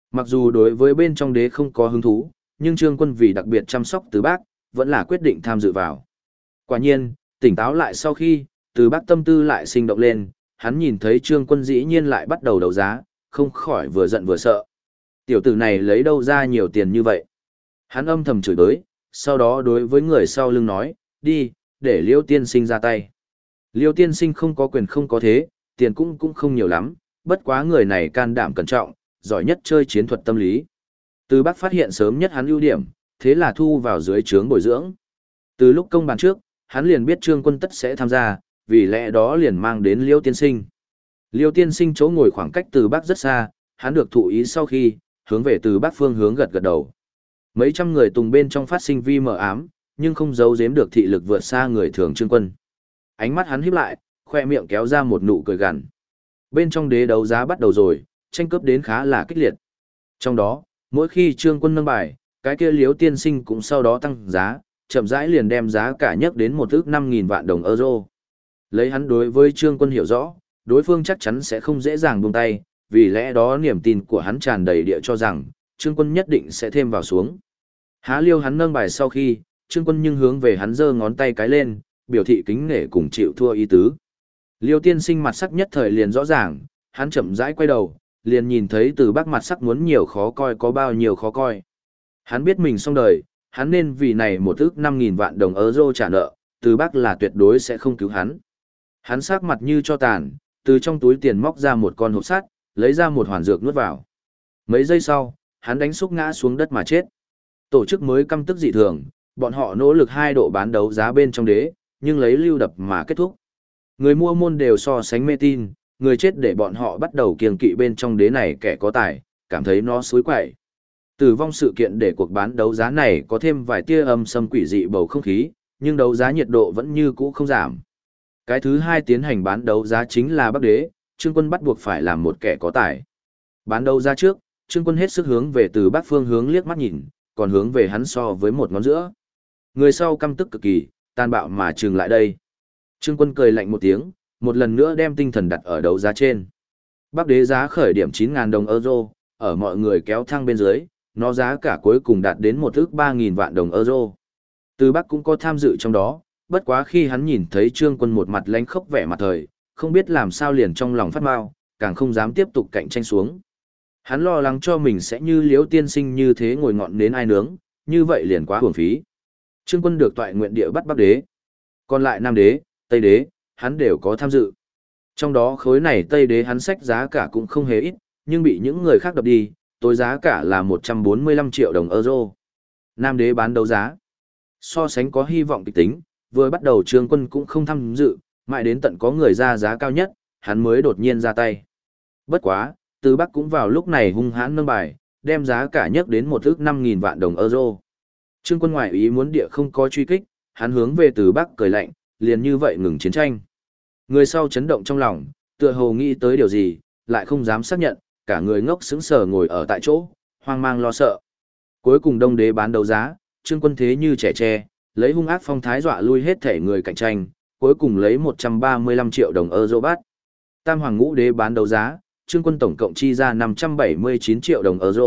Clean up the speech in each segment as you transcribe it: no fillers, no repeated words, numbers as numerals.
Mặc dù đối với bên trong đế không có hứng thú, nhưng Trương Quân vì đặc biệt chăm sóc Từ Bác, vẫn là quyết định tham dự vào. Quả nhiên, tỉnh táo lại sau khi, Từ Bác tâm tư lại sinh động lên, hắn nhìn thấy Trương Quân dĩ nhiên lại bắt đầu đấu giá, không khỏi vừa giận vừa sợ. Tiểu tử này lấy đâu ra nhiều tiền như vậy? Hắn âm thầm chửi bới, sau đó đối với người sau lưng nói, đi, để Liêu tiên sinh ra tay. Liêu tiên sinh không có quyền không có thế, tiền cũng không nhiều lắm, bất quá người này can đảm cẩn trọng, giỏi nhất chơi chiến thuật tâm lý. Từ Bắc phát hiện sớm nhất hắn ưu điểm, thế là thu vào dưới trướng bồi dưỡng. Từ lúc công bàn trước, hắn liền biết Trương Quân tất sẽ tham gia, vì lẽ đó liền mang đến Liêu tiên sinh. Liêu tiên sinh chỗ ngồi khoảng cách Từ Bắc rất xa, hắn được thụ ý sau khi, hướng về Từ Bắc phương hướng gật gật đầu. Mấy trăm người tùng bên trong phát sinh vi mờ ám, nhưng không giấu giếm được thị lực vượt xa người thường Trương Quân. Ánh mắt hắn híp lại, khoe miệng kéo ra một nụ cười gằn. Bên trong đế đấu giá bắt đầu rồi, tranh cướp đến khá là kích liệt. Trong đó, mỗi khi Trương Quân nâng bài, cái kia Liếu tiên sinh cũng sau đó tăng giá, chậm rãi liền đem giá cả nhấc đến 1,5 vạn đồng euro. Lấy hắn đối với Trương Quân hiểu rõ, đối phương chắc chắn sẽ không dễ dàng buông tay, vì lẽ đó niềm tin của hắn tràn đầy địa cho rằng, Trương Quân nhất định sẽ thêm vào xuống. Há liêu hắn nâng bài sau khi, Trương Quân nhưng hướng về hắn giơ ngón tay cái lên, biểu thị kính nể cùng chịu thua ý tứ. Liêu tiên sinh mặt sắc nhất thời liền rõ ràng, hắn chậm rãi quay đầu, liền nhìn thấy Từ Bắc mặt sắc muốn nhiều khó coi có bao nhiêu khó coi. Hắn biết mình xong đời, hắn nên vì này 1,5 vạn đồng euro trả nợ, Từ Bắc là tuyệt đối sẽ không cứu hắn. Hắn sắc mặt như cho tàn, từ trong túi tiền móc ra một con hộp sắt, lấy ra một hoàn dược nuốt vào. Mấy giây sau, hắn đánh xúc ngã xuống đất mà chết. Tổ chức mới căm tức dị thường, bọn họ nỗ lực 2 độ bán đấu giá bên trong đế, nhưng lấy lưu đập mà kết thúc. Người mua môn đều so sánh mê tin, người chết để bọn họ bắt đầu kiêng kỵ bên trong đế này kẻ có tài, cảm thấy nó xối quậy. Tử vong sự kiện để cuộc bán đấu giá này có thêm vài tia âm xâm quỷ dị bầu không khí, nhưng đấu giá nhiệt độ vẫn như cũ không giảm. Cái thứ hai tiến hành bán đấu giá chính là Bắc Đế, Trương Quân bắt buộc phải làm một kẻ có tài. Bán đấu giá trước, Trương Quân hết sức hướng về từ Bắc phương hướng liếc mắt nhìn, còn hướng về hắn so với một ngón giữa. Người sau căm tức cực kỳ, tàn bạo mà trừng lại đây. Trương Quân cười lạnh một tiếng, một lần nữa đem tinh thần đặt ở đấu giá trên. Bắc Đế giá khởi điểm 9.000 đồng euro, ở mọi người kéo thang bên dưới, nó giá cả cuối cùng đạt đến 1,3 vạn đồng euro. Từ Bắc cũng có tham dự trong đó, bất quá khi hắn nhìn thấy Trương Quân một mặt lánh khốc vẻ mặt thời, không biết làm sao liền trong lòng phát mau, càng không dám tiếp tục cạnh tranh xuống. Hắn lo lắng cho mình sẽ như Liễu tiên sinh như thế ngồi ngọn nến ai nướng, như vậy liền quá uổng phí. Trương Quân được toại nguyện địa bắt Bắc Đế. Còn lại Nam Đế, Tây Đế, hắn đều có tham dự. Trong đó khối này Tây Đế hắn sách giá cả cũng không hề ít, nhưng bị những người khác đập đi, tối giá cả là 145 triệu đồng euro. Nam Đế bán đấu giá. So sánh có hy vọng kịch tính, vừa bắt đầu Trương Quân cũng không tham dự, mãi đến tận có người ra giá cao nhất, hắn mới đột nhiên ra tay. Bất quá, Từ Bắc cũng vào lúc này hung hãn nâng bài, đem giá cả nhất đến 1,5 vạn đồng euro. Trương Quân ngoại ý muốn địa không có truy kích, hắn hướng về Từ Bắc cười lạnh, liền như vậy ngừng chiến tranh. Người sau chấn động trong lòng, tựa hồ nghĩ tới điều gì, lại không dám xác nhận, cả người ngốc sững sờ ngồi ở tại chỗ, hoang mang lo sợ. Cuối cùng Đông Đế bán đấu giá, Trương Quân thế như trẻ tre, lấy hung ác phong thái dọa lui hết thể người cạnh tranh, cuối cùng lấy 135 triệu đồng euro bắt. Tam Hoàng Ngũ Đế bán đấu giá, Trương Quân tổng cộng chi ra 579 triệu đồng euro,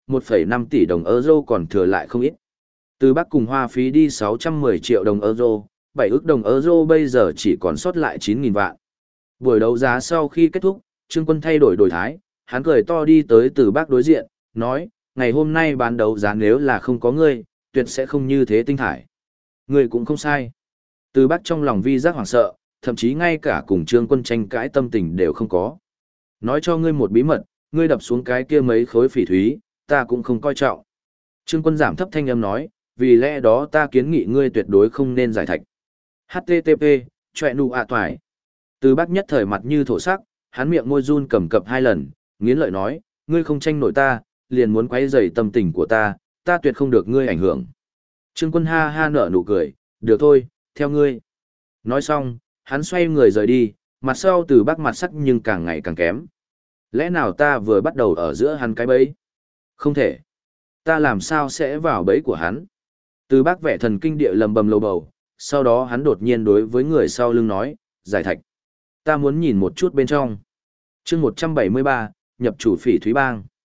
1,5 tỷ đồng euro còn thừa lại không ít. Từ Bắc cùng hoa phí đi 610 triệu đồng euro, 7 ức đồng euro bây giờ chỉ còn sót lại 9.000 vạn. Buổi đấu giá sau khi kết thúc, Trương Quân thay đổi đổi thái, hắn cười to đi tới Từ Bắc đối diện, nói, ngày hôm nay bán đấu giá nếu là không có ngươi, tuyệt sẽ không như thế tinh thải. Ngươi cũng không sai. Từ Bắc trong lòng vi giác hoảng sợ, thậm chí ngay cả cùng Trương Quân tranh cãi tâm tình đều không có. Nói cho ngươi một bí mật, ngươi đập xuống cái kia mấy khối phỉ thúy, ta cũng không coi trọng. Trương Quân giảm thấp thanh âm nói, vì lẽ đó ta kiến nghị ngươi tuyệt đối không nên giải thạch. HTTP, chọe nụ ạ toài. Từ Bắc nhất thời mặt như thổ sắc, hắn miệng môi run cầm cập 2 lần, nghiến lợi nói, ngươi không tranh nổi ta, liền muốn quấy rầy tâm tình của ta tuyệt không được ngươi ảnh hưởng. Trương Quân ha ha nở nụ cười, được thôi, theo ngươi. Nói xong, hắn xoay người rời đi, mặt sau Từ Bắc mặt sắc nhưng càng ngày càng kém. Lẽ nào ta vừa bắt đầu ở giữa hắn cái bẫy? Không thể. Ta làm sao sẽ vào bẫy của hắn? Từ Bắc vẻ thần kinh địa lầm bầm lầu bầu, sau đó hắn đột nhiên đối với người sau lưng nói, giải thạch. Ta muốn nhìn một chút bên trong. Chương 173, nhập chủ phỉ thúy bang.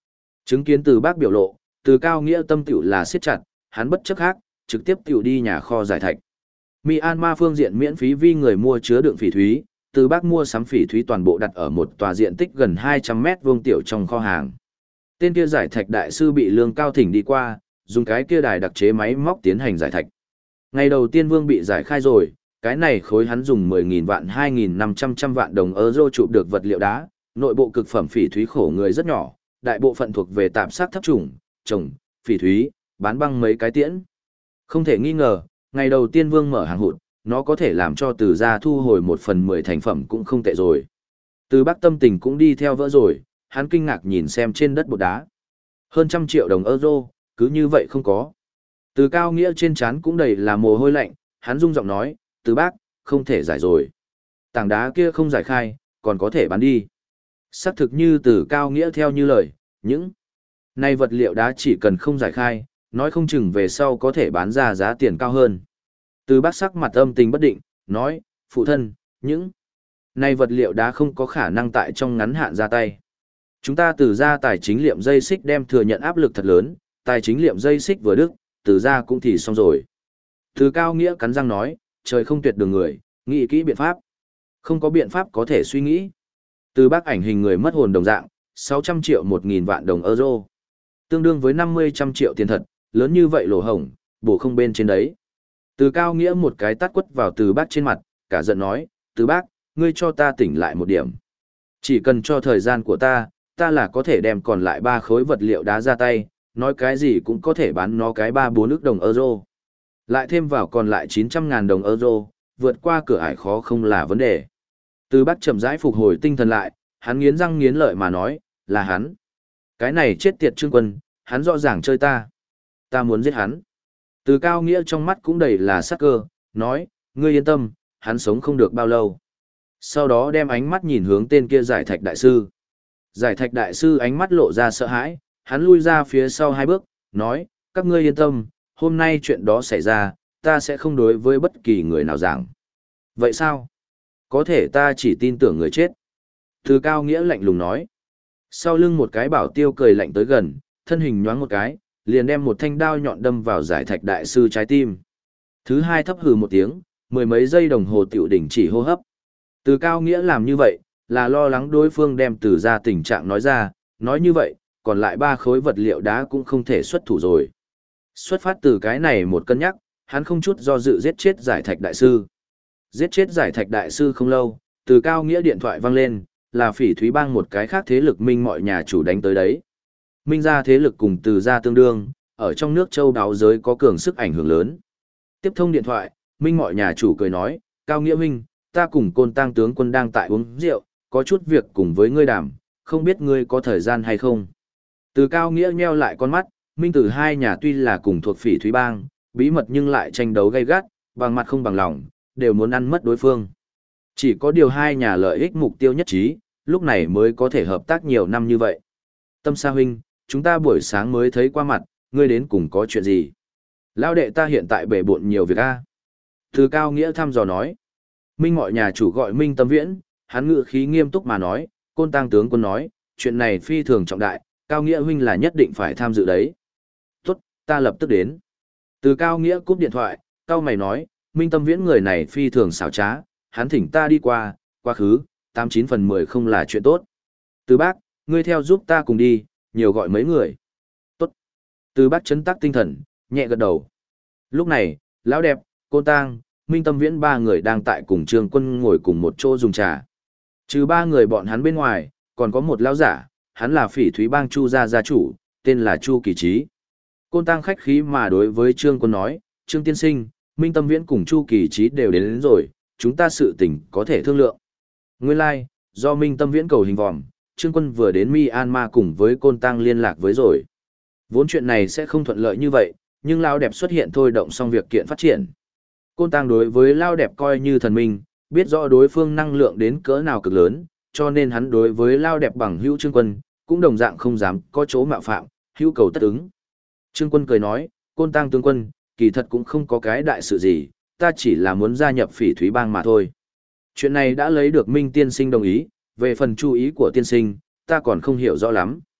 Chứng kiến Từ Bác biểu lộ, Từ Cao Nghĩa tâm tiểu là siết chặt, hắn bất chấp khác, trực tiếp tiểu đi nhà kho giải thạch. Myanmar phương diện miễn phí vi người mua chứa đựng phỉ thúy, Từ Bác mua sắm phỉ thúy toàn bộ đặt ở một tòa diện tích gần 200 mét vuông tiểu trong kho hàng. Tên kia giải thạch đại sư bị Lương Cao Thỉnh đi qua, dùng cái kia đài đặc chế máy móc tiến hành giải thạch. Ngày đầu tiên Vương bị giải khai rồi, cái này khối hắn dùng 10.000 vạn 2.500 vạn đồng euro chụp được vật liệu đá, nội bộ cực phẩm phỉ thúy khổ người rất nhỏ, đại bộ phận thuộc về tạp sát thấp chủng, trồng, phỉ thúy, bán băng mấy cái tiễn. Không thể nghi ngờ, ngày đầu tiên Vương mở hàng hụt, nó có thể làm cho Từ gia thu hồi 1/10 thành phẩm cũng không tệ rồi. Từ Bắc tâm tình cũng đi theo vỡ rồi, hắn kinh ngạc nhìn xem trên đất bột đá. Hơn 100 triệu đồng euro, cứ như vậy không có. Từ Cao Nghĩa trên trán cũng đầy là mồ hôi lạnh, hắn rung giọng nói, Từ Bác, không thể giải rồi. Tảng đá kia không giải khai, còn có thể bán đi. Xác thực như Từ Cao Nghĩa theo như lời, những này vật liệu đá chỉ cần không giải khai, nói không chừng về sau có thể bán ra giá tiền cao hơn. Từ Bác sắc mặt âm tình bất định, nói, phụ thân, những này vật liệu đá không có khả năng tại trong ngắn hạn ra tay. Chúng ta Từ gia tài chính liệm dây xích đem thừa nhận áp lực thật lớn, tài chính liệm dây xích vừa đứt, Từ gia cũng thì xong rồi. Từ Cao Nghĩa cắn răng nói, trời không tuyệt đường người, nghĩ kỹ biện pháp. Không có biện pháp có thể suy nghĩ. Từ Bác ảnh hình người mất hồn đồng dạng, 600 triệu 1.000 vạn đồng euro. Tương đương với 50 triệu tiền thật, lớn như vậy lỗ hổng, bổ không bên trên đấy. Từ Cao Nghĩa một cái tát quất vào Từ Bác trên mặt, cả giận nói, Từ Bác, ngươi cho ta tỉnh lại một điểm. Chỉ cần cho thời gian của ta là có thể đem còn lại 3 khối vật liệu đá ra tay, nói cái gì cũng có thể bán nó cái 3-4 ức đồng euro. Lại thêm vào còn lại 900.000 đồng euro, vượt qua cửa ải khó không là vấn đề. Từ Bác chậm rãi phục hồi tinh thần lại, hắn nghiến răng nghiến lợi mà nói, là hắn. Cái này chết tiệt Trương Quân, hắn rõ ràng chơi ta. Ta muốn giết hắn. Từ Cao Nghĩa trong mắt cũng đầy là sắc cơ, nói, ngươi yên tâm, hắn sống không được bao lâu. Sau đó đem ánh mắt nhìn hướng tên kia giải thạch đại sư. Giải thạch đại sư ánh mắt lộ ra sợ hãi, hắn lui ra phía sau 2 bước, nói, các ngươi yên tâm, hôm nay chuyện đó xảy ra, ta sẽ không đối với bất kỳ người nào giảng. Vậy sao? Có thể ta chỉ tin tưởng người chết. Từ Cao Nghĩa lạnh lùng nói. Sau lưng một cái bảo tiêu cười lạnh tới gần, thân hình nhoáng một cái, liền đem một thanh đao nhọn đâm vào giải thạch đại sư trái tim. Thứ hai thấp hừ một tiếng, 10 mấy giây đồng hồ tiểu đỉnh chỉ hô hấp. Từ Cao Nghĩa làm như vậy, là lo lắng đối phương đem Từ ra tình trạng nói ra, nói như vậy, còn lại 3 khối vật liệu đá cũng không thể xuất thủ rồi. Xuất phát từ cái này một cân nhắc, hắn không chút do dự giết chết giải thạch đại sư. Giết chết giải thạch đại sư không lâu, Từ Cao Nghĩa điện thoại vang lên, là Phỉ Thúy Bang một cái khác thế lực Minh mọi nhà chủ đánh tới đấy. Minh gia thế lực cùng Từ gia tương đương, ở trong nước châu đáo giới có cường sức ảnh hưởng lớn. Tiếp thông điện thoại, Minh mọi nhà chủ cười nói, Cao Nghĩa Minh, ta cùng Côn Tang tướng quân đang tại uống rượu, có chút việc cùng với ngươi đàm, không biết ngươi có thời gian hay không. Từ Cao Nghĩa nheo lại con mắt, Minh Từ hai nhà tuy là cùng thuộc Phỉ Thúy Bang, bí mật nhưng lại tranh đấu gay gắt, bằng mặt không bằng lòng, đều muốn ăn mất đối phương. Chỉ có điều hai nhà lợi ích mục tiêu nhất trí, lúc này mới có thể hợp tác nhiều năm như vậy. Tâm Sa huynh, chúng ta buổi sáng mới thấy qua mặt, ngươi đến cùng có chuyện gì? Lão đệ ta hiện tại bể bộn nhiều việc a. Từ Cao Nghĩa thăm dò nói. Minh mọi nhà chủ gọi Minh Tâm Viễn, hắn ngự khí nghiêm túc mà nói, Côn Tang tướng quân nói, chuyện này phi thường trọng đại, Cao Nghĩa huynh là nhất định phải tham dự đấy. Tốt, ta lập tức đến. Từ Cao Nghĩa cúp điện thoại, Cao mày nói, Minh Tâm Viễn người này phi thường xảo trá, hắn thỉnh ta đi qua, quá khứ, 89/10 không là chuyện tốt. Từ Bác, ngươi theo giúp ta cùng đi, nhiều gọi mấy người. Tốt. Từ Bác chấn tác tinh thần, nhẹ gật đầu. Lúc này, Lão Đẹp, Côn Tang, Minh Tâm Viễn 3 người đang tại cùng Trương Quân ngồi cùng một chỗ dùng trà. Trừ 3 người bọn hắn bên ngoài, còn có một lão giả, hắn là Phỉ Thúy Bang Chu gia gia chủ, tên là Chu Kỳ Trí. Côn Tang khách khí mà đối với Trương Quân nói, Trương Tiên Sinh, Minh Tâm Viễn cùng Chu Kỳ Trí đều đến rồi, chúng ta sự tình có thể thương lượng. Nguyên lai, like, do Minh Tâm Viễn cầu hình vòm, Trương Quân vừa đến Myanmar cùng với Côn Tang liên lạc với rồi. Vốn chuyện này sẽ không thuận lợi như vậy, nhưng Lao Đẹp xuất hiện thôi động xong việc kiện phát triển. Côn Tang đối với Lao Đẹp coi như thần minh, biết rõ đối phương năng lượng đến cỡ nào cực lớn, cho nên hắn đối với Lao Đẹp bằng hữu Trương Quân, cũng đồng dạng không dám có chỗ mạo phạm, hữu cầu tất ứng. Trương Quân cười nói, Côn Tang tướng quân, kỳ thật cũng không có cái đại sự gì, ta chỉ là muốn gia nhập Phỉ Thúy Bang mà thôi. Chuyện này đã lấy được Minh tiên sinh đồng ý, về phần chú ý của tiên sinh, ta còn không hiểu rõ lắm.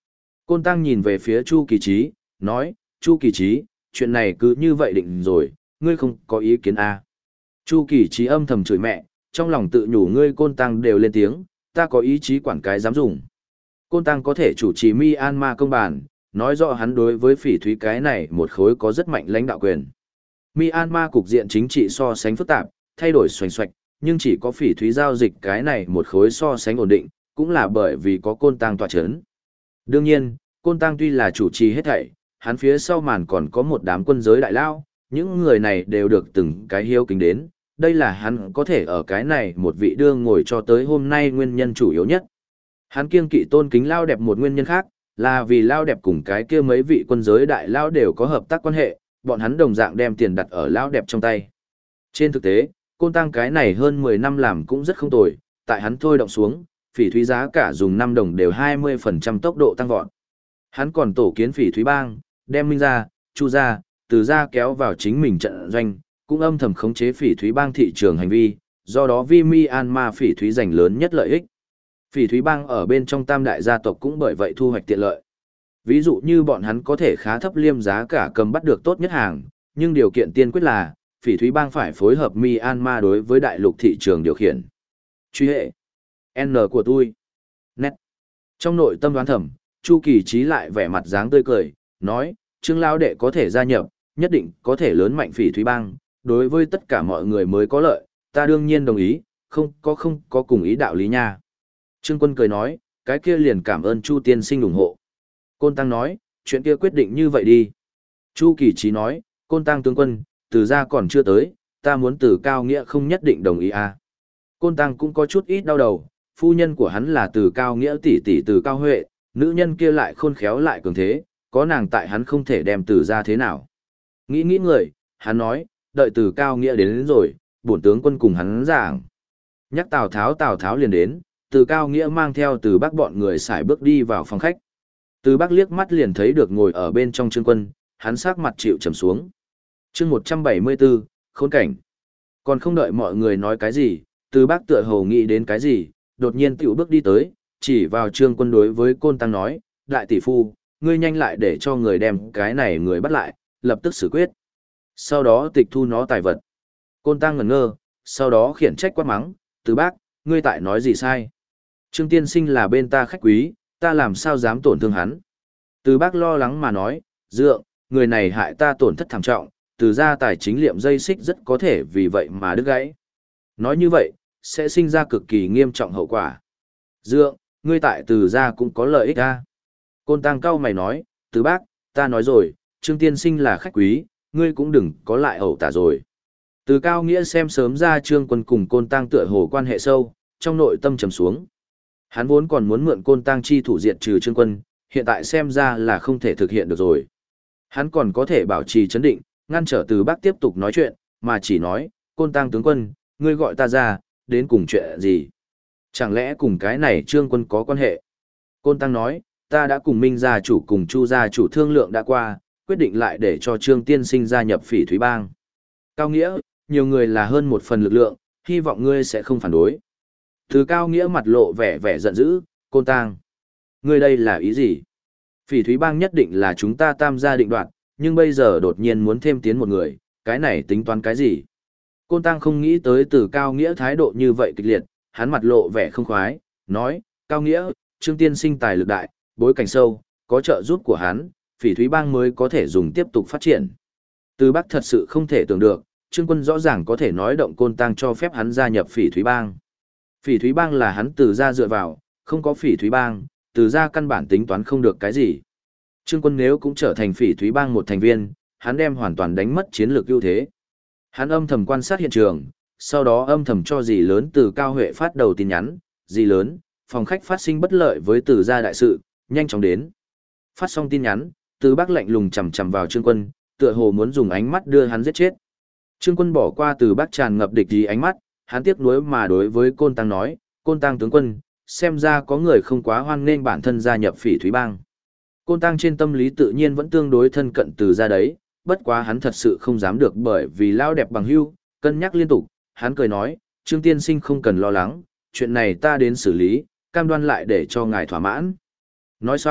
Côn Tăng nhìn về phía Chu Kỳ Trí, nói, Chu Kỳ Trí, chuyện này cứ như vậy định rồi, ngươi không có ý kiến à. Chu Kỳ Trí âm thầm chửi mẹ, trong lòng tự nhủ ngươi Côn Tăng đều lên tiếng, ta có ý chí quản cái dám dùng. Côn Tăng có thể chủ trì Myanmar công bàn, nói rõ hắn đối với phỉ thúy cái này một khối có rất mạnh lãnh đạo quyền. Myanmar cục diện chính trị so sánh phức tạp, thay đổi xoành xoạch, nhưng chỉ có phỉ thúy giao dịch cái này một khối so sánh ổn định, cũng là bởi vì có Côn Tăng tọa chấn. Đương nhiên, Côn Tăng tuy là chủ trì hết thảy, hắn phía sau màn còn có một đám quân giới đại lao, những người này đều được từng cái hiếu kính đến, đây là hắn có thể ở cái này một vị đương ngồi cho tới hôm nay nguyên nhân chủ yếu nhất. Hắn kiêng kỵ tôn kính Lao Đẹp một nguyên nhân khác, là vì Lao Đẹp cùng cái kia mấy vị quân giới đại lao đều có hợp tác quan hệ, bọn hắn đồng dạng đem tiền đặt ở Lao Đẹp trong tay. Trên thực tế, Côn Tăng cái này hơn 10 năm làm cũng rất không tồi, tại hắn thôi động xuống, phỉ thúy giá cả dùng 5 đồng đều 20% tốc độ tăng vọt. Hắn còn tổ kiến phỉ thúy bang, đem Minh ra, Chu ra, Từ ra kéo vào chính mình trận doanh, cũng âm thầm khống chế phỉ thúy bang thị trường hành vi, do đó vi Myanmar phỉ thúy giành lớn nhất lợi ích. Phỉ thúy bang ở bên trong tam đại gia tộc cũng bởi vậy thu hoạch tiện lợi. Ví dụ như bọn hắn có thể khá thấp liêm giá cả cầm bắt được tốt nhất hàng, nhưng điều kiện tiên quyết là phỉ thúy bang phải phối hợp Myanmar đối với đại lục thị trường điều khiển. Truy hệ N của tôi. Nét. Trong nội tâm đoán thầm, Chu Kỳ Trí lại vẻ mặt dáng tươi cười, nói, Trương Lão đệ có thể gia nhập, nhất định có thể lớn mạnh phỉ thúy bang, đối với tất cả mọi người mới có lợi, ta đương nhiên đồng ý, không có cùng ý đạo lý nha. Trương Quân cười nói, cái kia liền cảm ơn Chu tiên sinh ủng hộ. Côn Tăng nói, chuyện kia quyết định như vậy đi. Chu Kỳ Trí nói, Côn Tăng tướng quân, Từ ra còn chưa tới, ta muốn Từ Cao Nghĩa không nhất định đồng ý à. Côn Tăng cũng có chút ít đau đầu, phu nhân của hắn là Từ Cao Nghĩa tỷ tỷ Từ Cao Huệ, nữ nhân kia lại khôn khéo lại cường thế, có nàng tại hắn không thể đem Từ ra thế nào. Nghĩ người, hắn nói, đợi Từ Cao Nghĩa đến rồi, bổn tướng quân cùng hắn giảng. Nhắc Tào Tháo liền đến, Từ Cao Nghĩa mang theo Từ Bắc bọn người xài bước đi vào phòng khách. Từ Bắc liếc mắt liền thấy được ngồi ở bên trong Trương Quân, hắn sắc mặt chịu trầm xuống. Chương 174, khốn cảnh. Còn không đợi mọi người nói cái gì, Từ Bắc tựa hồ nghĩ đến cái gì, đột nhiên tiểu bước đi tới, chỉ vào Trương Quân đối với Côn Tăng nói, đại tỷ phu, ngươi nhanh lại để cho người đem cái này người bắt lại, lập tức xử quyết. Sau đó tịch thu nó tài vật. Côn Tăng ngẩn ngơ, sau đó khiển trách quát mắng, Từ Bắc, ngươi tại nói gì sai? Trương tiên sinh là bên ta khách quý, ta làm sao dám tổn thương hắn? Từ Bắc lo lắng mà nói, dượng, người này hại ta tổn thất thảm trọng, từ ra tài chính liệm dây xích rất có thể vì vậy mà đứt gãy. Nói như vậy, sẽ sinh ra cực kỳ nghiêm trọng hậu quả. Dượng, ngươi tại từ ra cũng có lợi ích à? Côn Tăng cau mày nói, Từ Bắc, ta nói rồi, Trương tiên sinh là khách quý, ngươi cũng đừng có lại ẩu tả rồi. Từ Cao Nghĩa xem sớm ra Trương Quân cùng Côn Tăng tựa hồ quan hệ sâu, trong nội tâm trầm xuống. Hắn vốn còn muốn mượn Côn Tăng chi thủ diệt trừ Trương Quân, hiện tại xem ra là không thể thực hiện được rồi. Hắn còn có thể bảo trì chấn định, ngăn trở Từ Bắc tiếp tục nói chuyện, mà chỉ nói, Côn Tăng tướng quân, ngươi gọi ta ra, đến cùng chuyện gì? Chẳng lẽ cùng cái này Trương Quân có quan hệ? Côn Tăng nói, ta đã cùng Minh gia chủ cùng Chu gia chủ thương lượng đã qua, quyết định lại để cho Trương tiên sinh gia nhập phỉ thúy bang. Cao Nghĩa, nhiều người là hơn một phần lực lượng, hy vọng ngươi sẽ không phản đối. Từ Cao Nghĩa mặt lộ vẻ giận dữ, Côn Tăng. Ngươi đây là ý gì? Phỉ thúy bang nhất định là chúng ta tam gia định đoạt, nhưng bây giờ đột nhiên muốn thêm tiến một người, cái này tính toán cái gì? Côn Tăng không nghĩ tới Từ Cao Nghĩa thái độ như vậy kịch liệt, hắn mặt lộ vẻ không khoái, nói, Cao Nghĩa, Trương tiên sinh tài lực đại, bối cảnh sâu, có trợ giúp của hắn, phỉ thúy bang mới có thể dùng tiếp tục phát triển. Từ Bắc thật sự không thể tưởng được, Trương Quân rõ ràng có thể nói động Côn Tăng cho phép hắn gia nhập phỉ thúy bang. Phỉ thúy bang là hắn từ ra dựa vào, không có phỉ thúy bang, từ ra căn bản tính toán không được cái gì. Trương Quân nếu cũng trở thành phỉ thúy bang một thành viên, hắn đem hoàn toàn đánh mất chiến lược ưu thế. Hắn âm thầm quan sát hiện trường, sau đó âm thầm cho dì lớn Từ Cao Huệ phát đầu tin nhắn, dì lớn, phòng khách phát sinh bất lợi với Từ gia đại sự, nhanh chóng đến. Phát xong tin nhắn, Từ Bắc lạnh lùng chằm chằm vào Trương Quân, tựa hồ muốn dùng ánh mắt đưa hắn giết chết. Trương Quân bỏ qua Từ Bắc tràn ngập địch ý ánh mắt, hắn tiếc nuối mà đối với Côn Tăng nói, Côn Tăng tướng quân, xem ra có người không quá hoan nghênh bản thân gia nhập phỉ thúy bang. Côn Tăng trên tâm lý tự nhiên vẫn tương đối thân cận Từ gia đấy, bất quá hắn thật sự không dám được bởi vì lao đẹp bằng hữu, cân nhắc liên tục, hắn cười nói, Trương tiên sinh không cần lo lắng, chuyện này ta đến xử lý, cam đoan lại để cho ngài thỏa mãn. Nói xong,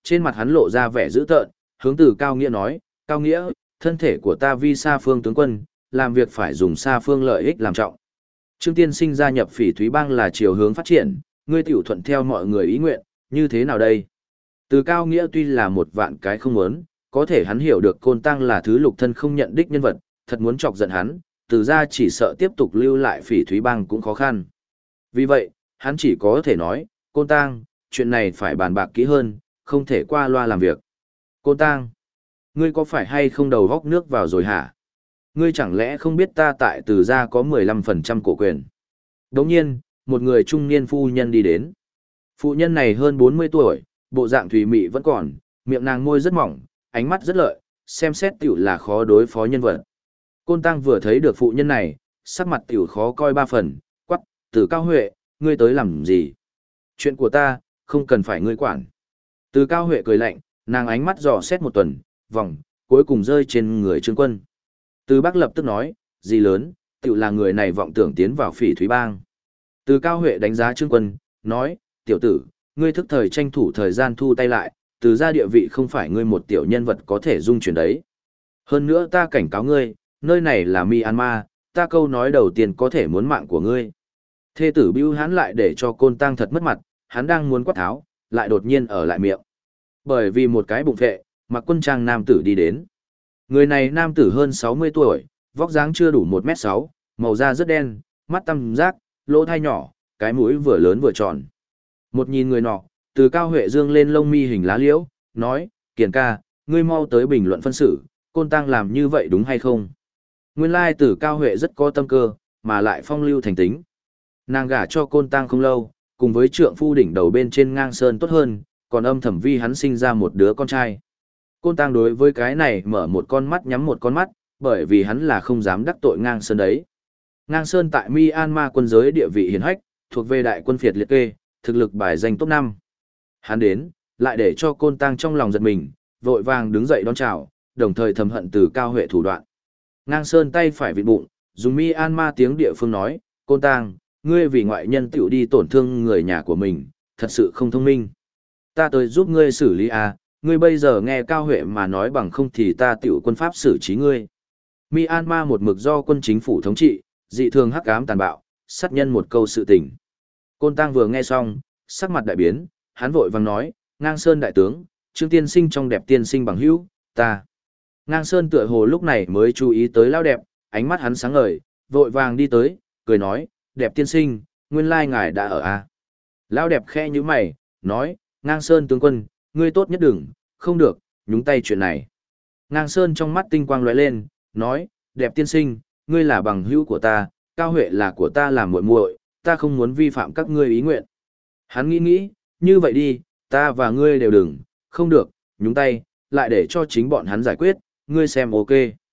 trên mặt hắn lộ ra vẻ dữ tợn, hướng Từ Cao Nghĩa nói, Cao Nghĩa, thân thể của ta vi Sa Phương tướng quân, làm việc phải dùng Sa Phương lợi ích làm trọng. Trương Tiên Sinh gia nhập Phỉ Thúy Bang là chiều hướng phát triển, ngươi tiểu thuận theo mọi người ý nguyện, như thế nào đây? Từ Cao Nghĩa tuy là một vạn cái không muốn, có thể hắn hiểu được Côn Tăng là thứ lục thân không nhận đích nhân vật, thật muốn chọc giận hắn, từ ra chỉ sợ tiếp tục lưu lại Phỉ Thúy Bang cũng khó khăn. Vì vậy, hắn chỉ có thể nói, Côn Tăng, chuyện này phải bàn bạc kỹ hơn, không thể qua loa làm việc. Côn Tăng, ngươi có phải hay không đầu góc nước vào rồi hả? Ngươi chẳng lẽ không biết ta tại từ gia có 15% cổ quyền? Đồng nhiên, một người trung niên phu nhân đi đến. Phụ nhân này hơn 40 tuổi, bộ dạng thùy mị vẫn còn, miệng nàng môi rất mỏng, ánh mắt rất lợi, xem xét tiểu là khó đối phó nhân vật. Côn Tăng vừa thấy được phụ nhân này, sắc mặt tiểu khó coi ba phần, quắc, Từ Cao Huệ, ngươi tới làm gì? Chuyện của ta, không cần phải ngươi quản. Từ Cao Huệ cười lạnh, nàng ánh mắt dò xét một tuần, vòng, cuối cùng rơi trên người Trương Quân. Từ Bắc lập tức nói, gì lớn, tiểu là người này vọng tưởng tiến vào Phỉ Thúy Bang. Từ Cao Huệ đánh giá Trương Quân, nói, tiểu tử, ngươi thức thời tranh thủ thời gian thu tay lại, từ gia địa vị không phải ngươi một tiểu nhân vật có thể dung chuyển đấy. Hơn nữa ta cảnh cáo ngươi, nơi này là Myanmar, ta câu nói đầu tiên có thể muốn mạng của ngươi. Thê tử Bưu Hán lại để cho Côn Tăng thật mất mặt, hắn đang muốn quát tháo, lại đột nhiên ở lại miệng. Bởi vì một cái bụng vệ, mặc quân trang nam tử đi đến. Người này nam tử hơn 60 tuổi, vóc dáng chưa đủ 1m6, màu da rất đen, mắt tăm giác, lỗ thai nhỏ, cái mũi vừa lớn vừa tròn. Một nhìn người nọ, Từ Cao Huệ dương lên lông mi hình lá liễu, nói, Kiền ca, ngươi mau tới bình luận phân xử, Côn Tăng làm như vậy đúng hay không? Nguyên lai Từ Cao Huệ rất có tâm cơ, mà lại phong lưu thành tính. Nàng gả cho Côn Tăng không lâu, cùng với trượng phu đỉnh đầu bên trên ngang sơn tốt hơn, còn âm thầm vi hắn sinh ra một đứa con trai. Côn Tăng đối với cái này mở một con mắt nhắm một con mắt, bởi vì hắn là không dám đắc tội ngang sơn đấy. Ngang sơn tại Myanmar quân giới địa vị hiển hách, thuộc về đại quân phiệt liệt kê, thực lực bài danh top 5. Hắn đến, lại để cho Côn Tăng trong lòng giật mình, vội vàng đứng dậy đón chào, đồng thời thầm hận Từ Cao Huệ thủ đoạn. Ngang sơn tay phải vịn bụng, dùng Myanmar tiếng địa phương nói, Côn Tăng, ngươi vì ngoại nhân tiểu đi tổn thương người nhà của mình, thật sự không thông minh. Ta tới giúp ngươi xử lý à, ngươi bây giờ nghe Cao Huệ mà nói bằng không thì ta tiểu quân pháp xử trí ngươi. Myanmar một mực do quân chính phủ thống trị, dị thường hắc ám tàn bạo, sát nhân một câu sự tình. Côn Tăng vừa nghe xong, sắc mặt đại biến, hắn vội vàng nói, Ngang Sơn đại tướng, Trương tiên sinh trong đẹp tiên sinh bằng hữu, ta. Ngang Sơn tựa hồ lúc này mới chú ý tới lão đẹp, ánh mắt hắn sáng ngời, vội vàng đi tới, cười nói, đẹp tiên sinh, nguyên lai ngài đã ở à. Lão đẹp khe như mày, nói, Ngang Sơn tướng quân, ngươi tốt nhất đừng, không được, nhúng tay chuyện này. Ngang Sơn trong mắt tinh quang lóe lên, nói, đẹp tiên sinh, ngươi là bằng hữu của ta, Cao Huệ là của ta làm muội muội, ta không muốn vi phạm các ngươi ý nguyện. Hắn nghĩ, như vậy đi, ta và ngươi đều đừng, không được, nhúng tay, lại để cho chính bọn hắn giải quyết, ngươi xem ok.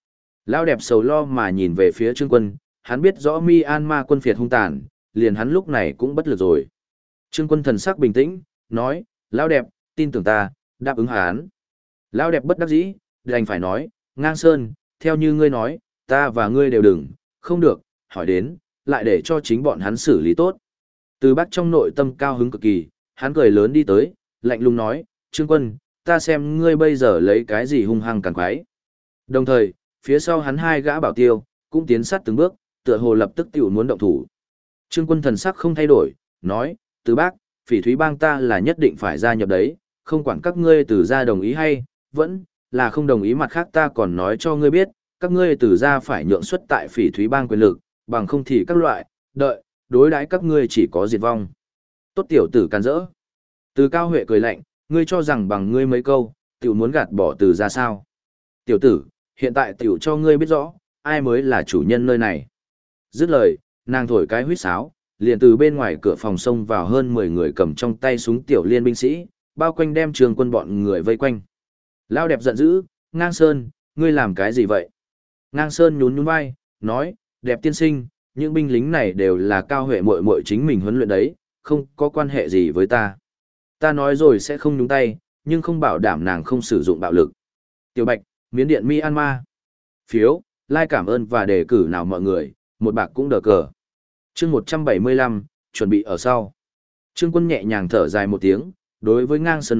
Lão đẹp sầu lo mà nhìn về phía Trương Quân, hắn biết rõ Myanmar quân phiệt hung tàn, liền hắn lúc này cũng bất lực rồi. Trương Quân thần sắc bình tĩnh, nói, lão đẹp, tin tưởng ta, đáp ứng hắn. Lão đẹp bất đắc dĩ, đành phải nói, Ngang Sơn, theo như ngươi nói, ta và ngươi đều đừng, không được, hỏi đến, lại để cho chính bọn hắn xử lý tốt. Từ Bắc trong nội tâm cao hứng cực kỳ, hắn cười lớn đi tới, lạnh lùng nói, Trương Quân, ta xem ngươi bây giờ lấy cái gì hung hăng càng quái. Đồng thời, phía sau hắn hai gã bảo tiêu, cũng tiến sát từng bước, tựa hồ lập tức tiểu muốn động thủ. Trương Quân thần sắc không thay đổi, nói, Từ Bắc, Phỉ Thúy Bang ta là nhất định phải gia nhập đấy, không quản các ngươi từ gia đồng ý hay, vẫn là không đồng ý, mặt khác ta còn nói cho ngươi biết, các ngươi từ gia phải nhượng xuất tại Phỉ Thúy Bang quyền lực, bằng không thì các loại, đợi, đối đãi các ngươi chỉ có diệt vong. Tốt tiểu tử can dỡ. Từ Cao Huệ cười lạnh, ngươi cho rằng bằng ngươi mấy câu, tiểu muốn gạt bỏ từ gia sao? Tiểu tử, hiện tại tiểu cho ngươi biết rõ, ai mới là chủ nhân nơi này. Dứt lời, nàng thổi cái huýt sáo, liền từ bên ngoài cửa phòng xông vào hơn 10 người cầm trong tay súng tiểu liên binh sĩ, bao quanh đem Trương Quân bọn người vây quanh. Lao đẹp giận dữ, Ngang Sơn, ngươi làm cái gì vậy? Ngang Sơn nhún nhún vai, nói, đẹp tiên sinh, những binh lính này đều là Cao Huệ muội muội chính mình huấn luyện đấy, không có quan hệ gì với ta. Ta nói rồi sẽ không nhúng tay, nhưng không bảo đảm nàng không sử dụng bạo lực. Tiểu Bạch, Miến Điện Myanmar. Phiếu, like cảm ơn và đề cử nào mọi người, một bạc cũng đỡ cờ. Chương 175, chuẩn bị ở sau. Trương Quân nhẹ nhàng thở dài một tiếng, đối với Ngang Sơn nói,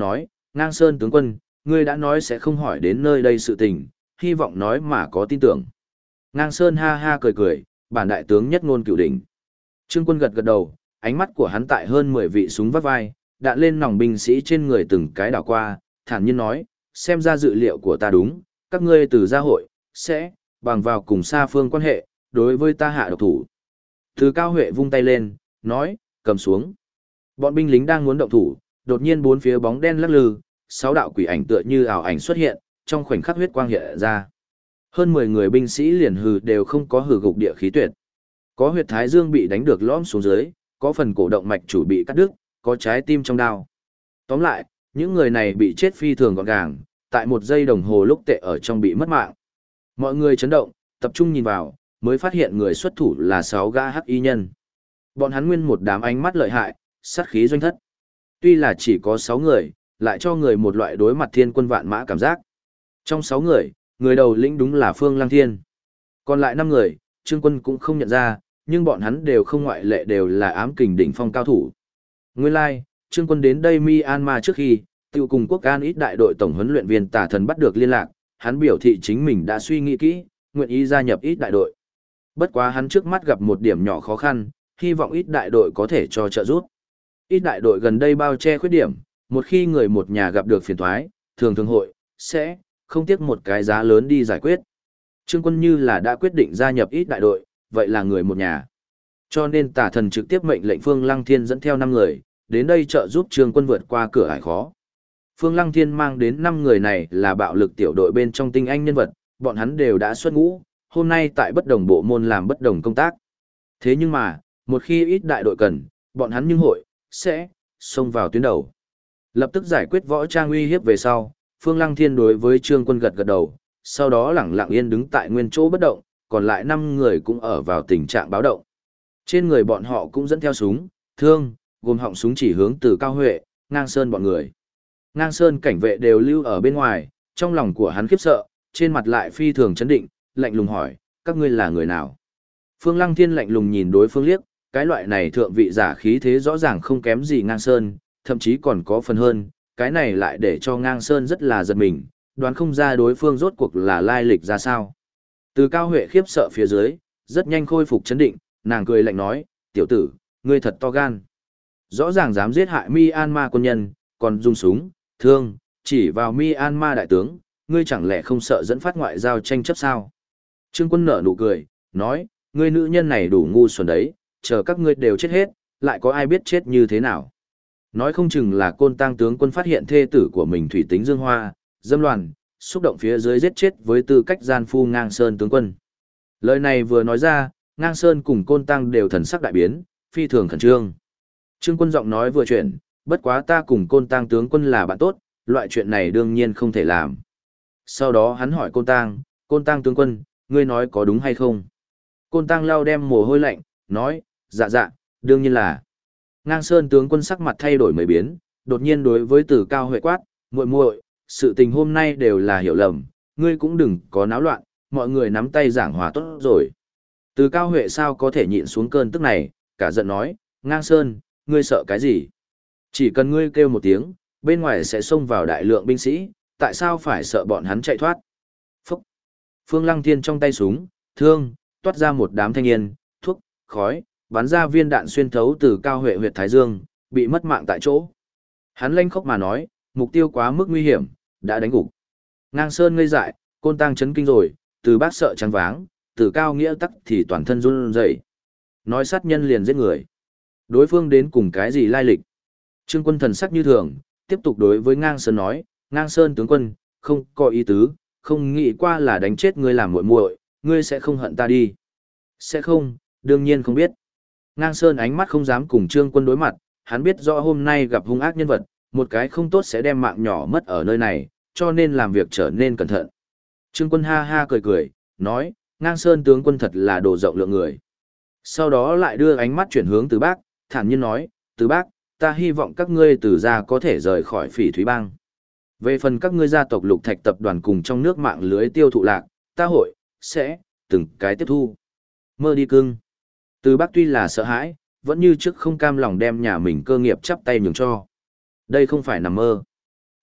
Ngang Sơn tướng quân, ngươi đã nói sẽ không hỏi đến nơi đây sự tình, hy vọng nói mà có tin tưởng. Ngang Sơn ha ha cười cười, bản đại tướng nhất ngôn cửu đỉnh. Trương Quân gật gật đầu, ánh mắt của hắn tại hơn 10 vị súng vắt vai, đạn lên nòng binh sĩ trên người từng cái đảo qua, thản nhiên nói, xem ra dự liệu của ta đúng, các ngươi từ gia hội, sẽ, bằng vào cùng xa phương quan hệ, đối với ta hạ độc thủ. Từ Cao Huệ vung tay lên, nói, cầm xuống. Bọn binh lính đang muốn động thủ, đột nhiên bốn phía bóng đen lắc lư, 6 đạo quỷ ảnh tựa như ảo ảnh xuất hiện, trong khoảnh khắc huyết quang hiện ra. Hơn 10 người binh sĩ liền hừ đều không có hừ gục địa khí tuyệt. Có huyệt thái dương bị đánh được lõm xuống dưới, có phần cổ động mạch chủ bị cắt đứt, có trái tim trong đao. Tóm lại, những người này bị chết phi thường gọn gàng, tại 1 giây đồng hồ lúc tệ ở trong bị mất mạng. Mọi người chấn động, tập trung nhìn vào, mới phát hiện người xuất thủ là 6 gã hắc y nhân. Bọn hắn nguyên một đám ánh mắt lợi hại, sát khí doanh thất. Tuy là chỉ có 6 người, lại cho người một loại đối mặt thiên quân vạn mã cảm giác. Trong 6 người, người đầu lĩnh đúng là Phương Lăng Thiên. Còn lại 5 người, Trương Quân cũng không nhận ra, nhưng bọn hắn đều không ngoại lệ đều là ám kình đỉnh phong cao thủ. Nguyên lai, like, Trương Quân đến đây Myanmar trước khi, tiêu cùng quốc an ít đại đội tổng huấn luyện viên Tả Thần bắt được liên lạc, hắn biểu thị chính mình đã suy nghĩ kỹ, nguyện ý gia nhập ít đại đội. Bất quá hắn trước mắt gặp một điểm nhỏ khó khăn, hy vọng ít đại đội có thể cho trợ giúp. Ít đại đội gần đây bao che khuyết điểm, một khi người một nhà gặp được phiền toái, thường thường hội, sẽ, không tiếc một cái giá lớn đi giải quyết. Trương Quân như là đã quyết định gia nhập ít đại đội, vậy là người một nhà. Cho nên Tả Thần trực tiếp mệnh lệnh Phương Lăng Thiên dẫn theo 5 người, đến đây trợ giúp Trương Quân vượt qua cửa ải khó. Phương Lăng Thiên mang đến 5 người này là bạo lực tiểu đội bên trong tinh anh nhân vật, bọn hắn đều đã xuất ngũ, hôm nay tại bất đồng bộ môn làm bất đồng công tác. Thế nhưng mà, một khi ít đại đội cần, bọn hắn nhưng hội, sẽ, xông vào tuyến đầu. Lập tức giải quyết võ trang uy hiếp về sau, Phương Lăng Thiên đối với Trương Quân gật gật đầu, sau đó lẳng lặng yên đứng tại nguyên chỗ bất động, còn lại 5 người cũng ở vào tình trạng báo động. Trên người bọn họ cũng dẫn theo súng, thương, gồm họng súng chỉ hướng từ Cao Huệ, Ngang Sơn bọn người. Ngang Sơn cảnh vệ đều lưu ở bên ngoài, trong lòng của hắn khiếp sợ, trên mặt lại phi thường chấn định, lạnh lùng hỏi, các ngươi là người nào? Phương Lăng Thiên lạnh lùng nhìn đối phương liếc, cái loại này thượng vị giả khí thế rõ ràng không kém gì Ngang Sơn, thậm chí còn có phần hơn, cái này lại để cho Ngang Sơn rất là giật mình, đoán không ra đối phương rốt cuộc là lai lịch ra sao. Từ Cao Huệ khiếp sợ phía dưới, rất nhanh khôi phục chấn định, nàng cười lạnh nói, tiểu tử, ngươi thật to gan. Rõ ràng dám giết hại Myanmar quân nhân, còn dùng súng, thương, chỉ vào Myanmar đại tướng, ngươi chẳng lẽ không sợ dẫn phát ngoại giao tranh chấp sao? Trương Quân nở nụ cười, nói, ngươi nữ nhân này đủ ngu xuẩn đấy, chờ các ngươi đều chết hết, lại có ai biết chết như thế nào? Nói không chừng là Côn Tang tướng quân phát hiện thê tử của mình thủy tính dương hoa, dâm loạn, xúc động phía dưới giết chết với tư cách gian phu Ngang Sơn tướng quân. Lời này vừa nói ra, Ngang Sơn cùng Côn Tang đều thần sắc đại biến, phi thường khẩn trương. Trương Quân giọng nói vừa chuyển, bất quá ta cùng Côn Tang tướng quân là bạn tốt, loại chuyện này đương nhiên không thể làm. Sau đó hắn hỏi Côn Tang tướng quân, ngươi nói có đúng hay không? Côn Tang lau đem mồ hôi lạnh, nói, dạ dạ, đương nhiên là. Ngang Sơn tướng quân sắc mặt thay đổi mấy biến, đột nhiên đối với Từ Cao Huệ quát, muội muội, sự tình hôm nay đều là hiểu lầm, ngươi cũng đừng có náo loạn, mọi người nắm tay giảng hòa tốt rồi. Từ Cao Huệ sao có thể nhịn xuống cơn tức này, cả giận nói, Ngang Sơn, ngươi sợ cái gì? Chỉ cần ngươi kêu một tiếng, bên ngoài sẽ xông vào đại lượng binh sĩ, tại sao phải sợ bọn hắn chạy thoát? Phúc! Phương Lăng Thiên trong tay súng, thương, toát ra một đám thanh niên, thuốc, khói, bắn ra viên đạn xuyên thấu Từ Cao Huệ huyệt thái dương, bị mất mạng tại chỗ. Hắn lanh khóc mà nói, mục tiêu quá mức nguy hiểm, đã đánh gục. Ngang Sơn ngây dại, Côn Tang chấn kinh rồi, Từ Bác sợ trắng váng, Từ Cao Nghĩa tắc thì toàn thân run rẩy. Nói sát nhân liền giết người. Đối phương đến cùng cái gì lai lịch? Trương Quân thần sắc như thường, tiếp tục đối với Ngang Sơn nói, Ngang Sơn tướng quân, không có ý tứ, không nghĩ qua là đánh chết ngươi làm muội muội, ngươi sẽ không hận ta đi. Sẽ không, đương nhiên không biết. Ngang Sơn ánh mắt không dám cùng Trương Quân đối mặt, hắn biết rõ hôm nay gặp hung ác nhân vật, một cái không tốt sẽ đem mạng nhỏ mất ở nơi này, cho nên làm việc trở nên cẩn thận. Trương Quân ha ha cười cười, nói, Ngang Sơn tướng quân thật là đồ rộng lượng người. Sau đó lại đưa ánh mắt chuyển hướng Từ Bác, thản nhiên nói, Từ Bác, ta hy vọng các ngươi Từ gia có thể rời khỏi Phỉ Thúy Bang. Về phần các ngươi gia tộc Lục Thạch tập đoàn cùng trong nước mạng lưới tiêu thụ lạc, ta hội, sẽ, từng cái tiếp thu. Mơ đi cưng. Từ Bác tuy là sợ hãi, vẫn như trước không cam lòng đem nhà mình cơ nghiệp chắp tay nhường cho. Đây không phải nằm mơ.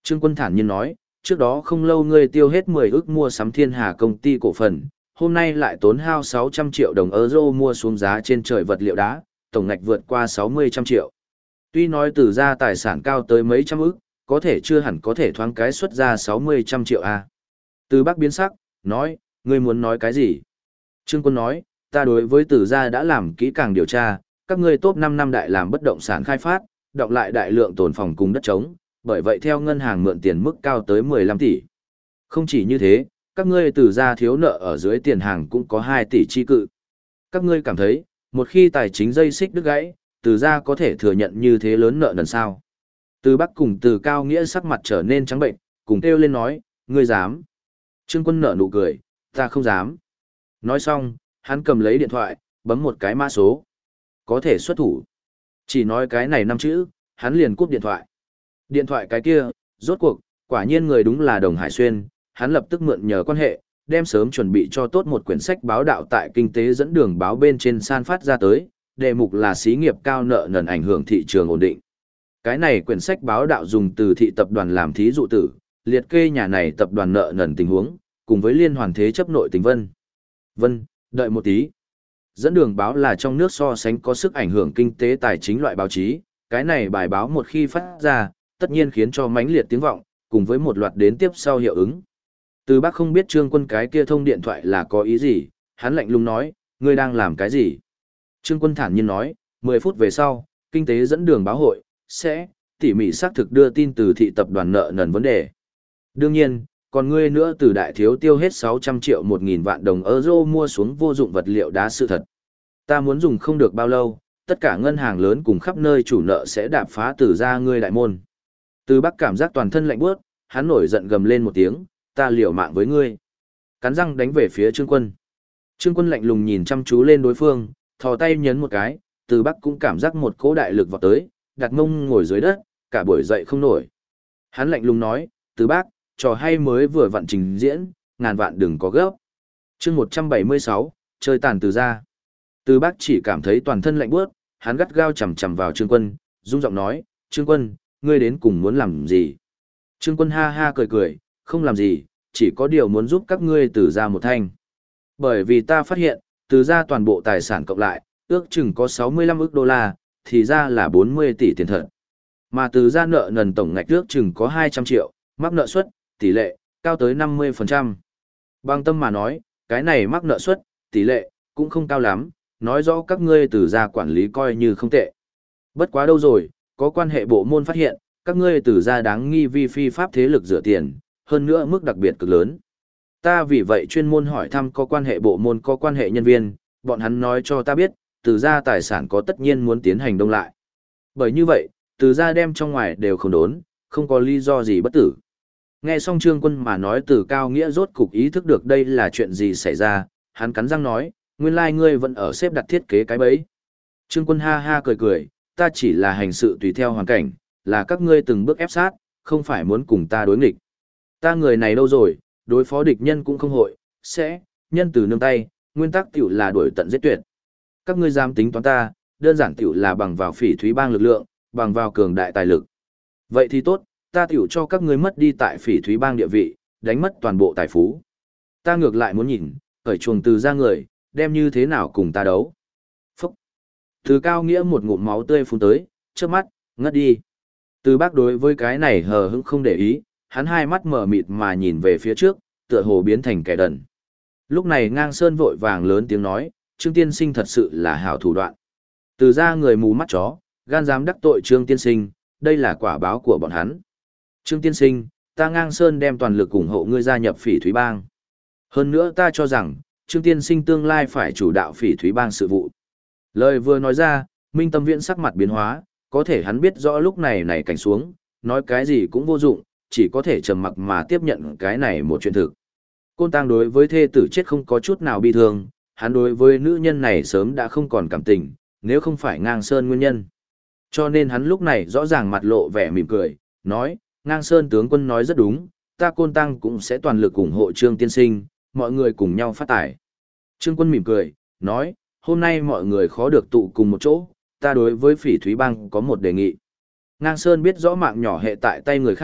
Trương Quân thản nhiên nói, trước đó không lâu ngươi tiêu hết 10 ức mua sắm Thiên Hà công ty cổ phần, hôm nay lại tốn hao 600 triệu đồng euro mua xuống giá trên trời vật liệu đá, tổng ngạch vượt qua 60 trăm triệu. Tuy nói Từ gia tài sản cao tới mấy trăm ức, có thể chưa hẳn có thể thoáng cái xuất ra 60 trăm triệu a. Từ Bắc biến sắc, nói, ngươi muốn nói cái gì? Trương Quân nói, ta đối với Từ gia đã làm kỹ càng điều tra, các ngươi top 5 năm đại làm bất động sản khai phát, đọng lại đại lượng tồn phòng cùng đất trống, bởi vậy theo ngân hàng mượn tiền mức cao tới 15 tỷ. Không chỉ như thế, các ngươi Từ gia thiếu nợ ở dưới tiền hàng cũng có 2 tỷ chi cự. Các ngươi cảm thấy, một khi tài chính dây xích đứt gãy, Từ gia có thể thừa nhận như thế lớn nợ nần sao? Từ Bắc cùng Từ Cao Nghĩa sắc mặt trở nên trắng bệnh, cùng kêu lên nói, ngươi dám. Trương Quân nở nụ cười, ta không dám. Nói xong, hắn cầm lấy điện thoại, bấm một cái mã số. Có thể xuất thủ. Chỉ nói cái này 5 chữ, hắn liền cúp điện thoại. Điện thoại cái kia, rốt cuộc, quả nhiên người đúng là Đồng Hải Xuyên, hắn lập tức mượn nhờ quan hệ, đem sớm chuẩn bị cho tốt một quyển sách báo đạo tại kinh tế dẫn đường báo bên trên san phát ra tới, đề mục là xí nghiệp cao nợ nần ảnh hưởng thị trường ổn định. Cái này quyển sách báo đạo dùng từ thị tập đoàn làm thí dụ tử, liệt kê nhà này tập đoàn nợ nần tình huống, cùng với liên hoàn thế chấp nội tình vân. Vân, đợi một tí. Dẫn đường báo là trong nước so sánh có sức ảnh hưởng kinh tế tài chính loại báo chí, cái này bài báo một khi phát ra, tất nhiên khiến cho mãnh liệt tiếng vọng, cùng với một loạt đến tiếp sau hiệu ứng. Từ Bắc không biết Trương Quân cái kia thông điện thoại là có ý gì, hắn lạnh lùng nói, ngươi đang làm cái gì? Trương Quân thản nhiên nói, 10 phút về sau, kinh tế dẫn đường báo hội, sẽ tỉ mỉ xác thực đưa tin từ thị tập đoàn nợ nần vấn đề. Đương nhiên, còn ngươi nữa từ đại thiếu tiêu hết 600 triệu 1.000 vạn đồng euro mua xuống vô dụng vật liệu đá sự thật. Ta muốn dùng không được bao lâu, tất cả ngân hàng lớn cùng khắp nơi chủ nợ sẽ đạp phá Từ gia ngươi đại môn. Từ Bắc cảm giác toàn thân lạnh buốt, hắn nổi giận gầm lên một tiếng, ta liều mạng với ngươi. Cắn răng đánh về phía Trương Quân. Trương Quân lạnh lùng nhìn chăm chú lên đối phương, thò tay nhấn một cái, Từ Bắc cũng cảm giác một cỗ đại lực vọt tới, đặt mông ngồi dưới đất, cả buổi dậy không nổi. Hắn lạnh lùng nói, Từ Bắc, trò hay mới vừa vặn trình diễn, ngàn vạn đừng có gấp. Chương 176, chơi tàn Từ gia. Từ Bắc chỉ cảm thấy toàn thân lạnh buốt, hắn gắt gao chằm chằm vào Trương Quân, rung giọng nói, Trương Quân, ngươi đến cùng muốn làm gì? Trương Quân ha ha cười cười, không làm gì, chỉ có điều muốn giúp các ngươi Từ gia một thanh. Bởi vì ta phát hiện, Từ gia toàn bộ tài sản cộng lại, ước chừng có 65 ức đô la, thì ra là 40 tỷ tiền thật. Mà Từ gia nợ nần tổng ngạch ước chừng có 200 triệu, mắc nợ suất, tỷ lệ, cao tới 50%. Bằng tâm mà nói, cái này mắc nợ suất, tỷ lệ, cũng không cao lắm, nói rõ các ngươi Từ gia quản lý coi như không tệ. Bất quá đâu rồi, có quan hệ bộ môn phát hiện, các ngươi Từ gia đáng nghi vi phi pháp thế lực rửa tiền, hơn nữa mức đặc biệt cực lớn. Ta vì vậy chuyên môn hỏi thăm có quan hệ bộ môn có quan hệ nhân viên, bọn hắn nói cho ta biết, Từ gia tài sản có tất nhiên muốn tiến hành đông lại. Bởi như vậy, Từ gia đem trong ngoài đều không đốn, không có lý do gì bất tử. Nghe xong Trương Quân mà nói Từ Cao Nghĩa rốt cục ý thức được đây là chuyện gì xảy ra, hắn cắn răng nói, nguyên lai ngươi vẫn ở xếp đặt thiết kế cái bẫy. Trương Quân ha ha cười cười, ta chỉ là hành sự tùy theo hoàn cảnh, là các ngươi từng bước ép sát, không phải muốn cùng ta đối nghịch. Ta người này đâu rồi, đối phó địch nhân cũng không hội, sẽ, nhân từ nương tay, nguyên tắc tiểu là đuổi tận giết tuyệt. Các ngươi dám tính toán ta, đơn giản tiểu là bằng vào Phỉ Thúy Bang lực lượng, bằng vào cường đại tài lực. Vậy thì tốt, ta tiểu cho các ngươi mất đi tại Phỉ Thúy Bang địa vị, đánh mất toàn bộ tài phú. Ta ngược lại muốn nhìn, khởi chuồng Từ gia người, đem như thế nào cùng ta đấu. Phúc! Từ Cao Nghĩa một ngụm máu tươi phun tới, trước mắt, ngất đi. Từ Bác đối với cái này hờ hững không để ý, hắn hai mắt mở mịt mà nhìn về phía trước, tựa hồ biến thành kẻ đần. Lúc này Ngang Sơn vội vàng lớn tiếng nói, Trương Tiên Sinh thật sự là hảo thủ đoạn. Từ gia người mù mắt chó, gan dám đắc tội Trương Tiên Sinh, đây là quả báo của bọn hắn. Trương Tiên Sinh, ta Ngang Sơn đem toàn lực ủng hộ ngươi gia nhập Phỉ Thúy Bang. Hơn nữa ta cho rằng, Trương Tiên Sinh tương lai phải chủ đạo Phỉ Thúy Bang sự vụ. Lời vừa nói ra, Minh Tâm Viễn sắc mặt biến hóa, có thể hắn biết rõ lúc này cảnh xuống, nói cái gì cũng vô dụng, chỉ có thể trầm mặc mà tiếp nhận cái này một chuyện thực. Côn Tăng đối với thê tử chết không có chút nào bi thương, hắn đối với nữ nhân này sớm đã không còn cảm tình, nếu không phải Ngang Sơn nguyên nhân. Cho nên hắn lúc này rõ ràng mặt lộ vẻ mỉm cười, nói, Ngang Sơn tướng quân nói rất đúng, ta Côn Tăng cũng sẽ toàn lực ủng hộ Trương Tiên Sinh, mọi người cùng nhau phát tài. Trương Quân mỉm cười, nói, hôm nay mọi người khó được tụ cùng một chỗ, ta đối với Phỉ Thúy Bang có một đề nghị. Ngang Sơn biết rõ mạng nhỏ hệ tại tay người khác,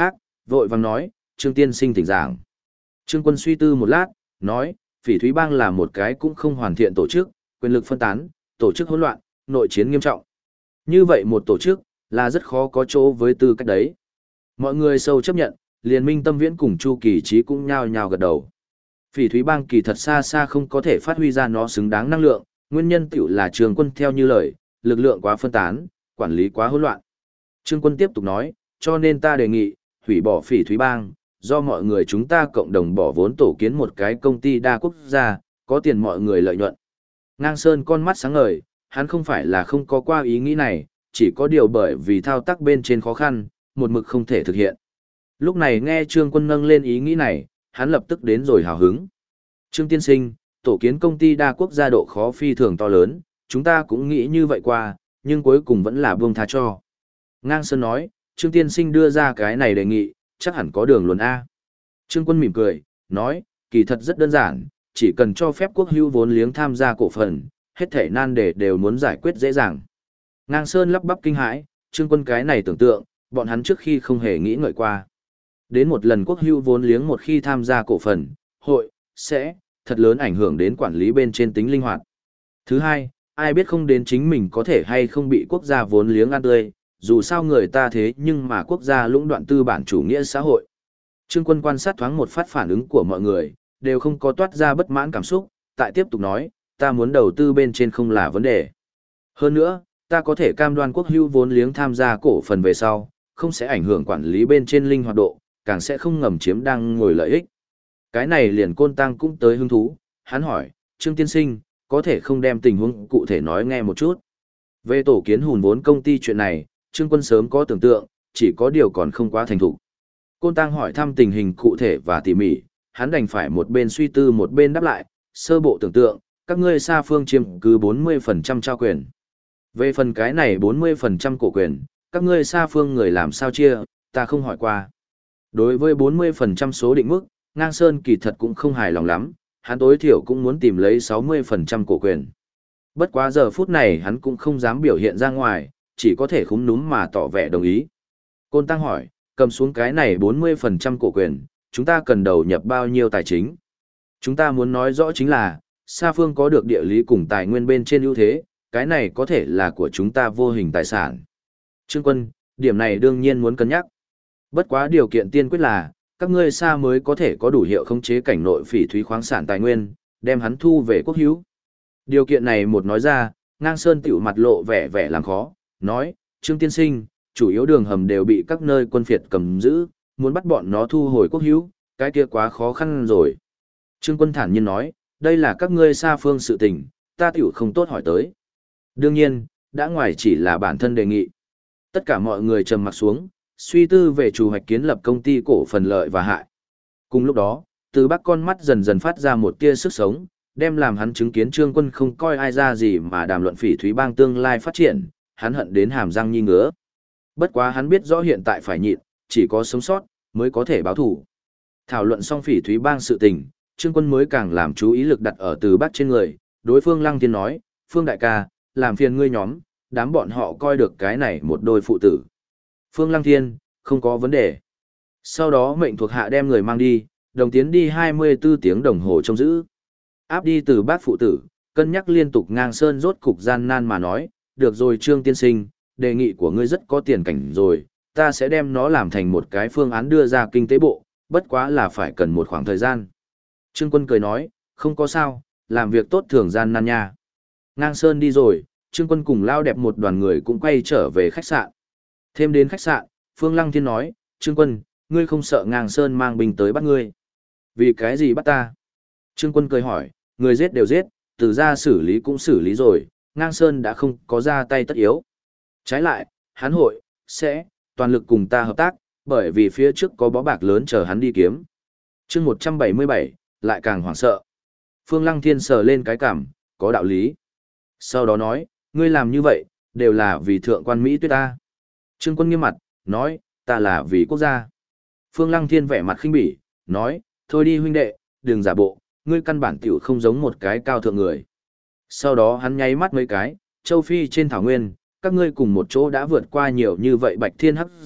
vội vàng nói, Trương tiên sinh thỉnh giảng. Trương Quân suy tư một lát, nói, Phỉ Thúy Bang là một cái cũng không hoàn thiện tổ chức, quyền lực phân tán, tổ chức hỗn loạn, nội chiến nghiêm trọng. Như vậy một tổ chức, là rất khó có chỗ với tư cách đấy. Mọi người sâu chấp nhận, liền Minh Tâm Viễn cùng Chu Kỳ Trí cũng nhao nhao gật đầu. Phỉ Thúy Bang kỳ thật xa xa không có thể phát huy ra nó xứng đáng năng lượng, nguyên nhân tiểu là Trương Quân theo như lời, lực lượng quá phân tán, quản lý quá hỗn loạn. Trương Quân tiếp tục nói, cho nên ta đề nghị, hủy bỏ Phỉ Thúy Bang, do mọi người chúng ta cộng đồng bỏ vốn tổ kiến một cái công ty đa quốc gia, có tiền mọi người lợi nhuận. Ngang Sơn con mắt sáng ngời, hắn không phải là không có qua ý nghĩ này, chỉ có điều bởi vì thao tác bên trên khó khăn, một mực không thể thực hiện. Lúc này nghe Trương Quân nâng lên ý nghĩ này, hắn lập tức đến rồi hào hứng. Trương tiên sinh, tổ kiến công ty đa quốc gia độ khó phi thường to lớn, chúng ta cũng nghĩ như vậy qua, nhưng cuối cùng vẫn là buông tha cho. Ngang Sơn nói, Trương tiên sinh đưa ra cái này đề nghị, chắc hẳn có đường luận A. Trương Quân mỉm cười, nói, kỳ thật rất đơn giản, chỉ cần cho phép quốc hữu vốn liếng tham gia cổ phần, hết thể nan đề đều muốn giải quyết dễ dàng. Ngang Sơn lắp bắp kinh hãi, Trương Quân cái này tưởng tượng, bọn hắn trước khi không hề nghĩ ngợi qua. Đến một lần quốc hữu vốn liếng một khi tham gia cổ phần, hội, sẽ, thật lớn ảnh hưởng đến quản lý bên trên tính linh hoạt. Thứ hai, ai biết không đến chính mình có thể hay không bị quốc gia vốn liếng ăn tươi, dù sao người ta thế nhưng mà quốc gia lũng đoạn tư bản chủ nghĩa xã hội. Trương Quân quan sát thoáng một phát phản ứng của mọi người, đều không có toát ra bất mãn cảm xúc, tại tiếp tục nói, ta muốn đầu tư bên trên không là vấn đề. Hơn nữa, ta có thể cam đoan quốc hữu vốn liếng tham gia cổ phần về sau, không sẽ ảnh hưởng quản lý bên trên linh hoạt độ, càng sẽ không ngầm chiếm đang ngồi lợi ích. Cái này liền Côn Tăng cũng tới hứng thú, hắn hỏi, Trương tiên sinh, có thể không đem tình huống cụ thể nói nghe một chút. Về tổ kiến hùn vốn công ty chuyện này, Trương Quân sớm có tưởng tượng, chỉ có điều còn không quá thành thục. Côn Tăng hỏi thăm tình hình cụ thể và tỉ mỉ, hắn đành phải một bên suy tư một bên đáp lại, sơ bộ tưởng tượng, các ngươi xa phương chiếm cứ 40% trao quyền. Về phần cái này 40% cổ quyền, các ngươi xa phương người làm sao chia, ta không hỏi qua. Đối với 40% số định mức, Ngang Sơn kỳ thật cũng không hài lòng lắm, hắn tối thiểu cũng muốn tìm lấy 60% cổ quyền. Bất quá giờ phút này hắn cũng không dám biểu hiện ra ngoài, chỉ có thể khúm núm mà tỏ vẻ đồng ý. Côn Tăng hỏi, cầm xuống cái này 40% cổ quyền, chúng ta cần đầu nhập bao nhiêu tài chính? Chúng ta muốn nói rõ chính là, Sa Phương có được địa lý cùng tài nguyên bên trên ưu thế, cái này có thể là của chúng ta vô hình tài sản. Trương Quân, điểm này đương nhiên muốn cân nhắc. Bất quá điều kiện tiên quyết là, các ngươi Sa mới có thể có đủ hiệu khống chế cảnh nội phỉ thúy khoáng sản tài nguyên, đem hắn thu về quốc hữu. Điều kiện này một nói ra, Ngang Sơn tiểu mặt lộ vẻ vẻ làm khó, nói, Trương tiên sinh, chủ yếu đường hầm đều bị các nơi quân phiệt cầm giữ, muốn bắt bọn nó thu hồi quốc hữu, cái kia quá khó khăn rồi. Trương Quân thản nhiên nói, đây là các ngươi Sa phương sự tình, ta tiểu không tốt hỏi tới. Đương nhiên, đã ngoài chỉ là bản thân đề nghị. Tất cả mọi người trầm mặc xuống, suy tư về chủ hoạch kiến lập công ty cổ phần lợi và hại. Cùng lúc đó, từ Bắc con mắt dần dần phát ra một tia sức sống, đem làm hắn chứng kiến Trương Quân không coi ai ra gì mà đàm luận Phỉ Thúy Bang tương lai phát triển, hắn hận đến hàm răng nhi ngứa. Bất quá hắn biết rõ hiện tại phải nhịn, chỉ có sống sót mới có thể báo thù. Thảo luận xong Phỉ Thúy Bang sự tình, Trương Quân mới càng làm chú ý lực đặt ở Từ Bắc trên người, đối phương Lăng Thiên nói, Phương đại ca, làm phiền ngươi nhóm, đám bọn họ coi được cái này một đôi phụ tử. Phương Lăng Thiên, không có vấn đề. Sau đó mệnh thuộc hạ đem người mang đi, đồng tiến đi 24 tiếng đồng hồ trông giữ. Áp đi Từ Bắc phụ tử, cân nhắc liên tục Ngang Sơn rốt cục gian nan mà nói, được rồi Trương tiên sinh, đề nghị của ngươi rất có tiền cảnh rồi, ta sẽ đem nó làm thành một cái phương án đưa ra kinh tế bộ, bất quá là phải cần một khoảng thời gian. Trương Quân cười nói, không có sao, làm việc tốt thường gian nan nha. Ngang Sơn đi rồi, Trương Quân cùng lao đẹp một đoàn người cũng quay trở về khách sạn. Thêm đến khách sạn, Phương Lăng Thiên nói, Trương Quân, ngươi không sợ Ngang Sơn mang binh tới bắt ngươi. Vì cái gì bắt ta? Trương Quân cười hỏi, người giết đều giết, từ ra xử lý cũng xử lý rồi, Ngang Sơn đã không có ra tay tất yếu. Trái lại, hắn hội, sẽ, toàn lực cùng ta hợp tác, bởi vì phía trước có bó bạc lớn chờ hắn đi kiếm. chương 177, lại càng hoảng sợ. Phương Lăng Thiên sờ lên cái cảm, có đạo lý. Sau đó nói, ngươi làm như vậy, đều là vì thượng quan Mỹ Tuyết ta. Trương Quân nghiêm mặt, nói, ta là vì quốc gia. Phương Lăng Thiên vẻ mặt khinh bỉ, nói, thôi đi huynh đệ, đừng giả bộ, ngươi căn bản tiểu không giống một cái cao thượng người. Sau đó hắn nháy mắt mấy cái, châu Phi trên thảo nguyên, các ngươi cùng một chỗ đã vượt qua nhiều như vậy bạch thiên hắc dạ,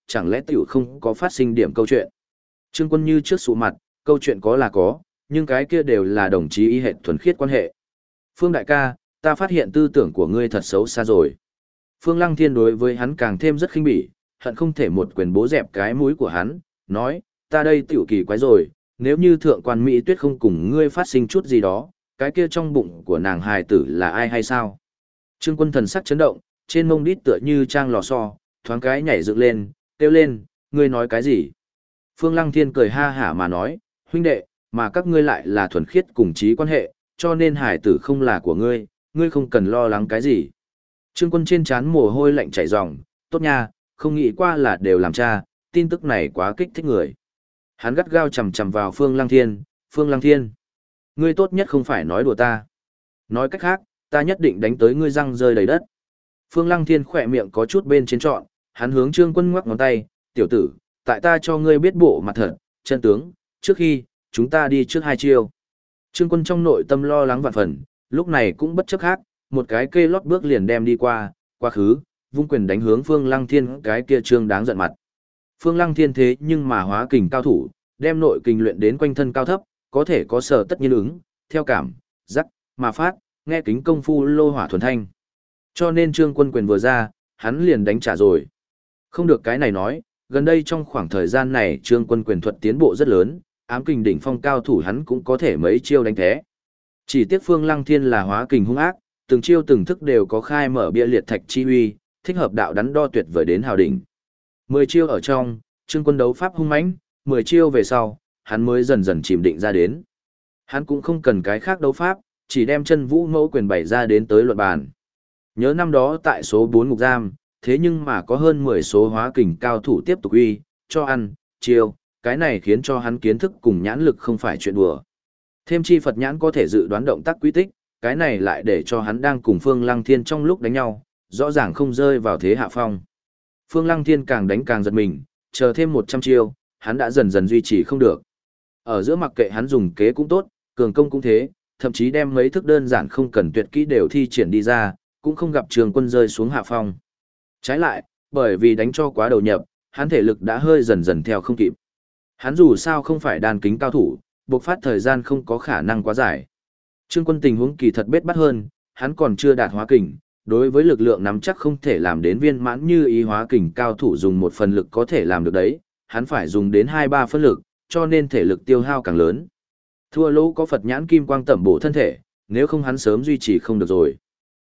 chẳng lẽ tiểu không có phát sinh điểm câu chuyện. Trương Quân như trước sụ mặt, câu chuyện có là có, nhưng cái kia đều là đồng chí y hệ thuần khiết quan hệ. Phương đại ca, ta phát hiện tư tưởng của ngươi thật xấu xa rồi. Phương Lăng Thiên đối với hắn càng thêm rất khinh bỉ, hận không thể một quyền bố dẹp cái mũi của hắn, nói, ta đây tiểu kỳ quái rồi, nếu như thượng quan Mỹ Tuyết không cùng ngươi phát sinh chút gì đó, cái kia trong bụng của nàng hài tử là ai hay sao? Trương Quân thần sắc chấn động, trên mông đít tựa như trang lò xo, thoáng cái nhảy dựng lên, kêu lên, ngươi nói cái gì? Phương Lăng Thiên cười ha hả mà nói, huynh đệ, mà các ngươi lại là thuần khiết cùng chí quan hệ, cho nên hài tử không là của ngươi, ngươi không cần lo lắng cái gì. Trương Quân trên trán mồ hôi lạnh chảy ròng, tốt nha, không nghĩ qua là đều làm cha, tin tức này quá kích thích người. Hắn gắt gao chầm chầm vào Phương Lăng Thiên, Phương Lăng Thiên. Ngươi tốt nhất không phải nói đùa ta. Nói cách khác, ta nhất định đánh tới ngươi răng rơi đầy đất. Phương Lăng Thiên khỏe miệng có chút bên trên trọn, hắn hướng Trương Quân ngoắc ngón tay, tiểu tử, tại ta cho ngươi biết bộ mặt thật, chân tướng, trước khi, chúng ta đi trước 2 chiêu. Trương Quân trong nội tâm lo lắng vạn phần, lúc này cũng bất chấp khác, một cái kê lót bước liền đem đi qua, quá khứ, vung quyền đánh hướng Phương Lăng Thiên cái kia trương đáng giận mặt. Phương Lăng Thiên thế nhưng mà hóa kình cao thủ, đem nội kình luyện đến quanh thân cao thấp, có thể có sở tất nhiên ứng, theo cảm, giác, mà phát, nghe kính công phu lô hỏa thuần thanh. Cho nên Trương Quân quyền vừa ra, hắn liền đánh trả rồi. Không được cái này nói, gần đây trong khoảng thời gian này Trương Quân quyền thuật tiến bộ rất lớn, ám kình đỉnh phong cao thủ hắn cũng có thể mấy chiêu đánh thế. Chỉ tiếc Phương Lăng Thiên là hóa kình hung ác, từng chiêu từng thức đều có khai mở bia liệt thạch chi uy, thích hợp đạo đắn đo tuyệt vời đến hào đỉnh. 10 chiêu ở trong, Trương Quân đấu pháp hung mãnh, 10 chiêu về sau, hắn mới dần dần chìm định ra đến. Hắn cũng không cần cái khác đấu pháp, chỉ đem chân vũ mẫu quyền bày ra đến tới luận bàn. Nhớ năm đó tại số 4 ngục giam, thế nhưng mà có hơn 10 số hóa kình cao thủ tiếp tục uy, cho ăn, chiêu, cái này khiến cho hắn kiến thức cùng nhãn lực không phải chuyện đùa. Thêm chi Phật nhãn có thể dự đoán động tác quy tích, cái này lại để cho hắn đang cùng Phương Lăng Thiên trong lúc đánh nhau, rõ ràng không rơi vào thế hạ phong. Phương Lăng Thiên càng đánh càng giật mình, chờ thêm 100 chiêu, hắn đã dần dần duy trì không được. Ở giữa mặc kệ hắn dùng kế cũng tốt, cường công cũng thế, thậm chí đem mấy thức đơn giản không cần tuyệt kỹ đều thi triển đi ra, cũng không gặp Trường Quân rơi xuống hạ phong. Trái lại, bởi vì đánh cho quá đầu nhập, hắn thể lực đã hơi dần dần theo không kịp. Hắn dù sao không phải đàn kính cao thủ, buộc phát thời gian không có khả năng quá dài. Trương Quân tình huống kỳ thật bết bắt hơn, hắn còn chưa đạt hóa kình, đối với lực lượng nắm chắc không thể làm đến viên mãn như ý hóa kình cao thủ dùng một phần lực có thể làm được đấy, hắn phải dùng đến 2-3 phân lực, cho nên thể lực tiêu hao càng lớn. Thua lỗ có Phật nhãn kim quang tẩm bổ thân thể, nếu không hắn sớm duy trì không được rồi.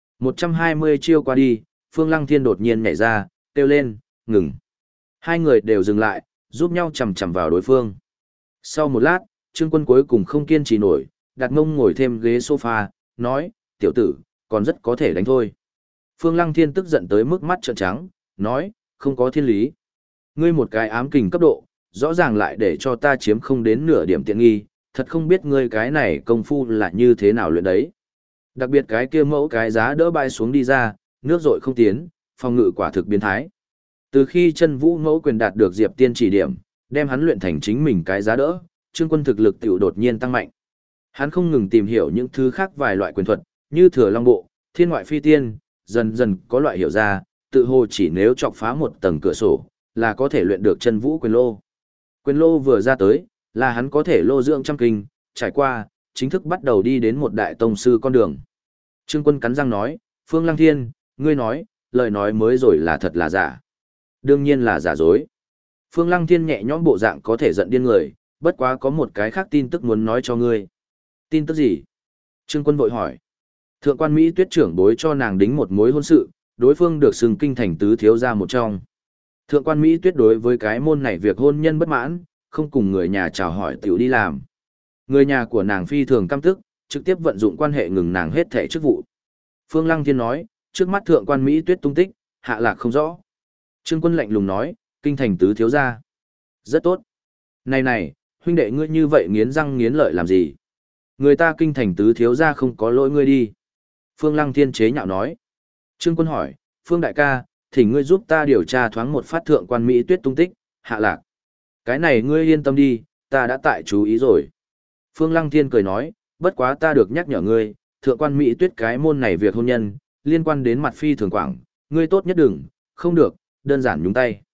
120 chiêu qua đi, Phương Lăng Thiên đột nhiên nhảy ra, kêu lên, ngừng. Hai người đều dừng lại, giúp nhau chầm chầm vào đối phương. Sau một lát, Trương Quân cuối cùng không kiên trì nổi, đặt mông ngồi thêm ghế sofa, nói, tiểu tử, còn rất có thể đánh thôi. Phương Lăng Thiên tức giận tới mức mắt trợn trắng, nói, không có thiên lý. Ngươi một cái ám kình cấp độ, rõ ràng lại để cho ta chiếm không đến nửa điểm tiện nghi, thật không biết ngươi cái này công phu là như thế nào luyện đấy. Đặc biệt cái kia mẫu cái giá đỡ bay xuống đi ra, nước rội không tiến, phòng ngự quả thực biến thái. Từ khi chân vũ mẫu quyền đạt được Diệp Tiên chỉ điểm, đem hắn luyện thành chính mình cái giá đỡ, Trương Quân thực lực tiểu đột nhiên tăng mạnh. Hắn không ngừng tìm hiểu những thứ khác vài loại quyền thuật, như thừa long bộ, thiên ngoại phi tiên, dần dần có loại hiểu ra, tự hồ chỉ nếu chọc phá một tầng cửa sổ, là có thể luyện được chân vũ quyền lô. Quyền lô vừa ra tới, là hắn có thể lô dưỡng trăm kinh, trải qua, chính thức bắt đầu đi đến một đại tông sư con đường. Trương Quân cắn răng nói, Phương Lăng Thiên, ngươi nói, lời nói mới rồi là thật là giả. Đương nhiên là giả dối. Phương Lăng Thiên nhẹ nhõm bộ dạng có thể giận điên người, bất quá có một cái khác tin tức muốn nói cho ngươi. Tin tức gì? Trương Quân vội hỏi. Thượng quan Mỹ Tuyết trưởng bối cho nàng đính một mối hôn sự, đối phương được xưng kinh thành tứ thiếu gia một trong. Thượng quan Mỹ Tuyết đối với cái môn này việc hôn nhân bất mãn, không cùng người nhà chào hỏi tiểu đi làm. Người nhà của nàng phi thường căm tức, trực tiếp vận dụng quan hệ ngừng nàng hết thảy chức vụ. Phương Lăng Thiên nói, trước mắt thượng quan Mỹ Tuyết tung tích, hạ lạc không rõ. Trương Quân lạnh lùng nói, kinh thành tứ thiếu gia. Rất tốt. Này, huynh đệ ngươi như vậy nghiến răng nghiến lợi làm gì? Người ta kinh thành tứ thiếu gia không có lỗi ngươi đi. Phương Lăng Thiên chế nhạo nói. Trương Quân hỏi, Phương đại ca, thỉnh ngươi giúp ta điều tra thoáng một phát thượng quan Mỹ Tuyết tung tích, hạ lạc. Cái này ngươi yên tâm đi, ta đã tại chú ý rồi. Phương Lăng Thiên cười nói, bất quá ta được nhắc nhở ngươi, thượng quan Mỹ Tuyết cái môn này việc hôn nhân, liên quan đến mặt phi thường quảng, ngươi tốt nhất đừng, không được, đơn giản nhúng tay.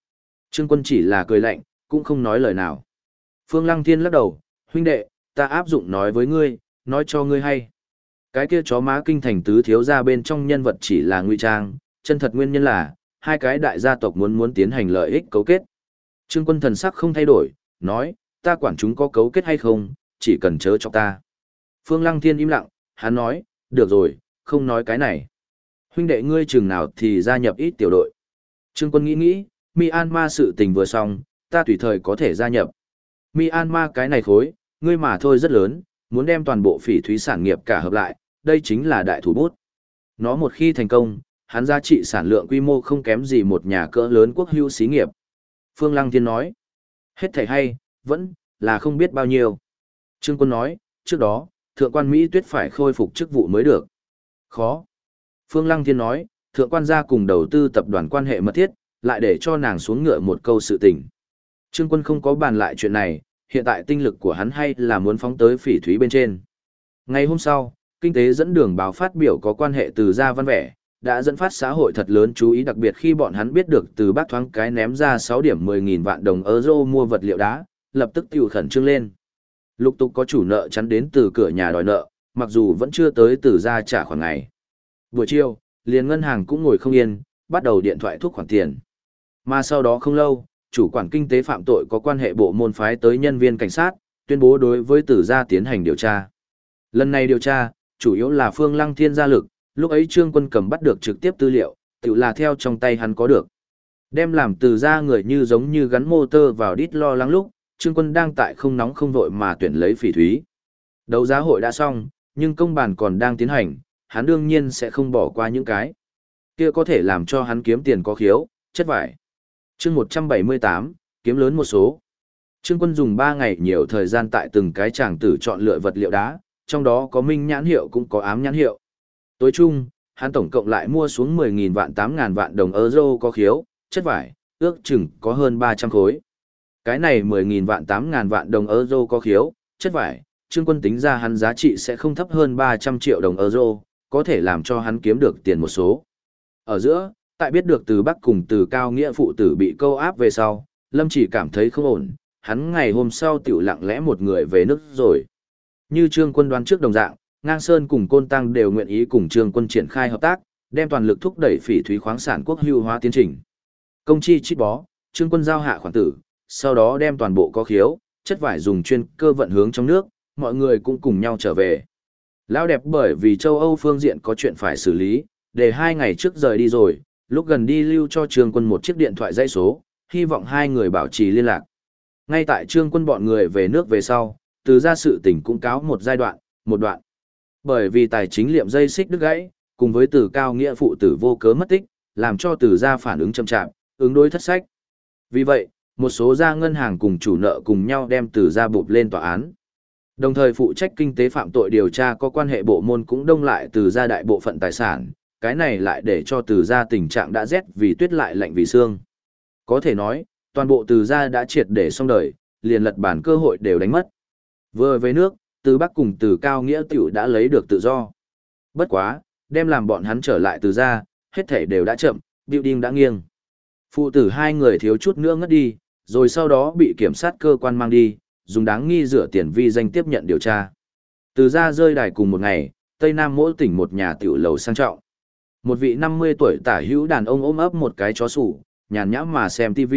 Trương Quân chỉ là cười lạnh, cũng không nói lời nào. Phương Lăng Thiên lắc đầu, huynh đệ, ta áp dụng nói với ngươi, nói cho ngươi hay. Cái kia chó má kinh thành tứ thiếu gia bên trong nhân vật chỉ là ngụy trang, chân thật nguyên nhân là, hai cái đại gia tộc muốn tiến hành lợi ích cấu kết. Trương Quân thần sắc không thay đổi, nói, ta quản chúng có cấu kết hay không, chỉ cần chớ cho ta. Phương Lăng Thiên im lặng, hắn nói, được rồi, không nói cái này. Huynh đệ ngươi chừng nào thì gia nhập ít tiểu đội. Trương Quân nghĩ, Myanmar sự tình vừa xong, ta tùy thời có thể gia nhập. Myanmar cái này khối, ngươi mà thôi rất lớn, muốn đem toàn bộ phỉ thúy sản nghiệp cả hợp lại, đây chính là đại thủ bút. Nó một khi thành công, hắn giá trị sản lượng quy mô không kém gì một nhà cỡ lớn quốc hữu xí nghiệp. Phương Lăng Thiên nói, hết thảy hay, vẫn là không biết bao nhiêu. Trương Quân nói, trước đó, thượng quan Mỹ Tuyết phải khôi phục chức vụ mới được. Khó. Phương Lăng Thiên nói, thượng quan gia cùng đầu tư tập đoàn quan hệ mật thiết, lại để cho nàng xuống ngựa một câu sự tình. Trương Quân không có bàn lại chuyện này, hiện tại tinh lực của hắn hay là muốn phóng tới phỉ thúy bên trên. Ngày hôm sau, kinh tế dẫn đường báo phát biểu có quan hệ từ gia văn vẻ, đã dẫn phát xã hội thật lớn chú ý, đặc biệt khi bọn hắn biết được từ bác thoáng cái ném ra 6 điểm 10.000 vạn đồng euro mua vật liệu đá, lập tức tiêu khẩn trương lên. Lục tục có chủ nợ chắn đến từ cửa nhà đòi nợ, mặc dù vẫn chưa tới từ gia trả khoản ngày. Buổi chiều, liền ngân hàng cũng ngồi không yên, bắt đầu điện thoại thúc khoản tiền. Mà sau đó không lâu, chủ quản kinh tế phạm tội có quan hệ bộ môn phái tới nhân viên cảnh sát, tuyên bố đối với Từ gia tiến hành điều tra. Lần này điều tra, chủ yếu là Phương Lăng Thiên gia lực, lúc ấy Trương Quân cầm bắt được trực tiếp tư liệu, tự là theo trong tay hắn có được. Đem làm Từ gia người như giống như gắn motor vào đít lo lắng lúc, Trương Quân đang tại không nóng không vội mà tuyển lấy phỉ thúy. Đấu giá hội đã xong, nhưng công bàn còn đang tiến hành, hắn đương nhiên sẽ không bỏ qua những cái kia có thể làm cho hắn kiếm tiền có khiếu, chất vải. Chương 178, kiếm lớn một số. Trương Quân dùng 3 ngày nhiều thời gian tại từng cái tràng tử chọn lựa vật liệu đá, trong đó có minh nhãn hiệu cũng có ám nhãn hiệu. Tối chung, hắn tổng cộng lại mua xuống 10.000 vạn 8.000 vạn đồng euro có khiếu, chất vải, ước chừng có hơn 300 khối. Cái này 10.000 vạn 8.000 vạn đồng euro có khiếu, chất vải, Trương Quân tính ra hắn giá trị sẽ không thấp hơn 300 triệu đồng euro, có thể làm cho hắn kiếm được tiền một số. Ở giữa, tại biết được từ Bắc cùng từ Cao Nghĩa phụ tử bị câu áp về sau, Lâm chỉ cảm thấy không ổn, hắn ngày hôm sau tiểu lặng lẽ một người về nước rồi. Như Trương Quân đoán trước đồng dạng, Ngang Sơn cùng Côn Tăng đều nguyện ý cùng Trương Quân triển khai hợp tác, đem toàn lực thúc đẩy phỉ thúy khoáng sản quốc hữu hóa tiến trình. Công chi chít bó, Trương Quân giao hạ khoản tử, sau đó đem toàn bộ có khiếu, chất vải dùng chuyên cơ vận hướng trong nước, mọi người cũng cùng nhau trở về. Lão đẹp bởi vì châu Âu phương diện có chuyện phải xử lý, để 2 ngày trước rời đi rồi, lúc gần đi lưu cho Trương Quân một chiếc điện thoại dãy số, hy vọng hai người bảo trì liên lạc. Ngay tại Trương Quân bọn người về nước về sau, từ ra sự tình cũng cáo một giai đoạn, một đoạn. Bởi vì tài chính liệm dây xích đứt gãy, cùng với từ Cao Nghĩa phụ tử vô cớ mất tích, làm cho từ ra phản ứng chậm chạp, ứng đối thất sách. Vì vậy, một số gia ngân hàng cùng chủ nợ cùng nhau đem từ ra bụp lên tòa án. Đồng thời phụ trách kinh tế phạm tội điều tra có quan hệ bộ môn cũng đông lại từ ra đại bộ phận tài sản, cái này lại để cho từ ra tình trạng đã rét vì tuyết lại lạnh vì xương. Có thể nói, toàn bộ từ ra đã triệt để xong đời, liền lật bản cơ hội đều đánh mất. Vừa về nước, từ Bắc cùng từ Cao Nghĩa tiểu đã lấy được tự do. Bất quá, đem làm bọn hắn trở lại từ ra, hết thể đều đã chậm, building đã nghiêng. Phụ tử hai người thiếu chút nữa ngất đi, rồi sau đó bị kiểm sát cơ quan mang đi, dùng đáng nghi rửa tiền vi danh tiếp nhận điều tra. Từ ra rơi đài cùng một ngày, Tây Nam mỗi tỉnh một nhà tiểu lầu sang trọng. Một vị 50 tuổi tả hữu đàn ông ôm ấp một cái chó sủ, nhàn nhã mà xem TV.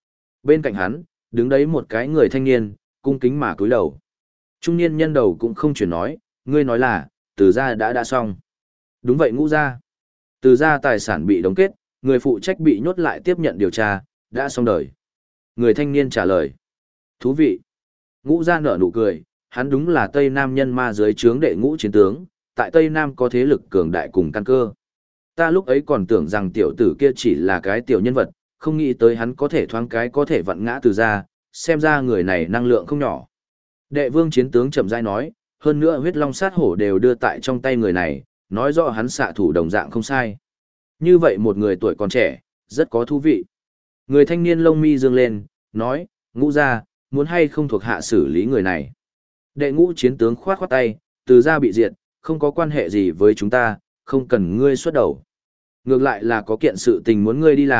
Bên cạnh hắn, đứng đấy một cái người thanh niên, cung kính mà cúi đầu. Trung niên nhân đầu cũng không chuyển nói, ngươi nói là, từ gia đã xong. Đúng vậy Ngũ gia. Từ gia tài sản bị đóng kết, người phụ trách bị nhốt lại tiếp nhận điều tra, đã xong đời. Người thanh niên trả lời. Thú vị. Ngũ gia nở nụ cười, hắn đúng là Tây Nam nhân ma dưới trướng đệ ngũ chiến tướng, tại Tây Nam có thế lực cường đại cùng căn cơ. Ta lúc ấy còn tưởng rằng tiểu tử kia chỉ là cái tiểu nhân vật, không nghĩ tới hắn có thể thoáng cái có thể vặn ngã từ gia, xem ra người này năng lượng không nhỏ. Đệ vương chiến tướng chậm rãi nói, hơn nữa huyết long sát hổ đều đưa tại trong tay người này, nói rõ hắn xạ thủ đồng dạng không sai. Như vậy một người tuổi còn trẻ, rất có thú vị. Người thanh niên lông mi dương lên, nói, Ngũ gia, muốn hay không thuộc hạ xử lý người này. Đệ ngũ chiến tướng khoát khoát tay, từ gia bị diệt, không có quan hệ gì với chúng ta, không cần ngươi xuất đầu. Ngược lại là có kiện sự tình muốn ngươi đi làm,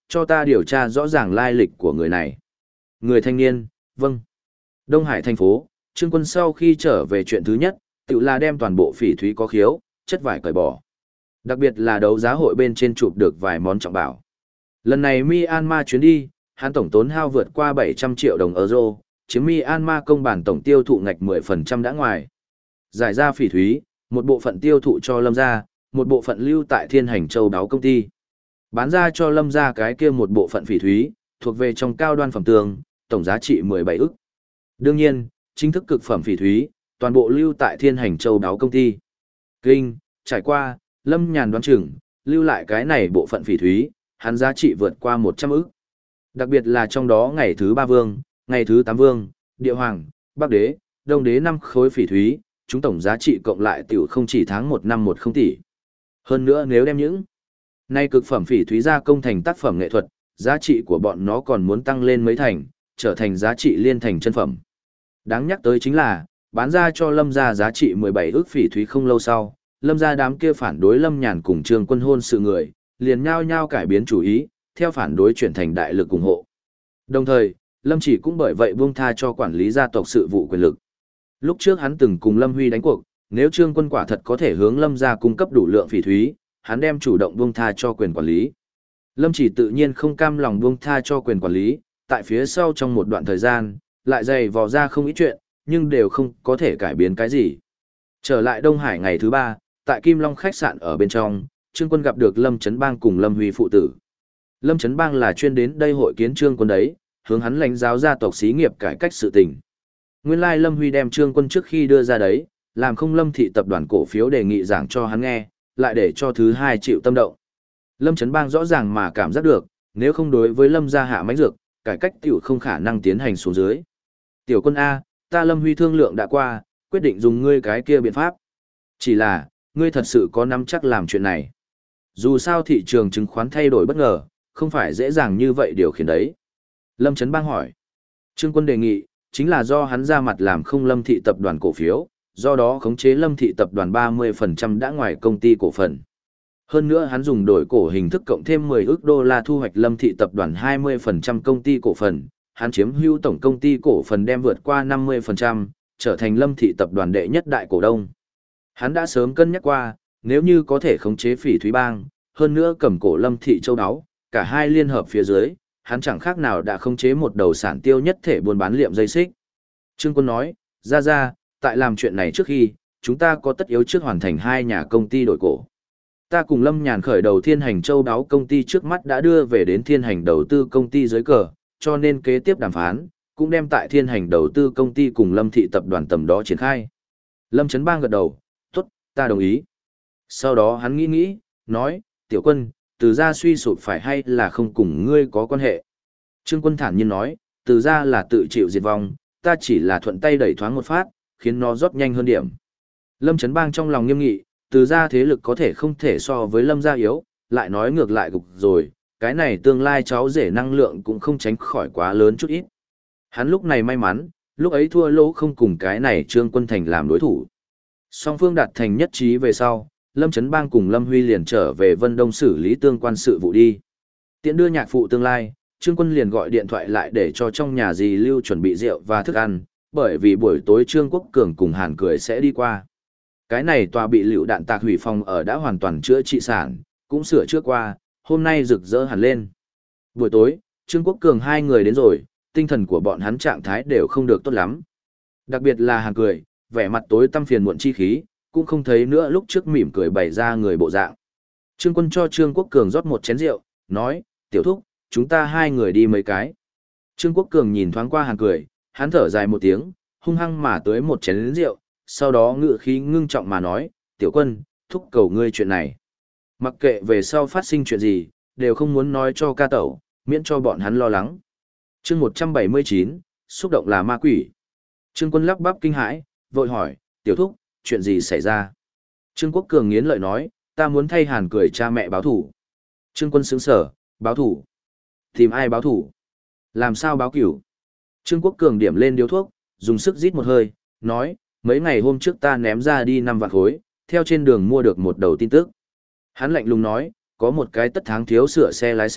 cho ta điều tra rõ ràng lai lịch của người này. Người thanh niên, vâng. Đông Hải thành phố, Trương Quân sau khi trở về chuyện thứ nhất, tự là đem toàn bộ phỉ thúy có khiếu, chất vải cởi bỏ. Đặc biệt là đấu giá hội bên trên chụp được vài món trọng bảo. Lần này Myanmar chuyến đi, hắn tổng tốn hao vượt qua 700 triệu đồng euro, chiếm Myanmar công bản tổng tiêu thụ ngạch 10% đã ngoài. Giải ra phỉ thúy, một bộ phận tiêu thụ cho Lâm gia, một bộ phận lưu tại Thiên Hành Châu Đáo công ty. Bán ra cho Lâm gia cái kia một bộ phận phỉ thúy, thuộc về trong cao đoan phẩm tường, tổng giá trị 17 ức. Đương nhiên, chính thức cực phẩm phỉ thúy, toàn bộ lưu tại Thiên Hành Châu Đáo công ty. Kinh, trải qua, Lâm Nhàn đoán chừng, lưu lại cái này bộ phận phỉ thúy, hắn giá trị vượt qua 100 ức. Đặc biệt là trong đó ngày thứ 3 vương, ngày thứ 8 vương, địa hoàng, bắc đế, đông đế 5 khối phỉ thúy, chúng tổng giá trị cộng lại tiểu không chỉ tháng 1 năm 10 tỷ. Hơn nữa nếu đem những nay cực phẩm phỉ thúy gia công thành tác phẩm nghệ thuật, giá trị của bọn nó còn muốn tăng lên mấy thành, trở thành giá trị liên thành chân phẩm. Đáng nhắc tới chính là, bán ra cho Lâm gia giá trị 17 ức phỉ thúy không lâu sau, Lâm gia đám kia phản đối Lâm Nhàn cùng Trương Quân hôn sự người, liền nhao nhao cải biến chủ ý, theo phản đối chuyển thành đại lực ủng hộ. Đồng thời, Lâm Chỉ cũng bởi vậy buông tha cho quản lý gia tộc sự vụ quyền lực. Lúc trước hắn từng cùng Lâm Huy đánh cuộc, nếu Trương Quân quả thật có thể hướng Lâm gia cung cấp đủ lượng phỉ thúy, hắn đem chủ động buông tha cho quyền quản lý. Lâm Chỉ tự nhiên không cam lòng buông tha cho quyền quản lý, tại phía sau trong một đoạn thời gian, lại dày vò ra không ít chuyện, nhưng đều không có thể cải biến cái gì. Trở lại Đông Hải ngày thứ 3, tại Kim Long khách sạn ở bên trong, Trương Quân gặp được Lâm Chấn Bang cùng Lâm Huy phụ tử. Lâm Chấn Bang là chuyên đến đây hội kiến Trương Quân đấy, hướng hắn lãnh giáo gia tộc xí nghiệp cải cách sự tình. Nguyên lai Lâm Huy đem Trương Quân trước khi đưa ra đấy, làm không Lâm thị tập đoàn cổ phiếu đề nghị giảng cho hắn nghe, lại để cho thứ hai chịu tâm động. Lâm Chấn Bang rõ ràng mà cảm giác được, nếu không đối với Lâm gia hạ mãnh dược, cải cách tiểu không khả năng tiến hành xuống dưới. Tiểu Quân A, ta Lâm Huy thương lượng đã qua, quyết định dùng ngươi cái kia biện pháp. Chỉ là, ngươi thật sự có nắm chắc làm chuyện này. Dù sao thị trường chứng khoán thay đổi bất ngờ, không phải dễ dàng như vậy điều khiển đấy. Lâm Chấn Bang hỏi. Trương Quân đề nghị, chính là do hắn ra mặt làm không Lâm thị tập đoàn cổ phiếu, do đó khống chế Lâm thị tập đoàn 30% đã ngoài công ty cổ phần. Hơn nữa hắn dùng đổi cổ hình thức cộng thêm 10 ức đô la thu hoạch Lâm thị tập đoàn 20% công ty cổ phần, hắn chiếm hữu tổng công ty cổ phần đem vượt qua 50%, trở thành Lâm thị tập đoàn đệ nhất đại cổ đông. Hắn đã sớm cân nhắc qua, nếu như có thể khống chế Phỉ Thúy Bang, hơn nữa cầm cổ Lâm thị châu đáo, cả hai liên hợp phía dưới, hắn chẳng khác nào đã khống chế một đầu sản tiêu nhất thể buôn bán liệm dây xích. Trương Quân nói, ra, tại làm chuyện này trước khi, chúng ta có tất yếu trước hoàn thành hai nhà công ty đổi cổ. Ta cùng Lâm Nhàn khởi đầu Thiên Hành Châu đáo công ty trước mắt đã đưa về đến Thiên Hành đầu tư công ty dưới cờ, cho nên kế tiếp đàm phán, cũng đem tại Thiên Hành đầu tư công ty cùng Lâm thị tập đoàn tầm đó triển khai. Lâm Chấn Bang gật đầu, tốt, ta đồng ý. Sau đó hắn nghĩ, nói, Tiểu Quân, Từ gia suy sụp phải hay là không cùng ngươi có quan hệ. Trương Quân thản nhiên nói, Từ gia là tự chịu diệt vong, ta chỉ là thuận tay đẩy thoáng một phát, khiến nó rót nhanh hơn điểm. Lâm Chấn Bang trong lòng nghiêm nghị, Từ gia thế lực có thể không thể so với Lâm gia yếu, lại nói ngược lại gục rồi, cái này tương lai cháu rể năng lượng cũng không tránh khỏi quá lớn chút ít. Hắn lúc này may mắn, lúc ấy thua lỗ không cùng cái này Trương Quân Thành làm đối thủ. Song phương đạt thành nhất trí về sau, Lâm Chấn Bang cùng Lâm Huy liền trở về Vân Đông xử lý tương quan sự vụ đi. Tiện đưa nhạc phụ tương lai, Trương Quân liền gọi điện thoại lại để cho trong nhà dì Lưu chuẩn bị rượu và thức ăn, bởi vì buổi tối Trương Quốc Cường cùng Hàn Cười sẽ đi qua. Cái này tòa bị lựu đạn tạc hủy phòng ở đã hoàn toàn chữa trị sản, cũng sửa trước qua, hôm nay rực rỡ hẳn lên. Buổi tối, Trương Quốc Cường hai người đến rồi, tinh thần của bọn hắn trạng thái đều không được tốt lắm. Đặc biệt là Hàn Cười, vẻ mặt tối tăm phiền muộn chi khí, cũng không thấy nữa lúc trước mỉm cười bày ra người bộ dạng. Trương Quân cho Trương Quốc Cường rót một chén rượu, nói, tiểu thúc, chúng ta hai người đi mấy cái. Trương Quốc Cường nhìn thoáng qua Hàn Cười, hắn thở dài một tiếng, hung hăng mà tới một chén rượu, sau đó ngự khí ngưng trọng mà nói, tiểu Quân, thúc cầu ngươi chuyện này. Mặc kệ về sau phát sinh chuyện gì, đều không muốn nói cho ca tẩu, miễn cho bọn hắn lo lắng. Chương 179, xúc động là ma quỷ. Trương Quân lắp bắp kinh hãi, vội hỏi, tiểu thúc, chuyện gì xảy ra? Trương Quốc Cường nghiến lợi nói, ta muốn thay Hàn Cười cha mẹ báo thủ. Trương Quân sững sờ, báo thủ? Tìm ai báo thủ? Làm sao báo cửu? Trương Quốc Cường điểm lên điếu thuốc, dùng sức rít một hơi, nói, mấy ngày hôm trước ta ném ra đi 5 vạn khối, theo trên đường mua được một đầu tin tức. Hắn lạnh lùng nói, có một cái tất tháng thiếu sửa xe lái xe,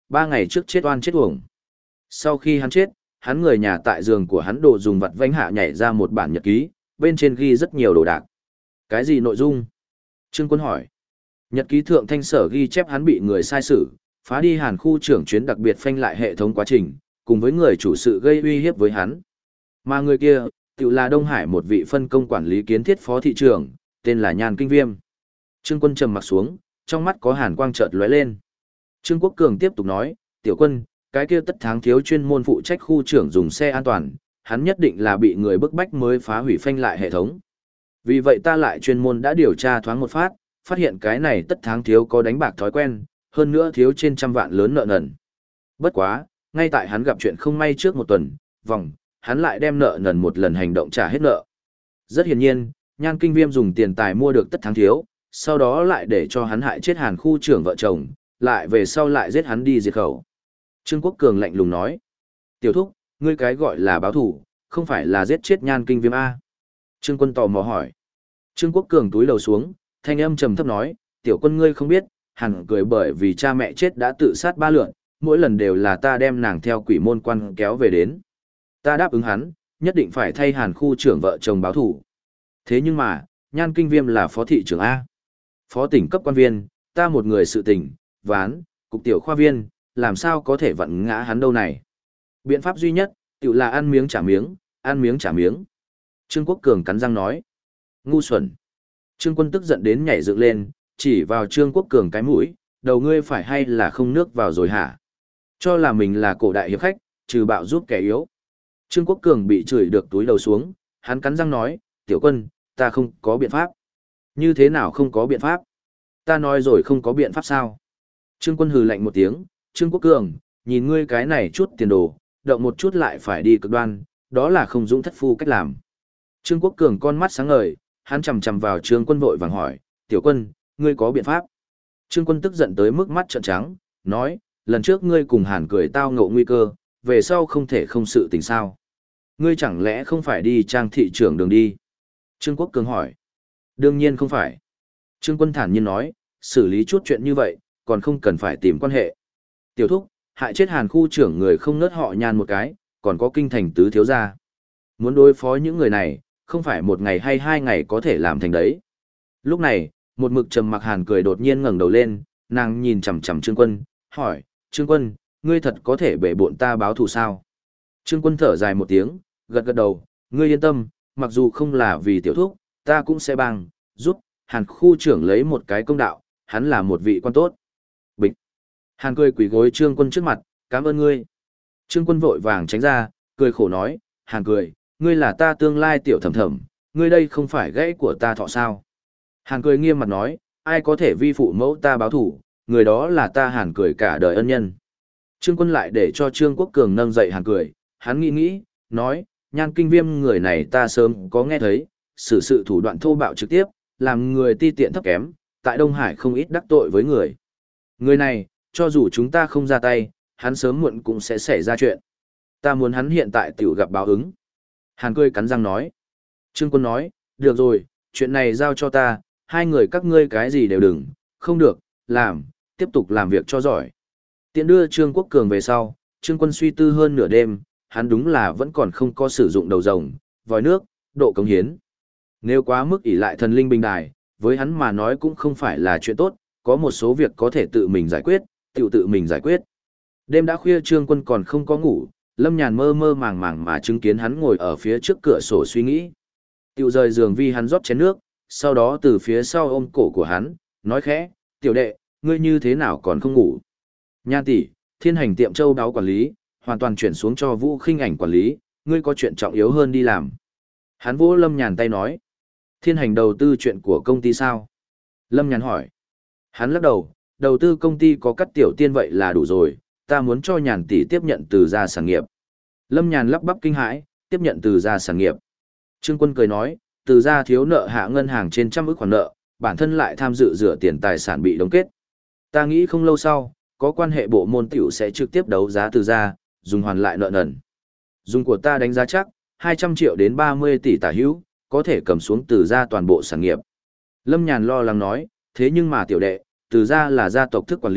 3 ngày trước chết oan chết uổng. Sau khi hắn chết, hắn người nhà tại giường của hắn đồ dùng vặt vãnh hạ nhảy ra một bản nhật ký, bên trên ghi rất nhiều đồ đạc. Cái gì nội dung? Trương Quân hỏi. Nhật ký thượng thanh sở ghi chép hắn bị người sai xử, phá đi Hàn khu trưởng chuyến đặc biệt phanh lại hệ thống quá trình, cùng với người chủ sự gây uy hiếp với hắn. Mà người kia, tự là Đông Hải một vị phân công quản lý kiến thiết phó thị trưởng, tên là Nhan Kinh Viêm. Trương Quân trầm mặt xuống, trong mắt có hàn quang chợt lóe lên. Trương Quốc Cường tiếp tục nói, tiểu quân, cái kia tất tháng thiếu chuyên môn phụ trách khu trưởng dùng xe an toàn, hắn nhất định là bị người bức bách mới phá hủy phanh lại hệ thống. Vì vậy ta lại chuyên môn đã điều tra thoáng một phát hiện cái này tất tháng thiếu có đánh bạc thói quen, hơn nữa thiếu trên 100 vạn lớn nợ nần. Bất quá, ngay tại hắn gặp chuyện không may trước một tuần, hắn lại đem nợ nần một lần hành động trả hết nợ. Rất hiển nhiên, Nhan Kinh Viêm dùng tiền tài mua được tất tháng thiếu, sau đó lại để cho hắn hại chết Hàn khu trưởng vợ chồng, lại về sau lại giết hắn đi diệt khẩu. Trương Quốc Cường lạnh lùng nói, tiểu thúc, ngươi cái gọi là báo thủ, không phải là giết chết Nhan Kinh Viêm A. Trương Quân tò mò hỏi. Trương Quốc Cường túi đầu xuống, thanh âm trầm thấp nói, tiểu quân ngươi không biết, Hàn cười bởi vì cha mẹ chết đã tự sát 3 lượt, mỗi lần đều là ta đem nàng theo quỷ môn quan kéo về đến. Ta đáp ứng hắn, nhất định phải thay Hàn khu trưởng vợ chồng báo thủ. Thế nhưng mà, Nhan Kinh Viêm là phó thị trưởng A. Phó tỉnh cấp quan viên, ta một người sự tỉnh, ván, cục tiểu khoa viên, làm sao có thể vặn ngã hắn đâu này. Biện pháp duy nhất, tự là ăn miếng trả miếng, ăn miếng trả miếng. Trương Quốc Cường cắn răng nói. Ngu xuẩn. Trương Quân tức giận đến nhảy dựng lên, chỉ vào Trương Quốc Cường cái mũi, đầu ngươi phải hay là không nước vào rồi hả? Cho là mình là cổ đại hiệp khách, trừ bạo giúp kẻ yếu. Trương Quốc Cường bị chửi được túi đầu xuống, hắn cắn răng nói, tiểu quân, ta không có biện pháp. Như thế nào không có biện pháp? Ta nói rồi không có biện pháp sao? Trương Quân hừ lạnh một tiếng, Trương Quốc Cường, nhìn ngươi cái này chút tiền đồ, động một chút lại phải đi cực đoan, đó là không dũng thất phu cách làm. Trương Quốc Cường con mắt sáng ngời, hắn chằm chằm vào Trương Quân vội vàng hỏi, tiểu quân, ngươi có biện pháp? Trương Quân tức giận tới mức mắt trợn trắng, nói, lần trước ngươi cùng Hàn cười tao ngộ nguy cơ, về sau không thể không sự tình sao. Ngươi chẳng lẽ không phải đi trang thị trưởng đường đi? Trương Quốc Cường hỏi. Đương nhiên không phải. Trương Quân thản nhiên nói, xử lý chút chuyện như vậy, còn không cần phải tìm quan hệ. Tiểu thúc, hại chết Hàn khu trưởng người không nớt họ Nhan một cái, còn có kinh thành tứ thiếu gia. Muốn đối phó những người này, không phải một ngày hay 2 ngày có thể làm thành đấy. Lúc này, một mực trầm mặc Hàn cười đột nhiên ngẩng đầu lên, nàng nhìn chằm chằm Trương Quân, hỏi, Trương Quân, ngươi thật có thể bể bộn ta báo thù sao? Trương Quân thở dài một tiếng, gật gật đầu, ngươi yên tâm, mặc dù không là vì tiểu thúc, ta cũng sẽ giúp Hàn khu trưởng lấy một cái công đạo, hắn là một vị quan tốt. Bịch. Hàn cười quỳ gối Trương Quân trước mặt, cảm ơn ngươi. Trương Quân vội vàng tránh ra, cười khổ nói, Hàn cười, ngươi là ta tương lai tiểu thẩm thẩm, ngươi đây không phải gãy của ta thọ sao. Hàn cười nghiêm mặt nói, ai có thể vi phụ mẫu ta báo thủ, người đó là ta Hàn cười cả đời ân nhân. Trương Quân lại để cho Trương Quốc Cường nâng dậy Hàn cười, hắn nghĩ, nói, Nhan Kinh Viêm người này ta sớm có nghe thấy, xử sự thủ đoạn thô bạo trực tiếp, làm người ti tiện thấp kém, tại Đông Hải không ít đắc tội với người. Người này, cho dù chúng ta không ra tay, hắn sớm muộn cũng sẽ xảy ra chuyện. Ta muốn hắn hiện tại tiểu gặp báo ứng. Hàn cười cắn răng nói. Trương Quân nói, được rồi, chuyện này giao cho ta, 2 người các ngươi cái gì đều đừng, không được, làm, tiếp tục làm việc cho giỏi. Tiện đưa Trương Quốc Cường về sau, Trương Quân suy tư hơn nửa đêm, hắn đúng là vẫn còn không có sử dụng đầu rồng, vòi nước, độ cống hiến. Nếu quá mức ỷ lại thần linh bình đài, với hắn mà nói cũng không phải là chuyện tốt, có một số việc có thể tự mình giải quyết, tự mình giải quyết. Đêm đã khuya Trương Quân còn không có ngủ, Lâm Nhàn mơ mơ màng màng mà chứng kiến hắn ngồi ở phía trước cửa sổ suy nghĩ. Tiểu rời giường vì hắn rót chén nước, sau đó từ phía sau ôm cổ của hắn, nói khẽ, tiểu đệ, ngươi như thế nào còn không ngủ? Nhan tỷ, Thiên Hành tiệm châu đáo quản lý, hoàn toàn chuyển xuống cho Vũ Khinh Ảnh quản lý, ngươi có chuyện trọng yếu hơn đi làm. Hắn vỗ Lâm Nhàn tay nói, Thiên Hành đầu tư chuyện của công ty sao? Lâm Nhàn hỏi. Hắn lắc đầu, đầu tư công ty có cắt tiểu tiên vậy là đủ rồi, ta muốn cho Nhàn tỷ tiếp nhận từ gia sản nghiệp. Lâm Nhàn lắp bắp kinh hãi, tiếp nhận từ gia sản nghiệp. Trương Quân cười nói, từ gia thiếu nợ hạ ngân hàng trên 100 ức khoản nợ, bản thân lại tham dự rửa tiền tài sản bị đóng kết. Ta nghĩ không lâu sau, có quan hệ bộ môn tiểu sẽ trực tiếp đấu giá từ gia, dùng hoàn lại nợ nần. Dùng của ta đánh giá chắc, 200 triệu đến 30 tỷ tả hữu, có thể cầm xuống từ gia toàn bộ sản nghiệp. Lâm Nhàn lo lắng nói, thế nhưng mà tiểu đệ, từ gia là gia tộc thức quản lý,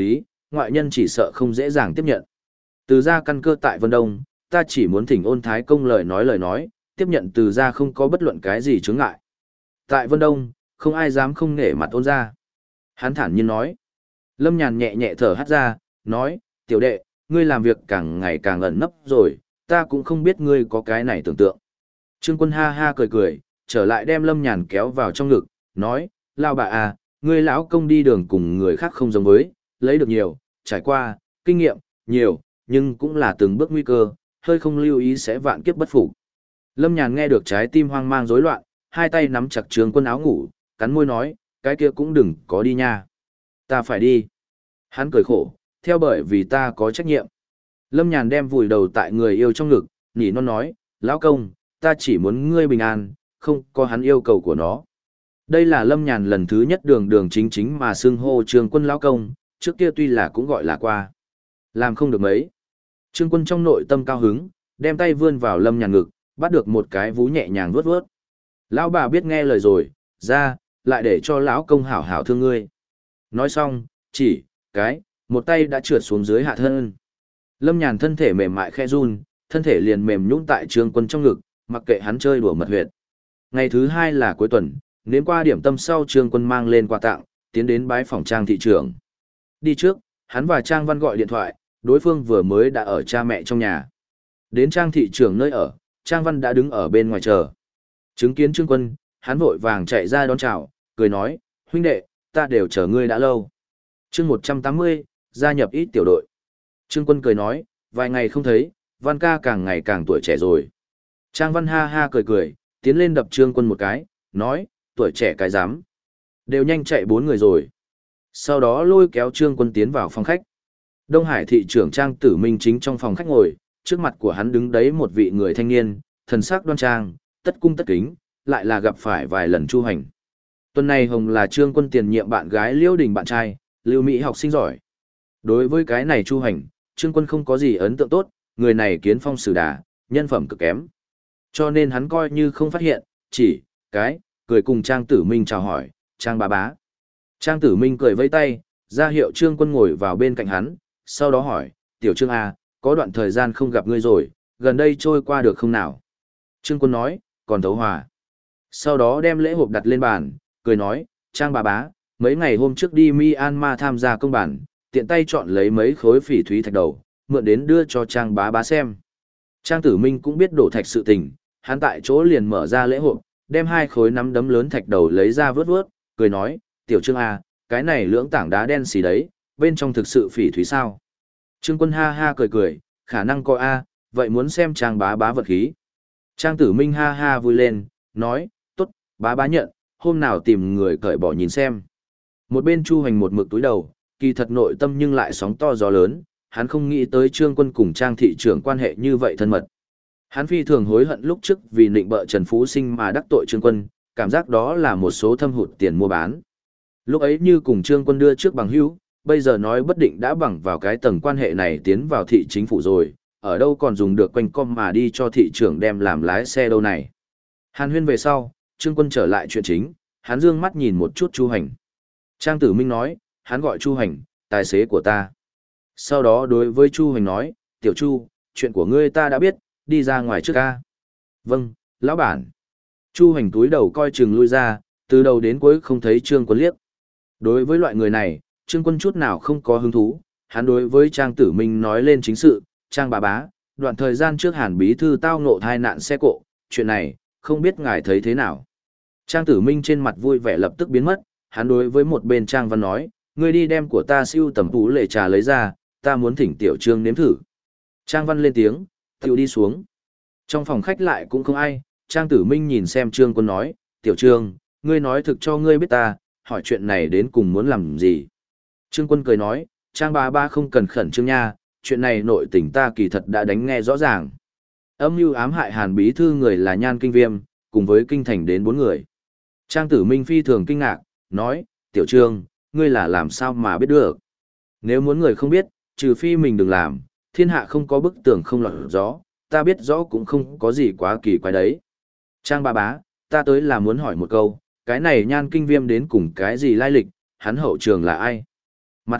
ngoại nhân chỉ sợ không dễ dàng tiếp nhận. Từ gia căn cơ tại Vân Đông, ta chỉ muốn thỉnh Ôn Thái Công lời nói, tiếp nhận từ gia không có bất luận cái gì chướng ngại. Tại Vân Đông, không ai dám không nể mặt Ôn gia. Hắn thản nhiên nói. Lâm Nhàn nhẹ nhẹ thở hắt ra, nói, tiểu đệ, ngươi làm việc càng ngày càng ẩn nấp rồi, ta cũng không biết ngươi có cái này tưởng tượng. Trương Quân ha ha cười cười, trở lại đem Lâm Nhàn kéo vào trong ngực, nói, lao bà à, ngươi lão công đi đường cùng người khác không giống với, lấy được nhiều, trải qua, kinh nghiệm, nhiều, nhưng cũng là từng bước nguy cơ, hơi không lưu ý sẽ vạn kiếp bất phục. Lâm Nhàn nghe được trái tim hoang mang rối loạn, hai tay nắm chặt Trương Quân áo ngủ, cắn môi nói, cái kia cũng đừng có đi nha. Ta phải đi. Hắn cười khổ, theo bởi vì ta có trách nhiệm. Lâm Nhàn đem vùi đầu tại người yêu trong ngực, nỉ non nói, lão công, ta chỉ muốn ngươi bình an, không có hắn yêu cầu của nó. Đây là Lâm Nhàn lần thứ nhất đường đường chính chính mà xưng hô Trương Quân lão công, trước kia tuy là cũng gọi là qua. Làm không được mấy. Trương Quân trong nội tâm cao hứng, đem tay vươn vào Lâm Nhàn ngực, bắt được một cái vú nhẹ nhàng vuốt vuốt. Lão bà biết nghe lời rồi, ra, lại để cho lão công hảo hảo thương ngươi. Nói xong, chỉ, một tay đã trượt xuống dưới hạ thân. Lâm Nhàn thân thể mềm mại khe run, thân thể liền mềm nhũn tại Trương Quân trong ngực, mặc kệ hắn chơi đùa mật huyệt. Ngày thứ hai là cuối tuần, đến qua điểm tâm sau Trương Quân mang lên quà tặng, tiến đến bái phòng Trang thị trưởng. Đi trước, hắn và Trang Văn gọi điện thoại, đối phương vừa mới đã ở cha mẹ trong nhà. Đến Trang thị trưởng nơi ở, Trang Văn đã đứng ở bên ngoài chờ. Chứng kiến Trương Quân, hắn vội vàng chạy ra đón chào, cười nói, huynh đệ, ta đều chờ ngươi đã lâu. Chương 180, gia nhập ít tiểu đội. Trương Quân cười nói, vài ngày không thấy, Văn ca càng ngày càng tuổi trẻ rồi. Trang Văn ha ha cười cười, tiến lên đập Trương Quân một cái, nói, tuổi trẻ cái dám. Đều nhanh chạy 4 người rồi. Sau đó lôi kéo Trương Quân tiến vào phòng khách. Đông Hải thị trưởng Trang Tử Minh chính trong phòng khách ngồi, trước mặt của hắn đứng đấy một vị người thanh niên, thần sắc đoan trang, tất cung tất kính, lại là gặp phải vài lần Chu Hành. Tuần này Hồng là Trương Quân tiền nhiệm bạn gái Liêu Đình bạn trai, Lưu Mỹ học sinh giỏi. Đối với cái này Chu Hành, Trương Quân không có gì ấn tượng tốt, người này kiến phong xử đà, nhân phẩm cực kém. Cho nên hắn coi như không phát hiện, chỉ, cười cùng Trang Tử Minh chào hỏi, Trang bá bá. Trang Tử Minh cười vẫy tay, ra hiệu Trương Quân ngồi vào bên cạnh hắn, sau đó hỏi, tiểu Trương A, có đoạn thời gian không gặp ngươi rồi, gần đây trôi qua được không nào? Trương Quân nói, còn thấu hòa. Sau đó đem lễ hộp đặt lên bàn, cười nói, Trang bá bá, mấy ngày hôm trước đi Myanmar tham gia công bản, tiện tay chọn lấy mấy khối phỉ thúy thạch đầu, mượn đến đưa cho Trang bá bá xem. Trang Tử Minh cũng biết đổ thạch sự tình, hắn tại chỗ liền mở ra lễ hộp, đem 2 khối nắm đấm lớn thạch đầu lấy ra vớt vớt, cười nói, tiểu Trương A, cái này lưỡng tảng đá đen xì đấy, bên trong thực sự phỉ thúy sao? Trương Quân ha ha cười cười, khả năng có A, vậy muốn xem Trang bá bá vật khí. Trang Tử Minh ha ha vui lên, nói, tốt, bá bá nhận, hôm nào tìm người cởi bỏ nhìn xem. Một bên Chu Hành một mực túi đầu, kỳ thật nội tâm nhưng lại sóng to gió lớn, hắn không nghĩ tới Trương Quân cùng Trang thị trưởng quan hệ như vậy thân mật. Hắn phi thường hối hận lúc trước vì nịnh bợ Trần Phú Sinh mà đắc tội Trương Quân, cảm giác đó là một số thâm hụt tiền mua bán. Lúc ấy như cùng Trương Quân đưa trước bằng hữu, bây giờ nói bất định đã bằng vào cái tầng quan hệ này tiến vào thị chính phủ rồi, ở đâu còn dùng được quanh com mà đi cho thị trưởng đem làm lái xe đâu này. Hàn huyên về sau, Trương Quân trở lại chuyện chính, hắn dương mắt nhìn một chút Chu Hành. Trang Tử Minh nói, hắn gọi Chu Hành, tài xế của ta. Sau đó đối với Chu Hành nói, tiểu Chu, chuyện của ngươi ta đã biết, đi ra ngoài trước ca. Vâng, lão bản. Chu Hành túi đầu coi chừng lui ra, từ đầu đến cuối không thấy Trương Quân liếc. Đối với loại người này, Trương Quân chút nào không có hứng thú, hắn đối với Trang Tử Minh nói lên chính sự, Trang bá bá, đoạn thời gian trước Hàn bí thư tao ngộ tai nạn xe cộ, chuyện này, không biết ngài thấy thế nào. Trang Tử Minh trên mặt vui vẻ lập tức biến mất, hắn đối với một bên Trang Văn nói, ngươi đi đem của ta siêu tầm tú lệ trà lấy ra, ta muốn thỉnh tiểu Trương nếm thử. Trang Văn lên tiếng, tiểu đi xuống. Trong phòng khách lại cũng không ai, Trang Tử Minh nhìn xem Trương Quân nói, tiểu Trương, ngươi nói thực cho ngươi biết ta, hỏi chuyện này đến cùng muốn làm gì. Trương Quân cười nói, Trang bá bá không cần khẩn trương nha, chuyện này nội tình ta kỳ thật đã đánh nghe rõ ràng. Âm mưu ám hại Hàn bí thư người là Nhan Kinh Viêm, cùng với kinh thành đến 4 người. Trang Tử Minh phi thường kinh ngạc, nói, tiểu Trương, ngươi là làm sao mà biết được. Nếu muốn người không biết, trừ phi mình đừng làm, thiên hạ không có bức tường không lọt gió, ta biết rõ cũng không có gì quá kỳ quái đấy. Trang bá bá, ta tới là muốn hỏi một câu, cái này Nhan Kinh Viêm đến cùng cái gì lai lịch, hắn hậu trường là ai? Mặt khác,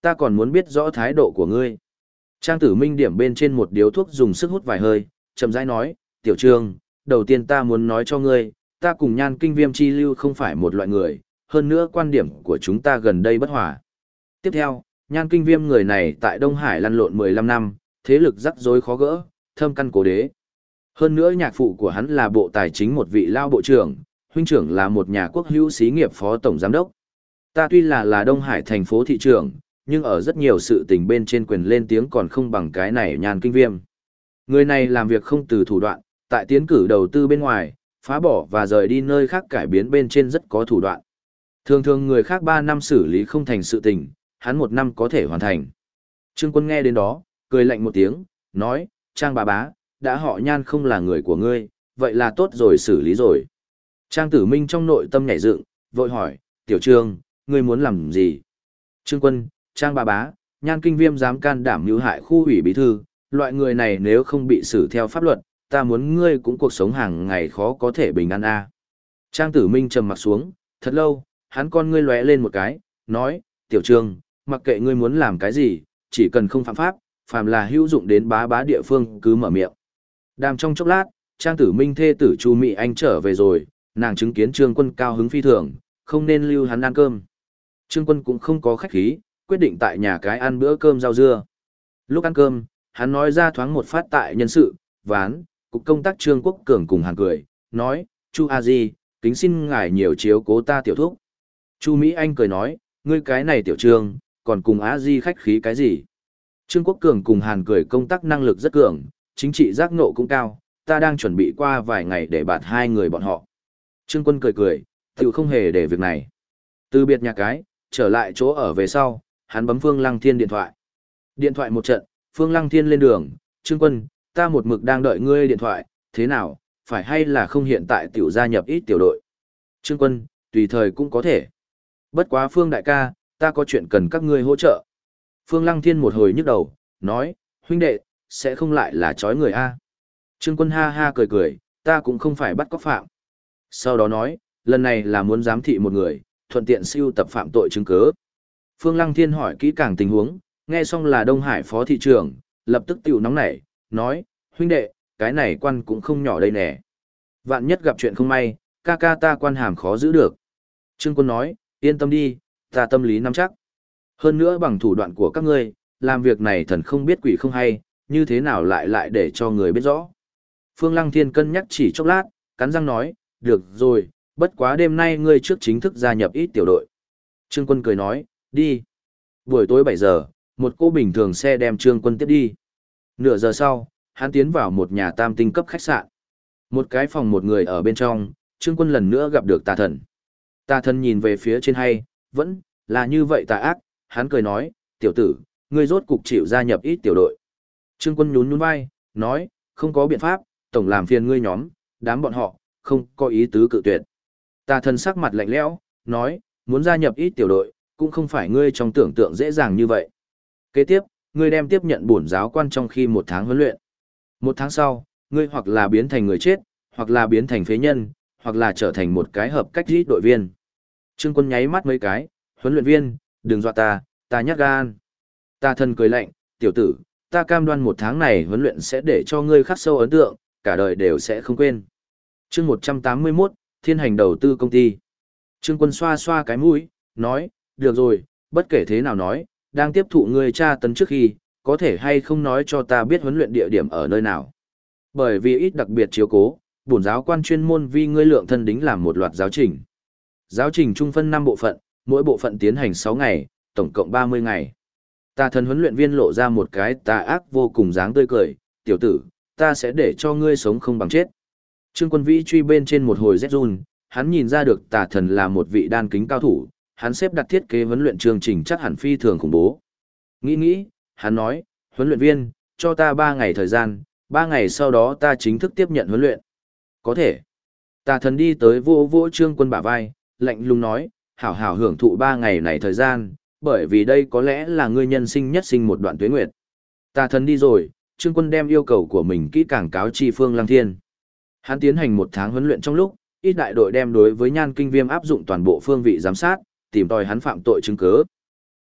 ta còn muốn biết rõ thái độ của ngươi. Trang Tử Minh điểm bên trên một điếu thuốc dùng sức hút vài hơi, chậm rãi nói, tiểu Trương, đầu tiên ta muốn nói cho ngươi, ta cùng Nhan Kinh Viêm chi lưu không phải một loại người, hơn nữa quan điểm của chúng ta gần đây bất hòa. Tiếp theo, Nhan Kinh Viêm người này tại Đông Hải lăn lộn 15 năm, thế lực rắc rối khó gỡ, thâm căn cố đế. Hơn nữa nhạc phụ của hắn là bộ tài chính một vị lao bộ trưởng, huynh trưởng là một nhà quốc hữu xí nghiệp phó tổng giám đốc. Ta tuy là Đông Hải thành phố thị trưởng, nhưng ở rất nhiều sự tình bên trên quyền lên tiếng còn không bằng cái này Nhan Kinh Viêm. Người này làm việc không từ thủ đoạn, tại tiến cử đầu tư bên ngoài, phá bỏ và rời đi nơi khác cải biến bên trên rất có thủ đoạn. Thường thường người khác 3 năm xử lý không thành sự tình, hắn 1 năm có thể hoàn thành. Trương Quân nghe đến đó, cười lạnh một tiếng, nói, Trang bà bá, đã họ Nhan không là người của ngươi, vậy là tốt rồi xử lý rồi. Trang Tử Minh trong nội tâm nhảy dựng, vội hỏi, tiểu Trương, ngươi muốn làm gì? Trương Quân, Trang bà bá, Nhan Kinh Viêm dám can đảm mưu hại khu ủy bí thư, loại người này nếu không bị xử theo pháp luật, ta muốn ngươi cũng cuộc sống hàng ngày khó có thể bình an a. Trang Tử Minh trầm mặt xuống, thật lâu, hắn con ngươi lóe lên một cái, nói, tiểu Trương, mặc kệ ngươi muốn làm cái gì, chỉ cần không phạm pháp, phàm là hữu dụng đến bá bá địa phương cứ mở miệng. Đàm trong chốc lát, Trang Tử Minh thê tử Chu Mỹ Anh trở về rồi, nàng chứng kiến Trương Quân cao hứng phi thường, không nên lưu hắn ăn cơm. Trương Quân cũng không có khách khí, quyết định tại nhà cái ăn bữa cơm rau dưa. Lúc ăn cơm, hắn nói ra thoáng một phát tại nhân sự, ván, cục công tác Trương Quốc Cường cùng Hàn cười, nói, Chu A Di, kính xin ngài nhiều chiếu cố ta tiểu thúc. Chu Mỹ Anh cười nói, ngươi cái này tiểu Trương, còn cùng A Di khách khí cái gì? Trương Quốc Cường cùng Hàn cười công tác năng lực rất cường, chính trị giác ngộ cũng cao, ta đang chuẩn bị qua vài ngày để bạt 2 người bọn họ. Trương Quân cười cười, tự không hề để việc này. Từ biệt nhà cái, trở lại chỗ ở về sau, hắn bấm Phương Lăng Thiên điện thoại. Điện thoại một trận, Phương Lăng Thiên lên đường, Trương Quân, ta một mực đang đợi ngươi điện thoại, thế nào, phải hay là không hiện tại tiểu gia nhập ít tiểu đội? Trương Quân, tùy thời cũng có thể. Bất quá Phương đại ca, ta có chuyện cần các ngươi hỗ trợ. Phương Lăng Thiên một hồi nhức đầu, nói, huynh đệ, sẽ không lại là chói người a. Trương Quân ha ha cười cười, ta cũng không phải bắt cóc phạm. Sau đó nói, lần này là muốn giám thị một người, thuận tiện siêu tập phạm tội chứng cứ. Phương Lăng Thiên hỏi kỹ càng tình huống, nghe xong là Đông Hải phó thị trưởng, lập tức tiểu nóng nảy, nói, huynh đệ, cái này quan cũng không nhỏ đây nè. Vạn nhất gặp chuyện không may, ca ca ta quan hàm khó giữ được. Trương Quân nói, yên tâm đi, ta tâm lý nắm chắc. Hơn nữa bằng thủ đoạn của các ngươi, làm việc này thần không biết quỷ không hay, như thế nào lại để cho người biết rõ. Phương Lăng Thiên cân nhắc chỉ chốc lát, cắn răng nói, được rồi, bất quá đêm nay ngươi trước chính thức gia nhập ít tiểu đội. Trương Quân cười nói, đi. Buổi tối 7 giờ, một cô bình thường xe đem Trương Quân tiếp đi. Nửa giờ sau, hắn tiến vào một nhà tam tinh cấp khách sạn. Một cái phòng một người ở bên trong, Trương Quân lần nữa gặp được tà thần. Tà thần nhìn về phía trên hay, vẫn là như vậy tà ác, hắn cười nói, tiểu tử, ngươi rốt cục chịu gia nhập ít tiểu đội. Trương Quân nhún nhún vai, nói, không có biện pháp, tổng làm phiền ngươi nhóm, đám bọn họ, không có ý tứ cự tuyệt. Tà thần sắc mặt lạnh lẽo, nói, muốn gia nhập ít tiểu đội, cũng không phải ngươi trong tưởng tượng dễ dàng như vậy. Kế tiếp, ngươi đem tiếp nhận bổn giáo quan trong khi 1 tháng huấn luyện. 1 tháng sau, ngươi hoặc là biến thành người chết, hoặc là biến thành phế nhân, hoặc là trở thành một cái hợp cách ít đội viên. Trương Quân nháy mắt mấy cái, huấn luyện viên, đừng dọa ta nhát gan. Tà thần cười lạnh, tiểu tử, ta cam đoan 1 tháng này huấn luyện sẽ để cho ngươi khắc sâu ấn tượng, cả đời đều sẽ không quên. Chương 181, Thiên hành đầu tư công ty. Trương Quân xoa xoa cái mũi, nói, được rồi, bất kể thế nào nói, đang tiếp thụ ngươi tra tấn trước khi, có thể hay không nói cho ta biết huấn luyện địa điểm ở nơi nào. Bởi vì ít đặc biệt chiếu cố, bổn giáo quan chuyên môn vì ngươi lượng thân đính làm một loạt giáo trình. Giáo trình trung phân 5 bộ phận, mỗi bộ phận tiến hành 6 ngày, tổng cộng 30 ngày. Tà thần huấn luyện viên lộ ra một cái tà ác vô cùng dáng tươi cười, tiểu tử, ta sẽ để cho ngươi sống không bằng chết. Trương Quân Vĩ truy bên trên một hồi rét run, hắn nhìn ra được tà thần là một vị đan kính cao thủ, hắn xếp đặt thiết kế huấn luyện chương trình chắc hẳn phi thường khủng bố. Nghĩ, hắn nói, huấn luyện viên, cho ta 3 ngày thời gian, 3 ngày sau đó ta chính thức tiếp nhận huấn luyện. Có thể. Tà thần đi tới vô Trương Quân bả vai, lạnh lùng nói, hảo hảo hưởng thụ 3 ngày này thời gian, bởi vì đây có lẽ là ngươi nhân sinh nhất sinh một đoạn tuế nguyệt. Tà thần đi rồi, Trương Quân đem yêu cầu của mình kỹ càng cáo chi Phương Lăng Thiên. Hắn tiến hành 1 tháng huấn luyện trong lúc, ít đại đội đem đối với Nhan Kinh Viêm áp dụng toàn bộ phương vị giám sát, tìm tòi hắn phạm tội chứng cứ.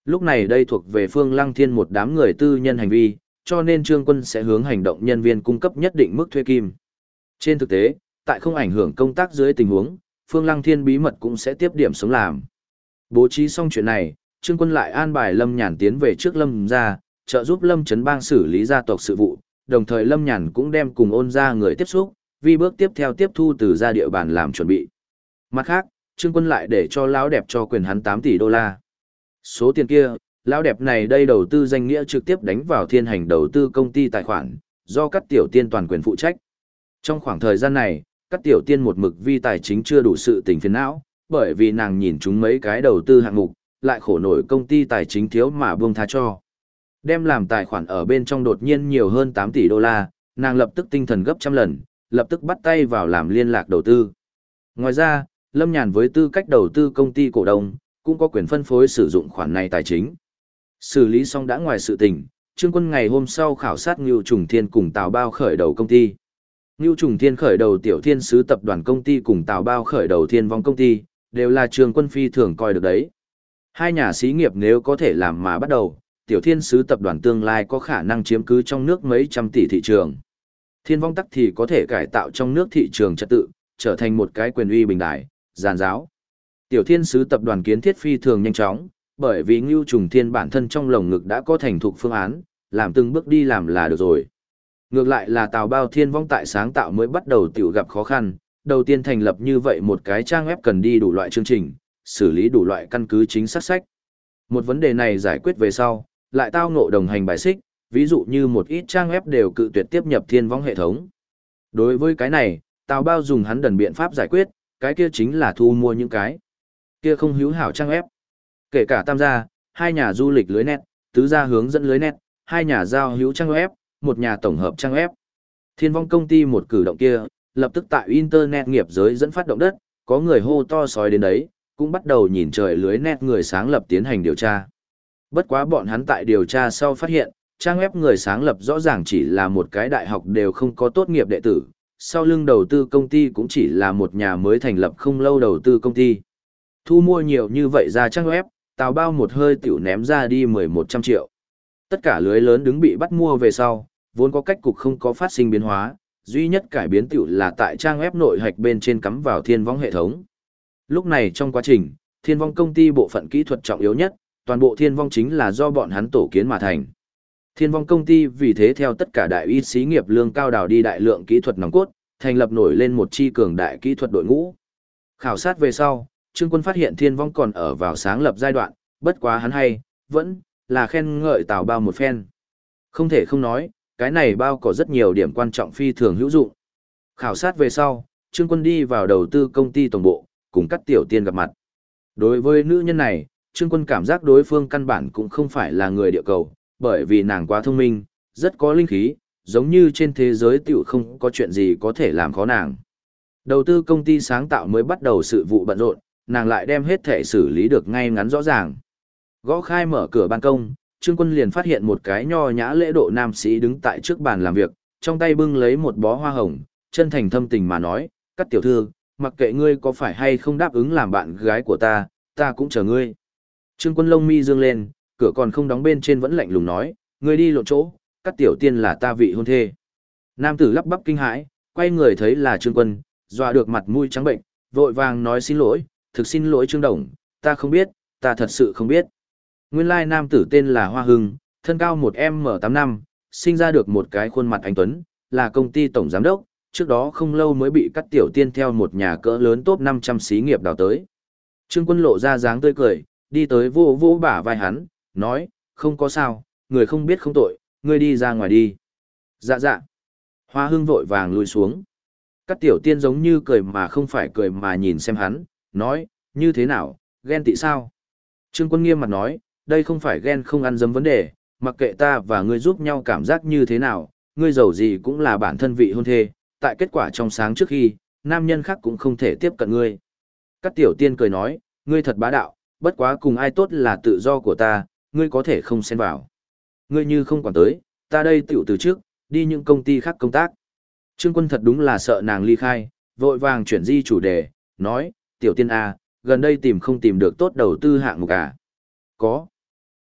Lúc này đây thuộc về Phương Lăng Thiên một đám người tư nhân hành vi, cho nên Trương Quân sẽ hướng hành động nhân viên cung cấp nhất định mức thuê kim. Trên thực tế, tại không ảnh hưởng công tác dưới tình huống, Phương Lăng Thiên bí mật cũng sẽ tiếp điểm sống làm. Bố trí xong chuyện này, Trương Quân lại an bài Lâm Nhàn tiến về trước Lâm gia, trợ giúp Lâm Trấn Bang xử lý gia tộc sự vụ, đồng thời Lâm Nhàn cũng đem cùng Ôn gia người tiếp xúc, vì bước tiếp theo tiếp thu từ gia địa bàn làm chuẩn bị. Mặt khác, Trương Quân lại để cho lão đẹp cho quyền hắn 8 tỷ đô la. Số tiền kia, lão đẹp này đây đầu tư danh nghĩa trực tiếp đánh vào Thiên Hành đầu tư công ty tài khoản, do các tiểu tiên toàn quyền phụ trách. Trong khoảng thời gian này, các tiểu tiên một mực vi tài chính chưa đủ sự tình phiền não, bởi vì nàng nhìn chúng mấy cái đầu tư hạng mục, lại khổ nổi công ty tài chính thiếu mà buông tha cho. Đem làm tài khoản ở bên trong đột nhiên nhiều hơn 8 tỷ đô la, nàng lập tức tinh thần gấp trăm lần, lập tức bắt tay vào làm liên lạc đầu tư. Ngoài ra, Lâm Nhàn với tư cách đầu tư công ty cổ đông, cũng có quyền phân phối sử dụng khoản này tài chính. Xử lý xong đã ngoài sự tình, Trương Quân ngày hôm sau khảo sát Ngưu Trùng Thiên cùng Tào Bao khởi đầu công ty. Ngưu Trùng Thiên khởi đầu Tiểu Thiên Sứ tập đoàn công ty cùng Tào Bao khởi đầu Thiên Vong công ty, đều là Trương Quân phi thường coi được đấy. Hai nhà xí nghiệp nếu có thể làm mà bắt đầu, Tiểu Thiên Sứ tập đoàn tương lai có khả năng chiếm cứ trong nước mấy trăm tỷ thị trường. Thiên Vong tắc thì có thể cải tạo trong nước thị trường trật tự, trở thành một cái quyền uy bình đại, giàn giáo. Tiểu Thiên Sứ tập đoàn kiến thiết phi thường nhanh chóng, bởi vì Ngưu Trùng Thiên bản thân trong lồng ngực đã có thành thục phương án, làm từng bước đi làm là được rồi. Ngược lại là Tào Bao Thiên Vong tại sáng tạo mới bắt đầu tiểu gặp khó khăn, đầu tiên thành lập như vậy một cái trang web cần đi đủ loại chương trình, xử lý đủ loại căn cứ chính xác sách. Một vấn đề này giải quyết về sau, lại tao ngộ đồng hành bài xích, ví dụ như một ít trang web đều cự tuyệt tiếp nhập Thiên Vong hệ thống. Đối với cái này, Tào Bao dùng hắn đần biện pháp giải quyết, cái kia chính là thu mua những cái kia không hữu hảo trang web. Kể cả tam gia, hai nhà du lịch lưới net, tứ gia hướng dẫn lưới net, hai nhà giao hữu trang web, một nhà tổng hợp trang web. Thiên Vong công ty một cử động kia, lập tức tại internet nghiệp giới dẫn phát động đất, có người hô to sói đến đấy, cũng bắt đầu nhìn trời lưới net người sáng lập tiến hành điều tra. Bất quá bọn hắn tại điều tra sau phát hiện, trang web người sáng lập rõ ràng chỉ là một cái đại học đều không có tốt nghiệp đệ tử, sau lưng đầu tư công ty cũng chỉ là một nhà mới thành lập không lâu đầu tư công ty. Thu mua nhiều như vậy ra trang web, Tào Bao một hơi tiểu ném ra đi 1100 triệu. Tất cả lưới lớn đứng bị bắt mua về sau, vốn có cách cục không có phát sinh biến hóa, duy nhất cải biến tiểu là tại trang web nội hạch bên trên cắm vào Thiên Vong hệ thống. Lúc này trong quá trình, Thiên Vong công ty bộ phận kỹ thuật trọng yếu nhất, toàn bộ Thiên Vong chính là do bọn hắn tổ kiến mà thành. Thiên Vong công ty vì thế theo tất cả đại uy xí nghiệp lương cao đào đi đại lượng kỹ thuật nòng cốt, thành lập nổi lên một chi cường đại kỹ thuật đội ngũ. Khảo sát về sau, Trương Quân phát hiện Thiên Vong còn ở vào sáng lập giai đoạn, bất quá hắn hay, vẫn là khen ngợi Tào Bao một phen. Không thể không nói, cái này bao có rất nhiều điểm quan trọng phi thường hữu dụng. Khảo sát về sau, Trương Quân đi vào đầu tư công ty tổng bộ, cùng các tiểu tiên gặp mặt. Đối với nữ nhân này, Trương Quân cảm giác đối phương căn bản cũng không phải là người địa cầu, bởi vì nàng quá thông minh, rất có linh khí, giống như trên thế giới tiểu không có chuyện gì có thể làm khó nàng. Đầu tư công ty sáng tạo mới bắt đầu sự vụ bận rộn, nàng lại đem hết thể xử lý được ngay ngắn rõ ràng. Gõ khai mở cửa ban công, Trương Quân liền phát hiện một cái nho nhã lễ độ nam sĩ đứng tại trước bàn làm việc, trong tay bưng lấy một bó hoa hồng, chân thành thâm tình mà nói, các tiểu thư, mặc kệ ngươi có phải hay không đáp ứng làm bạn gái của ta cũng chờ ngươi. Trương Quân lông mi dương lên, cửa còn không đóng bên trên vẫn lạnh lùng nói, ngươi đi lộn chỗ, các tiểu tiên là ta vị hôn thê. Nam tử lắp bắp kinh hãi, quay người thấy là Trương Quân, dọa được mặt mũi trắng bệnh, vội vàng nói xin lỗi, thực xin lỗi Trương Đồng, ta không biết, ta thật sự không biết. Nguyên lai nam tử tên là Hoa Hưng, thân cao 1m85, sinh ra được một cái khuôn mặt anh tuấn, là công ty tổng giám đốc, trước đó không lâu mới bị cắt tiểu tiên theo một nhà cỡ lớn top 500 xí nghiệp đào tới. Trương Quân lộ ra dáng tươi cười, đi tới vô vô bả vai hắn, nói, không có sao, người không biết không tội, ngươi đi ra ngoài đi. Dạ dạ. Hoa Hưng vội vàng lùi xuống. Cắt tiểu tiên giống như cười mà không phải cười mà nhìn xem hắn, nói, như thế nào, ghen tị sao? Trương Quân nghiêm mặt nói, đây không phải ghen không ăn dấm vấn đề, mặc kệ ta và ngươi giúp nhau cảm giác như thế nào, ngươi giàu gì cũng là bản thân vị hôn thê, tại kết quả trong sáng trước khi, nam nhân khác cũng không thể tiếp cận ngươi. Các tiểu tiên cười nói, ngươi thật bá đạo, bất quá cùng ai tốt là tự do của ta, ngươi có thể không xen vào. Ngươi như không quản tới, ta đây tiểu từ trước, đi những công ty khác công tác. Trương Quân thật đúng là sợ nàng ly khai, vội vàng chuyển di chủ đề, nói, tiểu tiên à, gần đây tìm không tìm được tốt đầu tư hạng mục à? Có.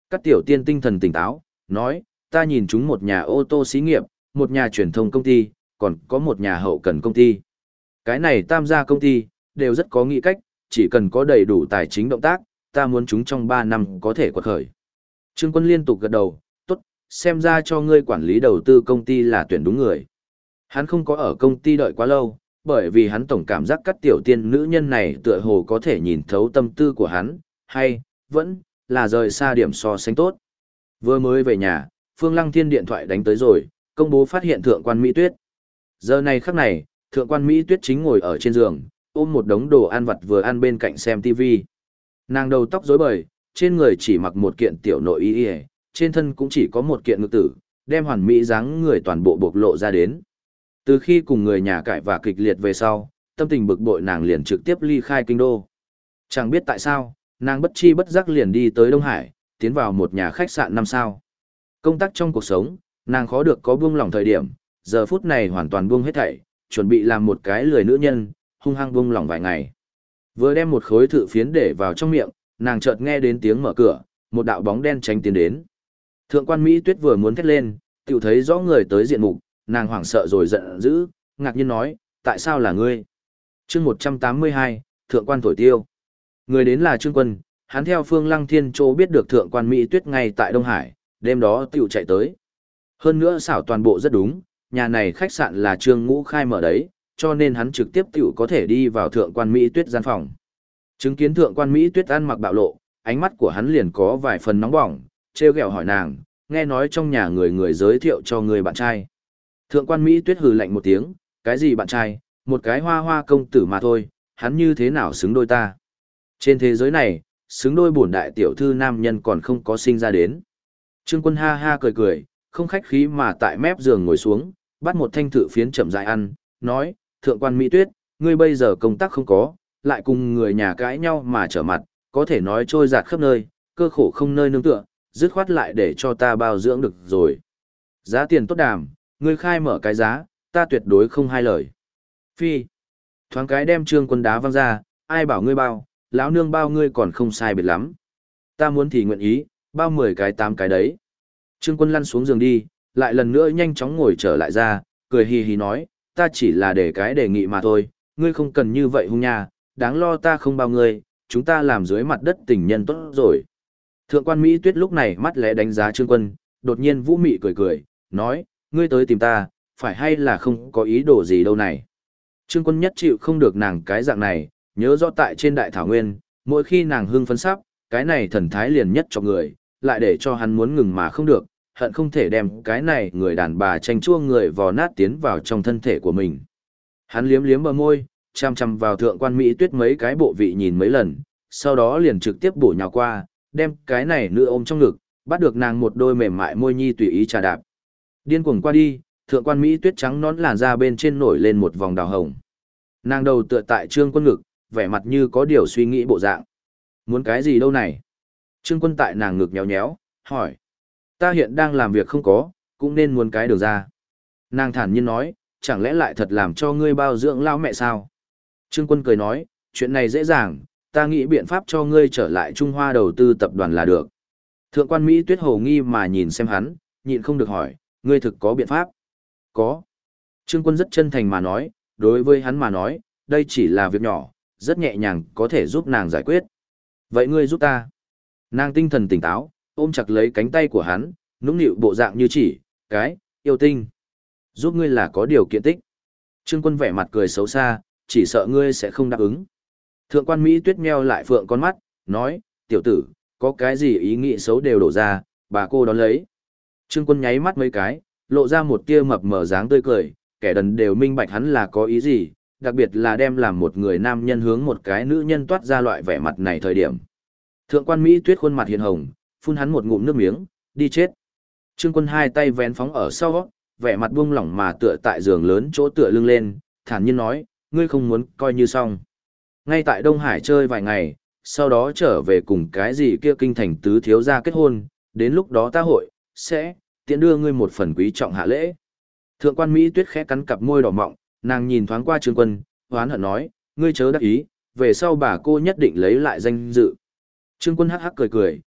Các tiểu tiên tinh thần tỉnh táo, nói, ta nhìn chúng một nhà ô tô xí nghiệp, một nhà truyền thông công ty, còn có một nhà hậu cần công ty. Cái này tam gia công ty, đều rất có nghĩ cách, chỉ cần có đầy đủ tài chính động tác, ta muốn chúng trong 3 năm có thể quật khởi. Trương Quân liên tục gật đầu, tốt, xem ra cho ngươi quản lý đầu tư công ty là tuyển đúng người. Hắn không có ở công ty đợi quá lâu, bởi vì hắn tổng cảm giác các tiểu tiên nữ nhân này tựa hồ có thể nhìn thấu tâm tư của hắn, hay, vẫn, là rời xa điểm so sánh tốt. Vừa mới về nhà, Phương Lăng Thiên điện thoại đánh tới rồi, công bố phát hiện thượng quan Mỹ Tuyết. Giờ này khắc này, thượng quan Mỹ Tuyết chính ngồi ở trên giường, ôm một đống đồ ăn vặt vừa ăn bên cạnh xem TV. Nàng đầu tóc rối bời, trên người chỉ mặc một kiện tiểu nội y, trên thân cũng chỉ có một kiện ngực tử, đem hoàn mỹ dáng người toàn bộ bộc lộ ra đến. Từ khi cùng người nhà cãi vã kịch liệt về sau, tâm tình bực bội nàng liền trực tiếp ly khai kinh đô. Chẳng biết tại sao, nàng bất chi bất giác liền đi tới Đông Hải, tiến vào một nhà khách sạn 5 sao. Công tác trong cuộc sống, nàng khó được có buông lỏng thời điểm, giờ phút này hoàn toàn buông hết thảy, chuẩn bị làm một cái lười nữ nhân, hung hăng buông lỏng vài ngày. Vừa đem một khối thự phiến để vào trong miệng, nàng chợt nghe đến tiếng mở cửa, một đạo bóng đen tránh tiến đến. Thượng quan Mỹ Tuyết vừa muốn thét lên, tiểu thấy rõ người tới diện mục, nàng hoảng sợ rồi giận dữ, ngạc nhiên nói, tại sao là ngươi? Chương 182, Thượng quan thổi tiêu. Người đến là Trương Quân, hắn theo Phương Lăng Thiên Châu biết được Thượng quan Mỹ Tuyết ngay tại Đông Hải, đêm đó tiểu chạy tới. Hơn nữa xảo toàn bộ rất đúng, nhà này khách sạn là Trương Ngũ khai mở đấy, cho nên hắn trực tiếp tiểu có thể đi vào Thượng quan Mỹ Tuyết gian phòng. Chứng kiến Thượng quan Mỹ Tuyết ăn mặc bạo lộ, ánh mắt của hắn liền có vài phần nóng bỏng, trêu ghẹo hỏi nàng, nghe nói trong nhà người giới thiệu cho người bạn trai. Thượng quan Mỹ Tuyết hừ lạnh một tiếng, cái gì bạn trai, một cái hoa hoa công tử mà thôi, hắn như thế nào xứng đôi ta. Trên thế giới này, xứng đôi bổn đại tiểu thư nam nhân còn không có sinh ra đến. Trương Quân ha ha cười cười, không khách khí mà tại mép giường ngồi xuống, bắt một thanh thử phiến chậm rãi ăn, nói, Thượng quan Mỹ Tuyết, ngươi bây giờ công tác không có, lại cùng người nhà cãi nhau mà trở mặt, có thể nói trôi giạt khắp nơi, cơ khổ không nơi nương tựa, dứt khoát lại để cho ta bao dưỡng được rồi. Giá tiền tốt đàm, ngươi khai mở cái giá, ta tuyệt đối không hai lời. Phi, thoáng cái đem Trương Quân đá văng ra, ai bảo ngươi bao, lão nương bao ngươi còn không sai biệt lắm. Ta muốn thì nguyện ý, bao 10 cái 8 cái đấy. Trương Quân lăn xuống giường đi, lại lần nữa nhanh chóng ngồi trở lại ra, cười hì hì nói, ta chỉ là để cái đề nghị mà thôi, ngươi không cần như vậy hung nha, đáng lo ta không bao ngươi, chúng ta làm dưới mặt đất tình nhân tốt rồi. Thượng quan Mỹ Tuyết lúc này mắt lẽ đánh giá Trương Quân, đột nhiên vũ mị cười cười, nói, ngươi tới tìm ta, phải hay là không có ý đồ gì đâu này. Trương Quân nhất chịu không được nàng cái dạng này, nhớ rõ tại trên đại thảo nguyên, mỗi khi nàng hưng phấn sắp, cái này thần thái liền nhất cho người, lại để cho hắn muốn ngừng mà không được, hận không thể đem cái này người đàn bà tranh chua người vò nát tiến vào trong thân thể của mình. Hắn liếm liếm bờ môi, chăm chăm vào Thượng quan Mỹ Tuyết mấy cái bộ vị nhìn mấy lần, sau đó liền trực tiếp bổ nhào qua, đem cái này nữ ôm trong ngực, bắt được nàng một đôi mềm mại môi nhi tùy ý trà đạp. Điên cuồng qua đi, Thượng quan Mỹ Tuyết trắng nón làn da bên trên nổi lên một vòng đào hồng. Nàng đầu tựa tại Trương Quân ngực, vẻ mặt như có điều suy nghĩ bộ dạng. Muốn cái gì đâu này? Trương Quân tại nàng ngực nhéo nhéo, hỏi. Ta hiện đang làm việc không có, cũng nên muốn cái đường ra. Nàng thản nhiên nói, chẳng lẽ lại thật làm cho ngươi bao dưỡng lao mẹ sao? Trương Quân cười nói, chuyện này dễ dàng, ta nghĩ biện pháp cho ngươi trở lại Trung Hoa đầu tư tập đoàn là được. Thượng quan Mỹ Tuyết hồ nghi mà nhìn xem hắn, nhịn không được hỏi, ngươi thực có biện pháp? Có. Trương Quân rất chân thành mà nói, đối với hắn mà nói, đây chỉ là việc nhỏ, rất nhẹ nhàng có thể giúp nàng giải quyết. Vậy ngươi giúp ta. Nàng tinh thần tỉnh táo, ôm chặt lấy cánh tay của hắn, nũng nịu bộ dạng như chỉ, cái, yêu tinh. Giúp ngươi là có điều kiện tích. Trương Quân vẻ mặt cười xấu xa, chỉ sợ ngươi sẽ không đáp ứng. Thượng quan Mỹ Tuyết meo lại phượng con mắt, nói, tiểu tử, có cái gì ý nghĩ xấu đều đổ ra, bà cô đón lấy. Trương Quân nháy mắt mấy cái, lộ ra một tia mập mờ dáng tươi cười, kẻ đần đều minh bạch hắn là có ý gì, đặc biệt là đem làm một người nam nhân hướng một cái nữ nhân toát ra loại vẻ mặt này thời điểm. Thượng quan Mỹ Tuyết khuôn mặt hiền hồng, phun hắn một ngụm nước miếng, đi chết. Trương Quân hai tay vén phóng ở sau, vẻ mặt buông lỏng mà tựa tại giường lớn chỗ tựa lưng lên, thản nhiên nói, ngươi không muốn coi như xong. Ngay tại Đông Hải chơi vài ngày, sau đó trở về cùng cái gì kia kinh thành tứ thiếu gia kết hôn, đến lúc đó ta hội, sẽ, tiện đưa ngươi một phần quý trọng hạ lễ. Thượng quan Mỹ Tuyết khẽ cắn cặp môi đỏ mọng, nàng nhìn thoáng qua Trương Quân, hoán hận nói, ngươi chớ đắc ý, về sau bà cô nhất định lấy lại danh dự. Trương Quân hắc hắc cười cười,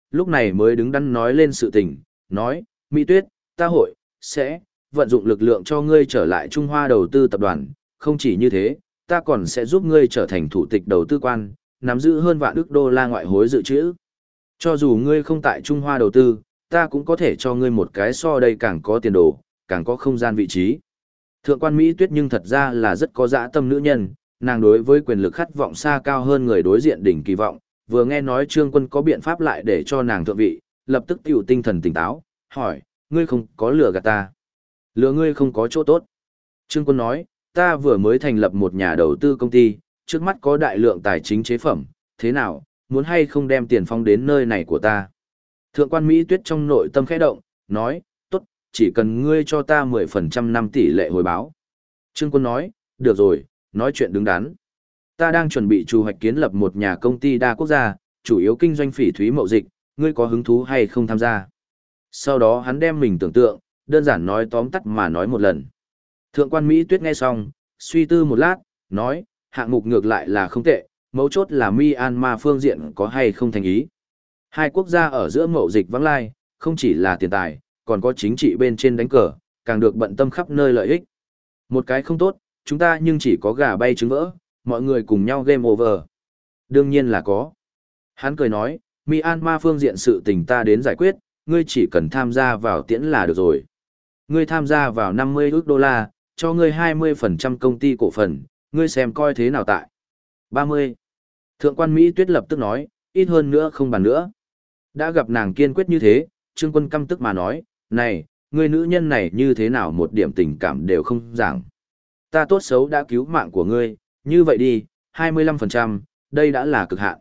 lúc này mới đứng đắn nói lên sự tình, nói, Mỹ Tuyết, ta sẽ vận dụng lực lượng cho ngươi trở lại Trung Hoa đầu tư tập đoàn, không chỉ như thế, ta còn sẽ giúp ngươi trở thành thủ tịch đầu tư quan, nắm giữ hơn vạn ức đô la ngoại hối dự trữ. Cho dù ngươi không tại Trung Hoa đầu tư, ta cũng có thể cho ngươi một cái so đây càng có tiền đồ, càng có không gian vị trí. Thượng quan Mỹ Tuyết nhưng thật ra là rất có dã tâm nữ nhân, nàng đối với quyền lực khát vọng xa cao hơn người đối diện đỉnh kỳ vọng, vừa nghe nói Trương Quân có biện pháp lại để cho nàng thượng vị, lập tức tiểu tinh thần tỉnh táo, hỏi, ngươi không có lừa gạt ta. Lừa ngươi không có chỗ tốt. Trương Quân nói, ta vừa mới thành lập một nhà đầu tư công ty, trước mắt có đại lượng tài chính chế phẩm, thế nào, muốn hay không đem tiền phong đến nơi này của ta. Thượng quan Mỹ Tuyết trong nội tâm khẽ động, nói, tốt, chỉ cần ngươi cho ta 10% năm tỷ lệ hồi báo. Trương Quân nói, được rồi, nói chuyện đứng đắn. Ta đang chuẩn bị chủ hoạch kiến lập một nhà công ty đa quốc gia, chủ yếu kinh doanh phỉ thúy mậu dịch, ngươi có hứng thú hay không tham gia. Sau đó hắn đem mình tưởng tượng, đơn giản nói tóm tắt mà nói một lần. Thượng quan Mỹ Tuyết nghe xong, suy tư một lát, nói, hạng mục ngược lại là không tệ, mấu chốt là Myanmar phương diện có hay không thành ý. Hai quốc gia ở giữa mậu dịch vắng lai, không chỉ là tiền tài, còn có chính trị bên trên đánh cờ, càng được bận tâm khắp nơi lợi ích. Một cái không tốt, chúng ta nhưng chỉ có gà bay trứng vỡ, mọi người cùng nhau game over. Đương nhiên là có. Hắn cười nói, Myanmar phương diện sự tình ta đến giải quyết, ngươi chỉ cần tham gia vào tiễn là được rồi. Ngươi tham gia vào 50 ức đô la, cho ngươi 20% công ty cổ phần, ngươi xem coi thế nào tại. 30. Thượng quan Mỹ Tuyết lập tức nói, ít hơn nữa không bàn nữa. Đã gặp nàng kiên quyết như thế, Trương Quân căm tức mà nói, này, ngươi nữ nhân này như thế nào một điểm tình cảm đều không giảng. Ta tốt xấu đã cứu mạng của ngươi, như vậy đi, 25%, đây đã là cực hạn.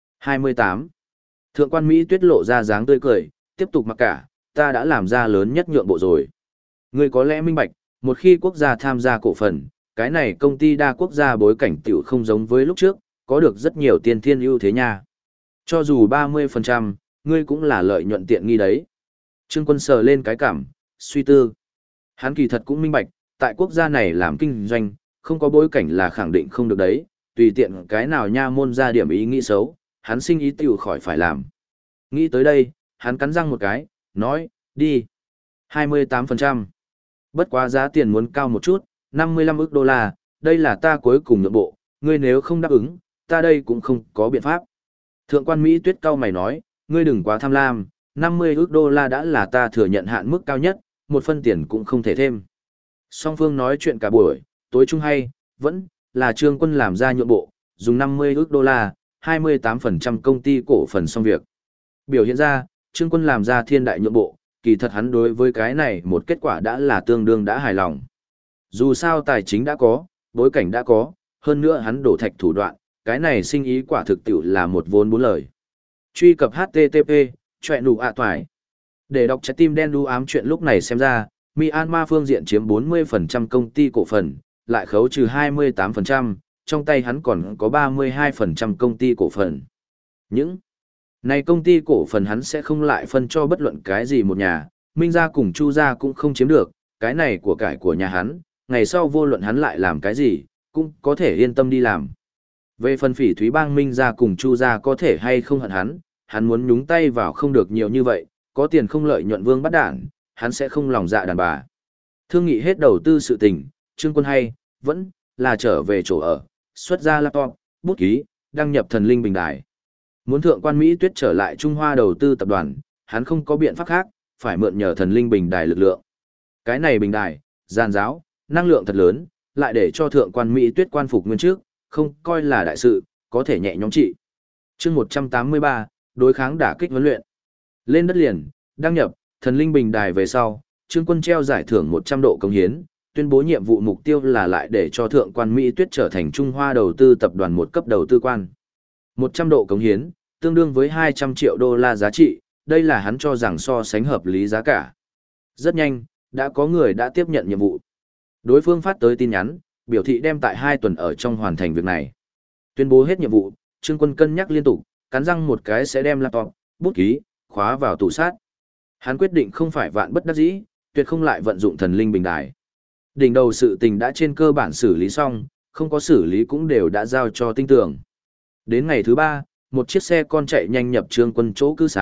28. Thượng quan Mỹ Tuyết lộ ra dáng tươi cười, tiếp tục mặc cả, ta đã làm ra lớn nhất nhượng bộ rồi. Ngươi có lẽ minh bạch, một khi quốc gia tham gia cổ phần, cái này công ty đa quốc gia bối cảnh tiểu không giống với lúc trước, có được rất nhiều tiên thiên ưu thế nha. Cho dù 30%, ngươi cũng là lợi nhuận tiện nghi đấy. Trương Quân sờ lên cái cảm, suy tư. Hắn kỳ thật cũng minh bạch, tại quốc gia này làm kinh doanh, không có bối cảnh là khẳng định không được đấy, tùy tiện cái nào nha môn ra điểm ý nghĩ xấu, hắn sinh ý tiểu khỏi phải làm. Nghĩ tới đây, hắn cắn răng một cái, nói, đi. 28%. Bất quá giá tiền muốn cao một chút, 55 ức đô la, đây là ta cuối cùng nhượng bộ, ngươi nếu không đáp ứng, ta đây cũng không có biện pháp. Thượng quan Mỹ Tuyết cao mày nói, ngươi đừng quá tham lam, 50 ức đô la đã là ta thừa nhận hạn mức cao nhất, một phân tiền cũng không thể thêm. Song phương nói chuyện cả buổi, tối chung hay, vẫn là Trương Quân làm ra nhượng bộ, dùng 50 ức đô la, 28% công ty cổ phần xong việc. Biểu hiện ra, Trương Quân làm ra thiên đại nhượng bộ, kỳ thật hắn đối với cái này một kết quả đã là tương đương đã hài lòng. Dù sao tài chính đã có, bối cảnh đã có, hơn nữa hắn đổ thạch thủ đoạn, cái này sinh ý quả thực tiểu là một vốn bốn lời. Truy cập HTTP, chọe nụ ạ toài. Để đọc trái tim đen đu ám chuyện lúc này xem ra, Myanmar phương diện chiếm 40% công ty cổ phần, lại khấu trừ 28%, trong tay hắn còn có 32% công ty cổ phần. Những này công ty cổ phần hắn sẽ không lại phân cho bất luận cái gì một nhà, Minh gia cùng Chu gia cũng không chiếm được, cái này của cải của nhà hắn, ngày sau vô luận hắn lại làm cái gì, cũng có thể yên tâm đi làm. Về phần Phỉ Thúy Bang Minh gia cùng Chu gia có thể hay không hận hắn muốn nhúng tay vào không được nhiều như vậy, có tiền không lợi nhuận vương bắt đản, hắn sẽ không lòng dạ đàn bà. Thương nghị hết đầu tư sự tình, Trương Quân hay, vẫn là trở về chỗ ở, xuất ra laptop, bút ký, đăng nhập thần linh bình đài. Muốn thượng quan Mỹ Tuyết trở lại Trung Hoa đầu tư tập đoàn, hắn không có biện pháp khác, phải mượn nhờ thần linh bình đài lực lượng. Cái này bình đài, gian giáo, năng lượng thật lớn, lại để cho thượng quan Mỹ Tuyết quan phục nguyên trước, không coi là đại sự, có thể nhẹ nhõm trị. Chương 183, đối kháng đả kích huấn luyện. Lên đất liền, đăng nhập, thần linh bình đài về sau, Trương Quân treo giải thưởng 100 độ cống hiến, tuyên bố nhiệm vụ mục tiêu là lại để cho thượng quan Mỹ Tuyết trở thành Trung Hoa đầu tư tập đoàn một cấp đầu tư quan. 100 độ cống hiến, tương đương với 200 triệu đô la giá trị, đây là hắn cho rằng so sánh hợp lý giá cả. Rất nhanh, đã có người đã tiếp nhận nhiệm vụ. Đối phương phát tới tin nhắn, biểu thị đem tại 2 tuần ở trong hoàn thành việc này. Tuyên bố hết nhiệm vụ, Trương Quân cân nhắc liên tục, cắn răng một cái sẽ đem laptop, bút ký, khóa vào tủ sát. Hắn quyết định không phải vạn bất đắc dĩ, tuyệt không lại vận dụng thần linh bình đài. Đỉnh đầu sự tình đã trên cơ bản xử lý xong, không có xử lý cũng đều đã giao cho tinh tưởng. Đến ngày thứ 3, một chiếc xe con chạy nhanh nhập Trương Quân chỗ cư xá,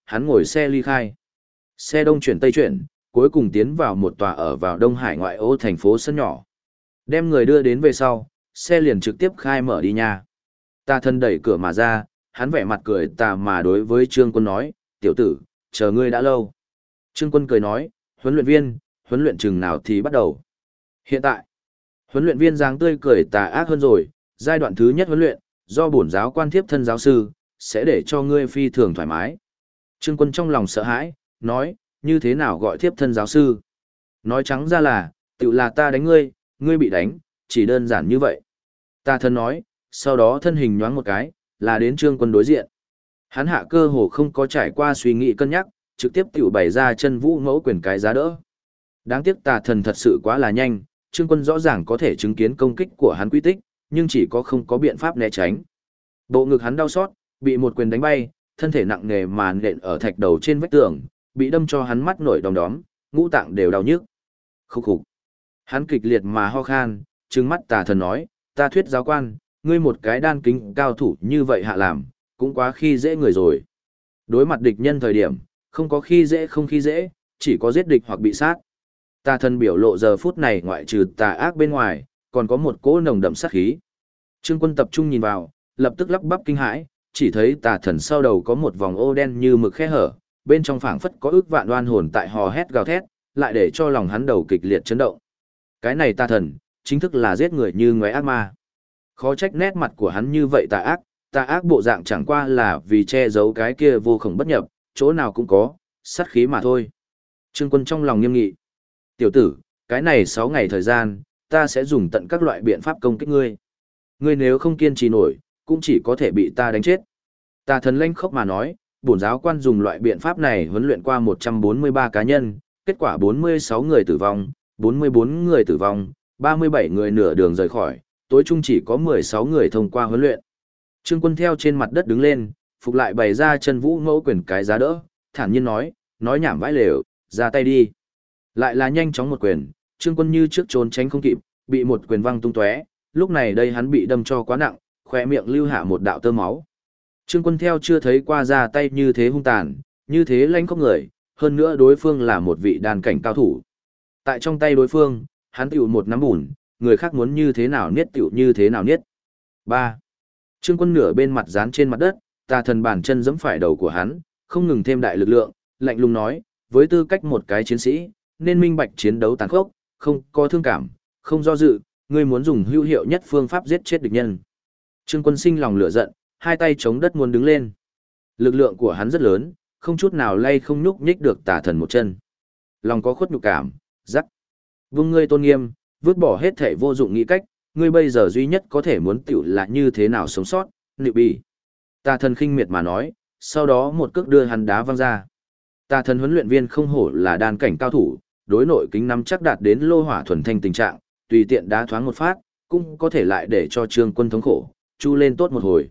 hắn ngồi xe ly khai. Xe đông chuyển tây chuyển, cuối cùng tiến vào một tòa ở vào Đông Hải ngoại ô thành phố sân nhỏ. Đem người đưa đến về sau, xe liền trực tiếp khai mở đi nha. Tà thần đẩy cửa mà ra, hắn vẻ mặt cười tà mà đối với Trương Quân nói, tiểu tử, chờ ngươi đã lâu. Trương Quân cười nói, huấn luyện viên, huấn luyện chừng nào thì bắt đầu. Hiện tại, huấn luyện viên dáng tươi cười tà ác hơn rồi, giai đoạn thứ nhất huấn luyện, do bổn giáo quan thiếp thân giáo sư, sẽ để cho ngươi phi thường thoải mái. Trương Quân trong lòng sợ hãi, nói, như thế nào gọi thiếp thân giáo sư? Nói trắng ra là, tự là ta đánh ngươi, ngươi bị đánh, chỉ đơn giản như vậy. Tà thần nói, sau đó thân hình nhoáng một cái, là đến Trương Quân đối diện. Hắn hạ cơ hồ không có trải qua suy nghĩ cân nhắc, trực tiếp tiểu bày ra chân vũ ngẫu quyền cái giá đỡ. Đáng tiếc tà thần thật sự quá là nhanh, Trương Quân rõ ràng có thể chứng kiến công kích của hắn quy tích, nhưng chỉ có không có biện pháp né tránh. Bộ ngực hắn đau xót, bị một quyền đánh bay, thân thể nặng nề mà nện ở thạch đầu trên vách tường, bị đâm cho hắn mắt nổi đom đóm, ngũ tạng đều đau nhức. Khúc khục. Hắn kịch liệt mà ho khan, trừng mắt tà thần nói, ta thuyết giáo quan, ngươi một cái đan kính cao thủ như vậy hạ làm, cũng quá khi dễ người rồi. Đối mặt địch nhân thời điểm, không có khi dễ không khi dễ, chỉ có giết địch hoặc bị sát. Tà thần biểu lộ giờ phút này ngoại trừ tà ác bên ngoài, còn có một cỗ nồng đậm sát khí. Trương Quân tập trung nhìn vào, lập tức lắp bắp kinh hãi, chỉ thấy tà thần sau đầu có một vòng ô đen như mực khe hở, bên trong phảng phất có ước vạn oan hồn tại hò hét gào thét, lại để cho lòng hắn đầu kịch liệt chấn động. Cái này tà thần, chính thức là giết người như ngoé ác ma. Khó trách nét mặt của hắn như vậy tà ác bộ dạng chẳng qua là vì che giấu cái kia vô khổng bất nhập, chỗ nào cũng có, sát khí mà thôi. Trương Quân trong lòng nghiêm nghị. Tiểu tử, cái này 6 ngày thời gian, ta sẽ dùng tận các loại biện pháp công kích ngươi. Ngươi nếu không kiên trì nổi, cũng chỉ có thể bị ta đánh chết. Tà thần lanh khốc mà nói, bổn giáo quan dùng loại biện pháp này huấn luyện qua 143 cá nhân, kết quả 46 người tử vong, 44 người tử vong, 37 người nửa đường rời khỏi, tối chung chỉ có 16 người thông qua huấn luyện. Trương Quân theo trên mặt đất đứng lên, phục lại bày ra chân vũ ngẫu quyền cái giá đỡ, thản nhiên nói nhảm vãi lều, ra tay đi. Lại là nhanh chóng một quyền, Trương Quân như trước trốn tránh không kịp, bị một quyền văng tung tóe, lúc này đây hắn bị đâm cho quá nặng, khóe miệng lưu hạ một đạo tơ máu. Trương Quân theo chưa thấy qua ra tay như thế hung tàn, như thế lanh khóc người, hơn nữa đối phương là một vị đàn cảnh cao thủ. Tại trong tay đối phương, hắn tiểu một nắm bùn, người khác muốn như thế nào niết tiểu như thế nào niết. 3. Trương Quân nửa bên mặt dán trên mặt đất, tà thần bàn chân giẫm phải đầu của hắn, không ngừng thêm đại lực lượng, lạnh lùng nói, với tư cách một cái chiến sĩ, nên minh bạch chiến đấu tàn khốc, không có thương cảm, không do dự, ngươi muốn dùng hữu hiệu nhất phương pháp giết chết địch nhân. Trương Quân sinh lòng lửa giận, hai tay chống đất muốn đứng lên. Lực lượng của hắn rất lớn, không chút nào lay không nhúc nhích được tà thần một chân. Lòng có khuất nhục cảm, rắc. Vung ngươi tôn nghiêm, vứt bỏ hết thể vô dụng nghĩ cách, ngươi bây giờ duy nhất có thể muốn tiểu là như thế nào sống sót, nịu bì. Tà thần khinh miệt mà nói, sau đó một cước đưa hắn đá văng ra. Tà thần huấn luyện viên không hổ là đan cảnh cao thủ, đối nội kính nắm chắc đạt đến lô hỏa thuần thanh tình trạng, tùy tiện đá thoáng một phát, cũng có thể lại để cho Trương Quân thống khổ, chu lên tốt một hồi.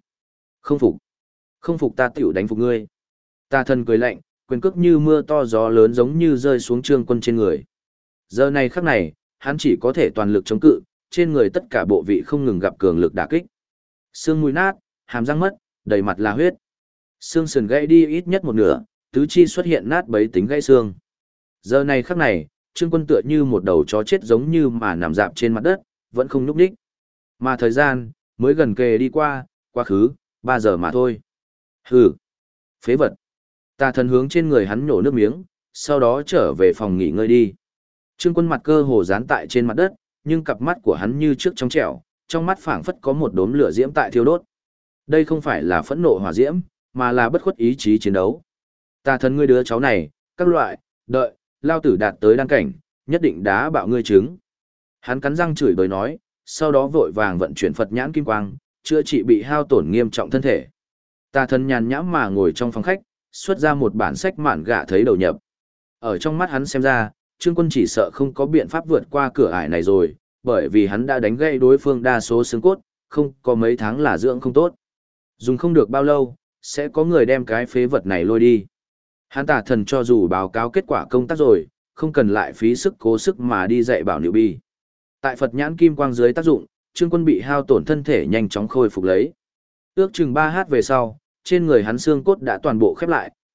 Không phục ta tiểu đánh phục ngươi. Tà thần cười lạnh, quyền cước như mưa to gió lớn giống như rơi xuống Trương Quân trên người. Giờ này khắc này, hắn chỉ có thể toàn lực chống cự, trên người tất cả bộ vị không ngừng gặp cường lực đả kích. Xương mũi nát, hàm răng mất, đầy mặt là huyết. Xương sườn gãy đi ít nhất một nửa, tứ chi xuất hiện nát bấy tính gãy xương. Giờ này khắc này, Trương Quân tựa như một đầu chó chết giống như mà nằm dạp trên mặt đất, vẫn không nhúc nhích. Mà thời gian, mới gần kề đi qua, quá khứ, 3 giờ mà thôi. Hừ, phế vật. Tà thần hướng trên người hắn nhổ nước miếng, sau đó trở về phòng nghỉ ngơi đi. Trương Quân mặt cơ hồ dán tại trên mặt đất, nhưng cặp mắt của hắn như trước trong trẻo, trong mắt phảng phất có một đốm lửa diễm tại thiêu đốt. Đây không phải là phẫn nộ hỏa diễm, mà là bất khuất ý chí chiến đấu. Tà thần ngươi đứa cháu này, các loại, đợi, lao tử đạt tới đăng cảnh, nhất định đá bạo ngươi trứng. Hắn cắn răng chửi bới nói, sau đó vội vàng vận chuyển Phật nhãn kim quang, chữa trị bị hao tổn nghiêm trọng thân thể. Tà thần nhàn nhãm mà ngồi trong phòng khách, xuất ra một bản sách mạn gạ thấy đầu nhập. Ở trong mắt hắn xem ra, Trương Quân chỉ sợ không có biện pháp vượt qua cửa ải này rồi, bởi vì hắn đã đánh gãy đối phương đa số xương cốt, không có mấy tháng là dưỡng không tốt. Dùng không được bao lâu, sẽ có người đem cái phế vật này lôi đi. Hắn tà thần cho dù báo cáo kết quả công tác rồi, không cần lại phí sức cố sức mà đi dạy bảo Niệu Bi. Tại Phật nhãn kim quang dưới tác dụng, Trương Quân bị hao tổn thân thể nhanh chóng khôi phục lấy. Ước chừng 3h về sau, trên người hắn xương cốt đã toàn bộ khép lại,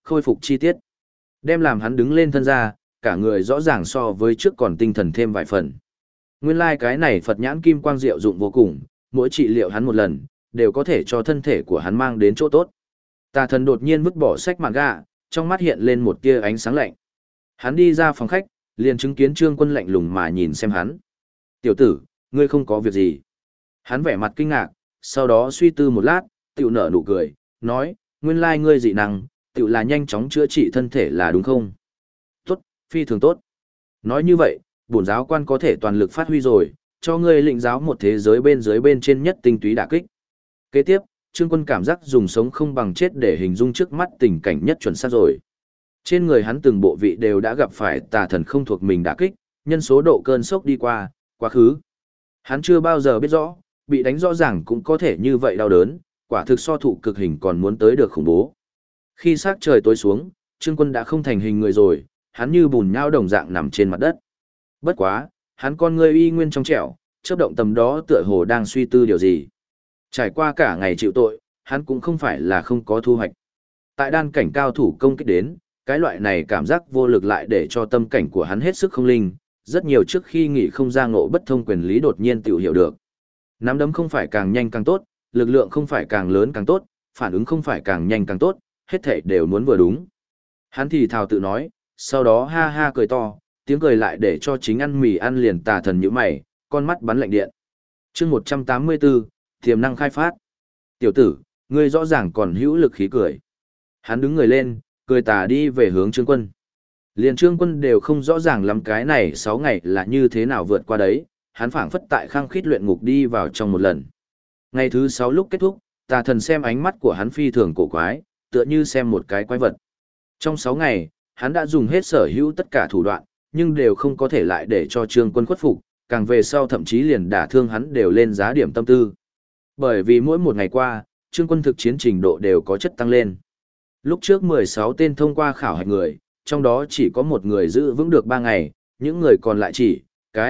khôi phục chi tiết. Đem làm hắn đứng lên thân ra, cả người rõ ràng so với trước còn tinh thần thêm vài phần. Nguyên lai cái này Phật nhãn kim quang diệu dụng vô cùng, mỗi trị liệu hắn một lần, đều có thể cho thân thể của hắn mang đến chỗ tốt. Tà thần đột nhiên vứt bỏ sách manga, trong mắt hiện lên một tia ánh sáng lạnh. Hắn đi ra phòng khách, liền chứng kiến Trương Quân lạnh lùng mà nhìn xem hắn. Tiểu tử, ngươi không có việc gì. Hắn vẻ mặt kinh ngạc, sau đó suy tư một lát, tiểu nở nụ cười, nói, nguyên lai ngươi dị năng, tiểu là nhanh chóng chữa trị thân thể là đúng không? Tốt, phi thường tốt. Nói như vậy, bổn giáo quan có thể toàn lực phát huy rồi, cho ngươi lĩnh giáo một thế giới bên dưới bên trên nhất tinh túy đả kích. Kế tiếp, Trương Quân cảm giác dùng sống không bằng chết để hình dung trước mắt tình cảnh nhất chuẩn xác rồi. Trên người hắn từng bộ vị đều đã gặp phải tà thần không thuộc mình đả kích, nhân số độ cơn sốc đi qua, quá khứ. Hắn chưa bao giờ biết rõ, bị đánh rõ ràng cũng có thể như vậy đau đớn, quả thực so thụ cực hình còn muốn tới được khủng bố. Khi sắc trời tối xuống, Trương Quân đã không thành hình người rồi, hắn như bùn nhão đồng dạng nằm trên mặt đất. Bất quá, hắn con ngươi y nguyên trong trẻo, chớp động tầm đó tựa hồ đang suy tư điều gì. Trải qua cả ngày chịu tội, hắn cũng không phải là không có thu hoạch. Tại đan cảnh cao thủ công kích đến, cái loại này cảm giác vô lực lại để cho tâm cảnh của hắn hết sức không linh, rất nhiều trước khi nghỉ không ra ngộ bất thông quyền lý đột nhiên tự hiểu được. Nắm đấm không phải càng nhanh càng tốt, lực lượng không phải càng lớn càng tốt, phản ứng không phải càng nhanh càng tốt, hết thảy đều muốn vừa đúng. Hắn thì thào tự nói, sau đó ha ha cười to, tiếng cười lại để cho chính ăn mì ăn liền tà thần như mày, con mắt bắn lạnh điện. chương 184, tiềm năng khai phát. Tiểu tử, ngươi rõ ràng còn hữu lực khí cười. Hắn đứng người lên, cười tà đi về hướng Trương Quân. Liền Trương Quân đều không rõ ràng lắm cái này 6 ngày là như thế nào vượt qua đấy, hắn phảng phất tại khăng khít luyện ngục đi vào trong một lần. Ngày thứ 6 lúc kết thúc, tà thần xem ánh mắt của hắn phi thường cổ quái, tựa như xem một cái quái vật. Trong 6 ngày, hắn đã dùng hết sở hữu tất cả thủ đoạn, nhưng đều không có thể lại để cho Trương Quân khuất phục, càng về sau thậm chí liền đả thương hắn đều lên giá điểm tâm tư. Bởi vì mỗi một ngày qua, Trương Quân thực chiến trình độ đều có chất tăng lên. Lúc trước 16 tên thông qua khảo hạch người, trong đó chỉ có một người giữ vững được 3 ngày, những người còn lại chỉ,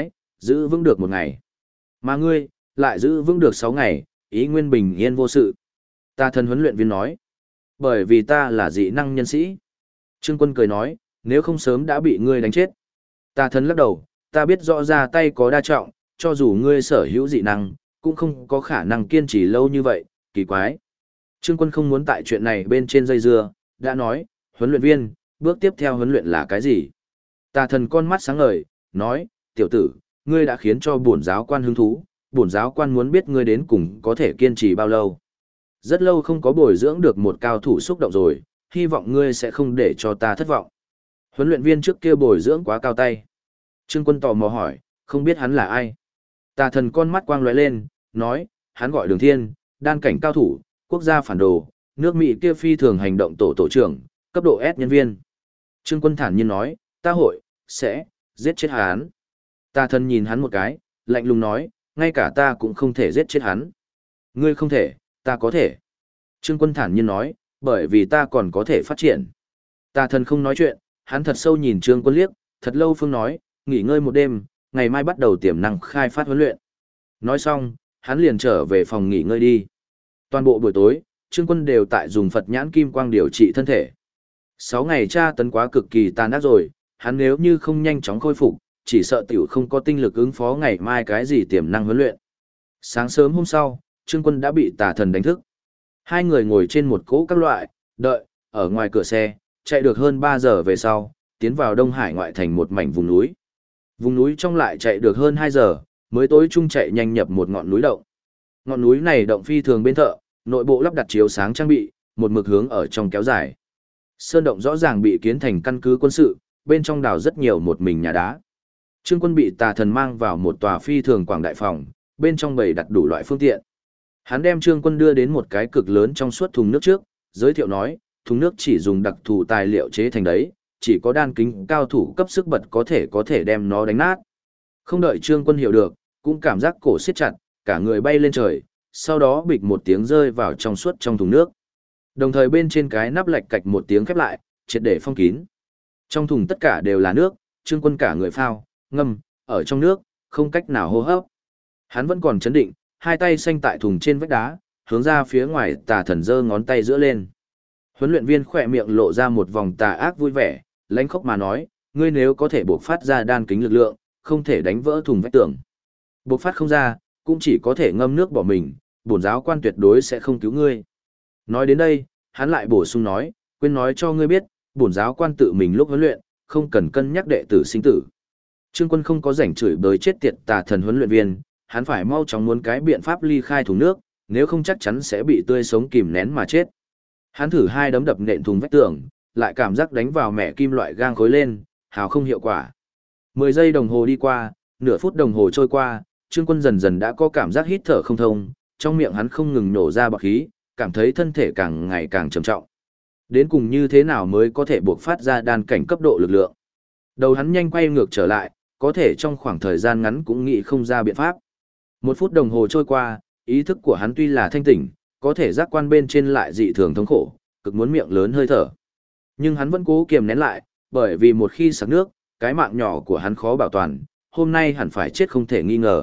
giữ vững được 1 ngày. Mà ngươi, lại giữ vững được 6 ngày, ý nguyên bình yên vô sự. Ta thần huấn luyện viên nói, bởi vì ta là dị năng nhân sĩ. Trương Quân cười nói, nếu không sớm đã bị ngươi đánh chết. Ta thần lắc đầu, ta biết rõ ra tay có đa trọng, cho dù ngươi sở hữu dị năng, cũng không có khả năng kiên trì lâu như vậy, kỳ quái. Trương Quân không muốn tại chuyện này bên trên dây dưa, đã nói, huấn luyện viên, bước tiếp theo huấn luyện là cái gì? Tà thần con mắt sáng ngời, nói, tiểu tử, ngươi đã khiến cho bổn giáo quan hứng thú, bổn giáo quan muốn biết ngươi đến cùng có thể kiên trì bao lâu. Rất lâu không có bồi dưỡng được một cao thủ xúc động rồi, hy vọng ngươi sẽ không để cho ta thất vọng. Huấn luyện viên trước kia bồi dưỡng quá cao tay. Trương Quân tò mò hỏi, không biết hắn là ai? Tà thần con mắt quang lóe lên, nói, hắn gọi Đường Thiên, đan cảnh cao thủ, quốc gia phản đồ, nước Mỹ kia phi thường hành động tổ trưởng, cấp độ S nhân viên. Trương Quân thản nhiên nói, ta sẽ giết chết hắn. Tà thần nhìn hắn một cái, lạnh lùng nói, ngay cả ta cũng không thể giết chết hắn. Ngươi không thể, ta có thể. Trương Quân thản nhiên nói, bởi vì ta còn có thể phát triển. Tà thần không nói chuyện, hắn thật sâu nhìn Trương Quân liếc, thật lâu phương nói, nghỉ ngơi một đêm, ngày mai bắt đầu tiềm năng khai phát huấn luyện. Nói xong, hắn liền trở về phòng nghỉ ngơi đi. Toàn bộ buổi tối, Trương Quân đều tại dùng Phật nhãn kim quang điều trị thân thể. 6 ngày tra tấn quá cực kỳ tàn ác rồi, hắn nếu như không nhanh chóng khôi phục, chỉ sợ tiểu không có tinh lực ứng phó ngày mai cái gì tiềm năng huấn luyện. Sáng sớm hôm sau, Trương Quân đã bị tà thần đánh thức. Hai người ngồi trên một cỗ các loại, đợi, ở ngoài cửa xe, chạy được hơn 3 giờ về sau, tiến vào Đông Hải ngoại thành một mảnh vùng núi. Vùng núi trong lại chạy được hơn 2 giờ, mới tối trung chạy nhanh nhập một ngọn núi động. Ngọn núi này động phi thường bên thợ, nội bộ lắp đặt chiếu sáng trang bị, một mực hướng ở trong kéo dài. Sơn động rõ ràng bị kiến thành căn cứ quân sự, bên trong đào rất nhiều một mình nhà đá. Trương Quân bị tà thần mang vào một tòa phi thường quảng đại phòng, bên trong bày đặt đủ loại phương tiện. Hắn đem Trương Quân đưa đến một cái cực lớn trong suốt thùng nước trước, giới thiệu nói, thùng nước chỉ dùng đặc thù tài liệu chế thành đấy, chỉ có đan kính cao thủ cấp sức bật có thể đem nó đánh nát. Không đợi Trương Quân hiểu được, cũng cảm giác cổ siết chặt, cả người bay lên trời, sau đó bịch một tiếng rơi vào trong suốt trong thùng nước. Đồng thời bên trên cái nắp lạch cạch một tiếng khép lại, triệt để phong kín. Trong thùng tất cả đều là nước, Trương Quân cả người phao, ngâm, ở trong nước, không cách nào hô hấp. Hắn vẫn còn chấn định, hai tay xanh tại thùng trên vách đá, hướng ra phía ngoài tà thần giơ ngón tay giữa lên. Huấn luyện viên khỏe miệng lộ ra một vòng tà ác vui vẻ, lãnh khốc mà nói, ngươi nếu có thể bộc phát ra đan kính lực lượng, không thể đánh vỡ thùng vách tường. Bộc phát không ra, cũng chỉ có thể ngâm nước bỏ mình, bổn giáo quan tuyệt đối sẽ không cứu ngươi. Nói đến đây, hắn lại bổ sung nói, quên nói cho ngươi biết, bổn giáo quan tự mình lúc huấn luyện, không cần cân nhắc đệ tử sinh tử. Trương Quân không có rảnh chửi bới chết tiệt tà thần huấn luyện viên, hắn phải mau chóng muốn cái biện pháp ly khai thùng nước, nếu không chắc chắn sẽ bị tươi sống kìm nén mà chết. Hắn thử hai đấm đập nện thùng vách tường, lại cảm giác đánh vào mẹ kim loại gang khối lên, hào không hiệu quả. 10 giây đồng hồ đi qua, nửa phút đồng hồ trôi qua, Trương Quân dần dần đã có cảm giác hít thở không thông, trong miệng hắn không ngừng nổ ra bọt khí, cảm thấy thân thể càng ngày càng trầm trọng. Đến cùng như thế nào mới có thể buộc phát ra đan cảnh cấp độ lực lượng? Đầu hắn nhanh quay ngược trở lại, có thể trong khoảng thời gian ngắn cũng nghĩ không ra biện pháp. 1 phút đồng hồ trôi qua, ý thức của hắn tuy là thanh tỉnh, có thể giác quan bên trên lại dị thường thống khổ, cực muốn miệng lớn hơi thở. Nhưng hắn vẫn cố kiềm nén lại, bởi vì một khi sặc nước, cái mạng nhỏ của hắn khó bảo toàn, hôm nay hẳn phải chết không thể nghi ngờ.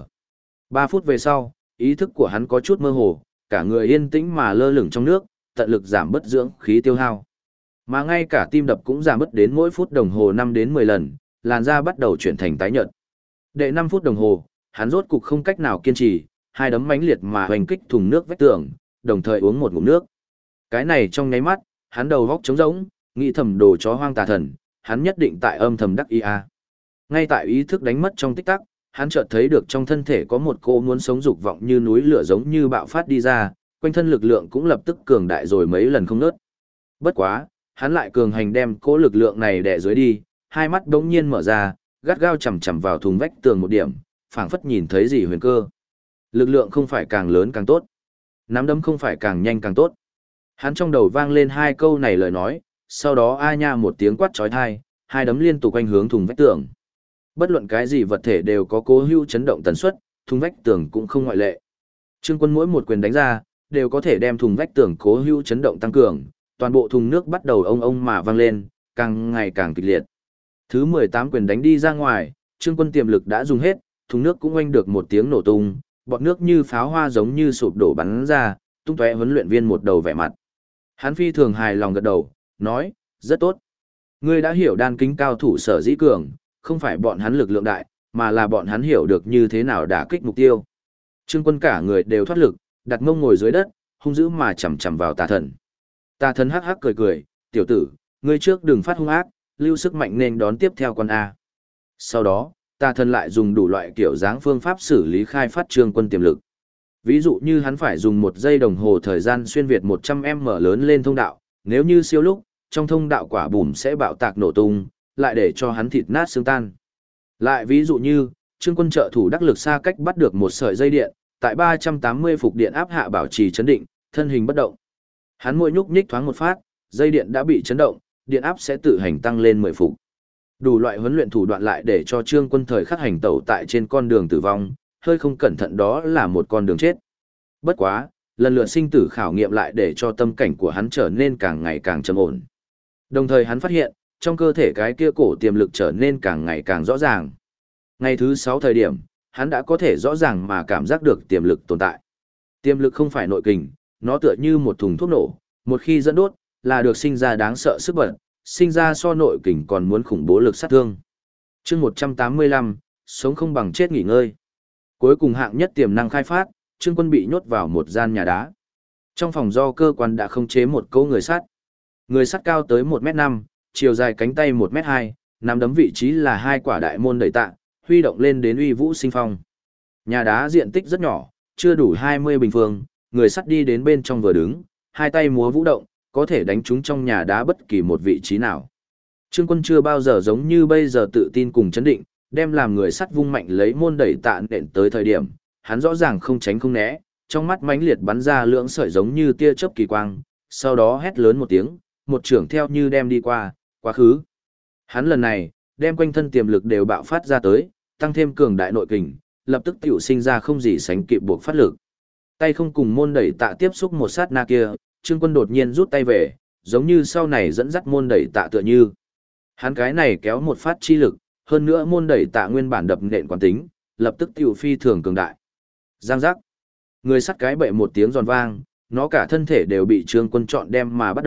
3 phút về sau, ý thức của hắn có chút mơ hồ, cả người yên tĩnh mà lơ lửng trong nước, tận lực giảm bớt dưỡng khí tiêu hao. Mà ngay cả tim đập cũng giảm bớt đến mỗi phút đồng hồ 5 đến 10 lần, làn da bắt đầu chuyển thành tái nhợt. Đệ 5 phút đồng hồ, hắn rốt cục không cách nào kiên trì, hai đấm mãnh liệt mà hoành kích thùng nước vách tường, đồng thời uống một ngụm nước. Cái này trong nháy mắt, hắn đầu góc trống rỗng, nghĩ thầm đồ chó hoang tà thần, hắn nhất định tại âm thầm đắc ý a. Ngay tại ý thức đánh mất trong tích tắc, hắn chợt thấy được trong thân thể có một cô muốn sống dục vọng như núi lửa giống như bạo phát đi ra, quanh thân lực lượng cũng lập tức cường đại rồi mấy lần không ngớt. Bất quá, hắn lại cường hành đem cỗ lực lượng này đè dưới đi, hai mắt đống nhiên mở ra, gắt gao chằm chằm vào thùng vách tường một điểm, phảng phất nhìn thấy gì huyền cơ. Lực lượng không phải càng lớn càng tốt, nắm đấm không phải càng nhanh càng tốt. Hắn trong đầu vang lên hai câu này lời nói, sau đó a nha một tiếng quát chói tai, hai đấm liên tục quanh hướng thùng vách tường. Bất luận cái gì vật thể đều có cố hữu chấn động tần suất, thùng vách tường cũng không ngoại lệ. Trương Quân mỗi một quyền đánh ra, đều có thể đem thùng vách tường cố hữu chấn động tăng cường, toàn bộ thùng nước bắt đầu ông ông mà vang lên, càng ngày càng kịch liệt. Thứ 18 quyền đánh đi ra ngoài, Trương Quân tiềm lực đã dùng hết, thùng nước cũng oanh được một tiếng nổ tung, bọt nước như pháo hoa giống như sụp đổ bắn ra, tung tóe huấn luyện viên một đầu vẻ mặt. Hắn phi thường hài lòng gật đầu, nói, rất tốt. Ngươi đã hiểu đan kính cao thủ sở dĩ cường, không phải bọn hắn lực lượng đại, mà là bọn hắn hiểu được như thế nào đả kích mục tiêu. Trương Quân cả người đều thoát lực, đặt mông ngồi dưới đất, hung dữ mà chầm chầm vào tà thần. Tà thần hắc hắc cười cười, tiểu tử, ngươi trước đừng phát hung ác, lưu sức mạnh nên đón tiếp theo con A. Sau đó, tà thần lại dùng đủ loại kiểu dáng phương pháp xử lý khai phát Trương Quân tiềm lực. Ví dụ như hắn phải dùng 1 giây đồng hồ thời gian xuyên việt 100m lớn lên thông đạo, nếu như siêu lúc, trong thông đạo quả bùm sẽ bạo tạc nổ tung, lại để cho hắn thịt nát xương tan. Lại ví dụ như, Trương Quân trợ thủ đắc lực xa cách bắt được một sợi dây điện, tại 380 phục điện áp hạ bảo trì chấn định, thân hình bất động. Hắn mỗi nhúc nhích thoáng một phát, dây điện đã bị chấn động, điện áp sẽ tự hành tăng lên 10 phục. Đủ loại huấn luyện thủ đoạn lại để cho Trương Quân thời khắc hành tẩu tại trên con đường tử vong, hơi không cẩn thận đó là một con đường chết. Bất quá, lần lượt sinh tử khảo nghiệm lại để cho tâm cảnh của hắn trở nên càng ngày càng trầm ổn. Đồng thời hắn phát hiện, trong cơ thể cái kia cổ tiềm lực trở nên càng ngày càng rõ ràng. Ngày thứ 6 thời điểm, hắn đã có thể rõ ràng mà cảm giác được tiềm lực tồn tại. Tiềm lực không phải nội kình, nó tựa như một thùng thuốc nổ, một khi dẫn đốt, là được sinh ra đáng sợ sức bật, sinh ra so nội kình còn muốn khủng bố lực sát thương. Chương 185, sống không bằng chết nghỉ ngơi. Cuối cùng hạng nhất tiềm năng khai phát, Trương Quân bị nhốt vào một gian nhà đá. Trong phòng do cơ quan đã khống chế một cỗ người sắt. Người sắt cao tới 1m5, chiều dài cánh tay 1m2, nắm đấm vị trí là 2 quả đại môn đẩy tạ, huy động lên đến uy vũ sinh phong. Nhà đá diện tích rất nhỏ, chưa đủ 20 bình phương, người sắt đi đến bên trong vừa đứng, hai tay múa vũ động, có thể đánh trúng trong nhà đá bất kỳ một vị trí nào. Trương Quân chưa bao giờ giống như bây giờ tự tin cùng chấn định, đem làm người sắt vung mạnh lấy môn đẩy tạ nện tới thời điểm, hắn rõ ràng không tránh không né, trong mắt mãnh liệt bắn ra lưỡng sợi giống như tia chớp kỳ quang, sau đó hét lớn một tiếng, một trưởng theo như đem đi qua, quá khứ. Hắn lần này, đem quanh thân tiềm lực đều bạo phát ra tới, tăng thêm cường đại nội kình, lập tức tiểu sinh ra không gì sánh kịp buộc phát lực. Tay không cùng môn đẩy tạ tiếp xúc một sát na kia, Trương Quân đột nhiên rút tay về, giống như sau này dẫn dắt môn đẩy tạ tựa như. Hắn cái này kéo một phát chi lực, hơn nữa môn đẩy tạ nguyên bản đập nện quán tính, lập tức tiểu phi thường cường đại. Giang giác. Người sắt cái bệ một tiếng giòn vang, nó cả thân thể đều bị Trương Quân chọn đem mà bắt đầu,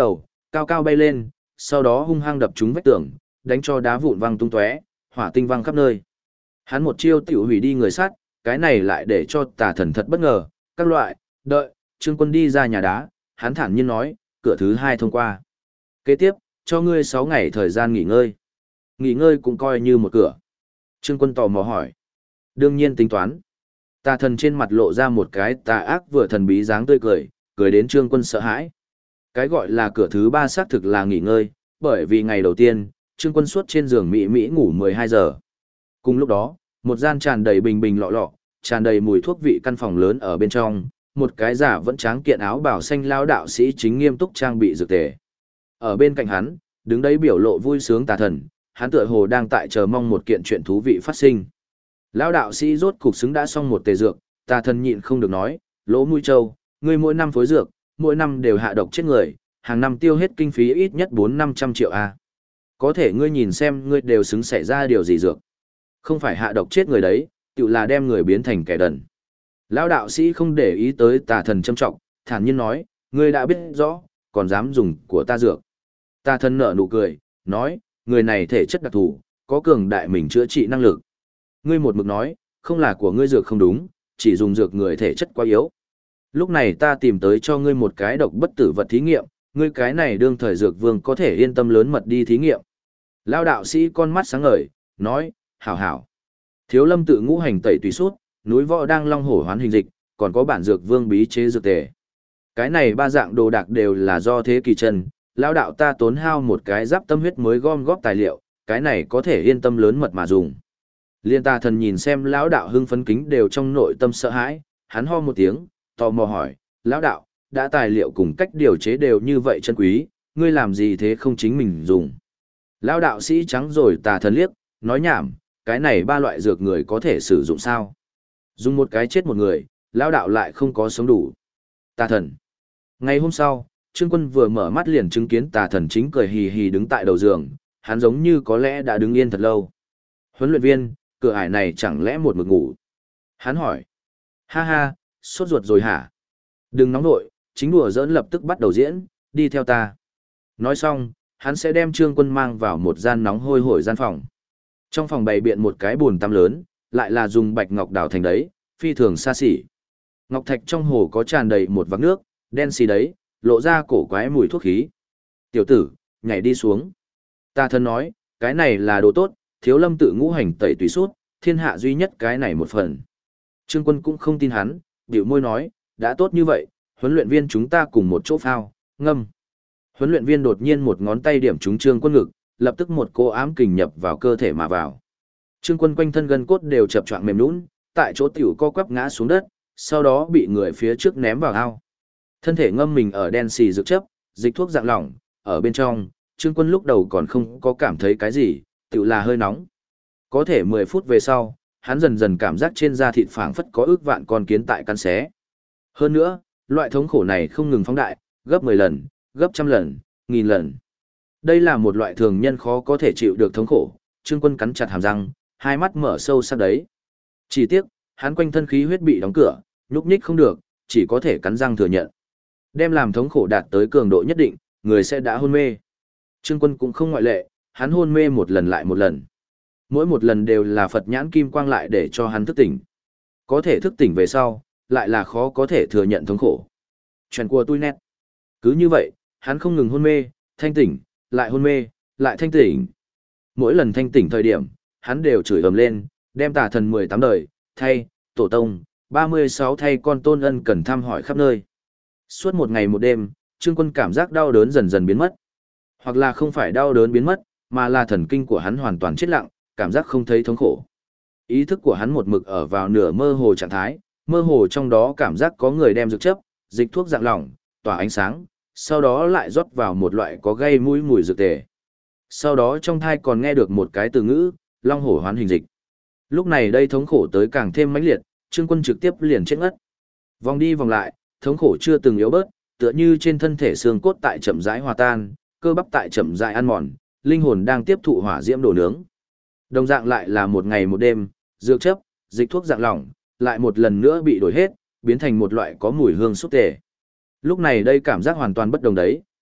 cao cao bay lên, sau đó hung hăng đập trúng vách tường, đánh cho đá vụn văng tung tóe, hỏa tinh văng khắp nơi. Hắn một chiêu tiểu hủy đi người sắt, cái này lại để cho Tà Thần thật bất ngờ, các loại, đợi, Trương Quân đi ra nhà đá, hắn thản nhiên nói, cửa thứ 2 thông qua. Kế tiếp, cho ngươi 6 ngày thời gian nghỉ ngơi. Nghỉ ngơi cũng coi như một cửa. Trương Quân tò mò hỏi. Đương nhiên tính toán. Tà Thần trên mặt lộ ra một cái tà ác vừa thần bí dáng tươi cười, cười đến Trương Quân sợ hãi. Cái gọi là cửa thứ 3 xác thực là nghỉ ngơi, bởi vì ngày đầu tiên, Trương Quân suốt trên giường mỹ ngủ 12 giờ. Cùng lúc đó, một gian tràn đầy bình bình lọ lọ, tràn đầy mùi thuốc vị căn phòng lớn ở bên trong, một cái giả vẫn tráng kiện áo bào xanh lao đạo sĩ chính nghiêm túc trang bị dược tề. Ở bên cạnh hắn, đứng đấy biểu lộ vui sướng Tà Thần, hắn tựa hồ đang tại chờ mong một kiện chuyện thú vị phát sinh. Lão đạo sĩ rốt cục xứng đã xong một tề dược, Tà Thần nhịn không được nói, Lỗ Mũi Châu, ngươi mỗi năm phối dược, mỗi năm đều hạ độc chết người, hàng năm tiêu hết kinh phí ít nhất 400-500 triệu a. Có thể ngươi nhìn xem ngươi đều xứng xảy ra điều gì dược. Không phải hạ độc chết người đấy, tự là đem người biến thành kẻ đần. Lão đạo sĩ không để ý tới Tà Thần châm trọng, thản nhiên nói, ngươi đã biết rõ, còn dám dùng của ta dược. Tà Thần nở nụ cười, nói, người này thể chất đặc thù, có cường đại mình chữa trị năng lực. Ngươi một mực nói, không là của ngươi dược không đúng, chỉ dùng dược người thể chất quá yếu. Lúc này ta tìm tới cho ngươi một cái độc bất tử vật thí nghiệm, ngươi cái này đương thời dược vương có thể yên tâm lớn mật đi thí nghiệm. Lão đạo sĩ con mắt sáng ngời, nói, hảo hảo. Thiếu Lâm tự ngũ hành tẩy tùy sút, núi võ đang long hổ hoán hình dịch, còn có bản dược vương bí chế dược tề. Cái này 3 dạng đồ đạc đều là do thế kỳ chân, lão đạo ta tốn hao một cái giáp tâm huyết mới gom góp tài liệu, cái này có thể yên tâm lớn mật mà dùng. Liên Tà Thần nhìn xem lão đạo hưng phấn kính đều trong nội tâm sợ hãi, hắn ho một tiếng, tò mò hỏi, lão đạo, đã tài liệu cùng cách điều chế đều như vậy chân quý, ngươi làm gì thế không chính mình dùng. Lão đạo sĩ trắng rồi Tà Thần liếc, nói nhảm, cái này 3 loại dược người có thể sử dụng sao? Dùng một cái chết một người, lão đạo lại không có sống đủ. Tà Thần. Ngày hôm sau, Trương Quân vừa mở mắt liền chứng kiến Tà Thần chính cười hì hì đứng tại đầu giường, hắn giống như có lẽ đã đứng yên thật lâu. Huấn luyện viên, cửa ải này chẳng lẽ một mực ngủ? Hắn hỏi. Ha ha, sốt ruột rồi hả? Đừng nóng nội, chính đùa giỡn lập tức bắt đầu diễn, đi theo ta. Nói xong, hắn sẽ đem Trương Quân mang vào một gian nóng hôi hổi gian phòng. Trong phòng bày biện một cái bồn tắm lớn, lại là dùng bạch ngọc đào thành đấy, phi thường xa xỉ. Ngọc thạch trong hồ có tràn đầy một vạc nước, đen xì đấy, lộ ra cổ quái mùi thuốc khí. Tiểu tử, nhảy đi xuống. Tà Thần nói, cái này là đồ tốt, Thiếu Lâm tự ngũ hành tẩy tùy sút, thiên hạ duy nhất cái này một phần. Trương Quân cũng không tin hắn, bĩu môi nói, đã tốt như vậy, huấn luyện viên chúng ta cùng một chỗ phao, ngâm. Huấn luyện viên đột nhiên một ngón tay điểm trúng Trương Quân ngực, lập tức một cô ám kình nhập vào cơ thể mà vào. Trương Quân quanh thân gân cốt đều chập choạng mềm nhũn, tại chỗ tiểu co quắp ngã xuống đất, sau đó bị người phía trước ném vào ao. Thân thể ngâm mình ở đen xì dược chấp, dịch thuốc dạng lỏng, ở bên trong, Trương Quân lúc đầu còn không có cảm thấy cái gì, tự là hơi nóng. Có thể 10 phút về sau, hắn dần dần cảm giác trên da thịt phảng phất có ước vạn con kiến tại căn xé. Hơn nữa, loại thống khổ này không ngừng phóng đại, gấp 10 lần, gấp trăm lần, nghìn lần. Đây là một loại thường nhân khó có thể chịu được thống khổ, Trương Quân cắn chặt hàm răng, hai mắt mở sâu sắc đấy. Chỉ tiếc, hắn quanh thân khí huyết bị đóng cửa, nhúc nhích không được, chỉ có thể cắn răng thừa nhận. Đem làm thống khổ đạt tới cường độ nhất định, người sẽ đã hôn mê. Trương Quân cũng không ngoại lệ, hắn hôn mê một lần lại một lần. Mỗi một lần đều là Phật nhãn kim quang lại để cho hắn thức tỉnh. Có thể thức tỉnh về sau, lại là khó có thể thừa nhận thống khổ. Chuyện của tôi nét. Cứ như vậy, hắn không ngừng hôn mê, thanh tỉnh, lại hôn mê, lại thanh tỉnh. Mỗi lần thanh tỉnh thời điểm, hắn đều chửi ầm lên, đem Tà Thần 18 đời, thay, tổ tông, 36 thay con tôn ân cần thăm hỏi khắp nơi. Suốt một ngày một đêm, Trương Quân cảm giác đau đớn dần dần biến mất. Hoặc là không phải đau đớn biến mất, mà là thần kinh của hắn hoàn toàn chết lặng, cảm giác không thấy thống khổ. Ý thức của hắn một mực ở vào nửa mơ hồ trạng thái, mơ hồ trong đó cảm giác có người đem dược chấp, dịch thuốc dạng lỏng, tỏa ánh sáng, sau đó lại rót vào một loại có gây mũi mùi dược tề. Sau đó trong thai còn nghe được một cái từ ngữ, long hổ hoán hình dịch. Lúc này đây thống khổ tới càng thêm mãnh liệt, Trương Quân trực tiếp liền chết ngất. Vòng đi vòng lại, thống khổ chưa từng yếu bớt, tựa như trên thân thể xương cốt tại chậm rãi hòa tan, cơ bắp tại chậm rãi ăn mòn, linh hồn đang tiếp thụ hỏa diễm đổ nướng. Đồng dạng lại là một ngày một đêm, dược chấp, dịch thuốc dạng lỏng, lại một lần nữa bị đổi hết, biến thành một loại có mùi hương xúc tề. Lúc này đây cảm giác hoàn toàn bất đồng đấy,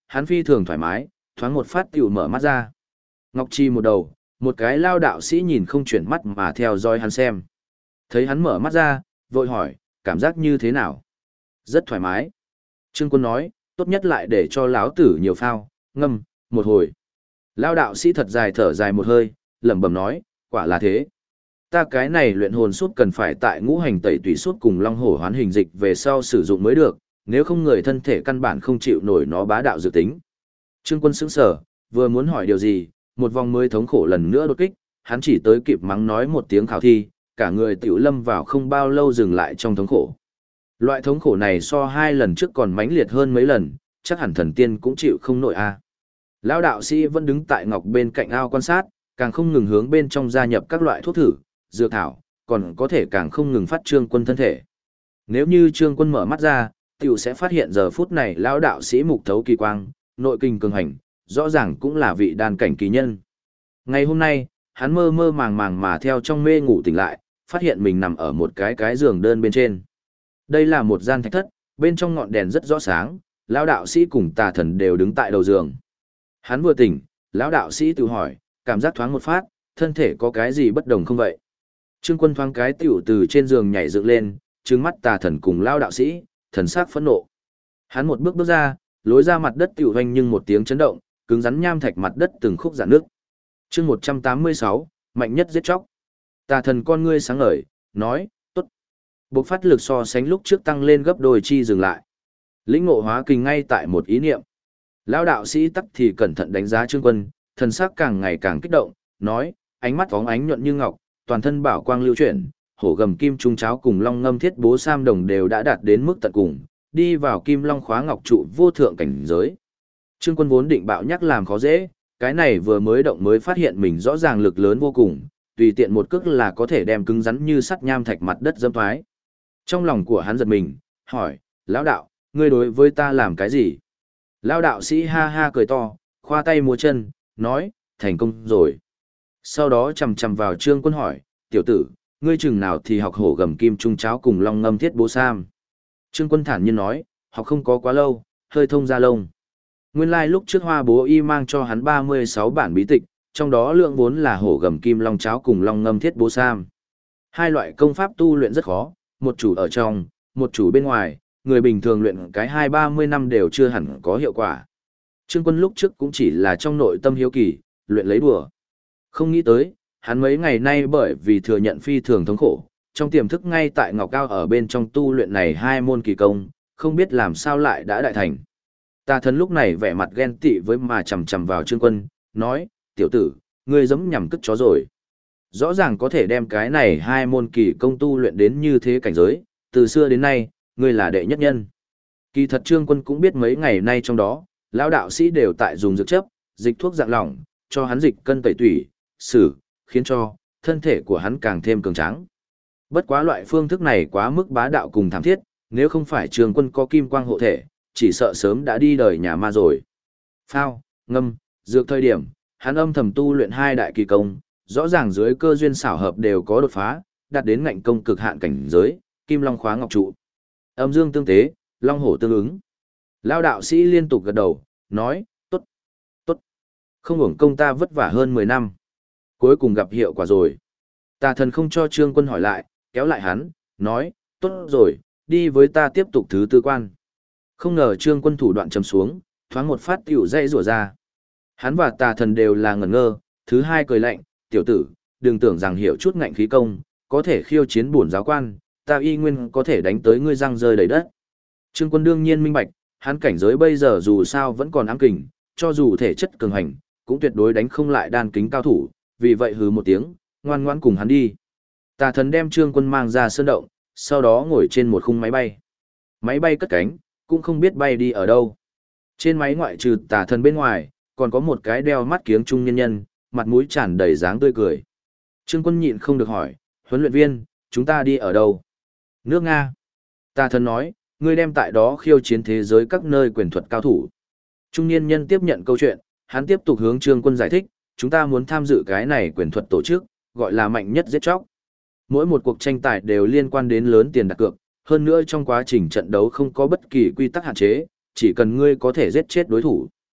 hắn phi thường thoải mái, thoáng một phát tiểu mở mắt ra. Ngọc Chi một đầu, một cái lao đạo sĩ nhìn không chuyển mắt mà theo dõi hắn xem. Thấy hắn mở mắt ra, vội hỏi, cảm giác như thế nào? Rất thoải mái. Trương Quân nói, tốt nhất lại để cho lão tử nhiều phao, ngâm, một hồi. Lao đạo sĩ thật dài thở dài một hơi, lẩm bẩm nói, quả là thế. Ta cái này luyện hồn sút cần phải tại ngũ hành tẩy tùy sút cùng long hổ hoán hình dịch về sau sử dụng mới được, nếu không người thân thể căn bản không chịu nổi nó bá đạo dự tính. Trương Quân sững sờ, vừa muốn hỏi điều gì, một vòng mới thống khổ lần nữa đột kích, hắn chỉ tới kịp mắng nói một tiếng khảo thi, cả người tiểu lâm vào không bao lâu dừng lại trong thống khổ. Loại thống khổ này so 2 lần trước còn mãnh liệt hơn mấy lần, chắc hẳn thần tiên cũng chịu không nổi a. Lão đạo sĩ vẫn đứng tại ngọc bên cạnh ao quan sát, càng không ngừng hướng bên trong gia nhập các loại thuốc thử, dược thảo, còn có thể càng không ngừng phát Trương Quân thân thể. Nếu như Trương Quân mở mắt ra, tiểu sẽ phát hiện giờ phút này lão đạo sĩ mục thấu kỳ quang, nội kinh cường hành, rõ ràng cũng là vị đan cảnh kỳ nhân. Ngày hôm nay, hắn mơ mơ màng màng mà theo trong mê ngủ tỉnh lại, phát hiện mình nằm ở một cái giường đơn bên trên. Đây là một gian thạch thất, bên trong ngọn đèn rất rõ sáng, lão đạo sĩ cùng tà thần đều đứng tại đầu giường. Hắn vừa tỉnh, lão đạo sĩ tự hỏi, cảm giác thoáng một phát, thân thể có cái gì bất đồng không vậy? Trương Quân thoáng cái tiểu từ trên giường nhảy dựng lên, trừng mắt tà thần cùng lão đạo sĩ, thần sắc phẫn nộ. Hắn một bước bước ra, lối ra mặt đất tiểu hoành nhưng một tiếng chấn động, cứng rắn nham thạch mặt đất từng khúc rạn nước. Chương 186, mạnh nhất giết chóc. Tà thần con ngươi sáng ngời, nói, tốt. Bộc phát lực so sánh lúc trước tăng lên gấp đôi chi dừng lại. Lĩnh ngộ hóa kinh ngay tại một ý niệm. Lão đạo sĩ tắc thì cẩn thận đánh giá Trương Quân, thần sắc càng ngày càng kích động, nói, ánh mắt phóng ánh nhuận như ngọc, toàn thân bảo quang lưu chuyển, hổ gầm kim trung cháo cùng long ngâm thiết bố sam đồng đều đã đạt đến mức tận cùng, đi vào kim long khóa ngọc trụ vô thượng cảnh giới. Trương Quân vốn định bạo nhắc làm khó dễ, cái này vừa mới động mới phát hiện mình rõ ràng lực lớn vô cùng, tùy tiện một cước là có thể đem cứng rắn như sắt nham thạch mặt đất dâm thoái. Trong lòng của hắn giật mình, hỏi, lão đạo, ngươi đối với ta làm cái gì? Lão đạo sĩ ha ha cười to, khoa tay múa chân, nói, thành công rồi. Sau đó chầm chầm vào Trương Quân hỏi, tiểu tử, ngươi chừng nào thì học hổ gầm kim trung cháo cùng long ngâm thiết bố sam. Trương Quân thản nhiên nói, học không có quá lâu, hơi thông ra lông. Nguyên lai lúc trước Hoa Bố Y mang cho hắn 36 bản bí tịch, trong đó lượng vốn là hổ gầm kim long cháo cùng long ngâm thiết bố sam. Hai loại công pháp tu luyện rất khó, một chủ ở trong, một chủ bên ngoài, người bình thường luyện cái 20-30 năm đều chưa hẳn có hiệu quả. Trương Quân lúc trước cũng chỉ là trong nội tâm hiếu kỳ, luyện lấy đùa. Không nghĩ tới, hắn mấy ngày nay bởi vì thừa nhận phi thường thống khổ, trong tiềm thức ngay tại Ngọc Cao ở bên trong tu luyện này 2 môn kỳ công, không biết làm sao lại đã đại thành. Tà thần lúc này vẻ mặt ghen tị với mà chầm chầm vào Trương Quân, nói, tiểu tử, ngươi giống nhằm cất chó rồi. Rõ ràng có thể đem cái này 2 môn kỳ công tu luyện đến như thế cảnh giới, từ xưa đến nay, ngươi là đệ nhất nhân. Kỳ thật Trương Quân cũng biết mấy ngày nay trong đó, lão đạo sĩ đều tại dùng dược chấp, dịch thuốc dạng lỏng, cho hắn dịch cân tẩy tủy, xử, khiến cho thân thể của hắn càng thêm cường tráng. Bất quá loại phương thức này quá mức bá đạo cùng thảm thiết, nếu không phải Trương Quân có kim quang hộ thể, chỉ sợ sớm đã đi đời nhà ma rồi. Phao, ngâm, dược thời điểm, hắn âm thầm tu luyện 2 đại kỳ công, rõ ràng dưới cơ duyên xảo hợp đều có đột phá, đạt đến ngạnh công cực hạn cảnh giới, kim long khóa ngọc trụ. Âm dương tương tế, long hổ tương ứng. Lão đạo sĩ liên tục gật đầu, nói, tốt, tốt. Không hưởng công ta vất vả hơn 10 năm. Cuối cùng gặp hiệu quả rồi. Tà thần không cho Trương Quân hỏi lại, kéo lại hắn, nói, tốt rồi, đi với ta tiếp tục thứ tư quan. Không ngờ Trương Quân thủ đoạn chấm xuống, thoáng một phát tiểu dây rủa ra. Hắn và tà thần đều là ngẩn ngơ, thứ hai cười lạnh, tiểu tử, đừng tưởng rằng hiểu chút ngạnh khí công, có thể khiêu chiến bổn giáo quan, ta y nguyên có thể đánh tới ngươi răng rơi đầy đất. Trương Quân đương nhiên minh bạch, hắn cảnh giới bây giờ dù sao vẫn còn ám kình, cho dù thể chất cường hành, cũng tuyệt đối đánh không lại đan kính cao thủ, vì vậy hừ một tiếng, ngoan ngoãn cùng hắn đi. Tà thần đem Trương Quân mang ra sơn động, sau đó ngồi trên một khung máy bay. Máy bay cất cánh, cũng không biết bay đi ở đâu. Trên máy ngoại trừ tà thần bên ngoài, còn có một cái đeo mắt kiếng trung nhân nhân, mặt mũi tràn đầy dáng tươi cười. Trương Quân nhịn không được hỏi, huấn luyện viên, chúng ta đi ở đâu? Nước Nga. Tà thần nói, ngươi đem tại đó khiêu chiến thế giới các nơi quyền thuật cao thủ. Trung niên nhân tiếp nhận câu chuyện, hắn tiếp tục hướng Trương Quân giải thích, chúng ta muốn tham dự cái này quyền thuật tổ chức, gọi là mạnh nhất giết chóc. Mỗi một cuộc tranh tài đều liên quan đến lớn tiền đặt cược, hơn nữa trong quá trình trận đấu không có bất kỳ quy tắc hạn chế, chỉ cần ngươi có thể giết chết đối thủ.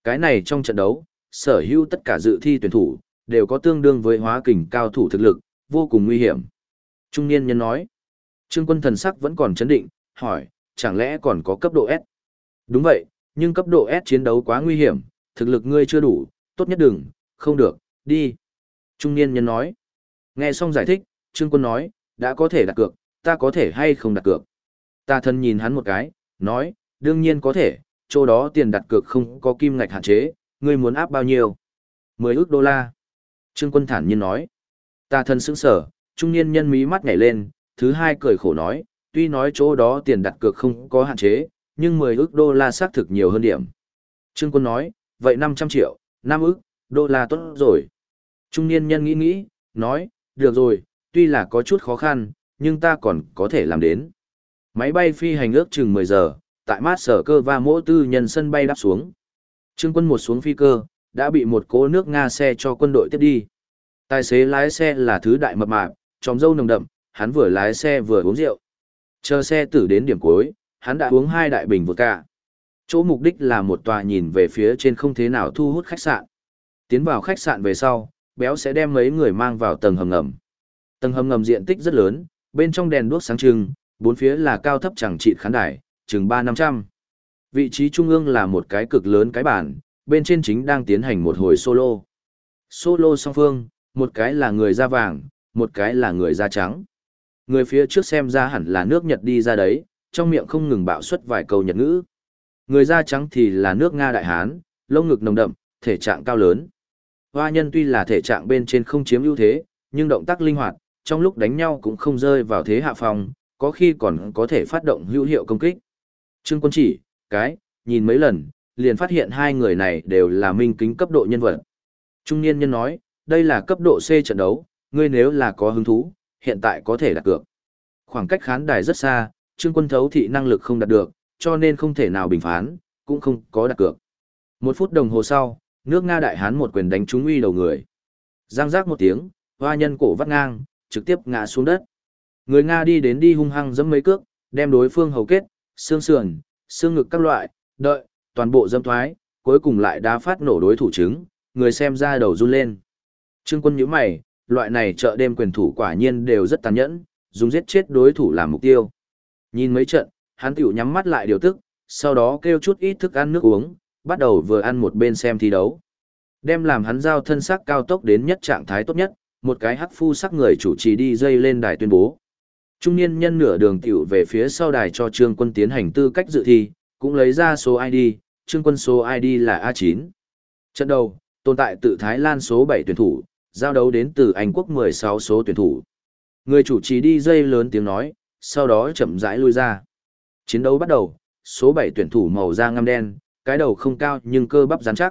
Cái này trong trận đấu, sở hữu tất cả dự thi tuyển thủ, đều có tương đương với hóa kình cao thủ thực lực, vô cùng nguy hiểm. Trung niên nhân nói, Trương Quân thần sắc vẫn còn chấn định, hỏi, chẳng lẽ còn có cấp độ S? Đúng vậy, nhưng cấp độ S chiến đấu quá nguy hiểm, thực lực ngươi chưa đủ, tốt nhất đừng, không được, đi. Trung niên nhân nói, nghe xong giải thích, Trương Quân nói, đã có thể đặt cược, ta có thể hay không đặt cược? Tà thần nhìn hắn một cái, nói, đương nhiên có thể, chỗ đó tiền đặt cược không có kim ngạch hạn chế, ngươi muốn áp bao nhiêu? 10 ức đô la. Trương Quân thản nhiên nói. Tà thần sững sở, trung niên nhân mí mắt nhảy lên, thứ hai cười khổ nói, tuy nói chỗ đó tiền đặt cược không có hạn chế, nhưng 10 ức đô la xác thực nhiều hơn điểm. Trương Quân nói, vậy 500 triệu, 5 ức đô la tốt rồi. Trung niên nhân nghĩ nghĩ, nói, được rồi, tuy là có chút khó khăn, nhưng ta còn có thể làm đến. Máy bay phi hành ước chừng 10 giờ, tại mát sở cơ và mỗ tư nhân sân bay đáp xuống. Trương Quân một xuống phi cơ, đã bị một cỗ nước Nga xe cho quân đội tiếp đi. Tài xế lái xe là thứ đại mập mạp, tròm râu nồng đậm, hắn vừa lái xe vừa uống rượu. Chờ xe tử đến điểm cuối, hắn đã uống 2 đại bình vodka. Chỗ mục đích là một tòa nhìn về phía trên không thế nào thu hút khách sạn. Tiến vào khách sạn về sau, béo sẽ đem mấy người mang vào tầng hầm ngầm. Tầng hầm ngầm diện tích rất lớn, bên trong đèn đuốc sáng trưng, bốn phía là cao thấp chẳng trị khán đài, chừng 300-500. Vị trí trung ương là một cái cực lớn cái bàn, bên trên chính đang tiến hành một hồi solo. Solo song phương, một cái là người da vàng, một cái là người da trắng. Người phía trước xem ra hẳn là nước Nhật đi ra đấy, trong miệng không ngừng bạo xuất vài câu Nhật ngữ. Người da trắng thì là nước Nga đại hán, lông ngực nồng đậm, thể trạng cao lớn. Hoa nhân tuy là thể trạng bên trên không chiếm ưu thế, nhưng động tác linh hoạt, trong lúc đánh nhau cũng không rơi vào thế hạ phòng, có khi còn có thể phát động hữu hiệu công kích. Trương Quân chỉ, nhìn mấy lần, liền phát hiện hai người này đều là minh kính cấp độ nhân vật. Trung niên nhân nói, đây là cấp độ C trận đấu, ngươi nếu là có hứng thú, hiện tại có thể đặt cược. Khoảng cách khán đài rất xa, Trương Quân thấu thị năng lực không đạt được, cho nên không thể nào bình phán, cũng không có đặt cược. 1 phút đồng hồ sau, nước Nga đại hán một quyền đánh trúng uy đầu người. Giang giác một tiếng, hoa nhân cổ vắt ngang, trực tiếp ngã xuống đất. Người Nga đi hung hăng giẫm mấy cước, đem đối phương hầu kết, xương sườn, xương ngực các loại, đợi, toàn bộ dâm thoái, cuối cùng lại đá phát nổ đối thủ trứng, người xem ra đầu run lên. Trương Quân nhíu mày, loại này chợ đêm quyền thủ quả nhiên đều rất tàn nhẫn, dùng giết chết đối thủ làm mục tiêu. Nhìn mấy trận, hắn tiểu nhắm mắt lại điều tức, sau đó kêu chút ít thức ăn nước uống, bắt đầu vừa ăn một bên xem thi đấu. Đem làm hắn giao thân sắc cao tốc đến nhất trạng thái tốt nhất, một cái hắc phu sắc người chủ trì đi dây lên đài tuyên bố. Trung niên nhân nửa đường tiểu về phía sau đài cho Trương Quân tiến hành tư cách dự thi, cũng lấy ra số ID, Trương Quân số ID là A9. Trận đầu, tồn tại từ Thái Lan số 7 tuyển thủ, giao đấu đến từ Anh quốc 16 số tuyển thủ. Người chủ trì đi dây lớn tiếng nói, sau đó chậm rãi lui ra. Chiến đấu bắt đầu, số 7 tuyển thủ màu da ngăm đen, cái đầu không cao nhưng cơ bắp rắn chắc.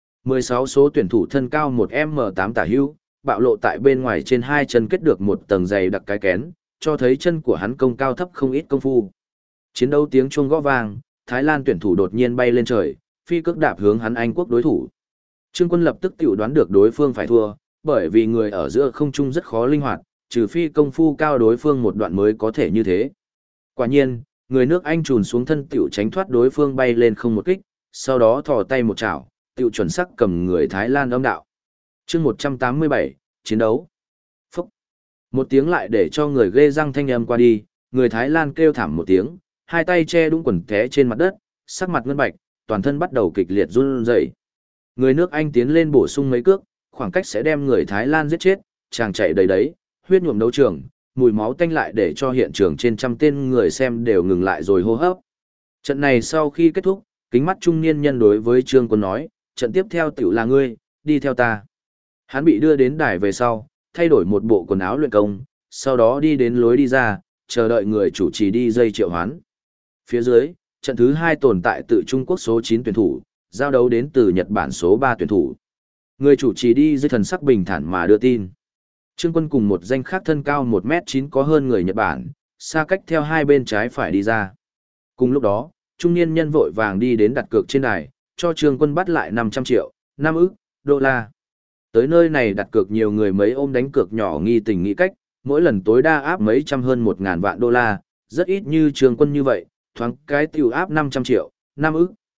16 số tuyển thủ thân cao 1m8 tả hữu, bạo lộ tại bên ngoài trên hai chân kết được một tầng dày đặc cái kén, cho thấy chân của hắn công cao thấp không ít công phu. Chiến đấu tiếng chuông gõ vang, Thái Lan tuyển thủ đột nhiên bay lên trời, phi cước đạp hướng hắn Anh quốc đối thủ. Trương Quân lập tức tiểu đoán được đối phương phải thua, bởi vì người ở giữa không trung rất khó linh hoạt, trừ phi công phu cao đối phương một đoạn mới có thể như thế. Quả nhiên, người nước Anh trùn xuống thân tiểu tránh thoát đối phương bay lên không một kích, sau đó thò tay một chảo, tiểu chuẩn sắc cầm người Thái Lan âm đạo. Chương 187, chiến đấu. Phúc. Một tiếng lại để cho người ghê răng thanh âm qua đi, người Thái Lan kêu thảm một tiếng, hai tay che đúng quần té trên mặt đất, sắc mặt ngân bạch, toàn thân bắt đầu kịch liệt run rẩy. Người nước Anh tiến lên bổ sung mấy cước, khoảng cách sẽ đem người Thái Lan giết chết, chàng chạy đầy đấy, huyết nhuộm đấu trường, mùi máu tanh lại để cho hiện trường trên trăm tên người xem đều ngừng lại rồi hô hấp. Trận này sau khi kết thúc, kính mắt trung niên nhân đối với Trương Quân nói, trận tiếp theo tiểu là ngươi, đi theo ta. Hắn bị đưa đến đài về sau, thay đổi một bộ quần áo luyện công, sau đó đi đến lối đi ra, chờ đợi người chủ trì đi dây triệu hoán. Phía dưới, trận thứ 2 tồn tại từ Trung Quốc số 9 tuyển thủ, giao đấu đến từ Nhật Bản số 3 tuyển thủ. Người chủ trì đi dây thần sắc bình thản mà đưa tin. Trương Quân cùng một danh khác thân cao 1m9 có hơn người Nhật Bản, xa cách theo hai bên trái phải đi ra. Cùng lúc đó, trung niên nhân vội vàng đi đến đặt cược trên đài, cho Trương Quân bắt lại 500 triệu, 5 ức đô la. Tới nơi này đặt cược nhiều người mấy ôm đánh cược nhỏ nghi tình nghĩ cách, mỗi lần tối đa áp mấy trăm hơn 1.000 vạn đô la, rất ít như Trương Quân như vậy, thoáng cái tiểu áp 500 triệu, 5 ức.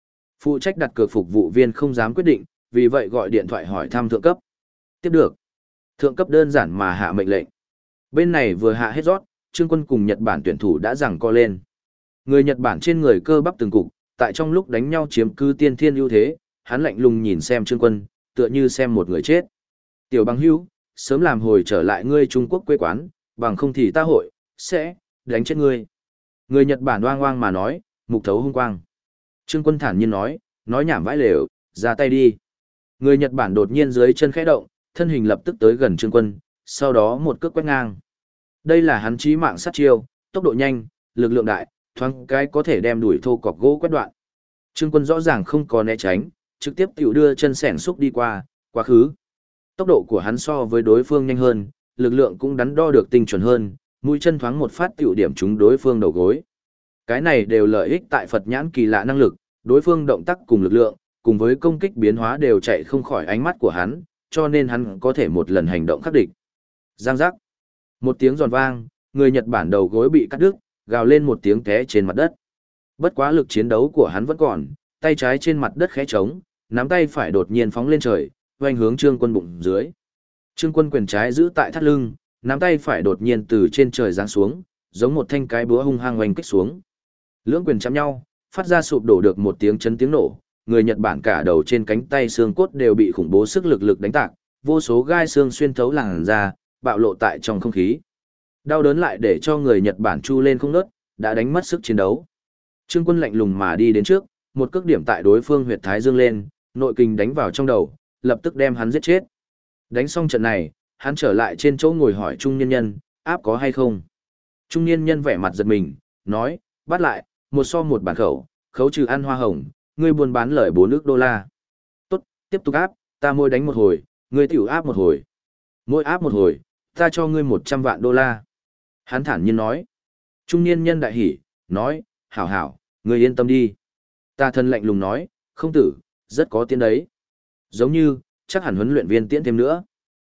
Phụ trách đặt cược phục vụ viên không dám quyết định, vì vậy gọi điện thoại hỏi thăm thượng cấp. Tiếp được. Thượng cấp đơn giản mà hạ mệnh lệnh. Bên này vừa hạ hết rót, Trương Quân cùng Nhật Bản tuyển thủ đã giằng co lên. Người Nhật Bản trên người cơ bắp từng cục, tại trong lúc đánh nhau chiếm cứ tiên thiên ưu thế, hắn lạnh lùng nhìn xem Trương Quân, tựa như xem một người chết. Tiểu bằng hữu, sớm làm hồi trở lại ngươi Trung Quốc quê quán, bằng không thì ta hội, sẽ, đánh chết ngươi. Người Nhật Bản oang oang mà nói, mục thấu hung quang. Trương Quân thản nhiên nói nhảm vãi lều, ra tay đi. Người Nhật Bản đột nhiên dưới chân khẽ động, thân hình lập tức tới gần Trương Quân, sau đó một cước quét ngang. Đây là hắn chí mạng sát chiêu, tốc độ nhanh, lực lượng đại, thoáng cái có thể đem đuổi thô cọc gỗ quét đoạn. Trương Quân rõ ràng không có né tránh, trực tiếp tiểu đưa chân sẻn xúc đi qua, quá khứ. Tốc độ của hắn so với đối phương nhanh hơn, lực lượng cũng đắn đo được tinh chuẩn hơn, mũi chân thoáng một phát tiểu điểm trúng đối phương đầu gối. Cái này đều lợi ích tại Phật nhãn kỳ lạ năng lực, đối phương động tác cùng lực lượng, cùng với công kích biến hóa đều chạy không khỏi ánh mắt của hắn, cho nên hắn có thể một lần hành động khắc địch. Giang giác. Một tiếng giòn vang, người Nhật Bản đầu gối bị cắt đứt, gào lên một tiếng té trên mặt đất. Bất quá lực chiến đấu của hắn vẫn còn, tay trái trên mặt đất khẽ trống, nắm tay phải đột nhiên phóng lên trời, oanh hướng Trương Quân bụng dưới. Trương Quân quyền trái giữ tại thắt lưng, nắm tay phải đột nhiên từ trên trời giáng xuống, giống một thanh cái búa hung hăng oanh kích xuống. Lưỡng quyền chạm nhau, phát ra sụp đổ được một tiếng chấn tiếng nổ, người Nhật Bản cả đầu trên cánh tay xương cốt đều bị khủng bố sức lực đánh tạc, vô số gai xương xuyên thấu làn da, bạo lộ tại trong không khí. Đau đớn lại để cho người Nhật Bản chu lên không ngớt, đã đánh mất sức chiến đấu. Trương Quân lạnh lùng mà đi đến trước, một cước điểm tại đối phương huyệt thái dương lên, nội kình đánh vào trong đầu, lập tức đem hắn giết chết. Đánh xong trận này, hắn trở lại trên chỗ ngồi hỏi trung niên nhân, áp có hay không? Trung niên nhân vẻ mặt giật mình, nói, bắt lại, một so một bản khẩu, khấu trừ ăn hoa hồng, ngươi buôn bán lời $4 ức. Tốt, tiếp tục áp, ta mỗi đánh một hồi, ngươi tiểu áp một hồi. Mỗi áp một hồi, ta cho ngươi $100 vạn. Hắn thản nhiên nói. Trung niên nhân đại hỉ, nói, hảo hảo, ngươi yên tâm đi. Ta thân lạnh lùng nói, không tử, rất có tiến đấy. Giống như, chắc hẳn huấn luyện viên tiễn thêm nữa.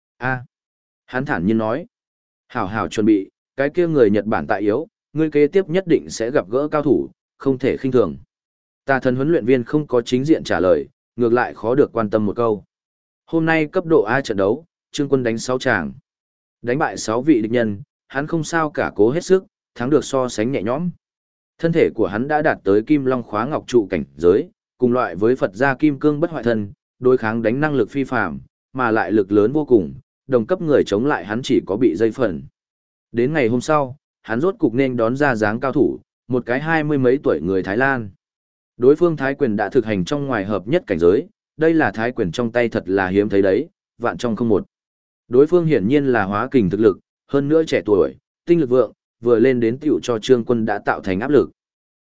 Hắn thản nhiên nói. Hảo hảo chuẩn bị, cái kia người Nhật Bản tại yếu, ngươi kế tiếp nhất định sẽ gặp gỡ cao thủ, không thể khinh thường. Ta thân huấn luyện viên không có chính diện trả lời, ngược lại khó được quan tâm một câu. Hôm nay cấp độ A trận đấu, Trương Quân đánh 6 tràng. Đánh bại 6 vị địch nhân, hắn không sao cả cố hết sức, thắng được so sánh nhẹ nhõm. Thân thể của hắn đã đạt tới Kim Long Khóa Ngọc trụ cảnh giới, cùng loại với Phật gia Kim Cương bất hoại thân, đối kháng đánh năng lực phi phàm, mà lại lực lớn vô cùng, đồng cấp người chống lại hắn chỉ có bị dây phần. Đến ngày hôm sau, hắn rốt cục nên đón ra dáng cao thủ, một cái 20 mấy tuổi người Thái Lan. Đối phương Thái quyền đã thực hành trong ngoài hợp nhất cảnh giới, đây là Thái quyền trong tay thật là hiếm thấy đấy, vạn trong không một. Đối phương hiển nhiên là hóa kình thực lực, hơn nữa trẻ tuổi, tinh lực vượng, vừa lên đến tiểu cho Trương Quân đã tạo thành áp lực.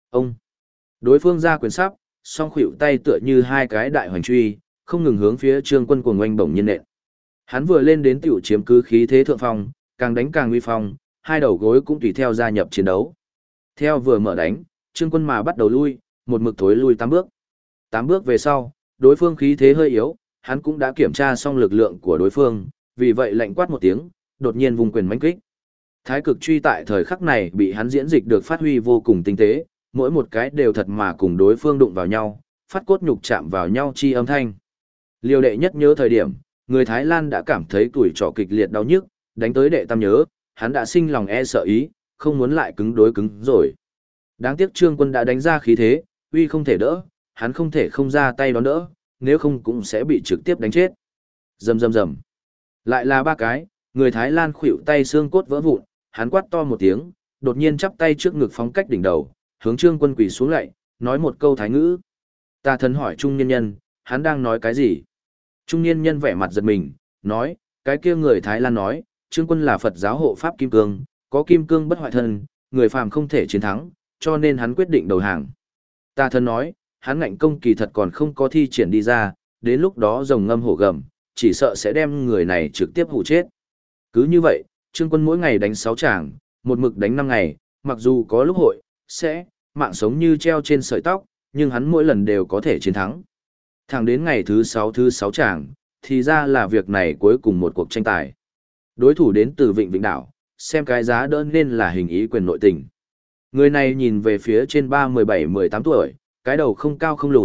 Đối phương ra quyền sắp, song khuỷu tay tựa như hai cái đại hoành truy, không ngừng hướng phía Trương Quân cuồng oanh bổng nhiên nện. Hắn vừa lên đến tiểu chiếm cứ khí thế thượng phong, càng đánh càng uy phong, hai đầu gối cũng tùy theo gia nhập chiến đấu. Theo vừa mở đánh, Trương Quân mà bắt đầu lui, một mực thối lui 8 bước. 8 bước về sau, đối phương khí thế hơi yếu, hắn cũng đã kiểm tra xong lực lượng của đối phương, vì vậy lạnh quát một tiếng, đột nhiên vùng quyền mãnh kích. Thái cực truy tại thời khắc này bị hắn diễn dịch được phát huy vô cùng tinh tế, mỗi một cái đều thật mà cùng đối phương đụng vào nhau, phát cốt nhục chạm vào nhau chi âm thanh. Liều đệ nhất nhớ thời điểm, người Thái Lan đã cảm thấy tuổi trọ kịch liệt đau nhức, đánh tới đệ tam nhớ, hắn đã sinh lòng e sợ ý, không muốn lại cứng đối cứng rồi. Đáng tiếc Trương Quân đã đánh ra khí thế, uy không thể đỡ, hắn không thể không ra tay đón đỡ, nếu không cũng sẽ bị trực tiếp đánh chết. Rầm rầm rầm. Lại là 3 cái, người Thái Lan khuỵu tay xương cốt vỡ vụn, hắn quát to một tiếng, đột nhiên chắp tay trước ngực phóng cách đỉnh đầu, hướng Trương Quân quỳ xuống lạy, nói một câu thái ngữ. Ta thần hỏi trung niên nhân, hắn đang nói cái gì? Trung niên nhân vẻ mặt giật mình, nói, cái kia người Thái Lan nói, Trương Quân là Phật giáo hộ pháp kim cương, có kim cương bất hoại thân, người phàm không thể chiến thắng, cho nên hắn quyết định đầu hàng. Ta thần nói, hắn ngạnh công kỳ thật còn không có thi triển đi ra, đến lúc đó rồng ngâm hổ gầm, chỉ sợ sẽ đem người này trực tiếp hụ chết. Cứ như vậy, Trương Quân mỗi ngày đánh 6 tràng, một mực đánh 5 ngày, mặc dù có lúc hội, sẽ, mạng sống như treo trên sợi tóc, nhưng hắn mỗi lần đều có thể chiến thắng. Thẳng đến ngày thứ 6 tràng, thì ra là việc này cuối cùng một cuộc tranh tài. Đối thủ đến từ Vịnh Vịnh Đảo, xem cái giá đỡ nên là hình ý quyền nội tình. Người này nhìn về phía trên 17-18 tuổi, cái đầu không cao không lùn,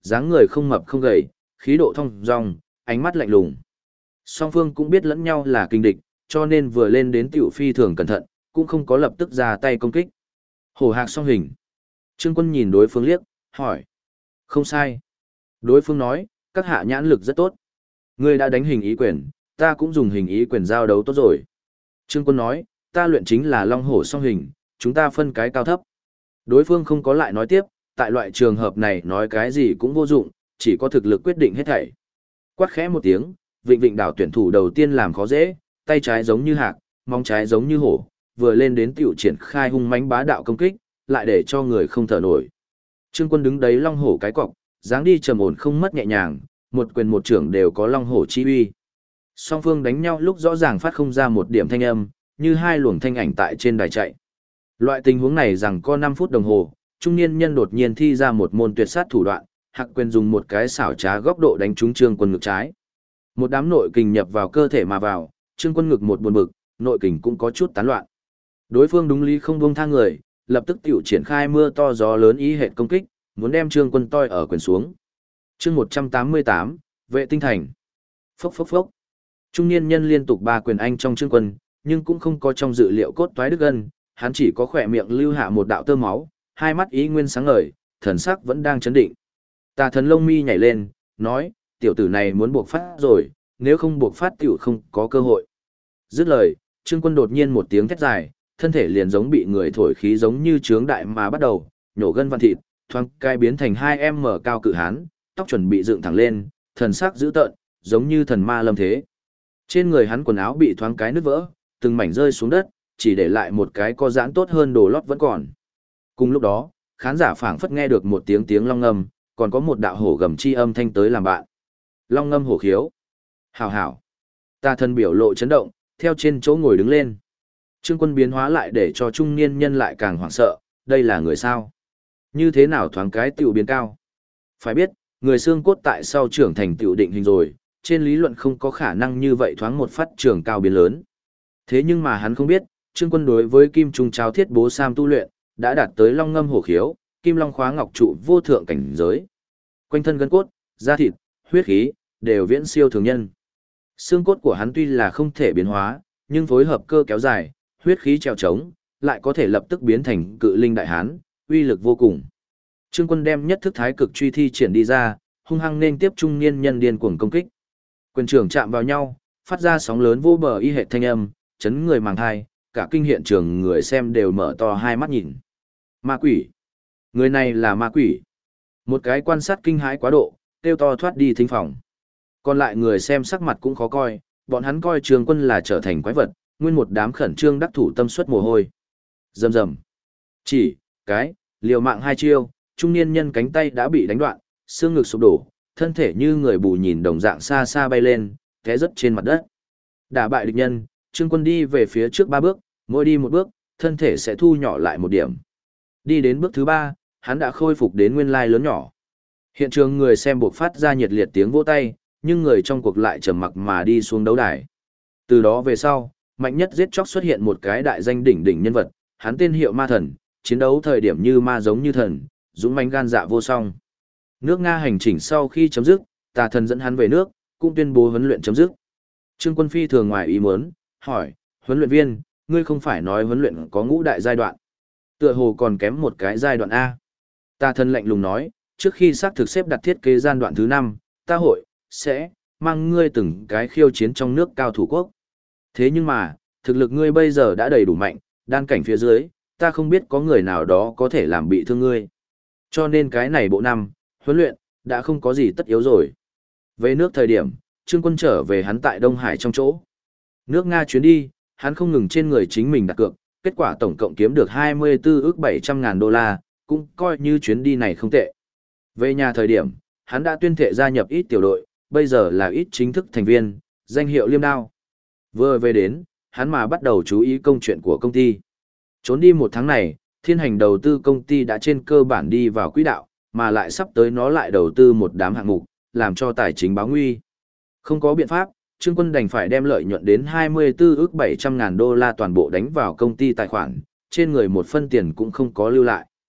dáng người không mập không gầy, khí độ thong dong, ánh mắt lạnh lùng. Song phương cũng biết lẫn nhau là kình địch, cho nên vừa lên đến tiểu phi thường cẩn thận, cũng không có lập tức ra tay công kích. Hổ hạc song hình. Trương Quân nhìn đối phương liếc, hỏi. Không sai. Đối phương nói, các hạ nhãn lực rất tốt. Ngươi đã đánh hình ý quyền, ta cũng dùng hình ý quyền giao đấu tốt rồi. Trương Quân nói, ta luyện chính là long hổ song hình, chúng ta phân cái cao thấp. Đối phương không có lại nói tiếp, tại loại trường hợp này nói cái gì cũng vô dụng, chỉ có thực lực quyết định hết thảy. Quát khẽ một tiếng, Vịnh Vịnh đảo tuyển thủ đầu tiên làm khó dễ, tay trái giống như hạc, móng trái giống như hổ, vừa lên đến tiểu triển khai hung mãnh bá đạo công kích, lại để cho người không thở nổi. Trương Quân đứng đấy long hổ cái cọc, dáng đi trầm ổn không mất nhẹ nhàng, một quyền một trưởng đều có long hổ chi uy. Song phương đánh nhau lúc rõ ràng phát không ra một điểm thanh âm, như hai luồng thanh ảnh tại trên đài chạy. Loại tình huống này rằng có 5 phút đồng hồ, trung niên nhân đột nhiên thi ra một môn tuyệt sát thủ đoạn, Hạc quyền dùng một cái xảo trá góc độ đánh trúng Trương Quân ngực trái. Một đám nội kình nhập vào cơ thể mà vào, Trương Quân ngực một buồn bực, nội kình cũng có chút tán loạn. Đối phương đúng lý không buông tha người, lập tức tiểu triển khai mưa to gió lớn ý hệ công kích, muốn đem Trương Quân toi ở quyền xuống. Chương 188, Vệ tinh thành. Phốc phốc phốc. Trung niên nhân liên tục 3 quyền anh trong Trương Quân, nhưng cũng không có trong dự liệu cốt toái đứt gân, hắn chỉ có khỏe miệng lưu hạ một đạo tơ máu, hai mắt ý nguyên sáng ngời, thần sắc vẫn đang chấn định. Tà thần lông mi nhảy lên, nói, tiểu tử này muốn buộc phát rồi, nếu không buộc phát tiểu không có cơ hội. Dứt lời, Trương Quân đột nhiên một tiếng thét dài, thân thể liền giống bị người thổi khí giống như trướng đại mà bắt đầu, nhổ gân vặn thịt, thoáng cai biến thành 2m cao cự hán, tóc chuẩn bị dựng thẳng lên, thần sắc dữ tợn, giống như thần ma lâm thế. Trên người hắn quần áo bị thoáng cái nứt vỡ, từng mảnh rơi xuống đất, chỉ để lại một cái có dáng tốt hơn đồ lót vẫn còn. Cùng lúc đó, khán giả phảng phất nghe được một tiếng tiếng long ngâm, còn có một đạo hổ gầm chi âm thanh tới làm bạn. Long ngâm hổ khiếu. Hảo hảo. Tà thần biểu lộ chấn động, theo trên chỗ ngồi đứng lên. Trương Quân biến hóa lại để cho trung niên nhân lại càng hoảng sợ, đây là người sao? Như thế nào thoáng cái tiểu biến cao? Phải biết, người xương cốt tại sau trưởng thành tiểu định hình rồi, trên lý luận không có khả năng như vậy thoáng một phát trưởng cao biến lớn. Thế nhưng mà hắn không biết, Trương Quân đối với kim trung cháo thiết bố sam tu luyện, đã đạt tới long ngâm hổ khiếu, kim long khóa ngọc trụ vô thượng cảnh giới. Quanh thân gân cốt, da thịt, huyết khí, đều viễn siêu thường nhân. Xương cốt của hắn tuy là không thể biến hóa, nhưng phối hợp cơ kéo dài, huyết khí treo trống, lại có thể lập tức biến thành cự linh đại hán, uy lực vô cùng. Trương Quân đem nhất thức thái cực truy thi triển đi ra, hung hăng nên tiếp trung niên nhân điên cuồng công kích. Quyền trưởng chạm vào nhau, phát ra sóng lớn vô bờ y hệ thanh âm, chấn người màng thai, cả kinh hiện trường người xem đều mở to hai mắt nhìn. Ma quỷ. Người này là ma quỷ. Một cái quan sát kinh hãi quá độ, kêu to thoát đi thính phòng. Còn lại người xem sắc mặt cũng khó coi, bọn hắn coi Trương Quân là trở thành quái vật, nguyên một đám khẩn trương đắc thủ tâm suất mồ hôi. Rầm rầm. Chỉ, liều mạng 2 chiêu, trung niên nhân cánh tay đã bị đánh đoạn, xương ngực sụp đổ, thân thể như người bù nhìn đồng dạng xa xa bay lên, té rớt trên mặt đất. Đả bại địch nhân, Trương Quân đi về phía trước 3 bước, mỗi đi một bước, thân thể sẽ thu nhỏ lại một điểm. Đi đến bước thứ 3, hắn đã khôi phục đến nguyên lai lớn nhỏ. Hiện trường người xem buộc phát ra nhiệt liệt tiếng vỗ tay, nhưng người trong cuộc lại trầm mặc mà đi xuống đấu đài. Từ đó về sau, mạnh nhất giết chóc xuất hiện một cái đại danh đỉnh đỉnh nhân vật, hắn tên hiệu Ma Thần, chiến đấu thời điểm như ma giống như thần, dũng mãnh gan dạ vô song. Nước Nga hành trình sau khi chấm dứt, Tà Thần dẫn hắn về nước, cũng tuyên bố huấn luyện chấm dứt. Trương Quân phi thường ngoài ý muốn, hỏi, huấn luyện viên, ngươi không phải nói huấn luyện có ngũ đại giai đoạn. Tựa hồ còn kém một cái giai đoạn A. Tà Thần lạnh lùng nói, trước khi xác thực xếp đặt thiết kế giai đoạn thứ 5, ta sẽ mang ngươi từng cái khiêu chiến trong nước cao thủ quốc. Thế nhưng mà, thực lực ngươi bây giờ đã đầy đủ mạnh, đan cảnh phía dưới, ta không biết có người nào đó có thể làm bị thương ngươi. Cho nên cái này bộ năm, huấn luyện, đã không có gì tất yếu rồi. Về nước thời điểm, Trương Quân trở về hắn tại Đông Hải trong chỗ. Nước Nga chuyến đi, hắn không ngừng trên người chính mình đặt cược, kết quả tổng cộng kiếm được 24 ức 700 ngàn đô la, cũng coi như chuyến đi này không tệ. Về nhà thời điểm, hắn đã tuyên thệ gia nhập ít tiểu đội, bây giờ là ít chính thức thành viên, danh hiệu Liêm Đao. Vừa về đến, hắn mà bắt đầu chú ý công chuyện của công ty. Trốn đi 1 tháng này, Thiên Hành đầu tư công ty đã trên cơ bản đi vào quỹ đạo, mà lại sắp tới nó lại đầu tư một đám hạng mục, làm cho tài chính báo nguy. Không có biện pháp, Trương Quân đành phải đem lợi nhuận đến 24 ức 700 ngàn đô la toàn bộ đánh vào công ty tài khoản, trên người một phân tiền cũng không có lưu lại.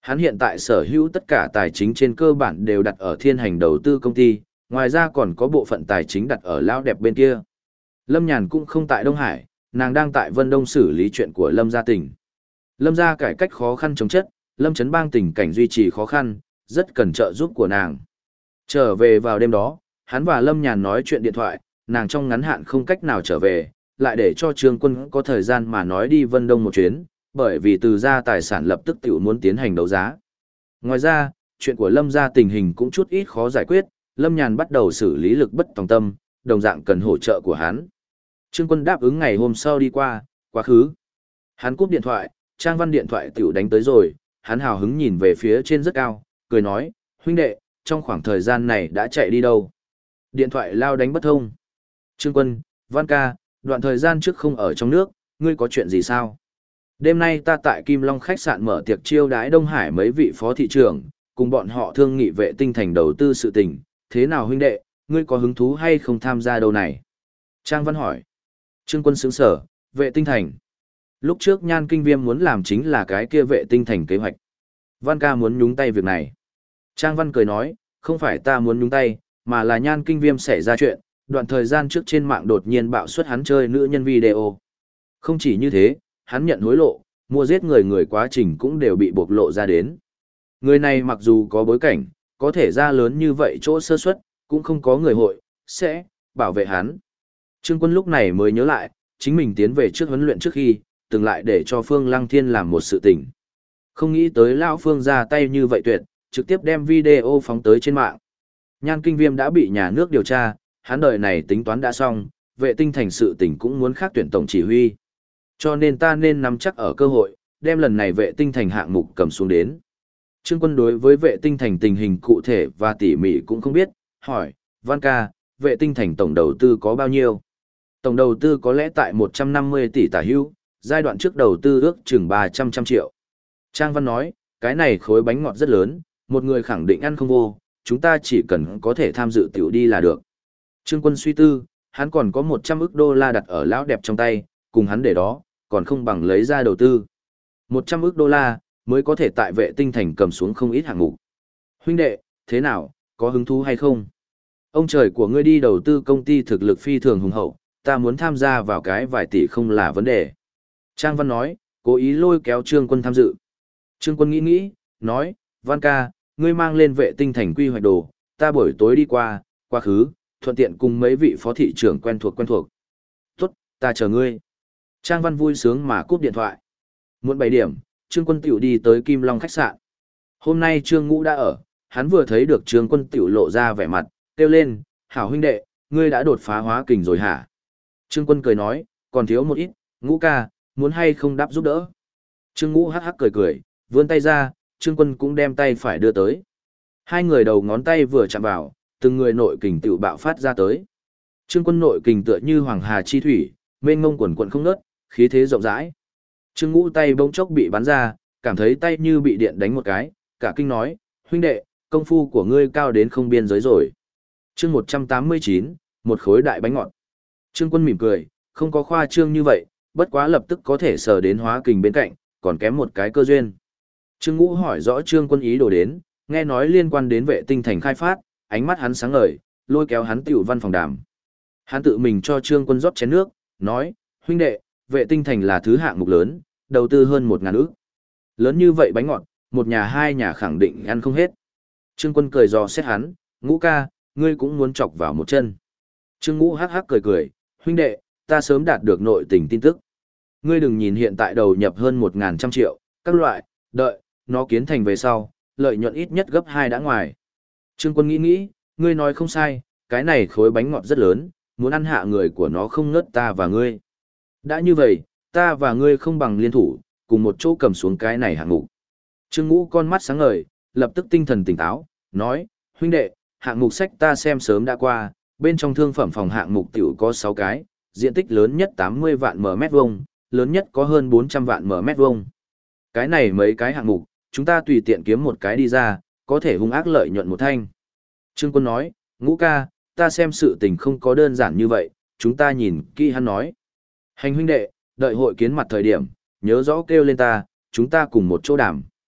Hắn hiện tại sở hữu tất cả tài chính trên cơ bản đều đặt ở Thiên Hành đầu tư công ty, ngoài ra còn có bộ phận tài chính đặt ở Lão Đẹp bên kia. Lâm Nhàn cũng không tại Đông Hải, nàng đang tại Vân Đông xử lý chuyện của Lâm gia tỉnh. Lâm gia cải cách khó khăn chống chất, Lâm Trấn Bang tình cảnh duy trì khó khăn, rất cần trợ giúp của nàng. Trở về vào đêm đó, hắn và Lâm Nhàn nói chuyện điện thoại, nàng trong ngắn hạn không cách nào trở về, lại để cho Trương Quân có thời gian mà nói đi Vân Đông một chuyến, bởi vì từ gia tài sản lập tức tiểu muốn tiến hành đấu giá. Ngoài ra, chuyện của Lâm gia tình hình cũng chút ít khó giải quyết, Lâm Nhàn bắt đầu xử lý lực bất tòng tâm, đồng dạng cần hỗ trợ của hắn. Trương Quân đáp ứng ngày hôm sau đi qua, quá khứ. Hắn cúp điện thoại, Trang Văn điện thoại tiểu đánh tới rồi, hắn hào hứng nhìn về phía trên rất cao, cười nói, huynh đệ, trong khoảng thời gian này đã chạy đi đâu? Điện thoại lao đánh bất thông. Trương Quân, Văn ca, đoạn thời gian trước không ở trong nước, ngươi có chuyện gì sao? Đêm nay ta tại Kim Long khách sạn mở tiệc chiêu đãi Đông Hải mấy vị phó thị trưởng, cùng bọn họ thương nghị vệ tinh thành đầu tư sự tình, thế nào huynh đệ, ngươi có hứng thú hay không tham gia đâu này? Trang Văn hỏi. Trương Quân sững sở, vệ tinh thành. Lúc trước Nhan Kinh Viêm muốn làm chính là cái kia vệ tinh thành kế hoạch. Văn ca muốn nhúng tay việc này. Trang Văn cười nói, không phải ta muốn nhúng tay, mà là Nhan Kinh Viêm xảy ra chuyện, đoạn thời gian trước trên mạng đột nhiên bạo xuất hắn chơi nữ nhân video. Không chỉ như thế, hắn nhận hối lộ, mua giết người quá trình cũng đều bị bộc lộ ra đến. Người này mặc dù có bối cảnh, có thể ra lớn như vậy chỗ sơ suất, cũng không có người hội, sẽ bảo vệ hắn. Trương Quân lúc này mới nhớ lại, chính mình tiến về trước huấn luyện trước khi, từng lại để cho Phương Lăng Thiên làm một sự tình. Không nghĩ tới Lão Phương ra tay như vậy tuyệt, trực tiếp đem video phóng tới trên mạng. Nhan Kinh Viêm đã bị nhà nước điều tra, hắn đời này tính toán đã xong, vệ tinh thành sự tình cũng muốn khác tuyển tổng chỉ huy. Cho nên ta nên nắm chắc ở cơ hội, đem lần này vệ tinh thành hạng mục cầm xuống đến. Trương Quân đối với vệ tinh thành tình hình cụ thể và tỉ mỉ cũng không biết, hỏi, Văn ca, vệ tinh thành tổng đầu tư có bao nhiêu? Tổng đầu tư có lẽ tại 150 tỷ tả hữu, giai đoạn trước đầu tư ước chừng 300 triệu. Trang Văn nói, cái này khối bánh ngọt rất lớn, một người khẳng định ăn không vô, chúng ta chỉ cần có thể tham dự tiểu đi là được. Trương Quân suy tư, hắn còn có 100 ức đô la đặt ở Lão Đẹp trong tay, cùng hắn để đó, còn không bằng lấy ra đầu tư. 100 ức đô la, mới có thể tại vệ tinh thành cầm xuống không ít hạng mục. Huynh đệ, thế nào, có hứng thú hay không? Ông trời của ngươi đi đầu tư công ty thực lực phi thường hùng hậu, ta muốn tham gia vào cái vài tỷ không là vấn đề. Trang Văn nói, cố ý lôi kéo Trương Quân tham dự. Trương Quân nghĩ, nói, Văn ca, ngươi mang lên vệ tinh thành quy hoạch đồ, ta buổi tối đi qua, quá khứ, thuận tiện cùng mấy vị phó thị trưởng quen thuộc. Tốt, ta chờ ngươi. Trang Văn vui sướng mà cúp điện thoại. Muộn 7 điểm, Trương Quân tiểu đi tới Kim Long khách sạn. Hôm nay Trương Ngũ đã ở, hắn vừa thấy được Trương Quân tiểu lộ ra vẻ mặt, kêu lên, hảo huynh đệ, ngươi đã đột phá hóa kình rồi hả? Trương Quân cười nói, còn thiếu một ít, Ngũ ca, muốn hay không đáp giúp đỡ? Trương Ngũ hắc hắc cười, vươn tay ra, Trương Quân cũng đem tay phải đưa tới. Hai người đầu ngón tay vừa chạm vào, từng người nội kình tiểu bạo phát ra tới. Trương Quân nội kình tựa như hoàng hà chi thủy, mênh mông quần quần không ngớt, khí thế rộng rãi. Trương Ngũ tay bỗng chốc bị bắn ra, cảm thấy tay như bị điện đánh một cái, cả kinh nói, huynh đệ, công phu của ngươi cao đến không biên giới rồi. Chương 189, một khối đại bánh ngọt. Trương Quân mỉm cười, không có khoa trương như vậy, bất quá lập tức có thể sờ đến hóa kình bên cạnh, còn kém một cái cơ duyên. Trương Ngũ hỏi rõ Trương Quân ý đồ đến, nghe nói liên quan đến vệ tinh thành khai phát, ánh mắt hắn sáng ngời, lôi kéo hắn tiểu văn phòng đàm. Hắn tự mình cho Trương Quân rót chén nước, nói, huynh đệ, vệ tinh thành là thứ hạng mục lớn, đầu tư hơn 1.000 ức. Lớn như vậy bánh ngọt, một nhà hai nhà khẳng định ăn không hết. Trương Quân cười dò xét hắn, Ngũ ca, ngươi cũng muốn chọc vào một chân. Trương Ngũ hắc hắc cười, huynh đệ, ta sớm đạt được nội tình tin tức. Ngươi đừng nhìn hiện tại đầu nhập hơn 1.100 triệu, các loại, đợi, nó kiến thành về sau, lợi nhuận ít nhất gấp 2 đã ngoài. Trương Quân nghĩ, ngươi nói không sai, cái này khối bánh ngọt rất lớn, muốn ăn hạ người của nó không ngớt ta và ngươi. Đã như vậy, ta và ngươi không bằng liên thủ, cùng một chỗ cầm xuống cái này hạng mục. Trương Ngũ con mắt sáng ngời, lập tức tinh thần tỉnh táo, nói, huynh đệ, hạng mục sách ta xem sớm đã qua, bên trong thương phẩm phòng hạng mục tiểu có 6 cái, diện tích lớn nhất 80 vạn mét vuông, lớn nhất có hơn 400 vạn mét vuông. Cái này mấy cái hạng mục, chúng ta tùy tiện kiếm một cái đi ra, có thể hung ác lợi nhuận một thanh. Trương Quân nói, Ngũ ca, ta xem sự tình không có đơn giản như vậy, chúng ta nhìn kỹ hắn nói. Hành huynh đệ, đợi hội kiến mặt thời điểm, nhớ rõ kêu lên ta, chúng ta cùng một chỗ đàm.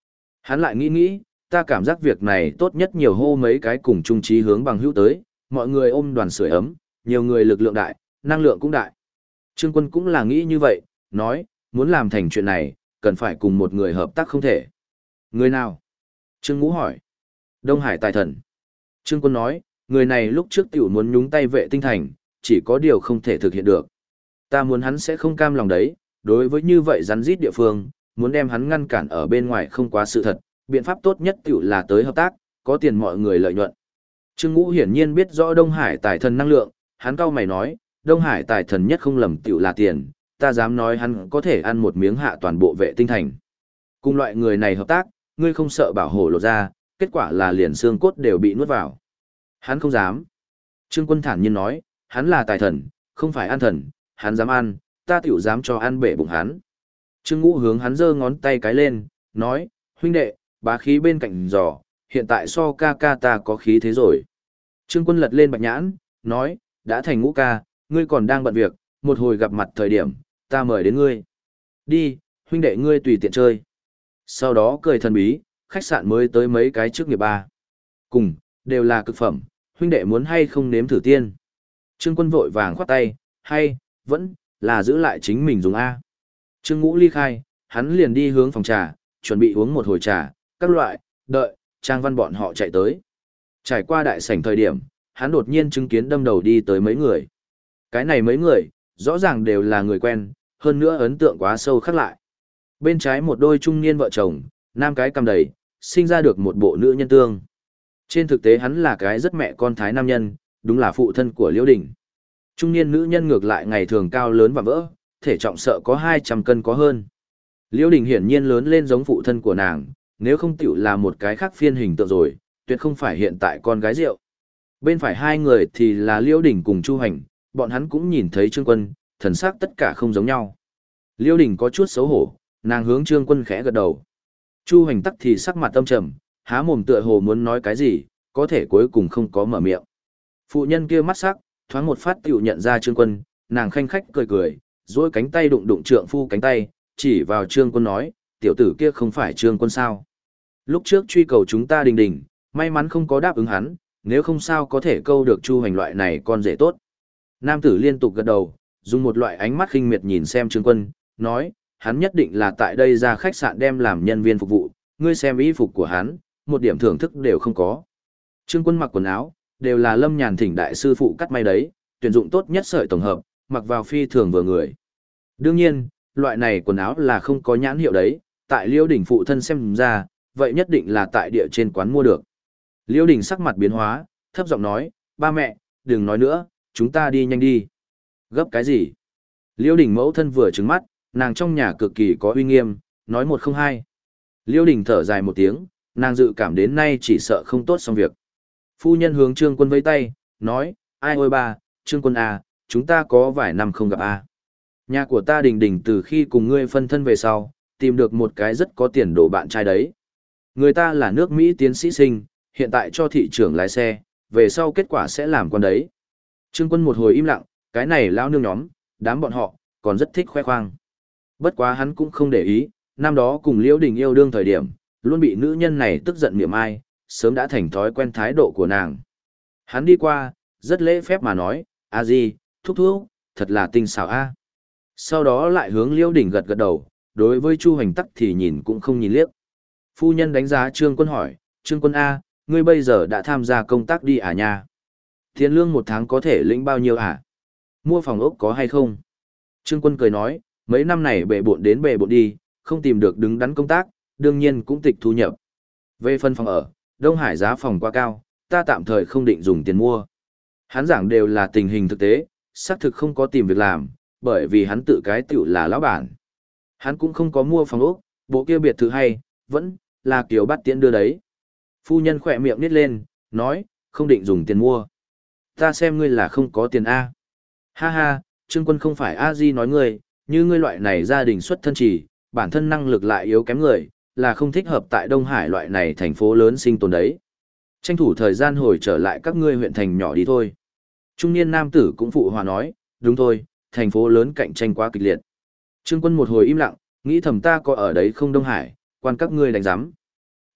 Hắn lại nghĩ nghĩ, ta cảm giác việc này tốt nhất nhiều hô mấy cái cùng chung chí hướng bằng hữu tới, mọi người ôm đoàn sưởi ấm, nhiều người lực lượng đại, năng lượng cũng đại. Trương Quân cũng là nghĩ như vậy, nói, muốn làm thành chuyện này, cần phải cùng một người hợp tác không thể. Người nào? Trương Ngũ hỏi. Đông Hải Tài Thần. Trương Quân nói, người này lúc trước tiểu muốn nhúng tay Vệ Tinh Thành, chỉ có điều không thể thực hiện được. Ta muốn hắn sẽ không cam lòng đấy, đối với như vậy rắn rít địa phương, muốn đem hắn ngăn cản ở bên ngoài không quá sự thật, biện pháp tốt nhất tiểu là tới hợp tác, có tiền mọi người lợi nhuận. Trương Ngũ hiển nhiên biết rõ Đông Hải Tài Thần năng lượng, hắn cau mày nói, Đông Hải Tài Thần nhất không lầm tiểu là tiền, ta dám nói hắn có thể ăn một miếng hạ toàn bộ Vệ Tinh Thành. Cùng loại người này hợp tác, ngươi không sợ bảo hổ lột ra, kết quả là liền xương cốt đều bị nuốt vào. Hắn không dám. Trương Quân thản nhiên nói, hắn là tài thần, không phải ăn thần, hắn dám ăn, ta tiểu dám cho ăn bể bụng hắn. Trương Ngũ hướng hắn giơ ngón tay cái lên, nói, huynh đệ, bá khí bên cạnh giò, hiện tại so ca ca ta có khí thế rồi. Trương Quân lật lên bạch nhãn, nói, đã thành Ngũ ca, ngươi còn đang bận việc, một hồi gặp mặt thời điểm, ta mời đến ngươi. Đi, huynh đệ ngươi tùy tiện chơi. Sau đó cười thần bí, khách sạn mới tới mấy cái trước nghiệp ba. Cùng, đều là cực phẩm, huynh đệ muốn hay không nếm thử tiên. Trương Quân vội vàng khoát tay, hay, vẫn, là giữ lại chính mình dùng A. Trương Ngũ ly khai, hắn liền đi hướng phòng trà, chuẩn bị uống một hồi trà, các loại, đợi, Trang Văn bọn họ chạy tới. Trải qua đại sảnh thời điểm, hắn đột nhiên chứng kiến đâm đầu đi tới mấy người. Cái này mấy người, rõ ràng đều là người quen, hơn nữa ấn tượng quá sâu khắc lại. Bên trái một đôi trung niên vợ chồng, nam cái cầm đầy, sinh ra được một bộ nữ nhân tương. Trên thực tế hắn là cái rất mẹ con thái nam nhân, đúng là phụ thân của Liễu Đình. Trung niên nữ nhân ngược lại ngày thường cao lớn và vỡ, thể trọng sợ có 200 cân có hơn. Liễu Đình hiển nhiên lớn lên giống phụ thân của nàng, nếu không tiểu là một cái khác phiên hình tượng rồi, tuyệt không phải hiện tại con gái rượu. Bên phải hai người thì là Liễu Đình cùng Chu Hành, bọn hắn cũng nhìn thấy Trương Quân, thần sắc tất cả không giống nhau. Liễu Đình có chút xấu hổ, nàng hướng Trương Quân khẽ gật đầu. Chu Hành tắc thì sắc mặt âm trầm, há mồm tựa hồ muốn nói cái gì, có thể cuối cùng không có mở miệng. Phụ nhân kia mắt sắc, thoáng một phát tiểu nhận ra Trương Quân, nàng khanh khách cười cười, duỗi cánh tay đụng đụng trượng phu cánh tay, chỉ vào Trương Quân nói, tiểu tử kia không phải Trương Quân sao? Lúc trước truy cầu chúng ta đình, may mắn không có đáp ứng hắn, nếu không sao có thể câu được Chu Hành loại này con rể tốt. Nam tử liên tục gật đầu, dùng một loại ánh mắt khinh miệt nhìn xem Trương Quân, nói, hắn nhất định là tại đây ra khách sạn đem làm nhân viên phục vụ, ngươi xem y phục của hắn, một điểm thưởng thức đều không có. Trương Quân mặc quần áo, đều là Lâm Nhàn thỉnh đại sư phụ cắt may đấy, tuyển dụng tốt nhất sợi tổng hợp, mặc vào phi thường vừa người. Đương nhiên, loại này quần áo là không có nhãn hiệu đấy, tại Liễu Đình phụ thân xem ra, vậy nhất định là tại địa trên quán mua được. Liễu Đình sắc mặt biến hóa, thấp giọng nói, ba mẹ, đừng nói nữa, chúng ta đi nhanh đi. Gấp cái gì? Liễu Đình mẫu thân vừa trừng mắt, nàng trong nhà cực kỳ có uy nghiêm, nói một không hai. Liễu Đình thở dài một tiếng, nàng dự cảm đến nay chỉ sợ không tốt xong việc. Phu nhân hướng Trương Quân vẫy tay, nói, ai ôi ba, Trương Quân à, chúng ta có vài năm không gặp à. Nhà của ta Đình từ khi cùng ngươi phân thân về sau, tìm được một cái rất có tiền đồ bạn trai đấy. Người ta là nước Mỹ tiến sĩ sinh, hiện tại cho thị trưởng lái xe, về sau kết quả sẽ làm con đấy. Trương Quân một hồi im lặng, cái này lao nương nhóm, đám bọn họ, còn rất thích khoe khoang. Bất quá hắn cũng không để ý, năm đó cùng Liễu Đình yêu đương thời điểm, luôn bị nữ nhân này tức giận miệng ai, sớm đã thành thói quen thái độ của nàng. Hắn đi qua, rất lễ phép mà nói, a di, thúc thúc, thật là tinh xảo a. Sau đó lại hướng Liễu Đình gật gật đầu, đối với Chu Hành tắc thì nhìn cũng không nhìn liếc. Phu nhân đánh giá Trương Quân hỏi, Trương Quân A, ngươi bây giờ đã tham gia công tác đi à nha? Tiền lương một tháng có thể lĩnh bao nhiêu à? Mua phòng ốc có hay không? Trương Quân cười nói, mấy năm này bệ bộn đến bệ bộn đi, không tìm được đứng đắn công tác, đương nhiên cũng tịch thu nhập. Về phân phòng ở, Đông Hải giá phòng quá cao, ta tạm thời không định dùng tiền mua. Hắn giảng đều là tình hình thực tế, xác thực không có tìm việc làm, bởi vì hắn tự cái tiểu là lão bản. Hắn cũng không có mua phòng ốc, bộ kia biệt thự hay, vẫn là kiểu bắt tiễn đưa đấy. Phu nhân khỏe miệng nít lên, nói, không định dùng tiền mua. Ta xem ngươi là không có tiền A. Ha ha, Trương Quân không phải A-di nói ngươi, như ngươi loại này gia đình xuất thân chỉ, bản thân năng lực lại yếu kém người, là không thích hợp tại Đông Hải loại này thành phố lớn sinh tồn đấy. Tranh thủ thời gian hồi trở lại các ngươi huyện thành nhỏ đi thôi. Trung niên nam tử cũng phụ hòa nói, đúng thôi, thành phố lớn cạnh tranh quá kịch liệt. Trương Quân một hồi im lặng, nghĩ thầm ta có ở đấy không Đông Hải, quan các ngươi đánh giám.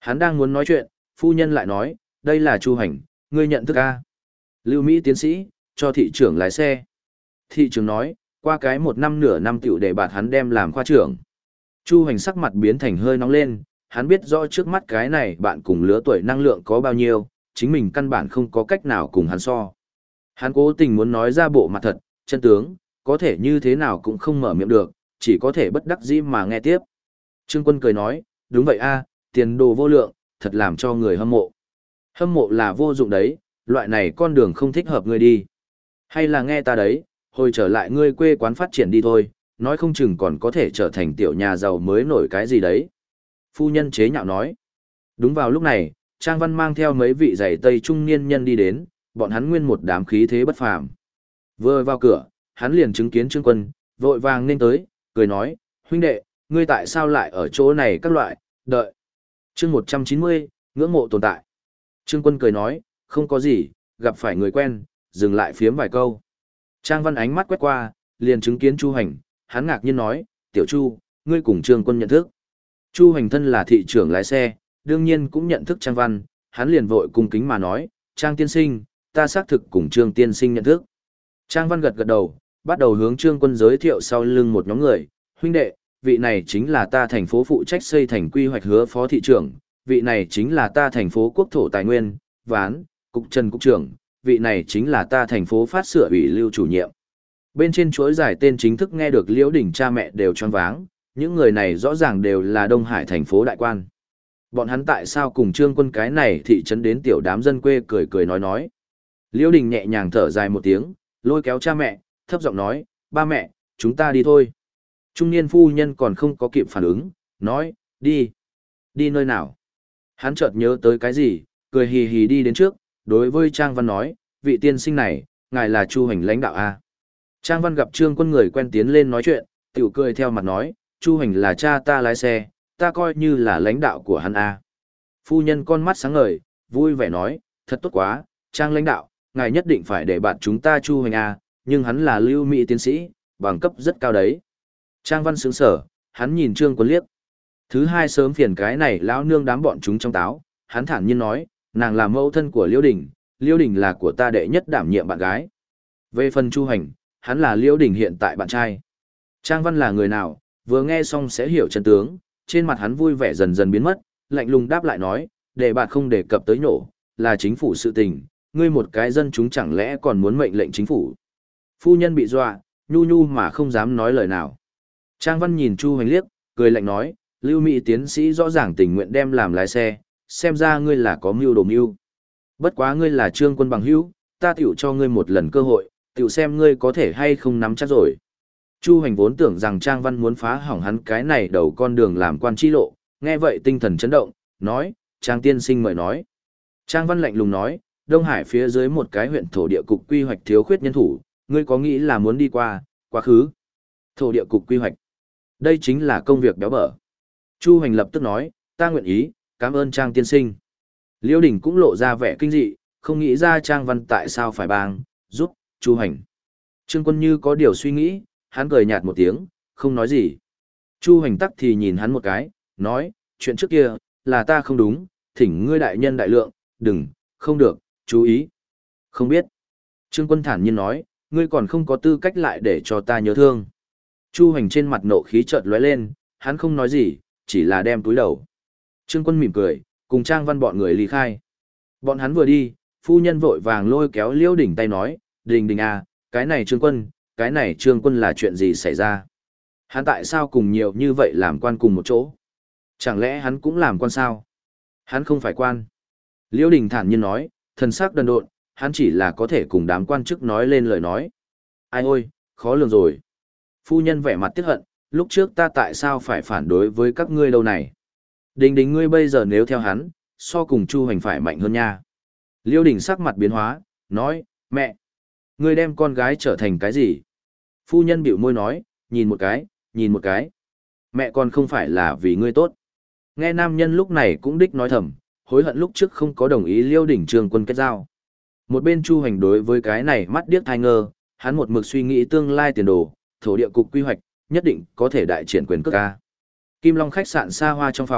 Hắn đang muốn nói chuyện, phu nhân lại nói, đây là Chu Hành, ngươi nhận thức a? Lưu Mỹ tiến sĩ, cho thị trưởng lái xe. Thị trưởng nói, qua cái 1 năm nửa năm tiểu để bạt hắn đem làm khoa trưởng. Chu Hành sắc mặt biến thành hơi nóng lên, hắn biết rõ trước mắt cái này bạn cùng lứa tuổi năng lượng có bao nhiêu, chính mình căn bản không có cách nào cùng hắn so. Hắn cố tình muốn nói ra bộ mặt thật, chân tướng, có thể như thế nào cũng không mở miệng được, chỉ có thể bất đắc dĩ mà nghe tiếp. Trương Quân cười nói, đúng vậy a, tiền đồ vô lượng, thật làm cho người hâm mộ. Hâm mộ là vô dụng đấy, loại này con đường không thích hợp ngươi đi. Hay là nghe ta đấy, hồi trở lại ngươi quê quán phát triển đi thôi, nói không chừng còn có thể trở thành tiểu nhà giàu mới nổi cái gì đấy. Phu nhân chế nhạo nói. Đúng vào lúc này, Trang Văn mang theo mấy vị giày tây trung niên nhân đi đến, bọn hắn nguyên một đám khí thế bất phàm. Vừa vào cửa, hắn liền chứng kiến Trương Quân, vội vàng nên tới, cười nói, huynh đệ, ngươi tại sao lại ở chỗ này các loại, đợi. Chương 190, ngưỡng mộ tồn tại. Trương Quân cười nói, không có gì, gặp phải người quen, dừng lại phiếm vài câu. Trang Văn ánh mắt quét qua, liền chứng kiến Chu Hành, hắn ngạc nhiên nói, tiểu Chu, ngươi cùng Trương Quân nhận thức. Chu Hành thân là thị trưởng lái xe, đương nhiên cũng nhận thức Trang Văn, hắn liền vội cung kính mà nói, Trang tiên sinh, ta xác thực cùng Trương tiên sinh nhận thức. Trang Văn gật gật đầu, bắt đầu hướng Trương Quân giới thiệu sau lưng một nhóm người, huynh đệ, vị này chính là ta thành phố phụ trách xây thành quy hoạch hứa phó thị trưởng, vị này chính là ta thành phố quốc thổ tài nguyên, ván, cục trần cục trưởng, vị này chính là ta thành phố phát sửa ủy lưu chủ nhiệm. Bên trên chuỗi giải tên chính thức nghe được Liễu Đình cha mẹ đều choáng váng, những người này rõ ràng đều là Đông Hải thành phố đại quan. Bọn hắn tại sao cùng Trương Quân cái này thị trấn đến tiểu đám dân quê cười cười nói. Liễu Đình nhẹ nhàng thở dài một tiếng, lôi kéo cha mẹ, thấp giọng nói, ba mẹ, chúng ta đi thôi. Trung niên phu nhân còn không có kịp phản ứng, nói, đi. Đi nơi nào? Hắn chợt nhớ tới cái gì, cười hì hì đi đến trước, đối với Trang Văn nói, vị tiên sinh này, ngài là Chu Hành lãnh đạo A. Trang Văn gặp Trương Quân người quen tiến lên nói chuyện, tiểu cười theo mặt nói, Chu Hành là cha ta lái xe, ta coi như là lãnh đạo của hắn A. Phu nhân con mắt sáng ngời, vui vẻ nói, thật tốt quá, Trang lãnh đạo, ngài nhất định phải để bạn chúng ta Chu Hành A, nhưng hắn là Lưu Mỹ tiến sĩ, bằng cấp rất cao đấy. Trang Văn sướng sở, hắn nhìn Trương Quân liếc. Thứ hai sớm phiền cái này lão nương đám bọn chúng trong táo, hắn thản nhiên nói, nàng là mẫu thân của Liễu Đình, Liễu Đình là của ta đệ nhất đảm nhiệm bạn gái. Về phần Chu Hành, hắn là Liễu Đình hiện tại bạn trai. Trang Văn là người nào, vừa nghe xong sẽ hiểu chân tướng, trên mặt hắn vui vẻ dần dần biến mất, lạnh lùng đáp lại nói, để bạn không đề cập tới nhổ, là chính phủ sự tình, ngươi một cái dân chúng chẳng lẽ còn muốn mệnh lệnh chính phủ. Phu nhân bị dọa, nhu nhu mà không dám nói lời nào. Trang Văn nhìn Chu Hành liếc, cười lạnh nói, Lưu Mỹ tiến sĩ rõ ràng tình nguyện đem làm lái xe, xem ra ngươi là có mưu đồ mưu. Bất quá ngươi là Trương Quân bằng hữu, ta tiểu cho ngươi một lần cơ hội, tiểu xem ngươi có thể hay không nắm chắc rồi. Chu Hành vốn tưởng rằng Trang Văn muốn phá hỏng hắn cái này đầu con đường làm quan chi lộ, nghe vậy tinh thần chấn động, nói, Trang tiên sinh mời nói. Trang Văn lạnh lùng nói, Đông Hải phía dưới một cái huyện thổ địa cục quy hoạch thiếu khuyết nhân thủ, ngươi có nghĩ là muốn đi qua, quá khứ. Thổ địa cục quy hoạch. Đây chính là công việc béo bở. Chu Hành lập tức nói, ta nguyện ý, cảm ơn Trang tiên sinh. Liễu Đình cũng lộ ra vẻ kinh dị, không nghĩ ra Trang Văn tại sao phải bang, giúp, Chu Hành. Trương Quân như có điều suy nghĩ, hắn cười nhạt một tiếng, không nói gì. Chu Hành tắc thì nhìn hắn một cái, nói, chuyện trước kia, là ta không đúng, thỉnh ngươi đại nhân đại lượng, đừng, không được, chú ý. Không biết. Trương Quân thản nhiên nói, ngươi còn không có tư cách lại để cho ta nhớ thương. Chu Hành trên mặt nộ khí chợt lóe lên, hắn không nói gì, chỉ là đem túi đầu. Trương Quân mỉm cười, cùng Trang Văn bọn người ly khai. Bọn hắn vừa đi, phu nhân vội vàng lôi kéo Liễu Đình tay nói, Đình Đình à, cái này Trương Quân, cái này Trương Quân là chuyện gì xảy ra? Hắn tại sao cùng nhiều như vậy làm quan cùng một chỗ? Chẳng lẽ hắn cũng làm quan sao? Hắn không phải quan. Liễu Đình thản nhiên nói, thần sắc đần độn, hắn chỉ là có thể cùng đám quan chức nói lên lời nói. Ai ôi, khó lường rồi. Phu nhân vẻ mặt tiếc hận, lúc trước ta tại sao phải phản đối với các ngươi đâu này? Đình Đình ngươi bây giờ nếu theo hắn, so cùng Chu Hành phải mạnh hơn nha. Liễu Đình sắc mặt biến hóa, nói, mẹ, ngươi đem con gái trở thành cái gì? Phu nhân bĩu môi nói, nhìn một cái, nhìn một cái. Mẹ con không phải là vì ngươi tốt. Nghe nam nhân lúc này cũng đích nói thầm, hối hận lúc trước không có đồng ý Liễu Đình Trương Quân kết giao. Một bên Chu Hành đối với cái này mắt điếc thai ngơ, hắn một mực suy nghĩ tương lai tiền đồ, thổ địa cục quy hoạch, nhất định có thể đại triển quyền cước ca. Kim Long khách sạn xa hoa trong phòng,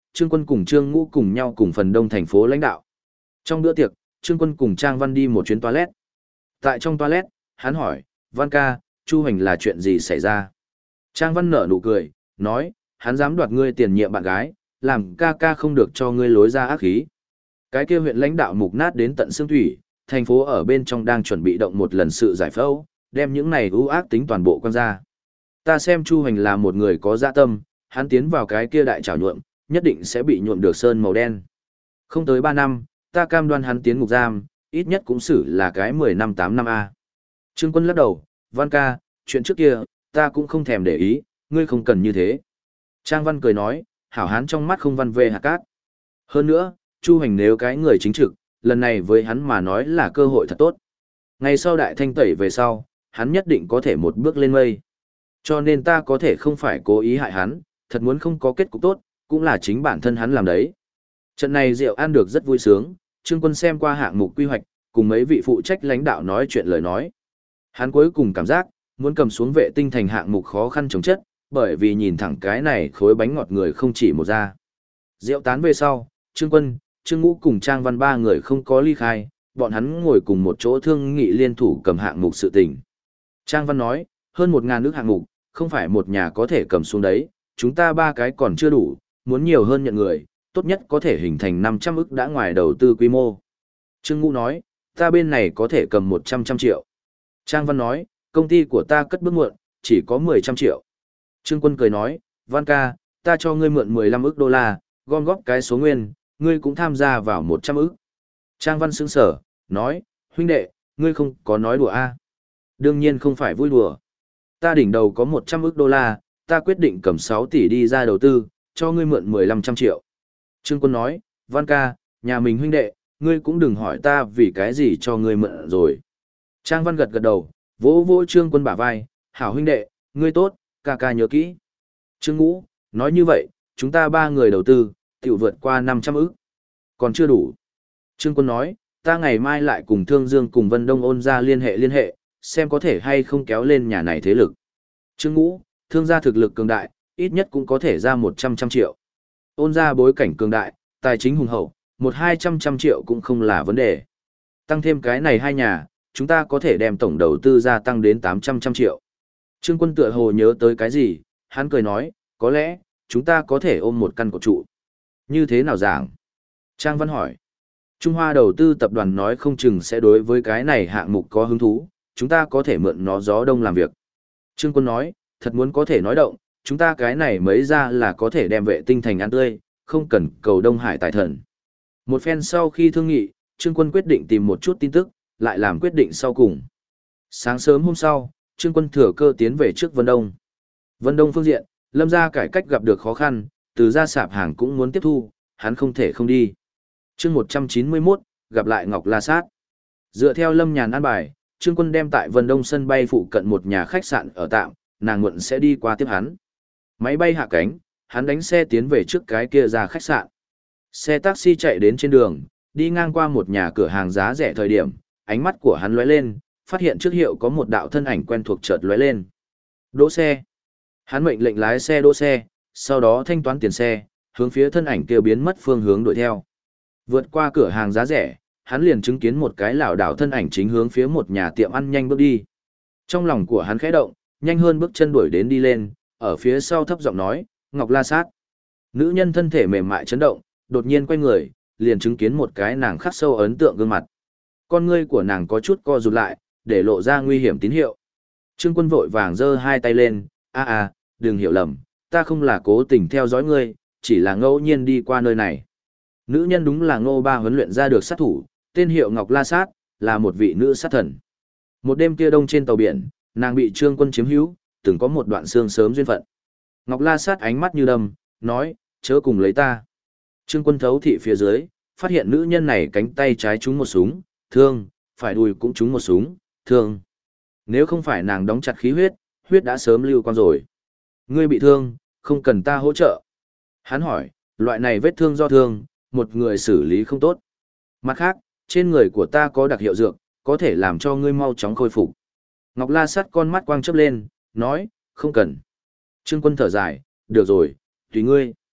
Trương Quân cùng Trương Ngũ cùng nhau cùng phần đông thành phố lãnh đạo. Trong bữa tiệc, Trương Quân cùng Trang Văn đi một chuyến toilet. Tại trong toilet, hắn hỏi, Văn ca, Chu Hành là chuyện gì xảy ra? Trang Văn nở nụ cười, nói, hắn dám đoạt ngươi tiền nhiệm bạn gái, làm ca ca không được cho ngươi lối ra ác khí. Cái kia huyện lãnh đạo mục nát đến tận xương thủy, thành phố ở bên trong đang chuẩn bị động một lần sự giải phẫu, đem những này ưu ác tính toàn bộ quan ra. Ta xem Chu Hành là một người có dạ tâm, hắn tiến vào cái kia đại trảo nhuộm, nhất định sẽ bị nhuộm được sơn màu đen. Không tới 3 năm, ta cam đoan hắn tiến ngục giam, ít nhất cũng xử là cái 10 năm 8 năm A. Trương Quân lắc đầu, Văn ca, chuyện trước kia, ta cũng không thèm để ý, ngươi không cần như thế. Trang Văn cười nói, hảo hán trong mắt không văn về hạt cát. Hơn nữa, Chu Hành nếu cái người chính trực, lần này với hắn mà nói là cơ hội thật tốt. Ngày sau đại thanh tẩy về sau, hắn nhất định có thể một bước lên mây. Cho nên ta có thể không phải cố ý hại hắn, thật muốn không có kết cục tốt, cũng là chính bản thân hắn làm đấy. Trận này rượu ăn được rất vui sướng, Trương Quân xem qua hạng mục quy hoạch, cùng mấy vị phụ trách lãnh đạo nói chuyện lời nói. Hắn cuối cùng cảm giác, muốn cầm xuống vệ tinh thành hạng mục khó khăn chống chất, bởi vì nhìn thẳng cái này khối bánh ngọt người không chỉ một ra. Rượu tán về sau, Trương Quân, Trương Ngũ cùng Trang Văn ba người không có ly khai, bọn hắn ngồi cùng một chỗ thương nghị liên thủ cầm hạng mục sự tình. Trang Văn nói, hơn 1.000 nước hạng mục, không phải một nhà có thể cầm xuống đấy, chúng ta ba cái còn chưa đủ, muốn nhiều hơn nhận người, tốt nhất có thể hình thành 500 ức đã ngoài đầu tư quy mô. Trương Ngũ nói, ta bên này có thể cầm 100 triệu. Trang Văn nói, công ty của ta cất bước muộn, chỉ có 10 triệu. Trương Quân cười nói, Văn ca, ta cho ngươi mượn 15 ức đô la, gom góp cái số nguyên, ngươi cũng tham gia vào 100 ức. Trang Văn sững sở, nói, huynh đệ, ngươi không có nói đùa a? Đương nhiên không phải vui đùa. Ta đỉnh đầu có 100 ức đô la, ta quyết định cầm 6 tỷ đi ra đầu tư, cho ngươi mượn 15 triệu. Trương Quân nói, Văn ca, nhà mình huynh đệ, ngươi cũng đừng hỏi ta vì cái gì cho ngươi mượn rồi. Trang Văn gật gật đầu, vỗ vỗ Trương Quân bả vai, hảo huynh đệ, ngươi tốt, ca ca nhớ kỹ. Trương Ngũ, nói như vậy, chúng ta ba người đầu tư, tiểu vượt qua 500 ức. Còn chưa đủ. Trương Quân nói, ta ngày mai lại cùng Thương Dương cùng Vân Đông ôn ra liên hệ, xem có thể hay không kéo lên nhà này thế lực. Trương Ngũ, Thương gia thực lực cường đại, ít nhất cũng có thể ra 100 triệu. Ôn ra bối cảnh cường đại, tài chính hùng hậu, 100-200 triệu cũng không là vấn đề. Tăng thêm cái này hai nhà, chúng ta có thể đem tổng đầu tư gia tăng đến 800 triệu. Trương Quân tựa hồ nhớ tới cái gì, hắn cười nói, có lẽ, chúng ta có thể ôm một căn cột trụ. Như thế nào giảng? Trang Văn hỏi. Trung Hoa đầu tư tập đoàn nói không chừng sẽ đối với cái này hạng mục có hứng thú, chúng ta có thể mượn nó gió đông làm việc. Trương Quân nói, thật muốn có thể nói động, chúng ta cái này mới ra là có thể đem vệ tinh thành ăn tươi, không cần cầu Đông Hải tài thần. Một phen sau khi thương nghị, Trương Quân quyết định tìm một chút tin tức, lại làm quyết định sau cùng. Sáng sớm hôm sau, Trương Quân thừa cơ tiến về trước Vân Đông. Vân Đông phương diện, Lâm gia cải cách gặp được khó khăn, từ gia sạp hàng cũng muốn tiếp thu, hắn không thể không đi. Chương 191, gặp lại Ngọc La Sát. Dựa theo Lâm Nhàn an bài, Trương Quân đem tại Vân Đông sân bay phụ cận một nhà khách sạn ở tạm, nàng muộn sẽ đi qua tiếp hắn. Máy bay hạ cánh, hắn đánh xe tiến về trước cái kia ra khách sạn. Xe taxi chạy đến trên đường, đi ngang qua một nhà cửa hàng giá rẻ thời điểm, ánh mắt của hắn lóe lên, phát hiện trước hiệu có một đạo thân ảnh quen thuộc chợt lóe lên. Đỗ xe. Hắn mệnh lệnh lái xe đỗ xe, sau đó thanh toán tiền xe, hướng phía thân ảnh kia biến mất phương hướng đuổi theo. Vượt qua cửa hàng giá rẻ, hắn liền chứng kiến một cái lảo đảo thân ảnh chính hướng phía một nhà tiệm ăn nhanh bước đi. Trong lòng của hắn khẽ động, nhanh hơn bước chân đuổi đến đi lên, ở phía sau thấp giọng nói, Ngọc La Sát. Nữ nhân thân thể mềm mại chấn động, đột nhiên quay người, liền chứng kiến một cái nàng khắc sâu ấn tượng gương mặt. Con ngươi của nàng có chút co rụt lại, để lộ ra nguy hiểm tín hiệu. Trương Quân vội vàng giơ hai tay lên, đừng hiểu lầm, ta không là cố tình theo dõi ngươi, chỉ là ngẫu nhiên đi qua nơi này. Nữ nhân đúng là Ngô Ba huấn luyện ra được sát thủ, tên hiệu Ngọc La Sát, là một vị nữ sát thần. Một đêm kia đông trên tàu biển, nàng bị Trương Quân chiếm hữu, từng có một đoạn xương sớm duyên phận. Ngọc La Sát ánh mắt như đâm, nói, chớ cùng lấy ta. Trương Quân thấu thị phía dưới, phát hiện nữ nhân này cánh tay trái trúng một súng, thương, phải đùi cũng trúng một súng, thương. Nếu không phải nàng đóng chặt khí huyết, huyết đã sớm lưu quan rồi. Ngươi bị thương, không cần ta hỗ trợ. Hắn hỏi, loại này vết thương do thương, một người xử lý không tốt. Mặt khác, trên người của ta có đặc hiệu dược, có thể làm cho ngươi mau chóng khôi phục. Ngọc La Sát con mắt quang chớp lên, nói, không cần. Trương Quân thở dài, được rồi, tùy ngươi.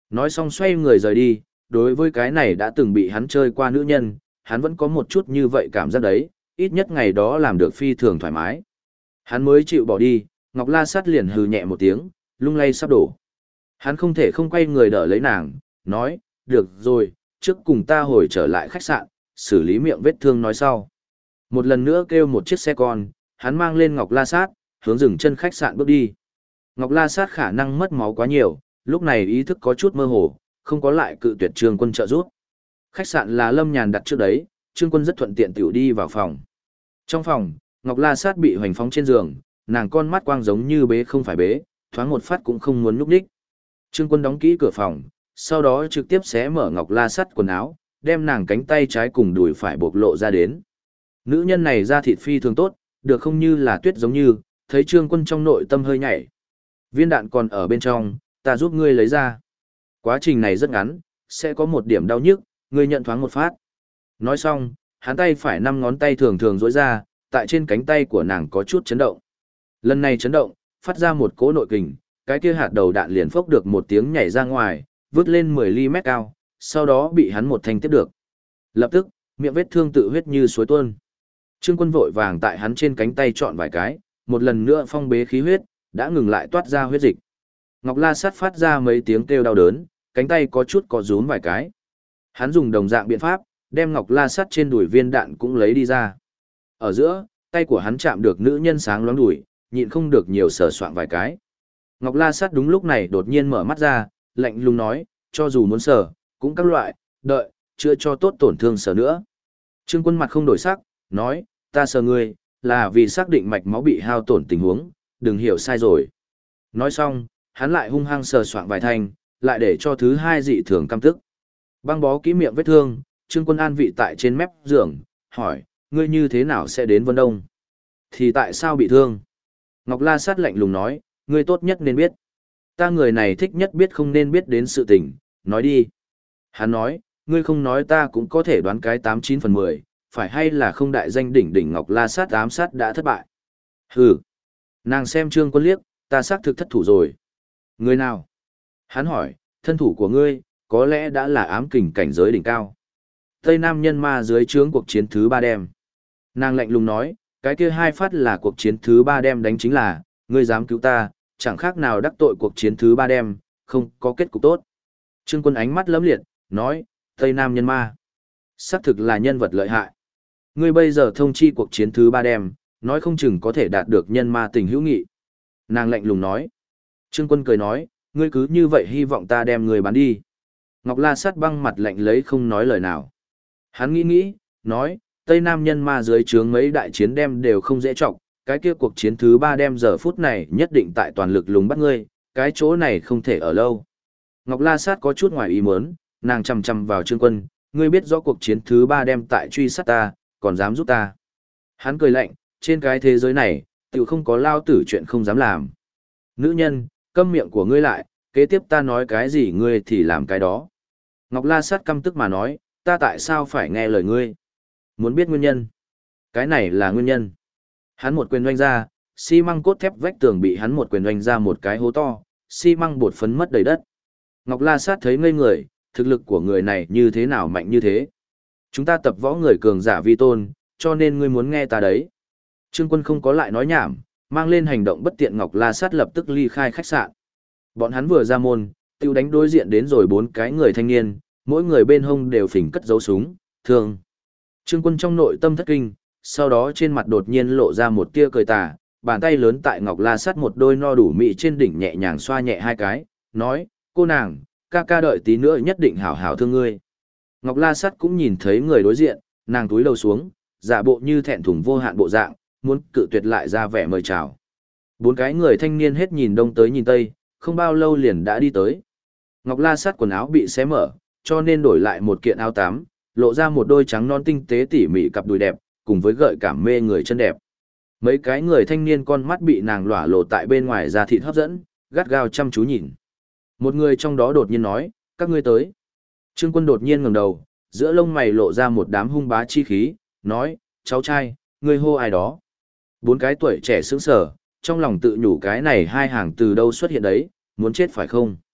Nói xong xoay người rời đi, đối với cái này đã từng bị hắn chơi qua nữ nhân, hắn vẫn có một chút như vậy cảm giác đấy, ít nhất ngày đó làm được phi thường thoải mái. Hắn mới chịu bỏ đi, Ngọc La Sát liền hừ nhẹ một tiếng, lung lay sắp đổ. Hắn không thể không quay người đỡ lấy nàng, nói, được rồi, trước cùng ta hồi trở lại khách sạn, xử lý miệng vết thương nói sau. Một lần nữa kêu một chiếc xe con, hắn mang lên Ngọc La Sát, hướng dừng chân khách sạn bước đi. Ngọc La Sát khả năng mất máu quá nhiều, lúc này ý thức có chút mơ hồ, không có lại cự tuyệt Trương Quân trợ giúp. Khách sạn là Lâm Nhàn đặt trước đấy, Trương Quân rất thuận tiện tiểu đi vào phòng. Trong phòng, Ngọc La Sát bị hoành phóng trên giường, nàng con mắt quang giống như bế không phải bế, thoáng một phát cũng không muốn nhúc nhích. Trương Quân đóng kỹ cửa phòng, sau đó trực tiếp xé mở Ngọc La Sát quần áo, đem nàng cánh tay trái cùng đùi phải bộc lộ ra đến. Nữ nhân này da thịt phi thường tốt, được không như là tuyết giống như, thấy Trương Quân trong nội tâm hơi nhảy. Viên đạn còn ở bên trong, ta giúp ngươi lấy ra. Quá trình này rất ngắn, sẽ có một điểm đau nhức, ngươi nhận thoáng một phát. Nói xong, hắn tay phải 5 ngón tay thường thường duỗi ra, tại trên cánh tay của nàng có chút chấn động. Lần này chấn động, phát ra một cỗ nội kình, cái kia hạt đầu đạn liền phốc được một tiếng nhảy ra ngoài, vứt lên 10 ly mét cao, sau đó bị hắn một thanh tiếp được. Lập tức, miệng vết thương tự huyết như suối tuôn. Trương Quân vội vàng tại hắn trên cánh tay chọn vài cái, một lần nữa phong bế khí huyết, đã ngừng lại toát ra huyết dịch. Ngọc La Sát phát ra mấy tiếng kêu đau đớn, cánh tay có chút có rúm vài cái. Hắn dùng đồng dạng biện pháp, đem Ngọc La Sát trên đùi viên đạn cũng lấy đi ra. Ở giữa, tay của hắn chạm được nữ nhân sáng loáng đùi, nhịn không được nhiều sờ soạng vài cái. Ngọc La Sát đúng lúc này đột nhiên mở mắt ra, lạnh lùng nói, cho dù muốn sờ, cũng các loại, đợi, chưa cho tốt tổn thương sờ nữa. Trương Quân mặt không đổi sắc, nói, ta sờ ngươi, là vì xác định mạch máu bị hao tổn tình huống, đừng hiểu sai rồi. Nói xong, hắn lại hung hăng sờ soạng vài thanh, lại để cho thứ hai dị thường căm tức. Băng bó kỹ miệng vết thương, Trương Quân an vị tại trên mép giường, hỏi, ngươi như thế nào sẽ đến Vân Đông? Thì tại sao bị thương? Ngọc La Sát lạnh lùng nói, ngươi tốt nhất nên biết. Ta người này thích nhất biết không nên biết đến sự tình, nói đi. Hắn nói, ngươi không nói ta cũng có thể đoán cái 89/10, phải hay là không đại danh đỉnh đỉnh Ngọc La Sát ám sát đã thất bại. Hừ. Nàng xem Trương Quân liếc, ta xác thực thất thủ rồi. Người nào? Hắn hỏi, thân thủ của ngươi, có lẽ đã là ám kình cảnh giới đỉnh cao. Tây Nam nhân ma dưới trướng cuộc chiến thứ 3 đêm. Nàng lạnh lùng nói, cái kia 2 phát là cuộc chiến thứ 3 đêm đánh chính là, ngươi dám cứu ta, chẳng khác nào đắc tội cuộc chiến thứ 3 đêm, không có kết cục tốt. Trương Quân ánh mắt lấm liệt, nói, Tây Nam nhân ma. Xác thực là nhân vật lợi hại. Ngươi bây giờ thông chi cuộc chiến thứ 3 đêm, nói không chừng có thể đạt được nhân ma tình hữu nghị. Nàng lạnh lùng nói. Trương Quân cười nói, ngươi cứ như vậy hy vọng ta đem người bán đi. Ngọc La Sát băng mặt lạnh lấy không nói lời nào. Hắn nghĩ, nói, Tây Nam nhân ma dưới trướng mấy đại chiến đem đều không dễ trọng, cái kia cuộc chiến thứ 3 đem giờ phút này nhất định tại toàn lực lùng bắt ngươi, cái chỗ này không thể ở lâu. Ngọc La Sát có chút ngoài ý muốn, nàng chầm chầm vào Trương Quân, ngươi biết rõ cuộc chiến thứ 3 đem tại truy sát ta, còn dám giúp ta. Hắn cười lạnh, trên cái thế giới này, tiểu không có lao tử chuyện không dám làm. Nữ nhân, câm miệng của ngươi lại, kế tiếp ta nói cái gì ngươi thì làm cái đó. Ngọc La Sát căm tức mà nói, ta tại sao phải nghe lời ngươi? Muốn biết nguyên nhân? Cái này là nguyên nhân. Hắn một quyền doanh ra, xi măng cốt thép vách tường bị hắn một quyền doanh ra một cái hố to, xi măng bột phấn mất đầy đất. Ngọc La Sát thấy ngây người, thực lực của người này như thế nào mạnh như thế? Chúng ta tập võ người cường giả vi tôn, cho nên ngươi muốn nghe ta đấy. Trương Quân không có lại nói nhảm, mang lên hành động bất tiện Ngọc La Sát lập tức ly khai khách sạn. Bọn hắn vừa ra môn, tiêu đánh đối diện đến rồi 4 cái người thanh niên, mỗi người bên hông đều phình cất dấu súng, thương. Trương Quân trong nội tâm thất kinh, sau đó trên mặt đột nhiên lộ ra một tia cười tà, bàn tay lớn tại Ngọc La Sát một đôi no đủ mị trên đỉnh nhẹ nhàng xoa nhẹ 2 cái, nói, cô nàng, ca ca đợi tí nữa nhất định hảo hảo thương ngươi. Ngọc La Sát cũng nhìn thấy người đối diện, nàng túi đầu xuống, giả bộ như thẹn thùng vô hạn bộ dạng, muốn cự tuyệt lại ra vẻ mời chào. 4 cái người thanh niên hết nhìn đông tới nhìn tây, không bao lâu liền đã đi tới. Ngọc La Sát quần áo bị xé mở, cho nên đổi lại một kiện áo tắm, lộ ra một đôi trắng non tinh tế tỉ mỉ cặp đùi đẹp, cùng với gợi cảm mê người chân đẹp. Mấy cái người thanh niên con mắt bị nàng lỏa lộ tại bên ngoài da thịt hấp dẫn, gắt gao chăm chú nhìn. Một người trong đó đột nhiên nói, các ngươi tới. Trương Quân đột nhiên ngẩng đầu, giữa lông mày lộ ra một đám hung bá chi khí, nói, cháu trai, ngươi hô ai đó. 4 cái tuổi trẻ sững sờ, trong lòng tự nhủ cái này 2 hàng từ đâu xuất hiện đấy, muốn chết phải không?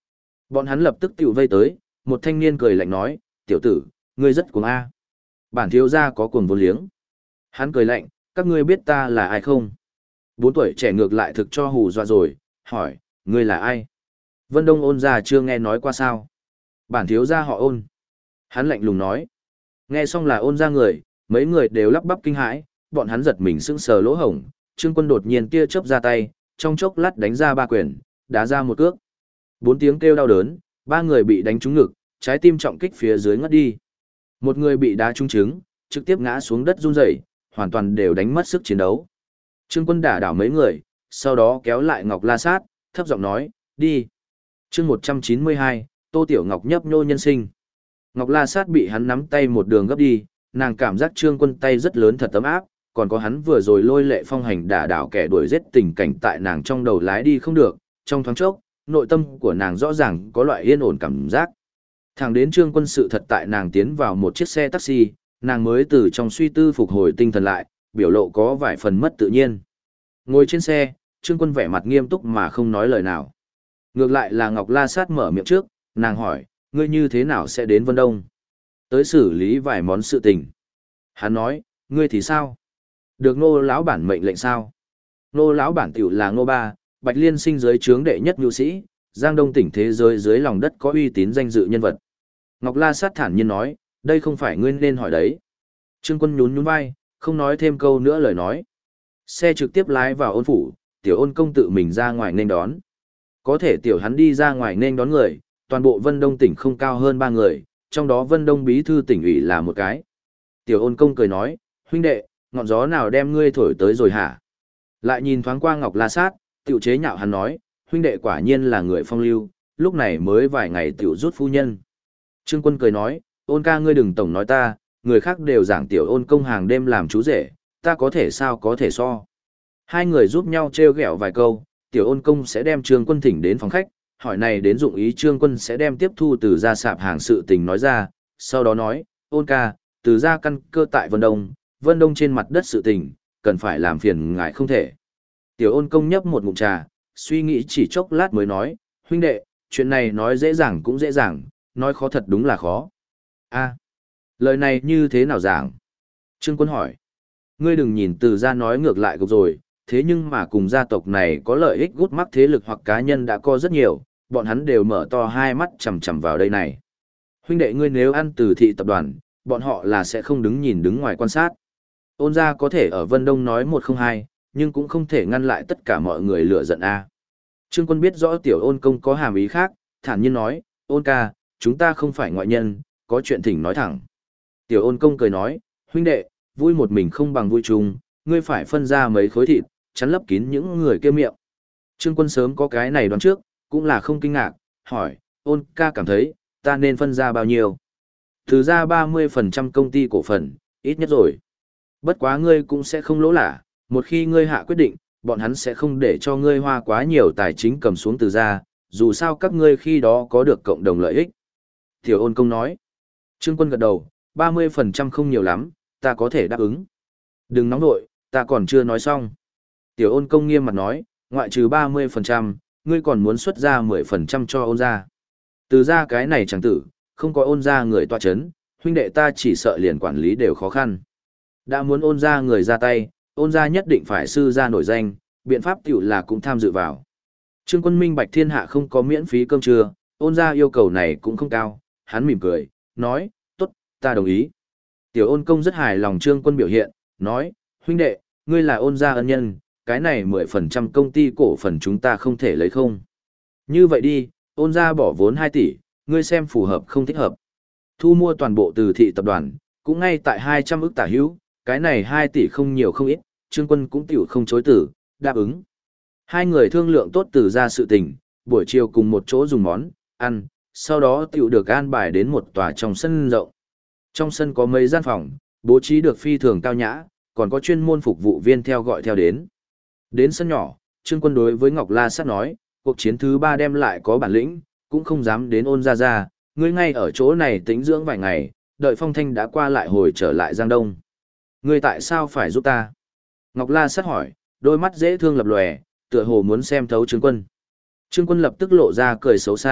Bọn hắn lập tức tiểu vây tới, một thanh niên cười lạnh nói, tiểu tử, ngươi rất cuồng a. Bản thiếu gia có cuồng vô liếng. Hắn cười lạnh, các ngươi biết ta là ai không? 4 tuổi trẻ ngược lại thực cho hù dọa rồi, hỏi, ngươi là ai? Vân Đông Ôn gia chưa nghe nói qua sao? Bản thiếu gia họ Ôn. Hắn lạnh lùng nói. Nghe xong là Ôn gia người, mấy người đều lắp bắp kinh hãi, bọn hắn giật mình sững sờ lỗ hổng. Trương Quân đột nhiên tia chớp ra tay, trong chốc lát đánh ra 3 quyền, đá ra một cước. 4 tiếng kêu đau đớn, 3 người bị đánh trúng ngực, trái tim trọng kích phía dưới ngất đi. Một người bị đá trúng trứng, trực tiếp ngã xuống đất run rẩy, hoàn toàn đều đánh mất sức chiến đấu. Trương Quân đả đảo mấy người, sau đó kéo lại Ngọc La Sát, thấp giọng nói, đi. Chương 192, Tô Tiểu Ngọc nhấp nhô nhân sinh. Ngọc La Sát bị hắn nắm tay một đường gấp đi, nàng cảm giác Trương Quân tay rất lớn thật ấm áp, còn có hắn vừa rồi lôi lệ phong hành đả đảo kẻ đuổi giết tình cảnh tại nàng trong đầu lái đi không được, trong thoáng chốc, nội tâm của nàng rõ ràng có loại yên ổn cảm giác. Thẳng đến Trương Quân sự thật tại nàng tiến vào một chiếc xe taxi, nàng mới từ trong suy tư phục hồi tinh thần lại, biểu lộ có vài phần mất tự nhiên. Ngồi trên xe, Trương Quân vẻ mặt nghiêm túc mà không nói lời nào. Ngược lại là Ngọc La Sát mở miệng trước, nàng hỏi, ngươi như thế nào sẽ đến Vân Đông? Tới xử lý vài món sự tình. Hắn nói, ngươi thì sao? Được Ngô lão bản mệnh lệnh sao? Ngô lão bản tiểu là Ngô Ba, Bạch Liên sinh giới trướng đệ nhất nhu sĩ, Giang Đông tỉnh thế giới dưới lòng đất có uy tín danh dự nhân vật. Ngọc La Sát thản nhiên nói, đây không phải ngươi nên hỏi đấy. Trương Quân nhún nhún vai, không nói thêm câu nữa lời nói. Xe trực tiếp lái vào Ôn phủ, tiểu Ôn công tự mình ra ngoài nên đón. Có thể tiểu hắn đi ra ngoài nên đón người, toàn bộ Vân Đông tỉnh không cao hơn 3 người, trong đó Vân Đông bí thư tỉnh ủy là một cái. Tiểu Ôn công cười nói, huynh đệ, ngọn gió nào đem ngươi thổi tới rồi hả? Lại nhìn thoáng qua Ngọc La Sát, tiểu chế nhạo hắn nói, huynh đệ quả nhiên là người phong lưu, lúc này mới vài ngày tiểu rút phu nhân. Trương Quân cười nói, Ôn ca ngươi đừng tổng nói ta, người khác đều giảng tiểu Ôn công hàng đêm làm chú rể, ta có thể sao có thể so. Hai người giúp nhau trêu ghẹo vài câu, tiểu Ôn công sẽ đem Trương Quân thỉnh đến phòng khách, hỏi này đến dụng ý Trương Quân sẽ đem tiếp thu từ gia sạp hàng sự tình nói ra, sau đó nói, Ôn ca, từ gia căn cơ tại Vân Đông trên mặt đất sự tình, cần phải làm phiền ngại không thể. Tiểu Ôn công nhấp một ngụm trà, suy nghĩ chỉ chốc lát mới nói, huynh đệ, chuyện này nói dễ dàng cũng dễ dàng, nói khó thật đúng là khó. A, lời này như thế nào giảng? Trương Quân hỏi, ngươi đừng nhìn từ gia nói ngược lại cục rồi, thế nhưng mà cùng gia tộc này có lợi ích gút mắc thế lực hoặc cá nhân đã có rất nhiều, bọn hắn đều mở to hai mắt chằm chằm vào đây này. Huynh đệ ngươi nếu ăn từ thị tập đoàn, bọn họ là sẽ không đứng nhìn đứng ngoài quan sát. Ôn gia có thể ở Vân Đông nói 102, nhưng cũng không thể ngăn lại tất cả mọi người lửa giận a. Trương Quân biết rõ tiểu Ôn công có hàm ý khác, thản nhiên nói, Ôn ca, chúng ta không phải ngoại nhân, có chuyện thỉnh nói thẳng. Tiểu Ôn công cười nói, huynh đệ, vui một mình không bằng vui chung, ngươi phải phân ra mấy khối thịt, chắn lấp kín những người kia miệng. Trương Quân sớm có cái này đoán trước, cũng là không kinh ngạc, hỏi, Ôn ca cảm thấy, ta nên phân ra bao nhiêu? Từ ra 30% công ty cổ phần, ít nhất rồi. Bất quá ngươi cũng sẽ không lỗ lã, một khi ngươi hạ quyết định, bọn hắn sẽ không để cho ngươi hoa quá nhiều tài chính cầm xuống từ ra, dù sao các ngươi khi đó có được cộng đồng lợi ích. Tiểu Ôn công nói. Trương Quân gật đầu, 30% không nhiều lắm, ta có thể đáp ứng. Đừng nóng nội, ta còn chưa nói xong. Tiểu Ôn công nghiêm mặt nói, ngoại trừ 30%, ngươi còn muốn xuất ra 10% cho Ôn gia. Từ ra cái này chẳng tử, không có Ôn gia người tọa chấn, huynh đệ ta chỉ sợ liền quản lý đều khó khăn. Đã muốn Ôn gia người ra tay, Ôn gia nhất định phải sư gia nổi danh, biện pháp tiểu là cũng tham dự vào. Trương Quân minh bạch thiên hạ không có miễn phí cơm trưa, Ôn gia yêu cầu này cũng không cao, hắn mỉm cười, nói, tốt, ta đồng ý. Tiểu Ôn công rất hài lòng Trương Quân biểu hiện, nói, huynh đệ, ngươi là Ôn gia ân nhân, cái này 10% công ty cổ phần chúng ta không thể lấy không. Như vậy đi, Ôn gia bỏ vốn 2 tỷ, ngươi xem phù hợp không thích hợp. Thu mua toàn bộ từ thị tập đoàn, cũng ngay tại 200 ức tả hữu, cái này 2 tỷ không nhiều không ít, Trương Quân cũng tiểu không chối từ, đáp ứng. Hai người thương lượng tốt từ ra sự tình, buổi chiều cùng một chỗ dùng món, ăn, sau đó tiểu được an bài đến một tòa trong sân rộng. Trong sân có mấy gian phòng, bố trí được phi thường cao nhã, còn có chuyên môn phục vụ viên theo gọi theo đến. Đến sân nhỏ, Trương Quân đối với Ngọc La Sát nói, cuộc chiến thứ 3 đem lại có bản lĩnh, cũng không dám đến Ôn ra, ngươi ngay ở chỗ này tĩnh dưỡng vài ngày, đợi Phong Thanh đã qua lại hồi trở lại Giang Đông. Ngươi tại sao phải giúp ta? Ngọc La Sát hỏi, đôi mắt dễ thương lập lòe, tựa hồ muốn xem thấu Trương Quân. Trương Quân lập tức lộ ra cười xấu xa,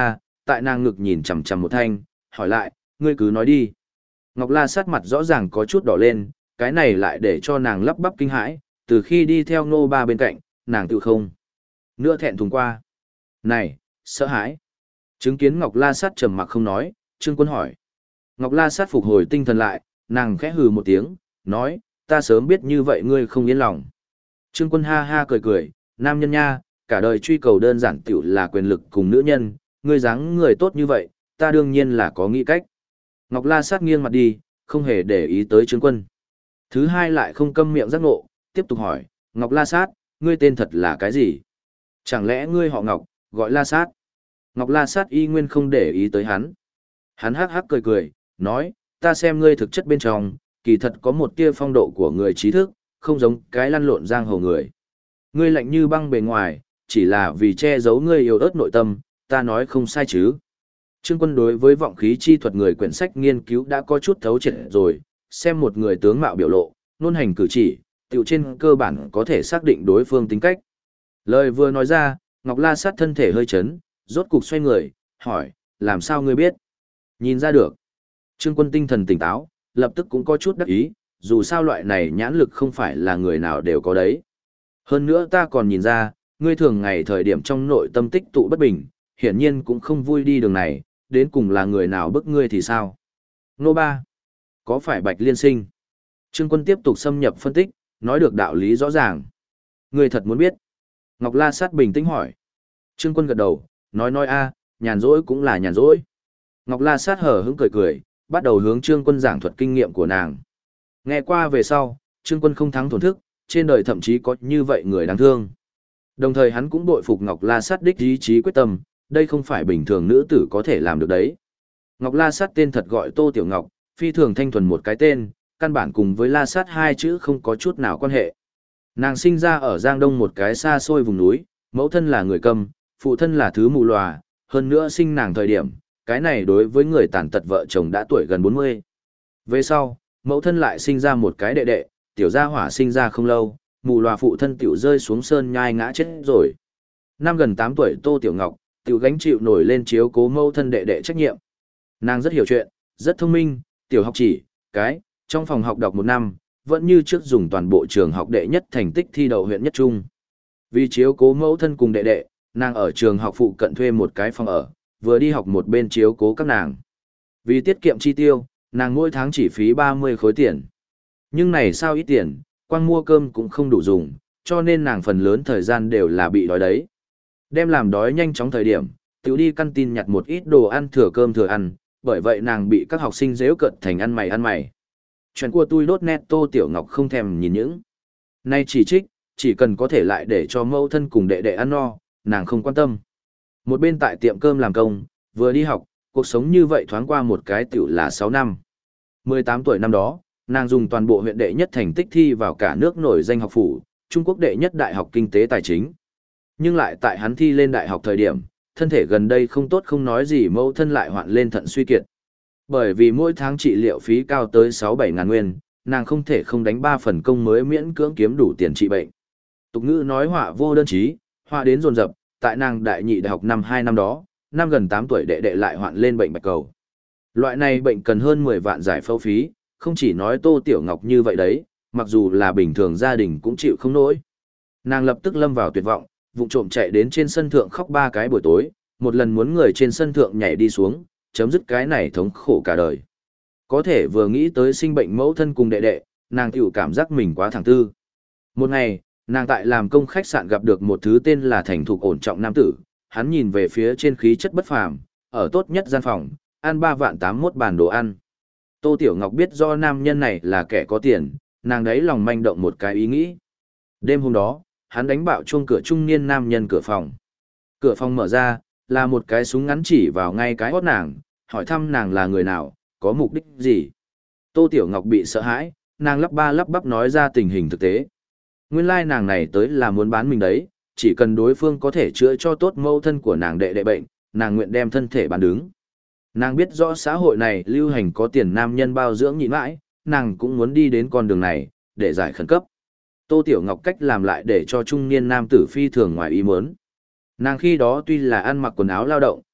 tại nàng ngực nhìn chằm chằm một thanh, hỏi lại, ngươi cứ nói đi. Ngọc La Sát mặt rõ ràng có chút đỏ lên, cái này lại để cho nàng lắp bắp kinh hãi, từ khi đi theo Ngô Ba bên cạnh, nàng tự không nữa thẹn thùng qua. Này, sợ hãi. Chứng kiến Ngọc La Sát trầm mặc không nói, Trương Quân hỏi. Ngọc La Sát phục hồi tinh thần lại, nàng khẽ hừ một tiếng, nói, ta sớm biết như vậy ngươi không yên lòng. Trương Quân ha ha cười cười, nam nhân nha, cả đời truy cầu đơn giản tiểu là quyền lực cùng nữ nhân, ngươi dáng người tốt như vậy, ta đương nhiên là có nghĩ cách. Ngọc La Sát nghiêng mặt đi, không hề để ý tới Trương Quân. Thứ hai lại không câm miệng giác ngộ, tiếp tục hỏi, Ngọc La Sát, ngươi tên thật là cái gì? Chẳng lẽ ngươi họ Ngọc, gọi La Sát? Ngọc La Sát y nguyên không để ý tới hắn. Hắn hắc hắc cười cười, nói, ta xem ngươi thực chất bên trong, kỳ thật có một tia phong độ của người trí thức, không giống cái lăn lộn giang hồ người. Ngươi lạnh như băng bề ngoài, chỉ là vì che giấu ngươi yếu ớt nội tâm, ta nói không sai chứ. Trương Quân đối với vọng khí chi thuật người quyển sách nghiên cứu đã có chút thấu triệt rồi, xem một người tướng mạo biểu lộ, ngôn hành cử chỉ, tiểu trên cơ bản có thể xác định đối phương tính cách. Lời vừa nói ra, Ngọc La Sát thân thể hơi chấn, rốt cục xoay người, hỏi, làm sao ngươi biết? Nhìn ra được. Trương Quân tinh thần tỉnh táo, lập tức cũng có chút đắc ý, dù sao loại này nhãn lực không phải là người nào đều có đấy. Hơn nữa ta còn nhìn ra, ngươi thường ngày thời điểm trong nội tâm tích tụ bất bình, hiển nhiên cũng không vui đi đường này, đến cùng là người nào bức ngươi thì sao? Nô Ba, có phải Bạch Liên Sinh? Trương Quân tiếp tục xâm nhập phân tích, nói được đạo lý rõ ràng. Ngươi thật muốn biết. Ngọc La Sát bình tĩnh hỏi. Trương Quân gật đầu, nói a, nhàn rỗi cũng là nhàn rỗi. Ngọc La Sát hở hững cười cười, bắt đầu hướng Trương Quân giảng thuật kinh nghiệm của nàng. Nghe qua về sau, Trương Quân không thắng thổn thức, trên đời thậm chí có như vậy người đáng thương. Đồng thời hắn cũng bội phục Ngọc La Sát đích ý chí quyết tâm, đây không phải bình thường nữ tử có thể làm được đấy. Ngọc La Sát tên thật gọi Tô Tiểu Ngọc, phi thường thanh thuần một cái tên, căn bản cùng với La Sát hai chữ không có chút nào quan hệ. Nàng sinh ra ở Giang Đông một cái xa xôi vùng núi, mẫu thân là người Câm, phụ thân là thứ mù lòa, hơn nữa sinh nàng thời điểm, cái này đối với người tàn tật vợ chồng đã tuổi gần 40. Về sau, mẫu thân lại sinh ra một cái đệ đệ, tiểu gia hỏa sinh ra không lâu, mù lòa phụ thân tiểu rơi xuống sơn nhai ngã chết rồi. Năm gần 8 tuổi Tô Tiểu Ngọc, tiểu gánh chịu nổi lên chiếu cố mẫu thân đệ đệ trách nhiệm. Nàng rất hiểu chuyện, rất thông minh, tiểu học chỉ, trong phòng học đọc 1 năm, vẫn như trước dùng toàn bộ trường học đệ nhất thành tích thi đậu huyện nhất trung. Vì chiếu cố mẫu thân cùng đệ đệ, nàng ở trường học phụ cận thuê một cái phòng ở, vừa đi học một bên chiếu cố các nàng. Vì tiết kiệm chi tiêu, nàng mỗi tháng chỉ phí 30 khối tiền. Nhưng này sao ít tiền, quang mua cơm cũng không đủ dùng, cho nên nàng phần lớn thời gian đều là bị đói đấy. Đem làm đói nhanh chóng thời điểm, tiểu đi căn tin nhặt một ít đồ ăn thừa cơm thừa ăn, bởi vậy nàng bị các học sinh giễu cợt thành ăn mày. Chuyện của tôi đốt nét Tô Tiểu Ngọc không thèm nhìn những. Nay chỉ trích, chỉ cần có thể lại để cho mẫu thân cùng đệ đệ ăn no, nàng không quan tâm. Một bên tại tiệm cơm làm công, vừa đi học, cuộc sống như vậy thoáng qua một cái tiểu là 6 năm. 18 tuổi năm đó, nàng dùng toàn bộ huyện đệ nhất thành tích thi vào cả nước nổi danh học phủ, Trung Quốc đệ nhất đại học kinh tế tài chính. Nhưng lại tại hắn thi lên đại học thời điểm, thân thể gần đây không tốt không nói gì mẫu thân lại hoạn lên thận suy kiệt. Bởi vì mỗi tháng trị liệu phí cao tới 6-7 ngàn nguyên, nàng không thể không đánh 3 phần công mới miễn cưỡng kiếm đủ tiền trị bệnh. Tục ngữ nói họa vô đơn chí, họa đến dồn dập, tại nàng đại nhị đại học năm 2 năm đó, năm gần 8 tuổi đệ đệ lại hoạn lên bệnh bạch cầu. Loại này bệnh cần hơn 10 vạn giải phẫu phí, không chỉ nói Tô Tiểu Ngọc như vậy đấy, mặc dù là bình thường gia đình cũng chịu không nổi. Nàng lập tức lâm vào tuyệt vọng, vụng trộm chạy đến trên sân thượng khóc 3 cái buổi tối, một lần muốn người trên sân thượng nhảy đi xuống, chấm dứt cái này thống khổ cả đời. Có thể vừa nghĩ tới sinh bệnh mẫu thân cùng đệ đệ, nàng tiểu cảm giác mình quá thẳng tư. Một ngày, nàng tại làm công khách sạn gặp được một thứ tên là thành thục ổn trọng nam tử, hắn nhìn về phía trên khí chất bất phàm, ở tốt nhất gian phòng, ăn 3 vạn 81 bàn đồ ăn. Tô Tiểu Ngọc biết do nam nhân này là kẻ có tiền, nàng đấy lòng manh động một cái ý nghĩ. Đêm hôm đó, hắn đánh bạo chuông cửa trung niên nam nhân cửa phòng. Cửa phòng mở ra, là một cái súng ngắn chỉ vào ngay cái hót nàng, hỏi thăm nàng là người nào, có mục đích gì. Tô Tiểu Ngọc bị sợ hãi, nàng lắp ba lắp bắp nói ra tình hình thực tế. Nguyên lai nàng này tới là muốn bán mình đấy, chỉ cần đối phương có thể chữa cho tốt mẫu thân của nàng đệ đệ bệnh, nàng nguyện đem thân thể bán đứng. Nàng biết rõ xã hội này lưu hành có tiền nam nhân bao dưỡng nhịn mãi, nàng cũng muốn đi đến con đường này, để giải khẩn cấp. Tô Tiểu Ngọc cách làm lại để cho trung niên nam tử phi thường ngoài ý muốn. Nàng khi đó tuy là ăn mặc quần áo lao động,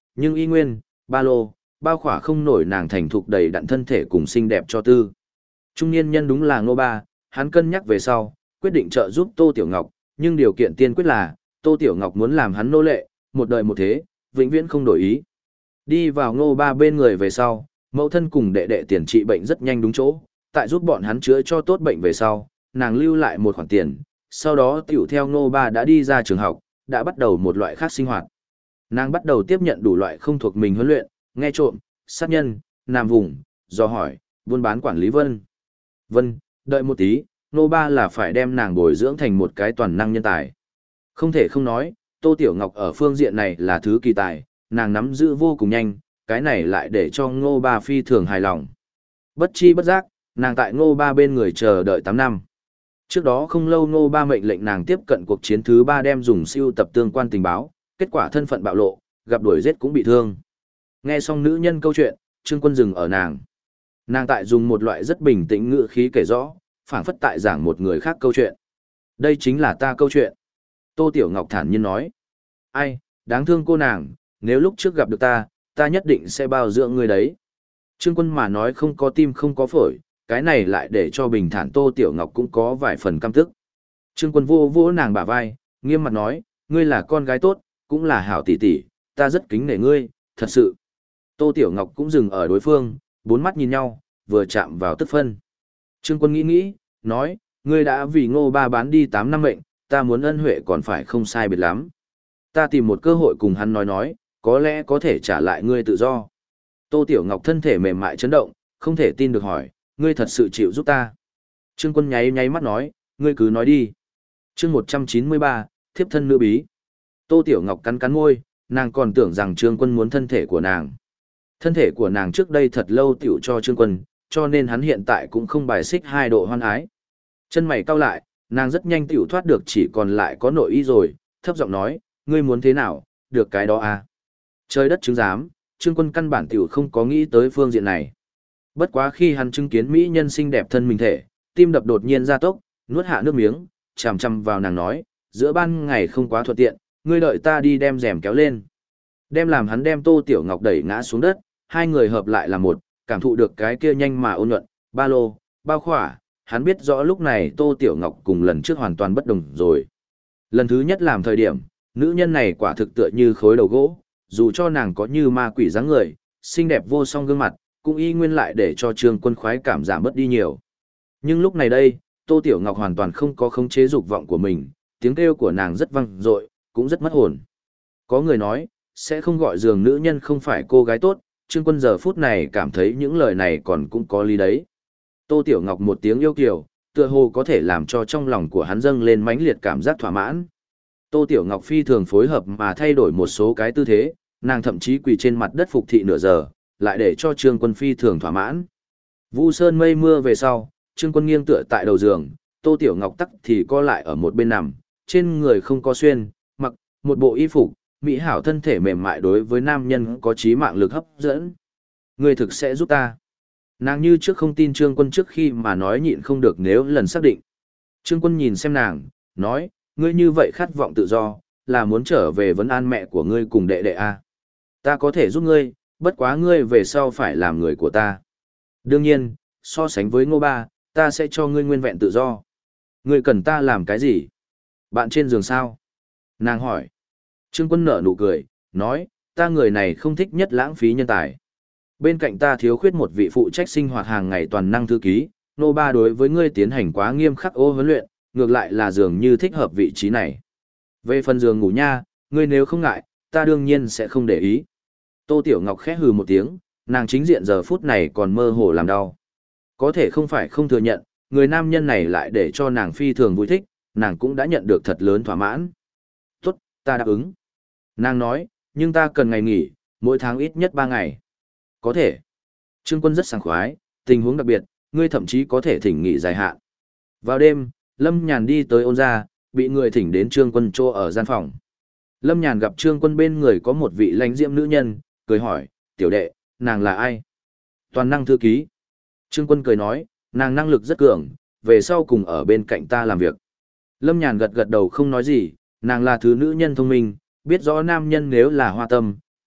nhưng y nguyên, ba lô, bao khỏa không nổi nàng thành thục đầy đặn thân thể cùng xinh đẹp cho tư. Trung niên nhân đúng là Ngô Ba, hắn cân nhắc về sau, quyết định trợ giúp Tô Tiểu Ngọc, nhưng điều kiện tiên quyết là, Tô Tiểu Ngọc muốn làm hắn nô lệ, một đời một thế, vĩnh viễn không đổi ý. Đi vào Ngô Ba bên người về sau, mẫu thân cùng đệ đệ tiền trị bệnh rất nhanh đúng chỗ, tại giúp bọn hắn chữa cho tốt bệnh về sau, nàng lưu lại một khoản tiền, sau đó tiểu theo Ngô Ba đã đi ra trường học, đã bắt đầu một loại khác sinh hoạt. Nàng bắt đầu tiếp nhận đủ loại không thuộc mình huấn luyện, nghe trộm, sát nhân, nằm vùng, dò hỏi, buôn bán quản lý vân. Vân, đợi một tí, Ngô Ba là phải đem nàng bồi dưỡng thành một cái toàn năng nhân tài. Không thể không nói, Tô Tiểu Ngọc ở phương diện này là thứ kỳ tài, nàng nắm giữ vô cùng nhanh, cái này lại để cho Ngô Ba phi thường hài lòng. Bất chi bất giác, nàng tại Ngô Ba bên người chờ đợi 8 năm. Trước đó không lâu Ngô Ba mệnh lệnh nàng tiếp cận cuộc chiến thứ 3 đem dùng siêu tập tương quan tình báo, kết quả thân phận bạo lộ, gặp đuổi giết cũng bị thương. Nghe xong nữ nhân câu chuyện, Trương Quân dừng ở nàng. Nàng tại dùng một loại rất bình tĩnh ngữ khí kể rõ, phảng phất tại giảng một người khác câu chuyện. Đây chính là ta câu chuyện. Tô Tiểu Ngọc thản nhiên nói. Ai, đáng thương cô nàng, nếu lúc trước gặp được ta nhất định sẽ bao dưỡng người đấy. Trương Quân mà nói không có tim không có phổi, cái này lại để cho bình thản Tô Tiểu Ngọc cũng có vài phần căm tức. Trương Quân vô vỗ nàng bả vai, nghiêm mặt nói, ngươi là con gái tốt, cũng là hảo tỷ tỷ, ta rất kính nể ngươi, thật sự. Tô Tiểu Ngọc cũng dừng ở đối phương, bốn mắt nhìn nhau, vừa chạm vào tức phân. Trương Quân nghĩ nghĩ, nói, ngươi đã vì Ngô Ba bán đi 8 năm mệnh, ta muốn ân huệ còn phải không sai biệt lắm. Ta tìm một cơ hội cùng hắn nói, có lẽ có thể trả lại ngươi tự do. Tô Tiểu Ngọc thân thể mềm mại chấn động, không thể tin được hỏi, ngươi thật sự chịu giúp ta. Trương Quân nháy nháy mắt nói, ngươi cứ nói đi. Chương 193, thiếp thân nữ bí. Tô Tiểu Ngọc cắn cắn môi, nàng còn tưởng rằng Trương Quân muốn thân thể của nàng. Thân thể của nàng trước đây thật lâu tiểu cho Trương Quân, cho nên hắn hiện tại cũng không bài xích hai độ hoan ái. Chân mày cau lại, nàng rất nhanh tiểu thoát được chỉ còn lại có nội y rồi, thấp giọng nói, ngươi muốn thế nào, được cái đó à. Trời đất chứng giám, Trương Quân căn bản tiểu không có nghĩ tới phương diện này. Bất quá khi hắn chứng kiến mỹ nhân xinh đẹp thân mình thể, tim đập đột nhiên gia tốc, nuốt hạ nước miếng, chằm chằm vào nàng nói, giữa ban ngày không quá thuận tiện, ngươi đợi ta đi đem rèm kéo lên. Đem làm hắn đem Tô Tiểu Ngọc đẩy ngã xuống đất, hai người hợp lại là một, cảm thụ được cái kia nhanh mà ôn nhuận, ba lô, bao khỏa, hắn biết rõ lúc này Tô Tiểu Ngọc cùng lần trước hoàn toàn bất đồng rồi. Lần thứ nhất làm thời điểm, nữ nhân này quả thực tựa như khối đầu gỗ, dù cho nàng có như ma quỷ dáng người, xinh đẹp vô song gương mặt, cũng y nguyên lại để cho Trương Quân khoái cảm giảm bớt đi nhiều. Nhưng lúc này đây, Tô Tiểu Ngọc hoàn toàn không có khống chế dục vọng của mình, tiếng kêu của nàng rất vang dội, cũng rất mất hồn. Có người nói, sẽ không gọi giường nữ nhân không phải cô gái tốt, Trương Quân giờ phút này cảm thấy những lời này còn cũng có lý đấy. Tô Tiểu Ngọc một tiếng yêu kiều, tựa hồ có thể làm cho trong lòng của hắn dâng lên mãnh liệt cảm giác thỏa mãn. Tô Tiểu Ngọc phi thường phối hợp mà thay đổi một số cái tư thế, nàng thậm chí quỳ trên mặt đất phục thị nửa giờ, lại để cho Trương Quân phi thường thỏa mãn. Vu sơn mây mưa về sau, Trương Quân nghiêng tựa tại đầu giường, Tô Tiểu Ngọc tắc thì co lại ở một bên nằm, trên người không có xuyên, mặc một bộ y phục, mỹ hảo thân thể mềm mại đối với nam nhân có chí mạng lực hấp dẫn. Ngươi thực sẽ giúp ta. Nàng như trước không tin Trương Quân trước khi mà nói nhịn không được nếu lần xác định. Trương Quân nhìn xem nàng, nói, ngươi như vậy khát vọng tự do, là muốn trở về vấn an mẹ của ngươi cùng đệ đệ à. Ta có thể giúp ngươi, bất quá ngươi về sau phải làm người của ta. Đương nhiên, so sánh với Ngô Ba, ta sẽ cho ngươi nguyên vẹn tự do. Ngươi cần ta làm cái gì? Bạn trên giường sao? Nàng hỏi. Trương Quân nở nụ cười, nói, ta người này không thích nhất lãng phí nhân tài. Bên cạnh ta thiếu khuyết một vị phụ trách sinh hoạt hàng ngày toàn năng thư ký, Ngô Ba đối với ngươi tiến hành quá nghiêm khắc ô huấn luyện, ngược lại là dường như thích hợp vị trí này. Về phần giường ngủ nha, ngươi nếu không ngại, ta đương nhiên sẽ không để ý. Tô Tiểu Ngọc khẽ hừ một tiếng, nàng chính diện giờ phút này còn mơ hồ làm đau. Có thể không phải không thừa nhận, người nam nhân này lại để cho nàng phi thường vui thích, nàng cũng đã nhận được thật lớn thỏa mãn. Tốt, ta đáp ứng. Nàng nói, nhưng ta cần ngày nghỉ, mỗi tháng ít nhất 3 ngày. Có thể. Trương Quân rất sảng khoái, tình huống đặc biệt, ngươi thậm chí có thể thỉnh nghỉ dài hạn. Vào đêm, Lâm Nhàn đi tới Ôn gia, bị người thỉnh đến Trương Quân chỗ ở gian phòng. Lâm Nhàn gặp Trương Quân bên người có một vị lãnh diễm nữ nhân, cười hỏi, tiểu đệ, nàng là ai? Toàn năng thư ký. Trương Quân cười nói, nàng năng lực rất cường, về sau cùng ở bên cạnh ta làm việc. Lâm Nhàn gật gật đầu không nói gì, nàng là thứ nữ nhân thông minh, biết rõ nam nhân nếu là hoa tâm,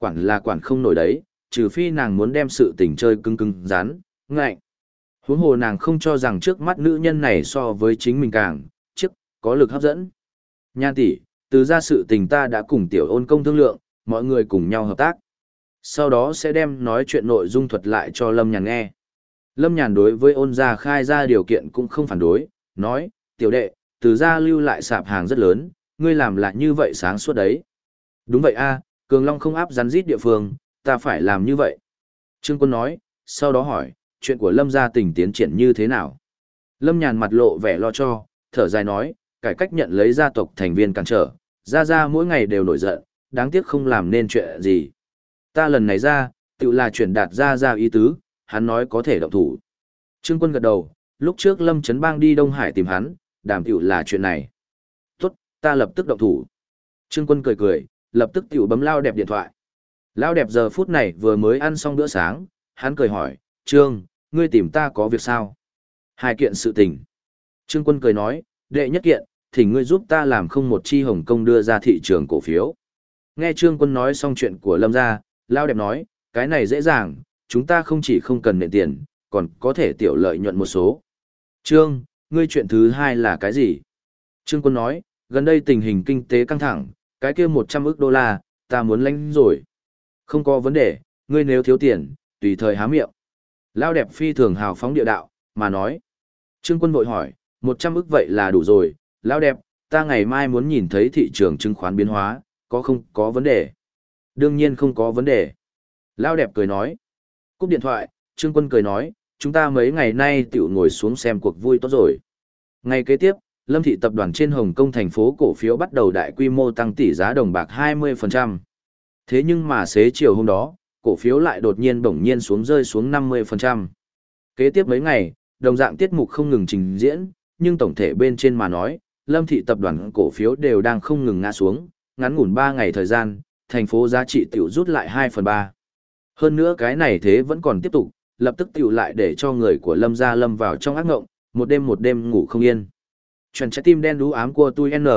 quản là quản không nổi đấy, trừ phi nàng muốn đem sự tình chơi cứng cứng rắn, ngạnh. Huống hồ nàng không cho rằng trước mắt nữ nhân này so với chính mình càng, có lực hấp dẫn. Nhan tỷ, từ ra sự tình ta đã cùng tiểu ôn công thương lượng, mọi người cùng nhau hợp tác. Sau đó sẽ đem nói chuyện nội dung thuật lại cho Lâm Nhàn nghe. Lâm Nhàn đối với ôn gia khai ra điều kiện cũng không phản đối, nói, tiểu đệ, từ ra lưu lại sạp hàng rất lớn, ngươi làm lại như vậy sáng suốt đấy. Đúng vậy a, Cường Long không áp rắn rít địa phương, ta phải làm như vậy. Trương Quân nói, sau đó hỏi, chuyện của Lâm gia tình tiến triển như thế nào? Lâm Nhàn mặt lộ vẻ lo cho, thở dài nói, cải cách nhận lấy gia tộc thành viên cản trở, ra mỗi ngày đều nổi giận, đáng tiếc không làm nên chuyện gì. Ta lần này ra, tự là chuyển đạt ra ý tứ, hắn nói có thể động thủ. Trương Quân gật đầu, lúc trước Lâm Trấn Bang đi Đông Hải tìm hắn, đàm tiểu là chuyện này. Tốt, ta lập tức động thủ. Trương Quân cười cười, lập tức tiểu bấm Lao Đẹp điện thoại. Lao Đẹp giờ phút này vừa mới ăn xong bữa sáng, hắn cười hỏi, Trương, ngươi tìm ta có việc sao? Hai kiện sự tình. Trương Quân cười nói, đệ nhất kiện, thỉnh ngươi giúp ta làm không một chi Hồng Kông đưa ra thị trường cổ phiếu. Nghe Trương Quân nói xong chuyện của Lâm gia, Lao Đẹp nói, cái này dễ dàng, chúng ta không chỉ không cần nện tiền, còn có thể tiểu lợi nhuận một số. Trương, ngươi chuyện thứ hai là cái gì? Trương Quân nói, gần đây tình hình kinh tế căng thẳng, cái kia 100 ức đô la, ta muốn lãnh rồi. Không có vấn đề, ngươi nếu thiếu tiền, tùy thời há miệng. Lao Đẹp phi thường hào phóng địa đạo, mà nói. Trương Quân vội hỏi, 100 ức vậy là đủ rồi, Lao Đẹp, ta ngày mai muốn nhìn thấy thị trường chứng khoán biến hóa, có không có vấn đề? Đương nhiên không có vấn đề. Lao Đẹp cười nói. Cúp điện thoại, Trương Quân cười nói, chúng ta mấy ngày nay tiểu ngồi xuống xem cuộc vui tốt rồi. Ngày kế tiếp, Lâm thị tập đoàn trên Hồng Kông thành phố cổ phiếu bắt đầu đại quy mô tăng tỷ giá đồng bạc 20%. Thế nhưng mà xế chiều hôm đó, cổ phiếu lại đột nhiên bỗng nhiên xuống rơi xuống 50%. Kế tiếp mấy ngày, đồng dạng tiết mục không ngừng trình diễn, nhưng tổng thể bên trên mà nói, Lâm thị tập đoàn cổ phiếu đều đang không ngừng ngã xuống, ngắn ngủn 3 ngày thời gian, thành phố giá trị tiểu rút lại 2/3. Hơn nữa cái này thế vẫn còn tiếp tục, lập tức tiểu lại để cho người của Lâm gia lâm vào trong ác ngộng, một đêm ngủ không yên. Chuẩn trái tim đen đú ám của tôi N.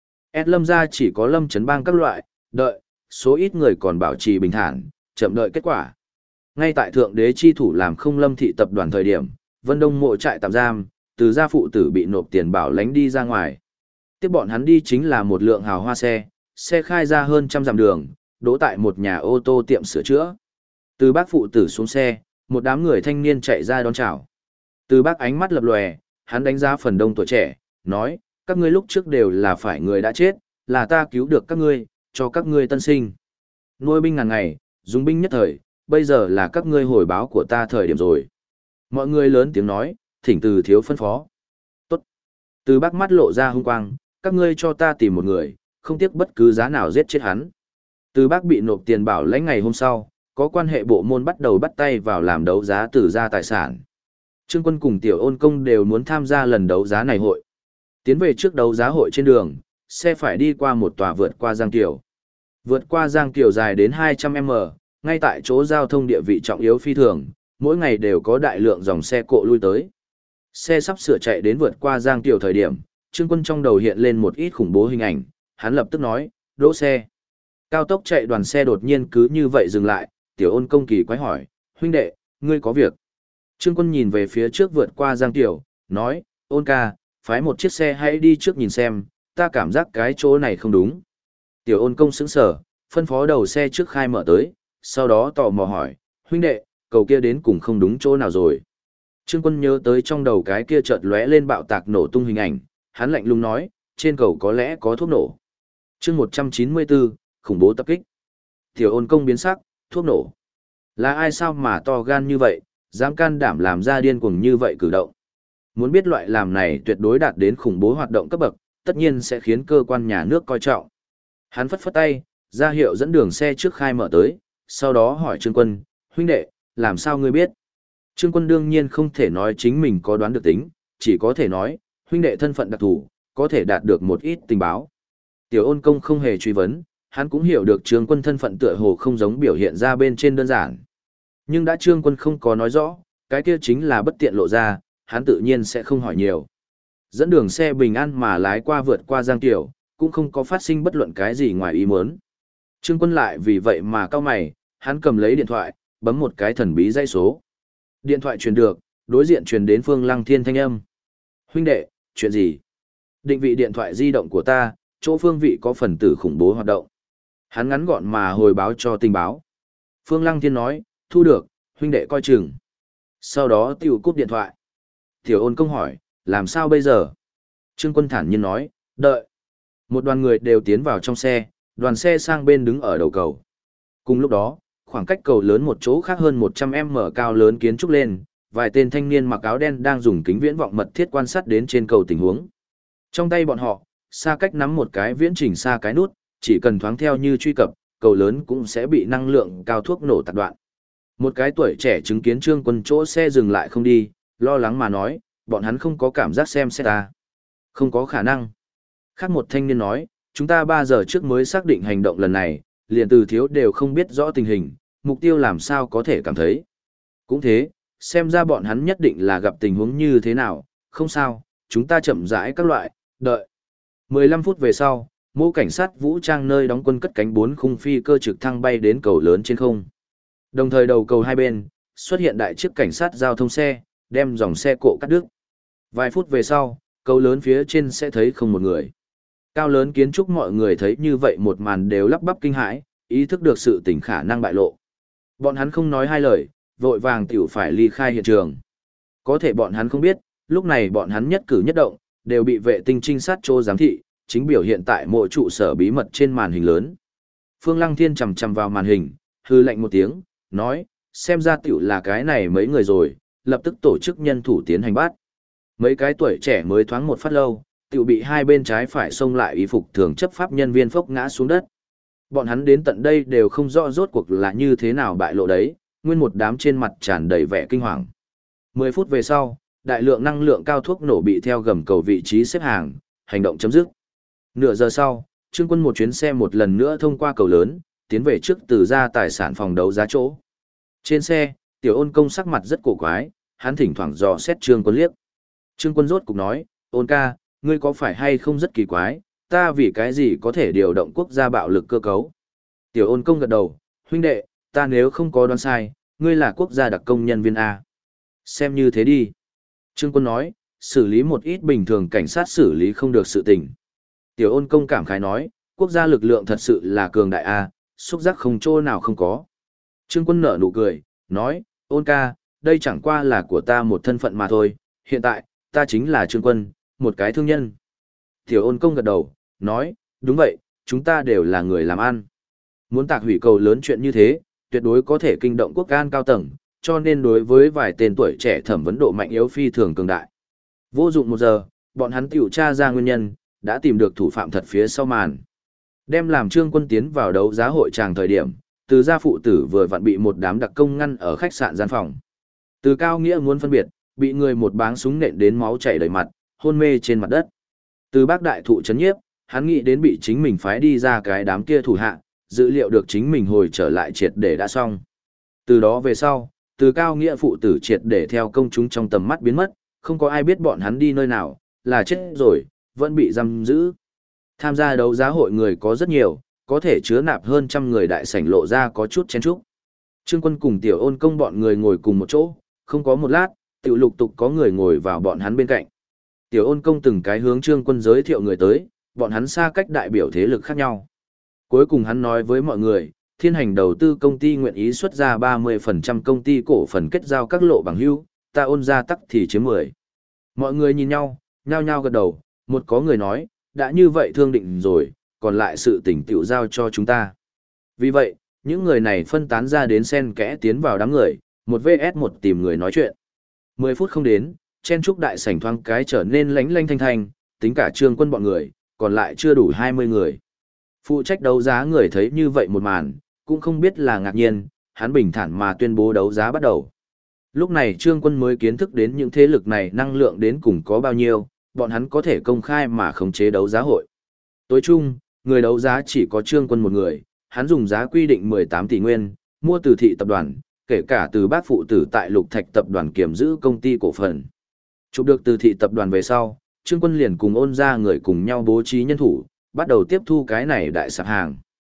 Lâm gia chỉ có Lâm Trấn Bang các loại, đợi, số ít người còn bảo trì bình thản, chậm đợi kết quả. Ngay tại thượng đế chi thủ làm không Lâm thị tập đoàn thời điểm, Vân Đông mộ trại tạm giam, từ gia phụ tử bị nộp tiền bảo lãnh đi ra ngoài. Tiếp bọn hắn đi chính là một lượng hào hoa xe khai ra hơn 100 dặm đường, đỗ tại một nhà ô tô tiệm sửa chữa. Từ bác phụ tử xuống xe, một đám người thanh niên chạy ra đón chào. Từ bác ánh mắt lập lòe, hắn đánh giá phần đông tuổi trẻ, nói, các ngươi lúc trước đều là phải người đã chết, là ta cứu được các ngươi, cho các ngươi tân sinh. Nuôi binh ngàn ngày, dùng binh nhất thời, bây giờ là các ngươi hồi báo của ta thời điểm rồi. Mọi người lớn tiếng nói, thỉnh từ thiếu phân phó. Tốt. Từ bác mắt lộ ra hung quang, các ngươi cho ta tìm một người, không tiếc bất cứ giá nào giết chết hắn. Từ bác bị nộp tiền bảo lãnh ngày hôm sau, có quan hệ bộ môn bắt đầu bắt tay vào làm đấu giá từ gia tài sản. Trương Quân cùng Tiểu Ôn Công đều muốn tham gia lần đấu giá này hội. Tiến về trước đấu giá hội trên đường, xe phải đi qua một tòa vượt qua Giang Kiều. Vượt qua Giang Kiều dài đến 200m, ngay tại chỗ giao thông địa vị trọng yếu phi thường, mỗi ngày đều có đại lượng dòng xe cộ lui tới. Xe sắp sửa chạy đến vượt qua Giang Kiều thời điểm, Trương Quân trong đầu hiện lên một ít khủng bố hình ảnh, hắn lập tức nói, đỗ xe. Cao tốc chạy đoàn xe đột nhiên cứ như vậy dừng lại, Tiểu Ôn Công kỳ quái hỏi, huynh đệ, ngươi có việc. Trương Quân nhìn về phía trước vượt qua Giang Kiều, nói, Ôn ca, phái một chiếc xe hãy đi trước nhìn xem, ta cảm giác cái chỗ này không đúng. Tiểu Ôn Công sững sờ, phân phó đầu xe trước khai mở tới, sau đó tò mò hỏi, huynh đệ, cầu kia đến cùng không đúng chỗ nào rồi. Trương Quân nhớ tới trong đầu cái kia chợt lóe lên bạo tạc nổ tung hình ảnh, hắn lạnh lùng nói, trên cầu có lẽ có thuốc nổ. Chương 194, khủng bố tập kích. Tiểu Ôn Công biến sắc, thuốc nổ. Là ai sao mà to gan như vậy, dám can đảm làm ra điên cuồng như vậy cử động. Muốn biết loại làm này tuyệt đối đạt đến khủng bố hoạt động cấp bậc, tất nhiên sẽ khiến cơ quan nhà nước coi trọng. Hắn phất phất tay, ra hiệu dẫn đường xe trước khai mở tới, sau đó hỏi Trương Quân, huynh đệ, làm sao ngươi biết? Trương Quân đương nhiên không thể nói chính mình có đoán được tính, chỉ có thể nói, huynh đệ thân phận đặc thù, có thể đạt được một ít tình báo. Tiểu Ôn Công không hề truy vấn, hắn cũng hiểu được Trương Quân thân phận tựa hồ không giống biểu hiện ra bên trên đơn giản. Nhưng đã Trương Quân không có nói rõ, cái kia chính là bất tiện lộ ra, hắn tự nhiên sẽ không hỏi nhiều. Dẫn đường xe bình an mà lái qua vượt qua Giang Kiều, cũng không có phát sinh bất luận cái gì ngoài ý muốn. Trương Quân lại vì vậy mà cau mày, hắn cầm lấy điện thoại, bấm một cái thần bí dãy số. Điện thoại truyền được, đối diện truyền đến Phương Lăng Thiên thanh âm. Huynh đệ, chuyện gì? Định vị điện thoại di động của ta, chỗ phương vị có phần tử khủng bố hoạt động. Hắn ngắn gọn mà hồi báo cho tình báo. Phương Lăng Thiên nói, thu được, huynh đệ coi chừng. Sau đó tiểu cúp điện thoại. Tiểu Ôn Công hỏi, làm sao bây giờ? Trương Quân thản nhiên nói, đợi. Một đoàn người đều tiến vào trong xe, đoàn xe sang bên đứng ở đầu cầu. Cùng lúc đó, khoảng cách cầu lớn một chỗ khác hơn 100m cao lớn kiến trúc lên, vài tên thanh niên mặc áo đen đang dùng kính viễn vọng mật thiết quan sát đến trên cầu tình huống. Trong tay bọn họ, xa cách nắm một cái viễn trình xa cái nút, chỉ cần thoáng theo như truy cập, cầu lớn cũng sẽ bị năng lượng cao thuốc nổ tạc đoạn. Một cái tuổi trẻ chứng kiến Trương Quân chỗ xe dừng lại không đi, lo lắng mà nói, bọn hắn không có cảm giác xem xét ta. Không có khả năng. Khác một thanh niên nói, chúng ta 3 giờ trước mới xác định hành động lần này, liền từ thiếu đều không biết rõ tình hình, mục tiêu làm sao có thể cảm thấy. Cũng thế, xem ra bọn hắn nhất định là gặp tình huống như thế nào, không sao, chúng ta chậm rãi các loại, đợi. 15 phút về sau, mũ cảnh sát vũ trang nơi đóng quân cất cánh 4 khung phi cơ trực thăng bay đến cầu lớn trên không. Đồng thời đầu cầu hai bên, xuất hiện đại chiếc cảnh sát giao thông xe, đem dòng xe cộ cắt đứt. Vài phút về sau, cầu lớn phía trên sẽ thấy không một người. Cao lớn kiến trúc mọi người thấy như vậy một màn đều lắp bắp kinh hãi, ý thức được sự tình khả năng bại lộ. Bọn hắn không nói hai lời, vội vàng tiểu phải ly khai hiện trường. Có thể bọn hắn không biết, lúc này bọn hắn nhất cử nhất động, đều bị vệ tinh trinh sát trô giám thị, chính biểu hiện tại mỗi trụ sở bí mật trên màn hình lớn. Phương Lăng Thiên chầm chầm vào màn hình, hư lạnh một tiếng, nói, xem ra tiểu là cái này mấy người rồi, lập tức tổ chức nhân thủ tiến hành bắt. Mấy cái tuổi trẻ mới thoáng một phát lâu, tiểu bị hai bên trái phải xông lại y phục thường chấp pháp nhân viên phốc ngã xuống đất. Bọn hắn đến tận đây đều không rõ rốt cuộc là như thế nào bại lộ đấy, nguyên một đám trên mặt tràn đầy vẻ kinh hoàng. 10 phút về sau, đại lượng năng lượng cao thuốc nổ bị theo gầm cầu vị trí xếp hàng, hành động chấm dứt. Nửa giờ sau, Trương Quân một chuyến xe một lần nữa thông qua cầu lớn, tiến về trước từ ra tài sản phòng đấu giá chỗ. Trên xe, Tiểu Ôn Công sắc mặt rất cổ quái, hắn thỉnh thoảng dò xét Trương Quân liếc. Trương Quân rốt cục nói, Ôn ca, ngươi có phải hay không rất kỳ quái, ta vì cái gì có thể điều động quốc gia bạo lực cơ cấu. Tiểu Ôn Công gật đầu, huynh đệ, ta nếu không có đoán sai, ngươi là quốc gia đặc công nhân viên A. Xem như thế đi. Trương Quân nói, xử lý một ít bình thường cảnh sát xử lý không được sự tình. Tiểu Ôn Công cảm khái nói, quốc gia lực lượng thật sự là cường đại A, xúc giác không chỗ nào không có. Trương Quân nở nụ cười, nói, Ôn ca, đây chẳng qua là của ta một thân phận mà thôi, hiện tại, ta chính là Trương Quân, một cái thương nhân. Tiểu Ôn Công gật đầu, nói, đúng vậy, chúng ta đều là người làm ăn. Muốn tạc hủy cầu lớn chuyện như thế, tuyệt đối có thể kinh động quốc an cao tầng, cho nên đối với vài tên tuổi trẻ thẩm vấn độ mạnh yếu phi thường cường đại. Vô dụng 1 giờ, bọn hắn tiểu tra ra nguyên nhân, đã tìm được thủ phạm thật phía sau màn. Đem làm Trương Quân tiến vào đấu giá hội tràng thời điểm, Từ gia phụ tử vừa vặn bị một đám đặc công ngăn ở khách sạn gian phòng. Từ Cao Nghĩa muốn phân biệt, bị người một báng súng nện đến máu chảy đầy mặt, hôn mê trên mặt đất. Từ Bác đại thụ chấn nhiếp, hắn nghĩ đến bị chính mình phái đi ra cái đám kia thủ hạ, dữ liệu được chính mình hồi trở lại triệt để đã xong. Từ đó về sau, Từ Cao Nghĩa phụ tử triệt để theo công chúng trong tầm mắt biến mất, không có ai biết bọn hắn đi nơi nào, là chết rồi, vẫn bị giam giữ. Tham gia đấu giá hội người có rất nhiều, có thể chứa nạp hơn 100 người, đại sảnh lộ ra có chút chen chúc. Trương Quân cùng Tiểu Ôn Công bọn người ngồi cùng một chỗ, không có một lát, tiểu lục tục có người ngồi vào bọn hắn bên cạnh. Tiểu Ôn Công từng cái hướng Trương Quân giới thiệu người tới, bọn hắn xa cách đại biểu thế lực khác nhau. Cuối cùng hắn nói với mọi người, Thiên Hành đầu tư công ty nguyện ý xuất ra 30% công ty cổ phần kết giao các lộ bằng hữu, ta Ôn gia tắc thì chiếm 10. Mọi người nhìn nhau, nhao nhao gật đầu, một có người nói, đã như vậy thương định rồi, còn lại sự tình tiểu giao cho chúng ta. Vì vậy, những người này phân tán ra đến xen kẽ tiến vào đám người, một vs một tìm người nói chuyện. 10 phút không đến, chen trúc đại sảnh thoáng cái trở nên lánh lánh thanh thanh, tính cả Trương Quân bọn người, còn lại chưa đủ 20 người. Phụ trách đấu giá người thấy như vậy một màn, cũng không biết là ngạc nhiên, hắn bình thản mà tuyên bố đấu giá bắt đầu. Lúc này Trương Quân mới kiến thức đến những thế lực này năng lượng đến cùng có bao nhiêu, bọn hắn có thể công khai mà khống chế đấu giá hội. Tối chung, người đấu giá chỉ có Trương Quân một người, hắn dùng giá quy định 18 tỷ nguyên, mua từ thị tập đoàn, kể cả từ bác phụ tử tại Lục Thạch tập đoàn kiểm giữ công ty cổ phần. Chụp được từ thị tập đoàn về sau, Trương Quân liền cùng Ôn gia người cùng nhau bố trí nhân thủ, bắt đầu tiếp thu cái này đại sạp hàng.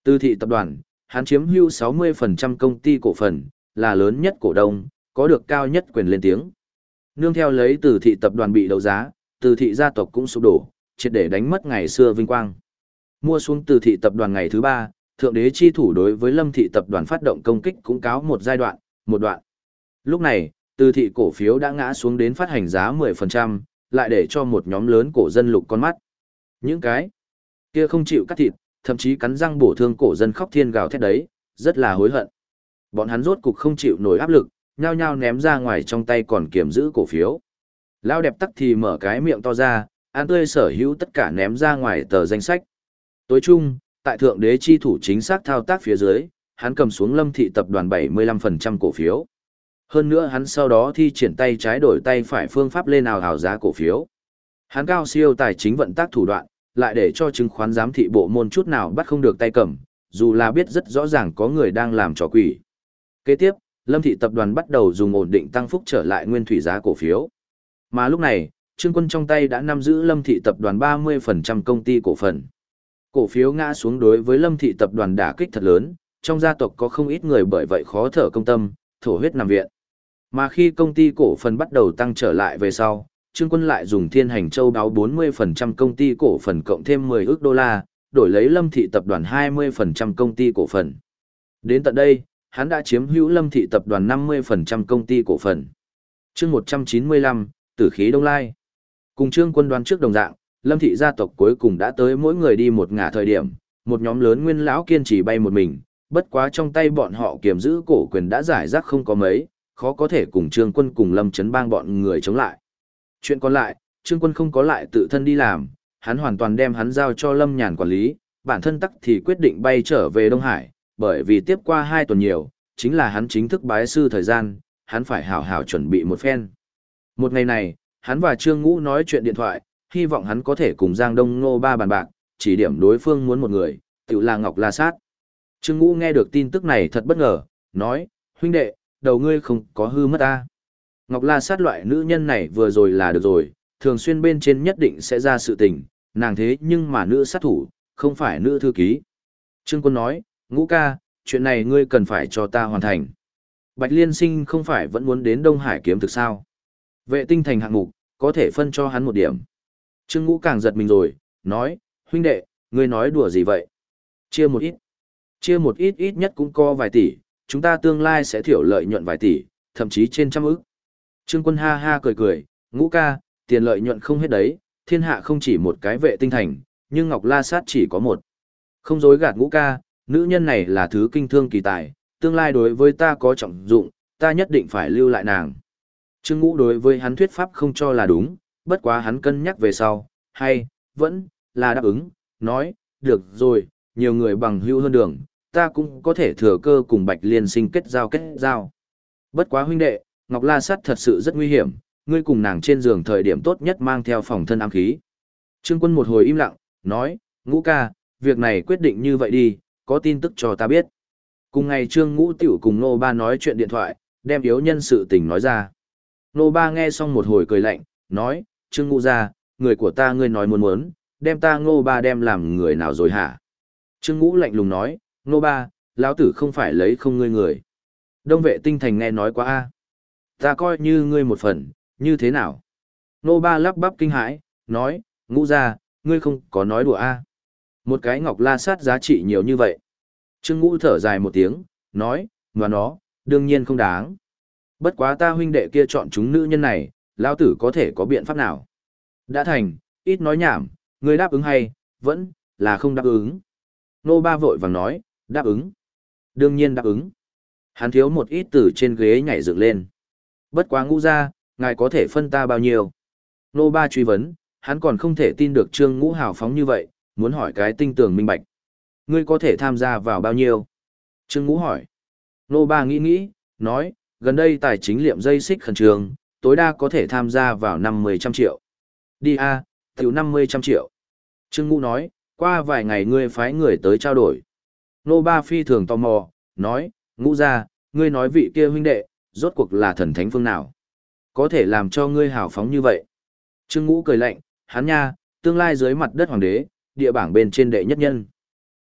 Từ thị tập đoàn, hắn chiếm hữu 60% công ty cổ phần, là lớn nhất cổ đông, có được cao nhất quyền lên tiếng. Nương theo lấy từ thị tập đoàn bị đấu giá, từ thị gia tộc cũng sụp đổ, triệt để đánh mất ngày xưa vinh quang. Mua xuống từ thị tập đoàn ngày thứ 3, thượng đế chi thủ đối với Lâm thị tập đoàn phát động công kích cũng cáo một giai đoạn, một đoạn. Lúc này, từ thị cổ phiếu đã ngã xuống đến phát hành giá 10%, lại để cho một nhóm lớn cổ dân lục con mắt. Những cái kia không chịu cắt thịt, thậm chí cắn răng bổ thương cổ dân khóc thiên gào thét đấy, rất là hối hận. Bọn hắn rốt cục không chịu nổi áp lực, nhao nhao ném ra ngoài trong tay còn kiểm giữ cổ phiếu. Lao đẹp tắc thì mở cái miệng to ra, ăn tươi sở hữu tất cả ném ra ngoài tờ danh sách. Tối chung, tại thượng đế chi thủ chính xác thao tác phía dưới, hắn cầm xuống Lâm thị tập đoàn 75% cổ phiếu. Hơn nữa hắn sau đó thi triển tay trái đổi tay phải phương pháp lên ào ào giá cổ phiếu. Hắn cao siêu tài chính vận tác thủ đoạn, lại để cho chứng khoán giám thị bộ môn chút nào bắt không được tay cầm, dù là biết rất rõ ràng có người đang làm trò quỷ. Kế tiếp, Lâm thị tập đoàn bắt đầu dùng ổn định tăng phúc trở lại nguyên thủy giá cổ phiếu. Mà lúc này, Trương Quân trong tay đã nắm giữ Lâm thị tập đoàn 30% công ty cổ phần. Cổ phiếu ngã xuống đối với Lâm thị tập đoàn đả kích thật lớn, trong gia tộc có không ít người bởi vậy khó thở công tâm, thổ huyết nằm viện. Mà khi công ty cổ phần bắt đầu tăng trở lại về sau, Trương Quân lại dùng Thiên Hành Châu đáo 40% công ty cổ phần cộng thêm 10 ức đô la, đổi lấy Lâm thị tập đoàn 20% công ty cổ phần. Đến tận đây, hắn đã chiếm hữu Lâm thị tập đoàn 50% công ty cổ phần. Chương 195, Tử khí Đông Lai. Cùng Trương Quân đoán trước đồng dạng, Lâm thị gia tộc cuối cùng đã tới mỗi người đi một ngả thời điểm, một nhóm lớn nguyên lão kiên trì bay một mình, bất quá trong tay bọn họ kiểm giữ cổ quyền đã giải rác không có mấy, khó có thể cùng Trương Quân cùng Lâm Chấn Bang bọn người chống lại. Chuyện còn lại, Trương Quân không có lại tự thân đi làm, hắn hoàn toàn đem hắn giao cho Lâm Nhàn quản lý, bản thân tắc thì quyết định bay trở về Đông Hải, bởi vì tiếp qua 2 tuần nhiều, chính là hắn chính thức bái sư thời gian, hắn phải hảo hảo chuẩn bị một phen. Một ngày này, hắn và Trương Ngũ nói chuyện điện thoại, hy vọng hắn có thể cùng Giang Đông Ngô Ba bàn bạc, chỉ điểm đối phương muốn một người, tự là Ngọc La Sát. Trương Ngũ nghe được tin tức này thật bất ngờ, nói, huynh đệ, đầu ngươi không có hư mất ta. Ngọc La Sát loại nữ nhân này vừa rồi là được rồi, thường xuyên bên trên nhất định sẽ ra sự tình, nàng thế nhưng mà nữ sát thủ, không phải nữ thư ký. Trương Quân nói, Ngũ ca, chuyện này ngươi cần phải cho ta hoàn thành. Bạch Liên Sinh không phải vẫn muốn đến Đông Hải kiếm thực sao? Vệ tinh thành hạng mục, có thể phân cho hắn một điểm. Trương Ngũ càng giật mình rồi, nói, huynh đệ, ngươi nói đùa gì vậy? Chia một ít. Chia một ít ít nhất cũng có vài tỷ, chúng ta tương lai sẽ thiểu lợi nhuận vài tỷ, thậm chí trên trăm ức. Trương Quân ha ha cười cười, Ngũ ca, tiền lợi nhuận không hết đấy, thiên hạ không chỉ một cái vệ tinh thành, nhưng Ngọc La Sát chỉ có một. Không dối gạt Ngũ ca, nữ nhân này là thứ kinh thương kỳ tài, tương lai đối với ta có trọng dụng, ta nhất định phải lưu lại nàng. Trương Ngũ đối với hắn thuyết pháp không cho là đúng, bất quá hắn cân nhắc về sau, hay, vẫn, là đáp ứng, nói, được rồi, nhiều người bằng hữu hơn đường, ta cũng có thể thừa cơ cùng Bạch Liên Sinh kết giao. Bất quá huynh đệ, Ngọc La Sát thật sự rất nguy hiểm, ngươi cùng nàng trên giường thời điểm tốt nhất mang theo phòng thân ám khí. Trương Quân một hồi im lặng, nói, Ngũ ca, việc này quyết định như vậy đi, có tin tức cho ta biết. Cùng ngày Trương Ngũ tiểu cùng Nô Ba nói chuyện điện thoại, đem yếu nhân sự tình nói ra. Nô Ba nghe xong một hồi cười lạnh, nói, Trương Ngũ ra, người của ta ngươi nói muốn, đem ta Nô Ba đem làm người nào rồi hả? Trương Ngũ lạnh lùng nói, Nô Ba, lão tử không phải lấy không ngươi người. Đông Vệ Tinh Thành nghe nói quá a, ta coi như ngươi một phần, như thế nào? Nô Ba lắp bắp kinh hãi, nói, Ngũ ra, ngươi không có nói đùa a. Một cái Ngọc La Sát giá trị nhiều như vậy. Trương Ngũ thở dài một tiếng, nói, mà nó, đương nhiên không đáng. Bất quá ta huynh đệ kia chọn chúng nữ nhân này, lão tử có thể có biện pháp nào? Đã thành, ít nói nhảm, ngươi đáp ứng hay, vẫn, là không đáp ứng. Nô Ba vội vàng nói, đáp ứng. Đương nhiên đáp ứng. Hắn thiếu một ít từ trên ghế nhảy dựng lên. Bất quá Ngũ ra, ngài có thể phân ta bao nhiêu? Nô Ba truy vấn, hắn còn không thể tin được Trương Ngũ hào phóng như vậy, muốn hỏi cái tinh tường minh bạch. Ngươi có thể tham gia vào bao nhiêu? Trương Ngũ hỏi. Nô Ba nghĩ, nói, gần đây tài chính liệm dây xích khẩn trương, tối đa có thể tham gia vào 50 trăm triệu. Đi a, tiểu 50 trăm triệu. Trương Ngũ nói, qua vài ngày ngươi phái người tới trao đổi. Nô Ba phi thường tò mò, nói, Ngũ ra, ngươi nói vị kia huynh đệ, rốt cuộc là thần thánh phương nào? Có thể làm cho ngươi hào phóng như vậy. Trương Ngũ cười lạnh, hắn nha, tương lai dưới mặt đất hoàng đế, địa bảng bên trên đệ nhất nhân.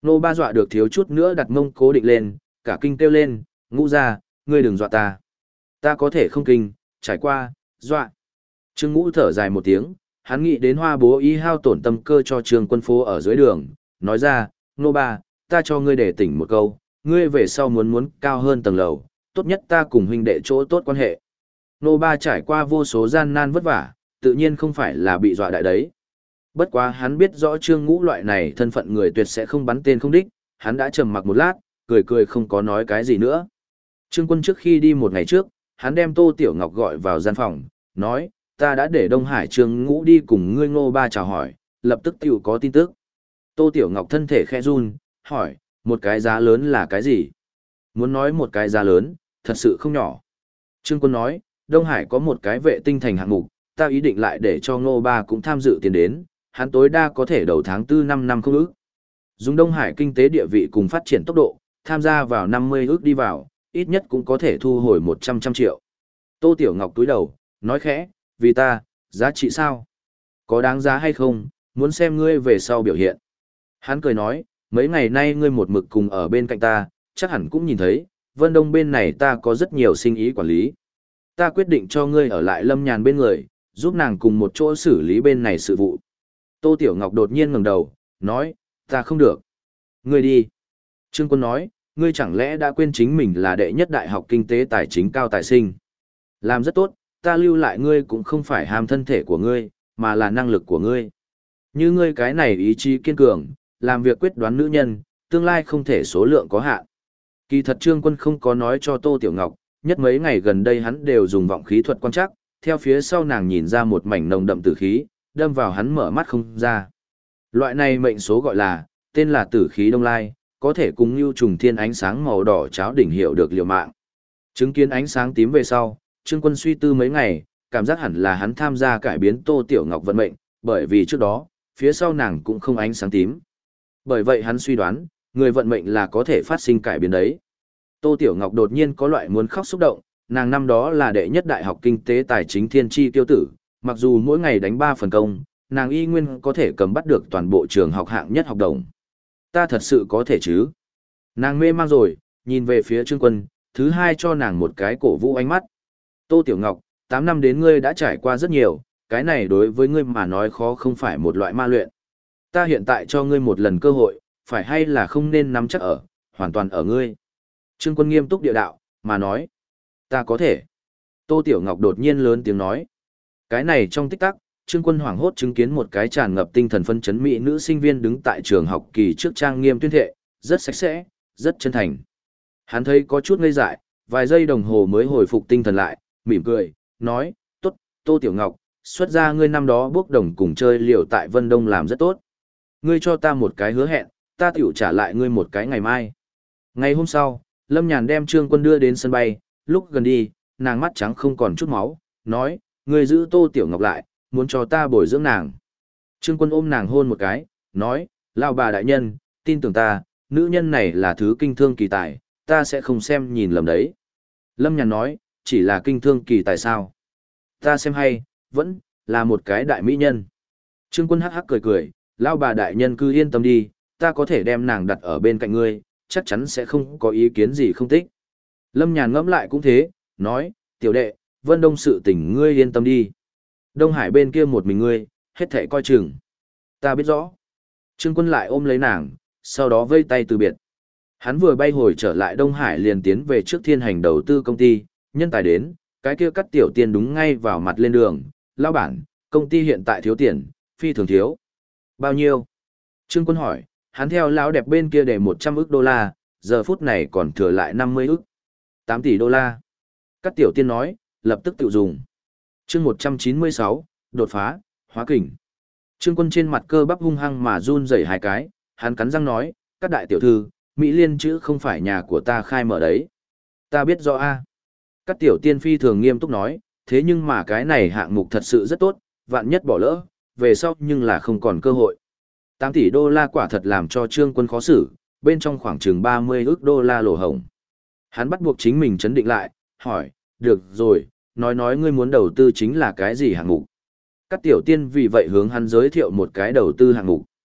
Nô Ba dọa được thiếu chút nữa đặt mông cố định lên, cả kinh kêu lên, Ngũ gia, ngươi đừng dọa ta. Ta có thể không kinh, trải qua, dọa. Trương Ngũ thở dài một tiếng, hắn nghĩ đến Hoa bố ý hao tổn tâm cơ cho Trương Quân phố ở dưới đường, nói ra, Nô Ba, ta cho ngươi để tỉnh một câu, ngươi về sau muốn cao hơn tầng lầu, tốt nhất ta cùng huynh đệ chỗ tốt quan hệ. Nô Ba trải qua vô số gian nan vất vả, tự nhiên không phải là bị dọa đại đấy. Bất quá hắn biết rõ Trương Ngũ loại này thân phận người tuyệt sẽ không bắn tên không đích, hắn đã trầm mặc một lát, cười cười không có nói cái gì nữa. Trương Quân trước khi đi một ngày trước, hắn đem Tô Tiểu Ngọc gọi vào gian phòng, nói, ta đã để Đông Hải Trương Ngũ đi cùng ngươi Ngô Ba chào hỏi, lập tức tiểu có tin tức. Tô Tiểu Ngọc thân thể khẽ run, hỏi, một cái giá lớn là cái gì? Muốn nói một cái giá lớn, thật sự không nhỏ. Trương Quân nói, Đông Hải có một cái vệ tinh thành hạng mục, ta ý định lại để cho Ngô Ba cũng tham dự tiền đến, hắn tối đa có thể đầu tháng 4 năm không ước. Dùng Đông Hải kinh tế địa vị cùng phát triển tốc độ, tham gia vào 50 ước đi vào, ít nhất cũng có thể thu hồi 100 triệu. Tô Tiểu Ngọc túi đầu, nói khẽ, vì ta, giá trị sao? Có đáng giá hay không, muốn xem ngươi về sau biểu hiện. Hắn cười nói, mấy ngày nay ngươi một mực cùng ở bên cạnh ta, chắc hẳn cũng nhìn thấy, Vân Đông bên này ta có rất nhiều sinh ý quản lý. Ta quyết định cho ngươi ở lại Lâm Nhàn bên người, giúp nàng cùng một chỗ xử lý bên này sự vụ. Tô Tiểu Ngọc đột nhiên ngẩng đầu, nói, ta không được. Ngươi đi. Trương Quân nói, ngươi chẳng lẽ đã quên chính mình là đệ nhất đại học kinh tế tài chính cao tài sinh. Làm rất tốt, ta lưu lại ngươi cũng không phải ham thân thể của ngươi, mà là năng lực của ngươi. Như ngươi cái này ý chí kiên cường, làm việc quyết đoán nữ nhân, tương lai không thể số lượng có hạn. Kỳ thật Trương Quân không có nói cho Tô Tiểu Ngọc, nhất mấy ngày gần đây hắn đều dùng vọng khí thuật quan trắc, theo phía sau nàng nhìn ra một mảnh nồng đậm tử khí, đâm vào hắn mở mắt không ra. Loại này mệnh số gọi là, tên là tử khí đông lai, có thể cùng như trùng thiên ánh sáng màu đỏ cháo đỉnh hiệu được liều mạng. Chứng kiến ánh sáng tím về sau, Trương Quân suy tư mấy ngày, cảm giác hẳn là hắn tham gia cải biến Tô Tiểu Ngọc vận mệnh, bởi vì trước đó, phía sau nàng cũng không ánh sáng tím. Bởi vậy hắn suy đoán, người vận mệnh là có thể phát sinh cải biến đấy. Tô Tiểu Ngọc đột nhiên có loại muốn khóc xúc động, nàng năm đó là đệ nhất đại học kinh tế tài chính thiên tri tiêu tử, mặc dù mỗi ngày đánh 3 phần công, nàng y nguyên có thể cầm bắt được toàn bộ trường học hạng nhất học đồng. Ta thật sự có thể chứ? Nàng mê mang rồi, nhìn về phía Trương Quân, thứ hai cho nàng một cái cổ vũ ánh mắt. Tô Tiểu Ngọc, 8 năm đến ngươi đã trải qua rất nhiều, cái này đối với ngươi mà nói khó không phải một loại ma luyện. Ta hiện tại cho ngươi một lần cơ hội, phải hay là không nên nắm chắc ở, hoàn toàn ở ngươi. Trương Quân nghiêm túc địa đạo, mà nói. Ta có thể. Tô Tiểu Ngọc đột nhiên lớn tiếng nói. Cái này trong tích tắc, Trương Quân hoảng hốt chứng kiến một cái tràn ngập tinh thần phân chấn mỹ nữ sinh viên đứng tại trường học kỳ trước trang nghiêm tuyên thệ, rất sạch sẽ, rất chân thành. Hắn thấy có chút ngây dại, vài giây đồng hồ mới hồi phục tinh thần lại, mỉm cười, nói, tốt, Tô Tiểu Ngọc, xuất ra ngươi năm đó bốc đồng cùng chơi liều tại Vân Đông làm rất tốt. Ngươi cho ta một cái hứa hẹn, ta tiểu trả lại ngươi một cái ngày mai. Ngày hôm sau, Lâm Nhàn đem Trương Quân đưa đến sân bay, lúc gần đi, nàng mắt trắng không còn chút máu, nói, ngươi giữ Tô Tiểu Ngọc lại, muốn cho ta bồi dưỡng nàng. Trương Quân ôm nàng hôn một cái, nói, lao bà đại nhân, tin tưởng ta, nữ nhân này là thứ kinh thương kỳ tài, ta sẽ không xem nhìn lầm đấy. Lâm Nhàn nói, chỉ là kinh thương kỳ tài sao? Ta xem hay, vẫn là một cái đại mỹ nhân. Trương Quân hắc hắc cười cười, lao bà đại nhân cứ yên tâm đi, ta có thể đem nàng đặt ở bên cạnh ngươi, chắc chắn sẽ không có ý kiến gì không thích. Lâm Nhàn ngẫm lại cũng thế, nói, tiểu đệ, Vân Đông sự tình ngươi yên tâm đi. Đông Hải bên kia một mình ngươi, hết thảy coi chừng. Ta biết rõ. Trương Quân lại ôm lấy nàng, sau đó vây tay từ biệt. Hắn vừa bay hồi trở lại Đông Hải liền tiến về trước Thiên Hành đầu tư công ty, nhân tài đến, cái kia cắt tiểu tiền đúng ngay vào mặt lên đường. Lão bản, công ty hiện tại thiếu tiền, phi thường thiếu. Bao nhiêu? Trương Quân hỏi, hắn theo lão đẹp bên kia để 100 ức đô la, giờ phút này còn thừa lại 50 ức. 8 tỷ đô la. Cắt tiểu tiên nói, lập tức tự dùng. Chương 196, đột phá, hóa kình. Trương Quân trên mặt cơ bắp hung hăng mà run rẩy hai cái, hắn cắn răng nói, các đại tiểu thư, Mỹ Liên chữ không phải nhà của ta khai mở đấy. Ta biết rõ a. Các tiểu tiên phi thường nghiêm túc nói, thế nhưng mà cái này hạng mục thật sự rất tốt, vạn nhất bỏ lỡ, về sau nhưng là không còn cơ hội. 8 tỷ đô la quả thật làm cho Trương Quân khó xử, bên trong khoảng chừng 30 ức đô la lỗ hổng. Hắn bắt buộc chính mình chấn định lại, hỏi, được rồi, nói ngươi muốn đầu tư chính là cái gì hạng mục. Các tiểu tiên vì vậy hướng hắn giới thiệu một cái đầu tư hạng mục.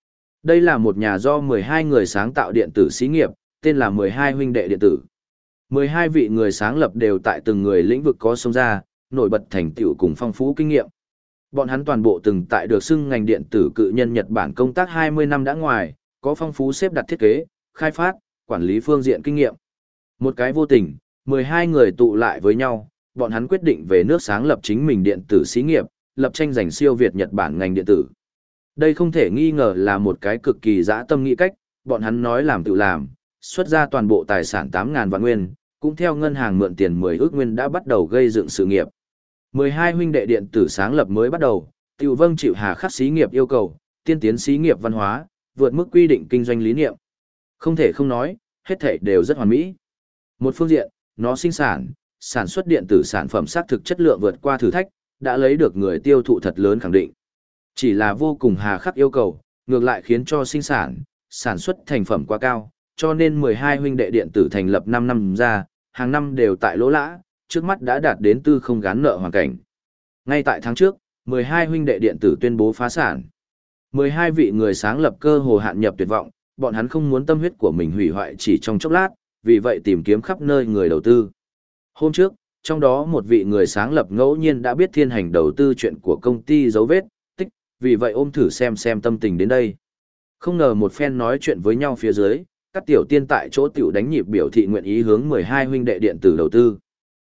Đây là một nhà do 12 người sáng tạo điện tử xí nghiệp, tên là 12 huynh đệ điện tử. 12 vị người sáng lập đều tại từng người lĩnh vực có sông ra, nổi bật thành tựu cùng phong phú kinh nghiệm. Bọn hắn toàn bộ từng tại được xưng ngành điện tử cự nhân Nhật Bản công tác 20 năm đã ngoài, có phong phú xếp đặt thiết kế, khai phát, quản lý phương diện kinh nghiệm. Một cái vô tình, 12 người tụ lại với nhau, bọn hắn quyết định về nước sáng lập chính mình điện tử xí nghiệp, lập tranh giành siêu Việt Nhật Bản ngành điện tử. Đây không thể nghi ngờ là một cái cực kỳ dã tâm nghĩ cách, bọn hắn nói làm tự làm, xuất ra toàn bộ tài sản 8.000 vạn nguyên, cũng theo ngân hàng mượn tiền 10 ước nguyên đã bắt đầu gây dựng sự nghiệp. 12 huynh đệ điện tử sáng lập mới bắt đầu, Tiểu Vâng chịu hà khắc xí nghiệp yêu cầu, tiên tiến xí nghiệp văn hóa, vượt mức quy định kinh doanh lý niệm. Không thể không nói, hết thảy đều rất hoàn mỹ. Một phương diện, nó sinh sản xuất điện tử sản phẩm xác thực chất lượng vượt qua thử thách, đã lấy được người tiêu thụ thật lớn khẳng định. Chỉ là vô cùng hà khắc yêu cầu, ngược lại khiến cho sản xuất thành phẩm quá cao, cho nên 12 huynh đệ điện tử thành lập 5 năm ra, hàng năm đều tại lỗ lã, trước mắt đã đạt đến tư không gán nợ hoàn cảnh. Ngay tại tháng trước, 12 huynh đệ điện tử tuyên bố phá sản. 12 vị người sáng lập cơ hồ hạn nhập tuyệt vọng, bọn hắn không muốn tâm huyết của mình hủy hoại chỉ trong chốc lát, vì vậy tìm kiếm khắp nơi người đầu tư. Hôm trước, trong đó một vị người sáng lập ngẫu nhiên đã biết thiên hành đầu tư chuyện của công ty dấu vết, tích, vì vậy ôm thử xem tâm tình đến đây. Không ngờ một phen nói chuyện với nhau phía dưới, các tiểu tiên tại chỗ tiểu đánh nhịp biểu thị nguyện ý hướng 12 huynh đệ điện tử đầu tư.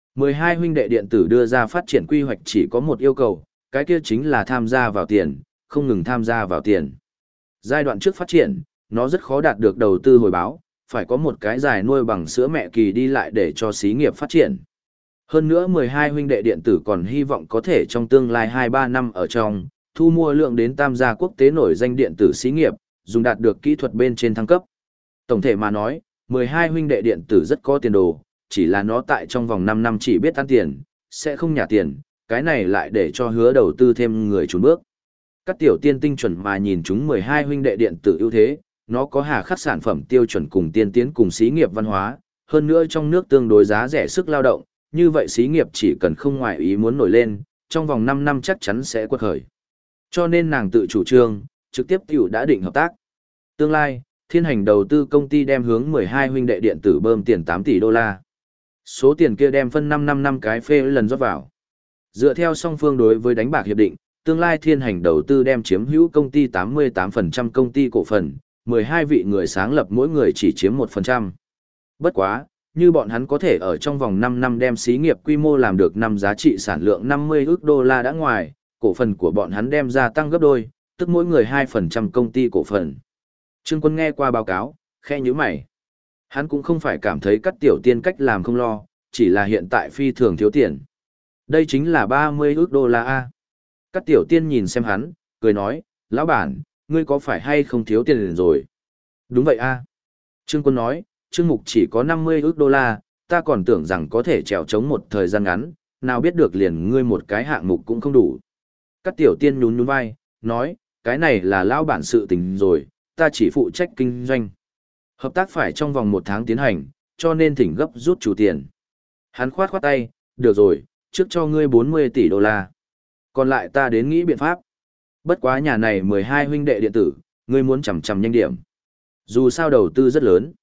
12 huynh đệ điện tử đưa ra phát triển quy hoạch chỉ có một yêu cầu, cái kia chính là tham gia vào tiền, không ngừng tham gia vào tiền. Giai đoạn trước phát triển, nó rất khó đạt được đầu tư hồi báo, phải có một cái dài nuôi bằng sữa mẹ kỳ đi lại để cho xí nghiệp phát triển. Hơn nữa 12 huynh đệ điện tử còn hy vọng có thể trong tương lai 2-3 năm ở trong, thu mua lượng đến tam gia quốc tế nổi danh điện tử xí nghiệp, dùng đạt được kỹ thuật bên trên thăng cấp. Tổng thể mà nói, 12 huynh đệ điện tử rất có tiền đồ, chỉ là nó tại trong vòng 5 năm chỉ biết ăn tiền, sẽ không nhả tiền, cái này lại để cho hứa đầu tư thêm người trốn bước. Các tiểu tiên tinh chuẩn mà nhìn chúng 12 huynh đệ điện tử ưu thế, nó có hà khắc sản phẩm tiêu chuẩn cùng tiên tiến cùng xí nghiệp văn hóa, hơn nữa trong nước tương đối giá rẻ sức lao động, như vậy xí nghiệp chỉ cần không ngoại ý muốn nổi lên, trong vòng 5 năm chắc chắn sẽ quật khởi. Cho nên nàng tự chủ trương, trực tiếp tiểu đã định hợp tác. Tương lai, thiên hành đầu tư công ty đem hướng 12 huynh đệ điện tử bơm tiền 8 tỷ đô la. Số tiền kia đem phân 5 năm cái phê lần rót vào. Dựa theo song phương đối với đánh bạc hiệp định, tương lai thiên hành đầu tư đem chiếm hữu công ty 88% công ty cổ phần, 12 vị người sáng lập mỗi người chỉ chiếm 1%. Bất quá, như bọn hắn có thể ở trong vòng 5 năm đem xí nghiệp quy mô làm được năm giá trị sản lượng 50 ức đô la đã ngoài, cổ phần của bọn hắn đem gia tăng gấp đôi, tức mỗi người 2% công ty cổ phần. Trương Quân nghe qua báo cáo, khẽ nhíu mày. Hắn cũng không phải cảm thấy các tiểu tiên cách làm không lo, chỉ là hiện tại phi thường thiếu tiền. Đây chính là 30 ức đô la A. Các tiểu tiên nhìn xem hắn, cười nói, lão bản, ngươi có phải hay không thiếu tiền rồi? Đúng vậy A. Trương Quân nói, Trương Mục chỉ có 50 ức đô la, ta còn tưởng rằng có thể trèo chống một thời gian ngắn, nào biết được liền ngươi một cái hạng mục cũng không đủ. Các tiểu tiên nhún nhún vai, nói, cái này là lão bản sự tình rồi, ta chỉ phụ trách kinh doanh. Hợp tác phải trong vòng 1 tháng tiến hành, cho nên thỉnh gấp rút chủ tiền. Hắn khoát khoát tay, được rồi, trước cho ngươi 40 tỷ đô la. Còn lại ta đến nghĩ biện pháp. Bất quá nhà này 12 huynh đệ điện tử, ngươi muốn chằm chằm nhanh điểm. Dù sao đầu tư rất lớn.